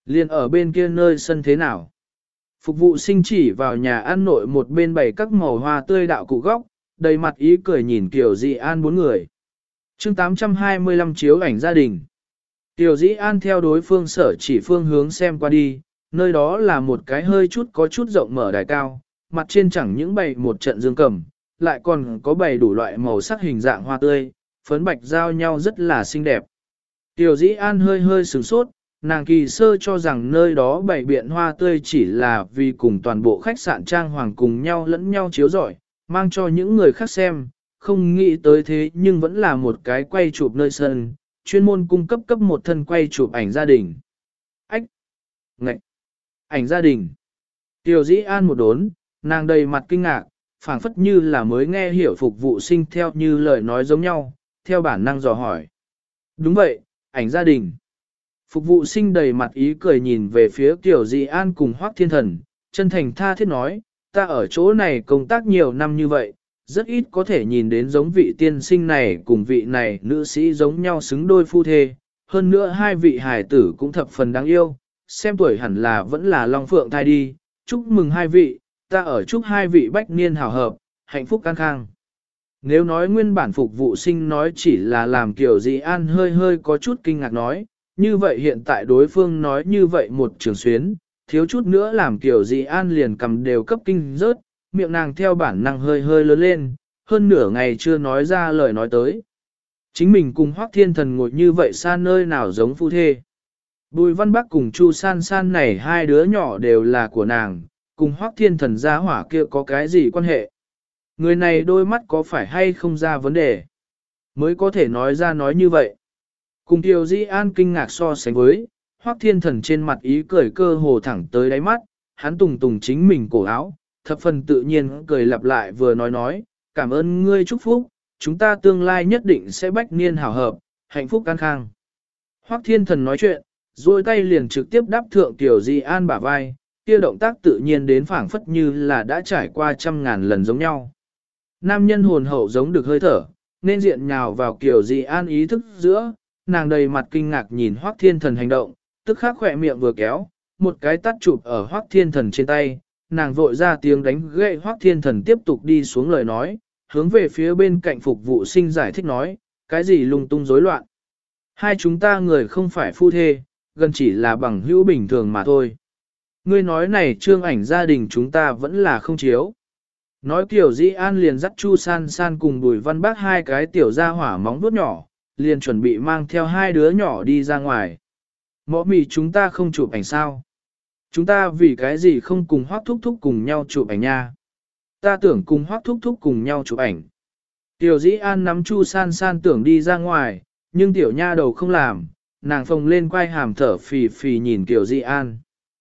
Liền ở bên kia nơi sân thế nào? Phục vụ sinh chỉ vào nhà ăn nội một bên bày các màu hoa tươi đạo cụ góc, đầy mặt ý cười nhìn Kiều Dĩ An bốn người. chương 825 chiếu ảnh gia đình. Kiều Dĩ An theo đối phương sở chỉ phương hướng xem qua đi, nơi đó là một cái hơi chút có chút rộng mở đài cao, mặt trên chẳng những bày một trận dương cầm, lại còn có bày đủ loại màu sắc hình dạng hoa tươi, phấn bạch giao nhau rất là xinh đẹp. Kiều Dĩ An hơi hơi sửng sốt, nàng kỳ sơ cho rằng nơi đó bày biện hoa tươi chỉ là vì cùng toàn bộ khách sạn trang hoàng cùng nhau lẫn nhau chiếu rọi, mang cho những người khác xem, không nghĩ tới thế nhưng vẫn là một cái quay chụp nơi sân, chuyên môn cung cấp một thân quay chụp ảnh gia đình. Ách! Ngậy! Ảnh gia đình! Kiều Dĩ An một đốn, nàng đầy mặt kinh ngạc, phảng phất như là mới nghe hiểu phục vụ sinh theo như lời nói giống nhau, theo bản năng dò hỏi. Đúng vậy, ảnh gia đình. Phục vụ sinh đầy mặt ý cười nhìn về phía Kiều Dĩ An cùng Hoắc Thiên Thần, chân thành tha thiết nói, ta ở chỗ này công tác nhiều năm như vậy, rất ít có thể nhìn đến giống vị tiên sinh này cùng vị này nữ sĩ giống nhau xứng đôi phu thê, hơn nữa hai vị hài tử cũng thập phần đáng yêu, xem tuổi hẳn là vẫn là Long Phượng thai đi, chúc mừng hai vị, ta ở chúc hai vị bách niên hảo hợp, hạnh phúc an khang. Nếu nói nguyên bản phục vụ sinh nói chỉ là làm Kiều Dĩ An hơi hơi có chút kinh ngạc nói, như vậy hiện tại đối phương nói như vậy một trường xuyến, thiếu chút nữa làm Kiều Dĩ An liền cầm đều cấp kinh rớt, miệng nàng theo bản năng hơi hơi lớn lên, hơn nửa ngày chưa nói ra lời nói tới. Chính mình cùng Hoắc Thiên Thần ngồi như vậy xa nơi nào giống phu thê. Bùi Văn Bắc cùng Chu San San này hai đứa nhỏ đều là của nàng, cùng Hoắc Thiên Thần gia hỏa kia có cái gì quan hệ. Người này đôi mắt có phải hay không ra vấn đề, mới có thể nói ra nói như vậy. Cùng Kiều Dĩ An kinh ngạc so sánh với, Hoắc Thiên Thần trên mặt ý cười cơ hồ thẳng tới đáy mắt, hắn tùng tùng chính mình cổ áo, thập phần tự nhiên cười lặp lại vừa nói, cảm ơn ngươi chúc phúc, chúng ta tương lai nhất định sẽ bách niên hảo hợp, hạnh phúc an khang. Hoắc Thiên Thần nói chuyện, duỗi tay liền trực tiếp đáp thượng Kiều Dĩ An bả vai, kia động tác tự nhiên đến phảng phất như là đã trải qua trăm ngàn lần giống nhau. Nam nhân hồn hậu giống được hơi thở, nên diện nhào vào Kiều Dĩ An ý thức giữa, nàng đầy mặt kinh ngạc nhìn Hoắc Thiên Thần hành động, tức khắc khỏe miệng vừa kéo, một cái tát chụp ở Hoắc Thiên Thần trên tay, nàng vội ra tiếng đánh gậy Hoắc Thiên Thần tiếp tục đi xuống lời nói, hướng về phía bên cạnh phục vụ sinh giải thích nói, cái gì lung tung rối loạn. Hai chúng ta người không phải phu thê, gần chỉ là bằng hữu bình thường mà thôi. Ngươi nói này trương ảnh gia đình chúng ta vẫn là không chiếu. Nói Kiều Dĩ An liền dắt Chu San San cùng Bùi Văn Bác hai cái tiểu gia hỏa móng vuốt nhỏ, liền chuẩn bị mang theo hai đứa nhỏ đi ra ngoài. Mõ mì chúng ta không chụp ảnh sao? Chúng ta vì cái gì không cùng Hoắc Thúc Thúc cùng nhau chụp ảnh nha? Ta tưởng cùng Hoắc Thúc Thúc cùng nhau chụp ảnh. Tiểu Dĩ An nắm Chu San San tưởng đi ra ngoài, nhưng tiểu nha đầu không làm, nàng phồng lên quay hàm thở phì phì nhìn Tiểu Dĩ An.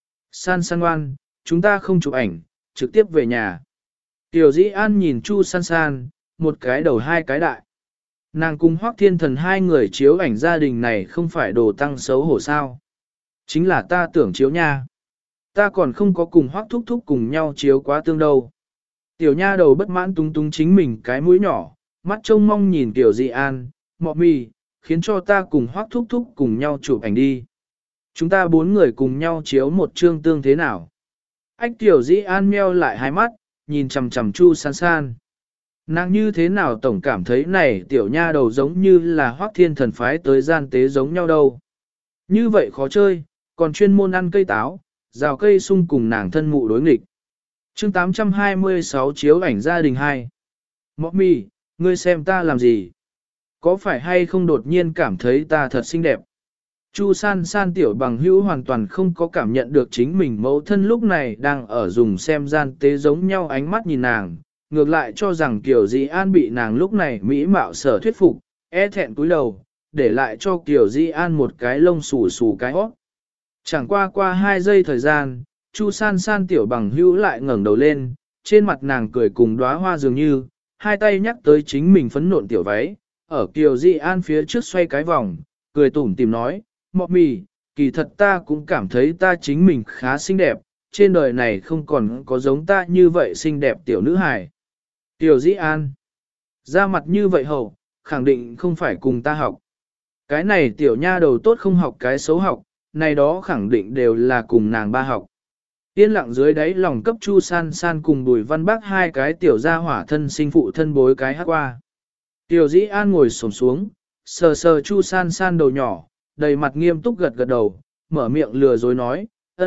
San San ngoan, chúng ta không chụp ảnh, trực tiếp về nhà. Tiểu Dĩ An nhìn Chu San San, một cái đầu hai cái đại. Nàng cùng Hoắc Thiên Thần hai người chiếu ảnh gia đình này không phải đồ tăng xấu hổ sao. Chính là ta tưởng chiếu nha. Ta còn không có cùng Hoắc Thúc Thúc cùng nhau chiếu quá tương đâu. Tiểu nha đầu bất mãn tung tung chính mình cái mũi nhỏ, mắt trông mong nhìn Tiểu Dĩ An, mọ mì, khiến cho ta cùng Hoắc Thúc Thúc cùng nhau chụp ảnh đi. Chúng ta bốn người cùng nhau chiếu một chương tương thế nào. Ách Tiểu Dĩ An meo lại hai mắt, nhìn chằm chằm Chu San San. Nàng như thế nào tổng cảm thấy này tiểu nha đầu giống như là Hoắc Thiên Thần phái tới gian tế giống nhau đâu. Như vậy khó chơi, còn chuyên môn ăn cây táo, rào cây sung cùng nàng thân mụ đối nghịch. chương 826 chiếu ảnh gia đình 2. Mọ mì, ngươi xem ta làm gì? Có phải hay không đột nhiên cảm thấy ta thật xinh đẹp? Chu San San tiểu bằng hữu hoàn toàn không có cảm nhận được chính mình mẫu thân lúc này đang ở dùng xem gian tế giống nhau ánh mắt nhìn nàng, ngược lại cho rằng Kiều Dĩ An bị nàng lúc này mỹ mạo sở thuyết phục, e thẹn cúi đầu, để lại cho Kiều Dĩ An một cái lông xù xù cái hót. Chẳng qua 2 giây thời gian, Chu San San tiểu bằng hữu lại ngẩng đầu lên, trên mặt nàng cười cùng đóa hoa dường như, hai tay nhắc tới chính mình phấn nộn tiểu váy, ở Kiều Dĩ An phía trước xoay cái vòng, cười tủm tìm nói, mọ mì, kỳ thật ta cũng cảm thấy ta chính mình khá xinh đẹp, trên đời này không còn có giống ta như vậy xinh đẹp tiểu nữ hài. Tiểu Dĩ An, ra mặt như vậy hậu, khẳng định không phải cùng ta học. Cái này tiểu nha đầu tốt không học cái xấu học, này đó khẳng định đều là cùng nàng ba học. Yên lặng dưới đáy lòng cấp Chu San San cùng Bùi Văn Bác hai cái tiểu gia hỏa thân sinh phụ thân bối cái hát qua. Tiểu Dĩ An ngồi xổm xuống, sờ sờ Chu San San đầu nhỏ, đầy mặt nghiêm túc gật gật đầu, mở miệng lừa dối nói,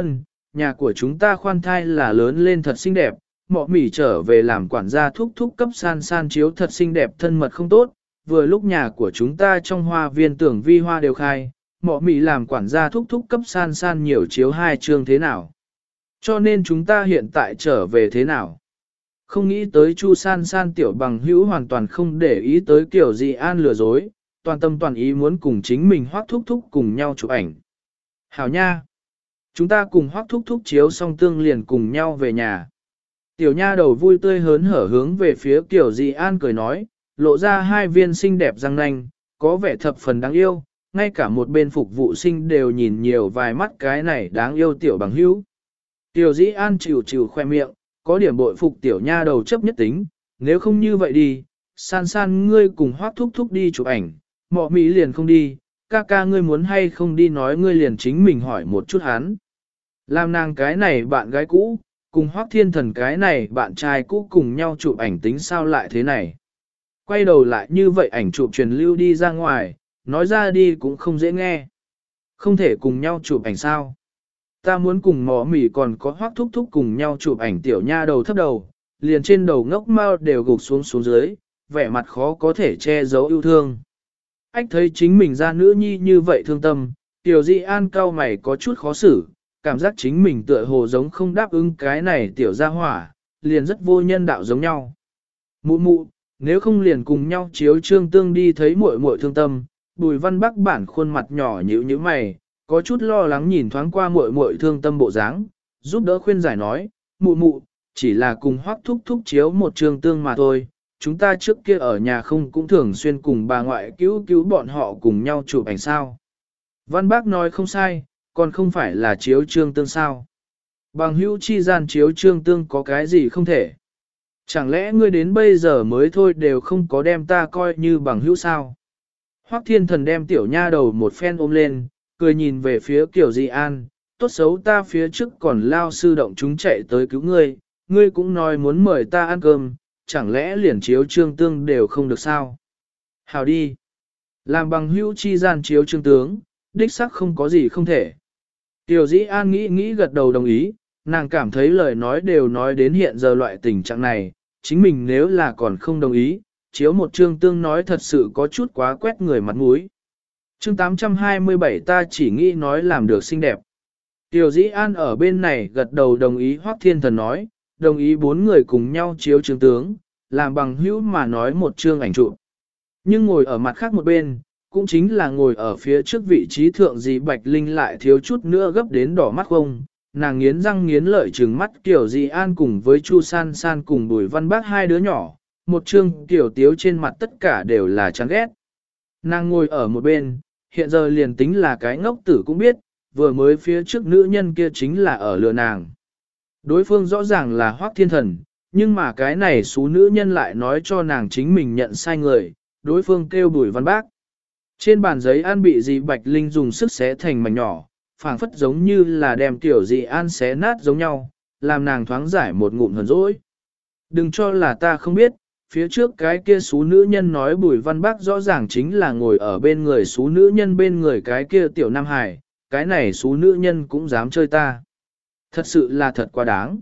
nhà của chúng ta khoan thai là lớn lên thật xinh đẹp, mọ mỉ trở về làm quản gia thúc thúc cấp San San chiếu thật xinh đẹp thân mật không tốt, vừa lúc nhà của chúng ta trong hoa viên tưởng vi hoa đều khai, mọ mỉ làm quản gia thúc thúc cấp San San nhiều chiếu hai chương thế nào. Cho nên chúng ta hiện tại trở về thế nào? Không nghĩ tới Chu San San tiểu bằng hữu hoàn toàn không để ý tới kiểu gì An lừa dối, toàn tâm toàn ý muốn cùng chính mình Hoắc thúc thúc cùng nhau chụp ảnh. Hảo nha! Chúng ta cùng Hoắc thúc thúc chiếu xong tương liền cùng nhau về nhà. Tiểu nha đầu vui tươi hớn hở hướng về phía kiểu gì An cười nói, lộ ra hai viên xinh đẹp răng nanh, có vẻ thập phần đáng yêu, ngay cả một bên phục vụ sinh đều nhìn nhiều vài mắt cái này đáng yêu tiểu bằng hữu. Tiểu Dĩ An chịu chịu khoe miệng, có điểm bội phục tiểu nha đầu chấp nhất tính, nếu không như vậy đi, San San ngươi cùng Hoắc thúc thúc đi chụp ảnh, mọ Mỹ liền không đi, ca ca ngươi muốn hay không đi nói ngươi liền chính mình hỏi một chút hắn. Làm nàng cái này bạn gái cũ, cùng Hoắc Thiên Thần cái này bạn trai cũ cùng nhau chụp ảnh tính sao lại thế này. Quay đầu lại như vậy ảnh chụp truyền lưu đi ra ngoài, nói ra đi cũng không dễ nghe. Không thể cùng nhau chụp ảnh sao. Ta muốn cùng mỏ mỉ còn có Hoắc thúc thúc cùng nhau chụp ảnh tiểu nha đầu thấp đầu, liền trên đầu ngốc mao đều gục xuống dưới, vẻ mặt khó có thể che giấu yêu thương. Ách thấy chính mình ra nữ nhi như vậy thương tâm, tiểu Di An cao mày có chút khó xử, cảm giác chính mình tựa hồ giống không đáp ứng cái này tiểu gia hỏa, liền rất vô nhân đạo giống nhau. Mụ mụ, nếu không liền cùng nhau chiếu trương tương đi thấy muội muội thương tâm, Bùi Văn Bắc bản khuôn mặt nhỏ nhíu nhíu mày, có chút lo lắng nhìn thoáng qua muội muội thương tâm bộ dáng, giúp đỡ khuyên giải nói, mụ mụ, chỉ là cùng Hoắc thúc thúc chiếu một trương tương mà thôi, chúng ta trước kia ở nhà không cũng thường xuyên cùng bà ngoại cứu bọn họ cùng nhau chụp ảnh sao. Văn Bác nói không sai, còn không phải là chiếu trương tương sao. Bằng hữu chi gian chiếu trương tương có cái gì không thể. Chẳng lẽ ngươi đến bây giờ mới thôi đều không có đem ta coi như bằng hữu sao? Hoắc Thiên Thần đem tiểu nha đầu một phen ôm lên, cười nhìn về phía Kiều Di An, tốt xấu ta phía trước còn lao sư động chúng chạy tới cứu ngươi, ngươi cũng nói muốn mời ta ăn cơm, chẳng lẽ liền chiếu trương tương đều không được sao? Hào đi! Làm bằng hữu chi gian chiếu trương tướng, đích sắc không có gì không thể. Kiều Di An nghĩ gật đầu đồng ý, nàng cảm thấy lời nói đều nói đến hiện giờ loại tình trạng này, chính mình nếu là còn không đồng ý, chiếu một trương tương nói thật sự có chút quá quét người mặt mũi. Chương 827 ta chỉ nghĩ nói làm được xinh đẹp. Tiểu Dĩ An ở bên này gật đầu đồng ý Hoắc Thiên Thần nói, đồng ý bốn người cùng nhau chiếu trương tướng, làm bằng hữu mà nói một trương ảnh chụp. Nhưng ngồi ở mặt khác một bên, cũng chính là ngồi ở phía trước vị trí thượng dì Bạch Linh lại thiếu chút nữa gấp đến đỏ mắt không. Nàng nghiến răng nghiến lợi trừng mắt Tiểu Dĩ An cùng với Chu San San cùng Bùi Văn Bác hai đứa nhỏ, một trương tiểu tiếu trên mặt tất cả đều là chán ghét. Nàng ngồi ở một bên, hiện giờ liền tính là cái ngốc tử cũng biết, vừa mới phía trước nữ nhân kia chính là ở lừa nàng. Đối phương rõ ràng là Hoắc Thiên Thần, nhưng mà cái này số nữ nhân lại nói cho nàng chính mình nhận sai người, đối phương kêu Bùi Văn Bác. Trên bàn giấy An bị dì Bạch Linh dùng sức xé thành mảnh nhỏ, phảng phất giống như là đem tiểu dì An xé nát giống nhau, làm nàng thoáng giải một ngụm hờn dỗi. Đừng cho là ta không biết, phía trước cái kia số nữ nhân nói Bùi Văn Bác rõ ràng chính là ngồi ở bên người số nữ nhân bên người cái kia tiểu Nam Hải, cái này số nữ nhân cũng dám chơi ta. Thật sự là thật quá đáng.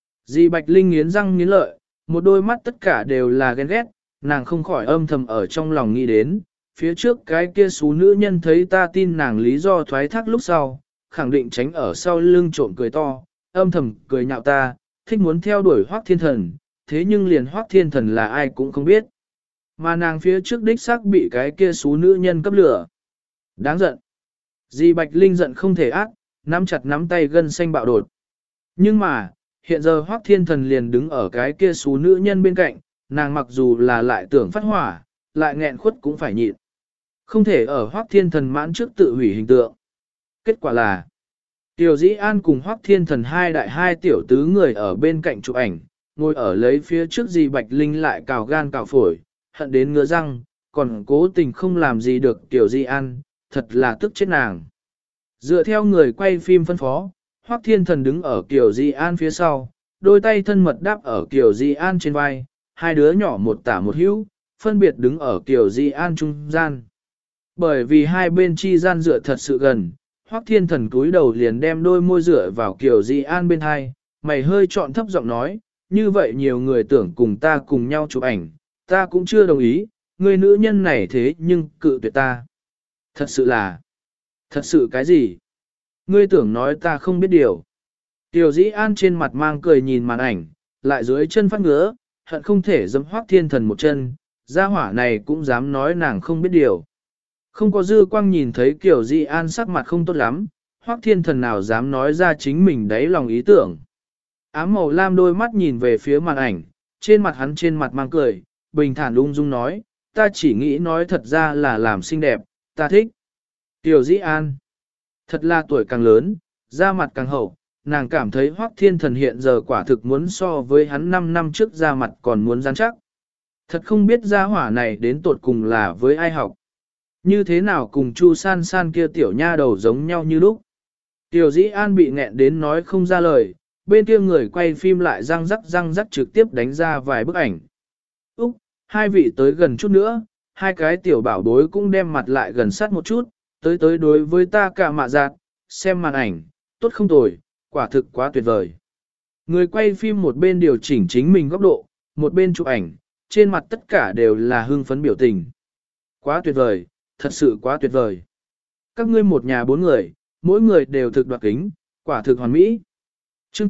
Dì Bạch Linh nghiến răng nghiến lợi, một đôi mắt tất cả đều là ghen ghét, nàng không khỏi âm thầm ở trong lòng nghĩ đến, phía trước cái kia số nữ nhân thấy ta tin nàng lý do thoái thác lúc sau, khẳng định tránh ở sau lưng trộm cười to, âm thầm cười nhạo ta, thích muốn theo đuổi Hoắc Thiên Thần, thế nhưng liền Hoắc Thiên Thần là ai cũng không biết. Mà nàng phía trước đích xác bị cái kia số nữ nhân cấp lửa. Đáng giận. Dì Bạch Linh giận không thể ác, nắm chặt nắm tay gân xanh bạo đột. Nhưng mà, hiện giờ Hoắc Thiên Thần liền đứng ở cái kia số nữ nhân bên cạnh, nàng mặc dù là lại tưởng phát hỏa, lại nghẹn khuất cũng phải nhịn. Không thể ở Hoắc Thiên Thần mãn trước tự hủy hình tượng. Kết quả là, Tiểu Dĩ An cùng Hoắc Thiên Thần hai đại hai tiểu tứ người ở bên cạnh chụp ảnh, ngồi ở lấy phía trước dì Bạch Linh lại cào gan cào phổi, hận đến ngứa răng, còn cố tình không làm gì được Tiểu Dĩ An, thật là tức chết nàng. Dựa theo người quay phim phân phó, Hoắc Thiên Thần đứng ở Kiều Di An phía sau, đôi tay thân mật đáp ở Kiều Di An trên vai, hai đứa nhỏ một tả một hữu, phân biệt đứng ở Kiều Di An trung gian. Bởi vì hai bên chi gian dựa thật sự gần, Hoắc Thiên Thần cúi đầu liền đem đôi môi dựa vào Kiều Di An bên hai, mày hơi trọn thấp giọng nói, như vậy nhiều người tưởng cùng ta cùng nhau chụp ảnh, ta cũng chưa đồng ý, người nữ nhân này thế nhưng cự tuyệt ta. Thật sự cái gì? Ngươi tưởng nói ta không biết điều. Kiều Di An trên mặt mang cười nhìn màn ảnh, lại dưới chân phát ngứa, hận không thể giẫm Hoắc Thiên Thần một chân, gia hỏa này cũng dám nói nàng không biết điều. Không có dư quang nhìn thấy Kiều Di An sắc mặt không tốt lắm, Hoắc Thiên Thần nào dám nói ra chính mình đáy lòng ý tưởng. Ám màu lam đôi mắt nhìn về phía màn ảnh, trên mặt hắn trên mặt mang cười, bình thản ung dung nói, ta chỉ nghĩ nói thật ra là làm xinh đẹp, ta thích. Kiều Di An, thật là tuổi càng lớn, da mặt càng hậu, nàng cảm thấy Hoắc Thiên Thần hiện giờ quả thực muốn so với hắn 5 năm trước da mặt còn muốn rắn chắc. Thật không biết gia hỏa này đến tột cùng là với ai học. Như thế nào cùng Chu San San kia tiểu nha đầu giống nhau như lúc. Tiểu Dĩ An bị nghẹn đến nói không ra lời, bên kia người quay phim lại răng rắc trực tiếp đánh ra vài bức ảnh. Úc, hai vị tới gần chút nữa, hai cái tiểu bảo bối cũng đem mặt lại gần sát một chút, tới đối với ta cả mạ giạt, xem màn ảnh, tốt không tồi, quả thực quá tuyệt vời. Người quay phim một bên điều chỉnh chính mình góc độ, một bên chụp ảnh, trên mặt tất cả đều là hưng phấn biểu tình. Quá tuyệt vời, thật sự quá tuyệt vời. Các ngươi một nhà 4 người, mỗi người đều thực đoạt kính, quả thực hoàn mỹ. Chương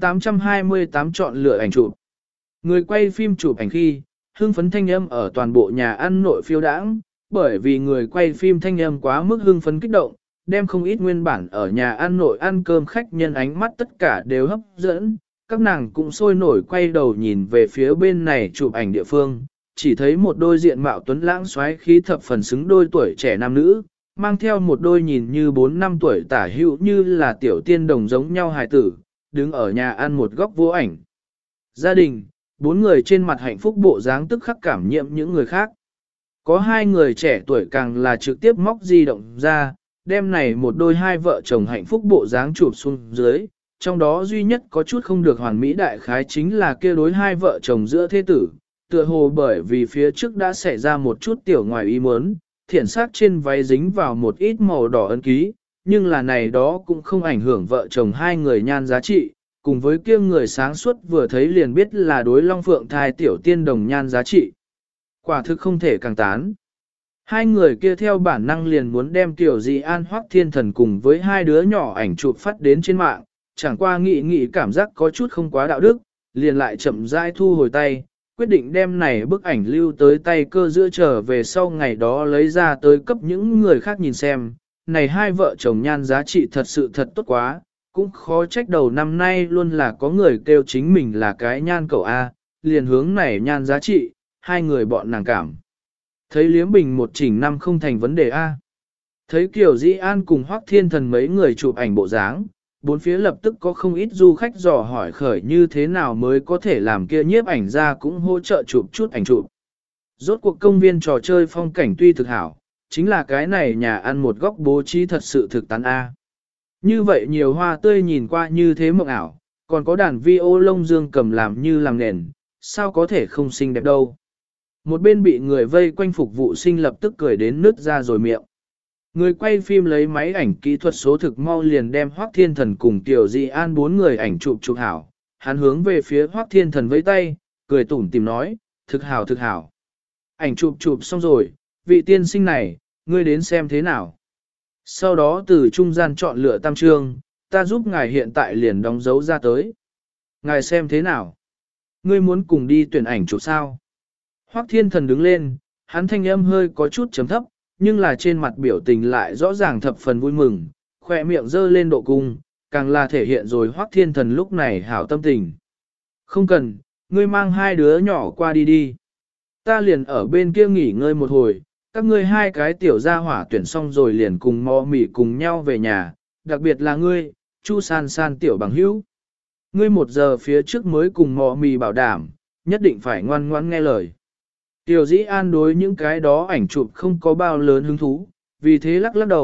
828 chọn lựa ảnh chụp. Người quay phim chụp ảnh khi, hưng phấn thanh âm ở toàn bộ nhà ăn nội phiêu đãng, bởi vì người quay phim thanh âm quá mức hưng phấn kích động, đem không ít nguyên bản ở nhà ăn nội ăn cơm khách nhân ánh mắt tất cả đều hấp dẫn, các nàng cũng sôi nổi quay đầu nhìn về phía bên này chụp ảnh địa phương, chỉ thấy một đôi diện mạo tuấn lãng xoáy khí thập phần xứng đôi tuổi trẻ nam nữ, mang theo một đôi nhìn như 4 năm tuổi tả hữu như là tiểu tiên đồng giống nhau hài tử, đứng ở nhà ăn một góc vô ảnh. Gia đình, 4 người trên mặt hạnh phúc bộ dáng tức khắc cảm nhiễm những người khác. Có 2 người trẻ tuổi càng là trực tiếp móc di động ra, đem này một đôi hai vợ chồng hạnh phúc bộ dáng chụp xuống dưới, trong đó duy nhất có chút không được hoàn mỹ đại khái chính là kia đối hai vợ chồng giữa thế tử, tựa hồ bởi vì phía trước đã xảy ra một chút tiểu ngoài ý muốn, thiển sát trên váy dính vào một ít màu đỏ ấn ký, nhưng là này đó cũng không ảnh hưởng vợ chồng hai người nhan giá trị, cùng với kia người sáng suốt vừa thấy liền biết là đối Long Phượng thai tiểu tiên đồng nhan giá trị. Quả thực không thể càng tán. Hai người kia theo bản năng liền muốn đem Tiểu Di An Hoắc Thiên Thần cùng với hai đứa nhỏ ảnh chụp phát đến trên mạng, chẳng qua nghĩ cảm giác có chút không quá đạo đức, liền lại chậm rãi thu hồi tay, quyết định đem này bức ảnh lưu tới tay cơ giữa trở về sau ngày đó lấy ra tới cấp những người khác nhìn xem. Này hai vợ chồng nhan giá trị thật sự thật tốt quá, cũng khó trách đầu năm nay luôn là có người kêu chính mình là cái nhan cậu A, liền hướng này nhan giá trị, hai người bọn nàng cảm. Thấy Liếm Bình một chỉnh năm không thành vấn đề A. Thấy Kiều Dĩ An cùng Hoắc Thiên Thần mấy người chụp ảnh bộ dáng, bốn phía lập tức có không ít du khách dò hỏi khởi như thế nào mới có thể làm kia nhiếp ảnh ra cũng hỗ trợ chụp chút ảnh chụp. Rốt cuộc công viên trò chơi phong cảnh tuy thực hảo, chính là cái này nhà ăn một góc bố trí thật sự thực tán A. Như vậy nhiều hoa tươi nhìn qua như thế mộng ảo, còn có đàn vi ô lông dương cầm làm như làm nền, sao có thể không xinh đẹp đâu. Một bên bị người vây quanh phục vụ sinh lập tức cười đến nứt ra rồi miệng. Người quay phim lấy máy ảnh kỹ thuật số thực mau liền đem Hoắc Thiên Thần cùng Tiểu Di An 4 người ảnh chụp hảo. Hắn hướng về phía Hoắc Thiên Thần vẫy tay, cười tủm tìm nói, thực hảo. Ảnh chụp xong rồi, vị tiên sinh này, ngươi đến xem thế nào. Sau đó từ trung gian chọn lựa tam trương, ta giúp ngài hiện tại liền đóng dấu ra tới. Ngài xem thế nào? Ngươi muốn cùng đi tuyển ảnh chụp sao? Hoắc Thiên Thần đứng lên, hắn thanh âm hơi có chút chấm thấp, nhưng là trên mặt biểu tình lại rõ ràng thập phần vui mừng, khỏe miệng dơ lên độ cung, càng là thể hiện rồi Hoắc Thiên Thần lúc này hảo tâm tình. Không cần, ngươi mang hai đứa nhỏ qua đi. Ta liền ở bên kia nghỉ ngơi một hồi, các ngươi hai cái tiểu gia hỏa tuyển xong rồi liền cùng mò mỉ cùng nhau về nhà, đặc biệt là ngươi, Chu San San tiểu bằng hữu. Ngươi 1 giờ phía trước mới cùng mò mỉ bảo đảm, nhất định phải ngoan ngoãn nghe lời. Tiểu Dĩ An đối những cái đó ảnh chụp không có bao lớn hứng thú, vì thế lắc đầu,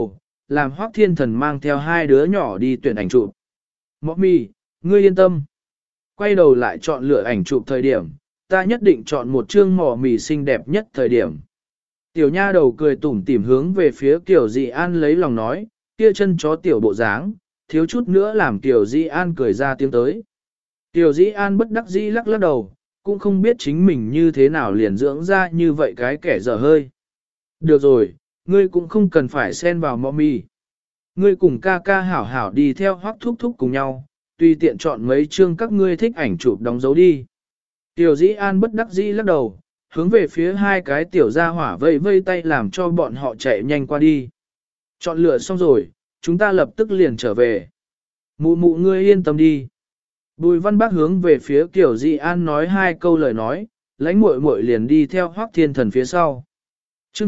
làm Hoắc Thiên Thần mang theo hai đứa nhỏ đi tuyển ảnh chụp. Mọ mì, ngươi yên tâm. Quay đầu lại chọn lựa ảnh chụp thời điểm, ta nhất định chọn một chương mỏ mì xinh đẹp nhất thời điểm. Tiểu nha đầu cười tủm tỉm hướng về phía Kiều Dị An lấy lòng nói, kia chân chó tiểu bộ dáng, thiếu chút nữa làm Kiều Dị An cười ra tiếng tới. Kiều Dị An bất đắc dĩ lắc lắc đầu, cũng không biết chính mình như thế nào liền dưỡng ra như vậy cái kẻ dở hơi. Được rồi, ngươi cũng không cần phải xen vào mọ mì. Ngươi cùng ca ca hảo hảo đi theo Hoắc thúc thúc cùng nhau, tùy tiện chọn mấy chương các ngươi thích ảnh chụp đóng dấu đi. Tiểu Dĩ An bất đắc dĩ lắc đầu, hướng về phía hai cái tiểu gia hỏa vây vây tay làm cho bọn họ chạy nhanh qua đi. Chọn lựa xong rồi, chúng ta lập tức liền trở về. Mụ mụ ngươi yên tâm đi. Bùi Văn Bác hướng về phía Tiểu Dĩ An nói hai câu lời nói, lãnh muội muội liền đi theo Hoắc Thiên Thần phía sau. Chương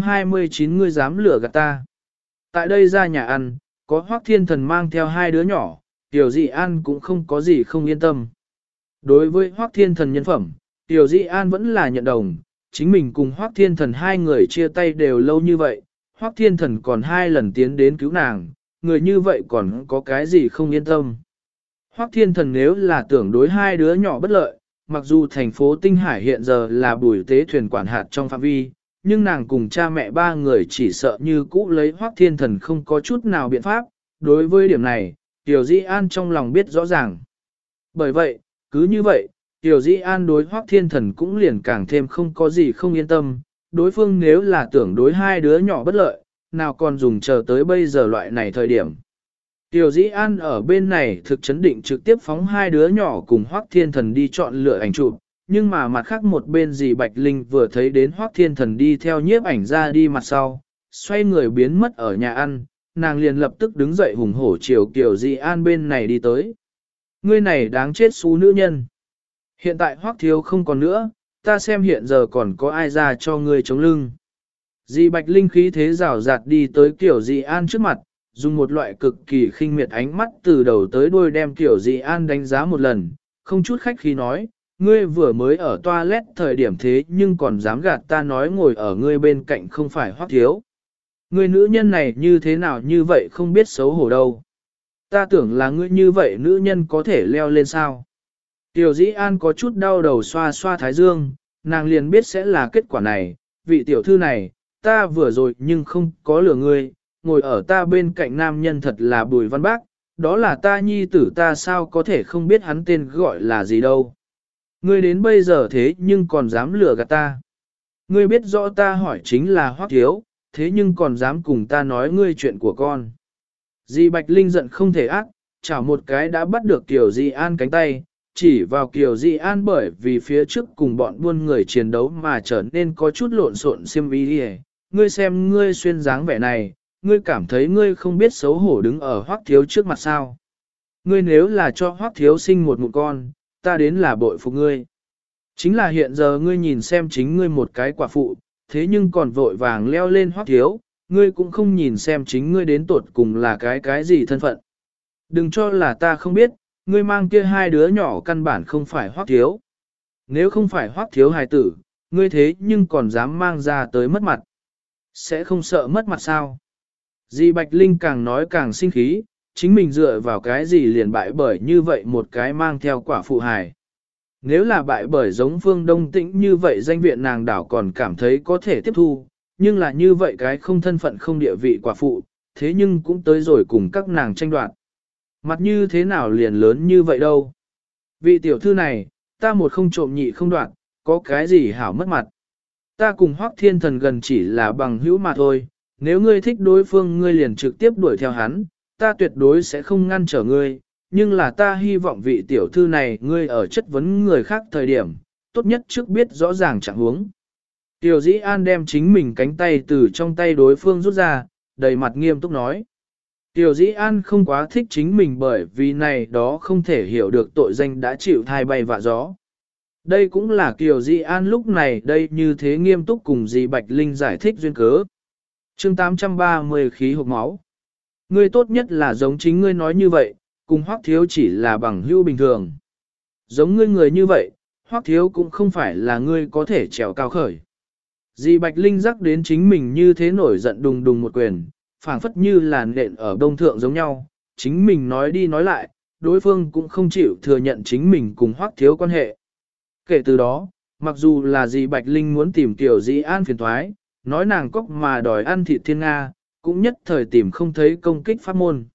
829 ngươi dám lừa gạt ta. Tại đây ra nhà ăn, có Hoắc Thiên Thần mang theo hai đứa nhỏ, Tiểu Dĩ An cũng không có gì không yên tâm. Đối với Hoắc Thiên Thần nhân phẩm, Tiểu Dĩ An vẫn là nhận đồng, chính mình cùng Hoắc Thiên Thần hai người chia tay đều lâu như vậy, Hoắc Thiên Thần còn hai lần tiến đến cứu nàng, người như vậy còn có cái gì không yên tâm. Hoắc Thiên Thần nếu là tưởng đối hai đứa nhỏ bất lợi, mặc dù thành phố Tinh Hải hiện giờ là Bùi Tế Thuyền quản hạt trong phạm vi, nhưng nàng cùng cha mẹ ba người chỉ sợ như cũ lấy Hoắc Thiên Thần không có chút nào biện pháp, đối với điểm này, Tiểu Dĩ An trong lòng biết rõ ràng. Bởi vậy, cứ như vậy, Tiểu Dĩ An đối Hoắc Thiên Thần cũng liền càng thêm không có gì không yên tâm, đối phương nếu là tưởng đối hai đứa nhỏ bất lợi, nào còn dùng chờ tới bây giờ loại này thời điểm. Tiểu Dĩ An ở bên này thực chấn định trực tiếp phóng hai đứa nhỏ cùng Hoắc Thiên Thần đi chọn lựa ảnh chụp, nhưng mà mặt khác một bên dì Bạch Linh vừa thấy đến Hoắc Thiên Thần đi theo nhiếp ảnh ra đi mặt sau, xoay người biến mất ở nhà ăn, nàng liền lập tức đứng dậy hùng hổ chiều Tiểu Dĩ An bên này đi tới. Ngươi này đáng chết xú nữ nhân. Hiện tại Hoắc thiếu không còn nữa, ta xem hiện giờ còn có ai ra cho ngươi chống lưng. Dì Bạch Linh khí thế rào rạt đi tới Tiểu Dĩ An trước mặt, dùng một loại cực kỳ khinh miệt ánh mắt từ đầu tới đuôi đem Tiểu Dĩ An đánh giá một lần, không chút khách khí nói, ngươi vừa mới ở toilet thời điểm thế nhưng còn dám gạt ta nói ngồi ở ngươi bên cạnh không phải Hoắc thiếu. Ngươi nữ nhân này như thế nào như vậy không biết xấu hổ đâu. Ta tưởng là ngươi như vậy nữ nhân có thể leo lên sao. Tiểu Dĩ An có chút đau đầu xoa xoa thái dương, nàng liền biết sẽ là kết quả này, vị tiểu thư này, ta vừa rồi nhưng không có lừa ngươi, ngồi ở ta bên cạnh nam nhân thật là Bùi Văn Bác, đó là ta nhi tử ta sao có thể không biết hắn tên gọi là gì đâu. Ngươi đến bây giờ thế nhưng còn dám lừa gạt ta. Ngươi biết rõ ta hỏi chính là Hoắc thiếu, thế nhưng còn dám cùng ta nói ngươi chuyện của con. Dì Bạch Linh giận không thể ác, chảo một cái đã bắt được Kiều Dĩ An cánh tay, chỉ vào Kiều Dĩ An bởi vì phía trước cùng bọn buôn người chiến đấu mà trở nên có chút lộn xộn xiêm y đi. Ngươi xem ngươi xuyên dáng vẻ này, ngươi cảm thấy ngươi không biết xấu hổ đứng ở Hoắc thiếu trước mặt sao. Ngươi nếu là cho Hoắc thiếu sinh một con, ta đến là bội phục ngươi. Chính là hiện giờ ngươi nhìn xem chính ngươi một cái quả phụ, thế nhưng còn vội vàng leo lên Hoắc thiếu, ngươi cũng không nhìn xem chính ngươi đến tột cùng là cái gì thân phận. Đừng cho là ta không biết, ngươi mang kia hai đứa nhỏ căn bản không phải Hoắc thiếu. Nếu không phải Hoắc thiếu hài tử, ngươi thế nhưng còn dám mang ra tới mất mặt. Sẽ không sợ mất mặt sao? Dì Bạch Linh càng nói càng sinh khí, chính mình dựa vào cái gì liền bại bởi như vậy một cái mang theo quả phụ hài. Nếu là bại bởi giống Phương Đông Tĩnh như vậy danh viện nàng đảo còn cảm thấy có thể tiếp thu, nhưng là như vậy cái không thân phận không địa vị quả phụ, thế nhưng cũng tới rồi cùng các nàng tranh đoạt. Mặt như thế nào liền lớn như vậy đâu. Vị tiểu thư này, ta một không trộm nhị không đoạt, có cái gì hảo mất mặt. Ta cùng Hoắc Thiên Thần gần chỉ là bằng hữu mà thôi, nếu ngươi thích đối phương ngươi liền trực tiếp đuổi theo hắn, ta tuyệt đối sẽ không ngăn trở ngươi, nhưng là ta hy vọng vị tiểu thư này ngươi ở chất vấn người khác thời điểm, tốt nhất trước biết rõ ràng trạng huống. Tiểu Dĩ An đem chính mình cánh tay từ trong tay đối phương rút ra, đầy mặt nghiêm túc nói. Tiểu Dĩ An không quá thích chính mình bởi vì này đó không thể hiểu được tội danh đã chịu thai bay vạ gió. Đây cũng là Kiều Dĩ An lúc này đây như thế nghiêm túc cùng dì Bạch Linh giải thích duyên cớ. Chương 830 khí hộp máu. Ngươi tốt nhất là giống chính ngươi nói như vậy, cùng Hoắc thiếu chỉ là bằng hữu bình thường. Giống ngươi người như vậy, Hoắc thiếu cũng không phải là ngươi có thể trèo cao khởi. Dì Bạch Linh rắc đến chính mình như thế nổi giận đùng đùng một quyền, phảng phất như là nện ở đông thượng giống nhau, chính mình nói đi nói lại, đối phương cũng không chịu thừa nhận chính mình cùng Hoắc Thiếu quan hệ. Kể từ đó, mặc dù là dì Bạch Linh muốn tìm Tiểu Dĩ An phiền thoái, nói nàng cóc mà đòi ăn thịt thiên Nga, cũng nhất thời tìm không thấy công kích pháp môn.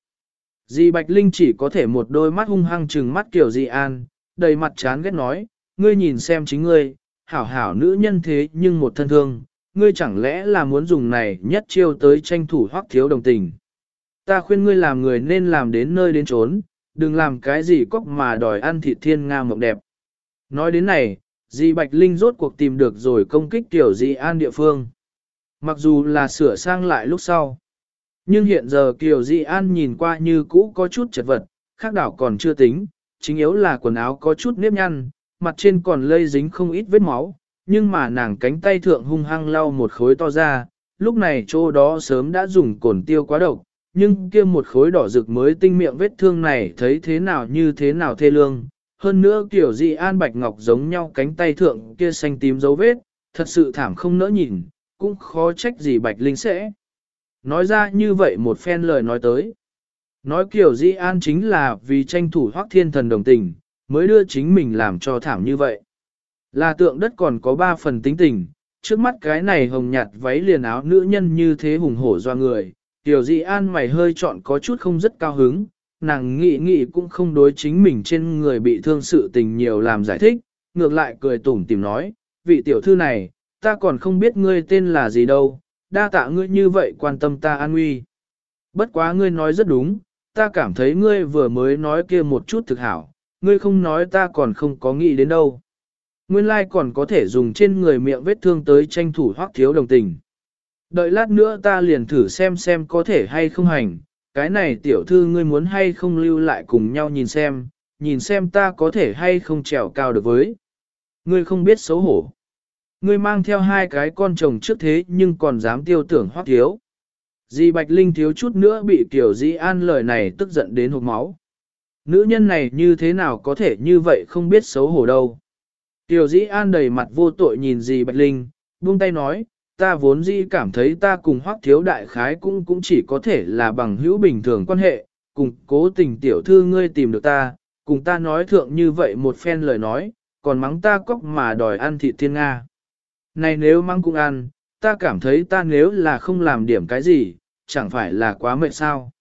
Dì Bạch Linh chỉ có thể một đôi mắt hung hăng trừng mắt Tiểu Dĩ An, đầy mặt chán ghét nói, ngươi nhìn xem chính ngươi, hảo hảo nữ nhân thế nhưng một thân thương, ngươi chẳng lẽ là muốn dùng này nhất chiêu tới tranh thủ Hoắc Thiếu đồng tình. Ta khuyên ngươi làm người nên làm đến nơi đến chốn, đừng làm cái gì cóc mà đòi ăn thịt thiên Nga mộng đẹp. Nói đến này, dì Bạch Linh rốt cuộc tìm được rồi công kích Tiểu Dĩ An địa phương. Mặc dù là sửa sang lại lúc sau, nhưng hiện giờ Kiều Dĩ An nhìn qua như cũ có chút chật vật, khác đảo còn chưa tính, chính yếu là quần áo có chút nếp nhăn, mặt trên còn lây dính không ít vết máu, nhưng mà nàng cánh tay thượng hung hăng lau một khối to ra, lúc này chỗ đó sớm đã dùng cồn tiêu quá độc, nhưng kia một khối đỏ rực mới tinh miệng vết thương này thấy thế nào như thế nào thê lương. Hơn nữa Kiều Dĩ An bạch ngọc giống nhau cánh tay thượng kia xanh tím dấu vết, thật sự thảm không nỡ nhìn, cũng khó trách gì Bạch Linh sẽ. Nói ra như vậy một phen lời nói tới. Nói Kiều Dĩ An chính là vì tranh thủ Hoắc Thiên Thần đồng tình, mới đưa chính mình làm cho thảm như vậy. Là tượng đất còn có 3 phần tính tình, trước mắt cái này hồng nhạt váy liền áo nữ nhân như thế hùng hổ doa người. Kiều Dĩ An mày hơi chọn có chút không rất cao hứng, nàng nghĩ cũng không đối chính mình trên người bị thương sự tình nhiều làm giải thích, ngược lại cười tủm tỉm nói, vị tiểu thư này, ta còn không biết ngươi tên là gì đâu, đa tạ ngươi như vậy quan tâm ta an nguy. Bất quá ngươi nói rất đúng, ta cảm thấy ngươi vừa mới nói kia một chút thực hảo, ngươi không nói ta còn không có nghĩ đến đâu. Nguyên lai còn có thể dùng trên người miệng vết thương tới tranh thủ Hoắc Thiếu đồng tình. Đợi lát nữa ta liền thử xem có thể hay không hành, cái này tiểu thư ngươi muốn hay không lưu lại cùng nhau nhìn xem ta có thể hay không trèo cao được với. Ngươi không biết xấu hổ. Ngươi mang theo 2 cái con chồng trước thế nhưng còn dám tiêu tưởng Hoắc Thiếu. Dì Bạch Linh thiếu chút nữa bị Kiều Dĩ An lời này tức giận đến hộc máu. Nữ nhân này như thế nào có thể như vậy không biết xấu hổ đâu. Kiều Dĩ An đầy mặt vô tội nhìn dì Bạch Linh, buông tay nói, ta vốn dĩ cảm thấy ta cùng Hoắc Thiếu đại khái cũng chỉ có thể là bằng hữu bình thường quan hệ, cùng cố tình tiểu thư ngươi tìm được ta, cùng ta nói thượng như vậy một phen lời nói, còn mắng ta cóc mà đòi ăn thịt thiên Nga. Này nếu mắng cũng ăn, ta cảm thấy ta nếu là không làm điểm cái gì, chẳng phải là quá mệt sao.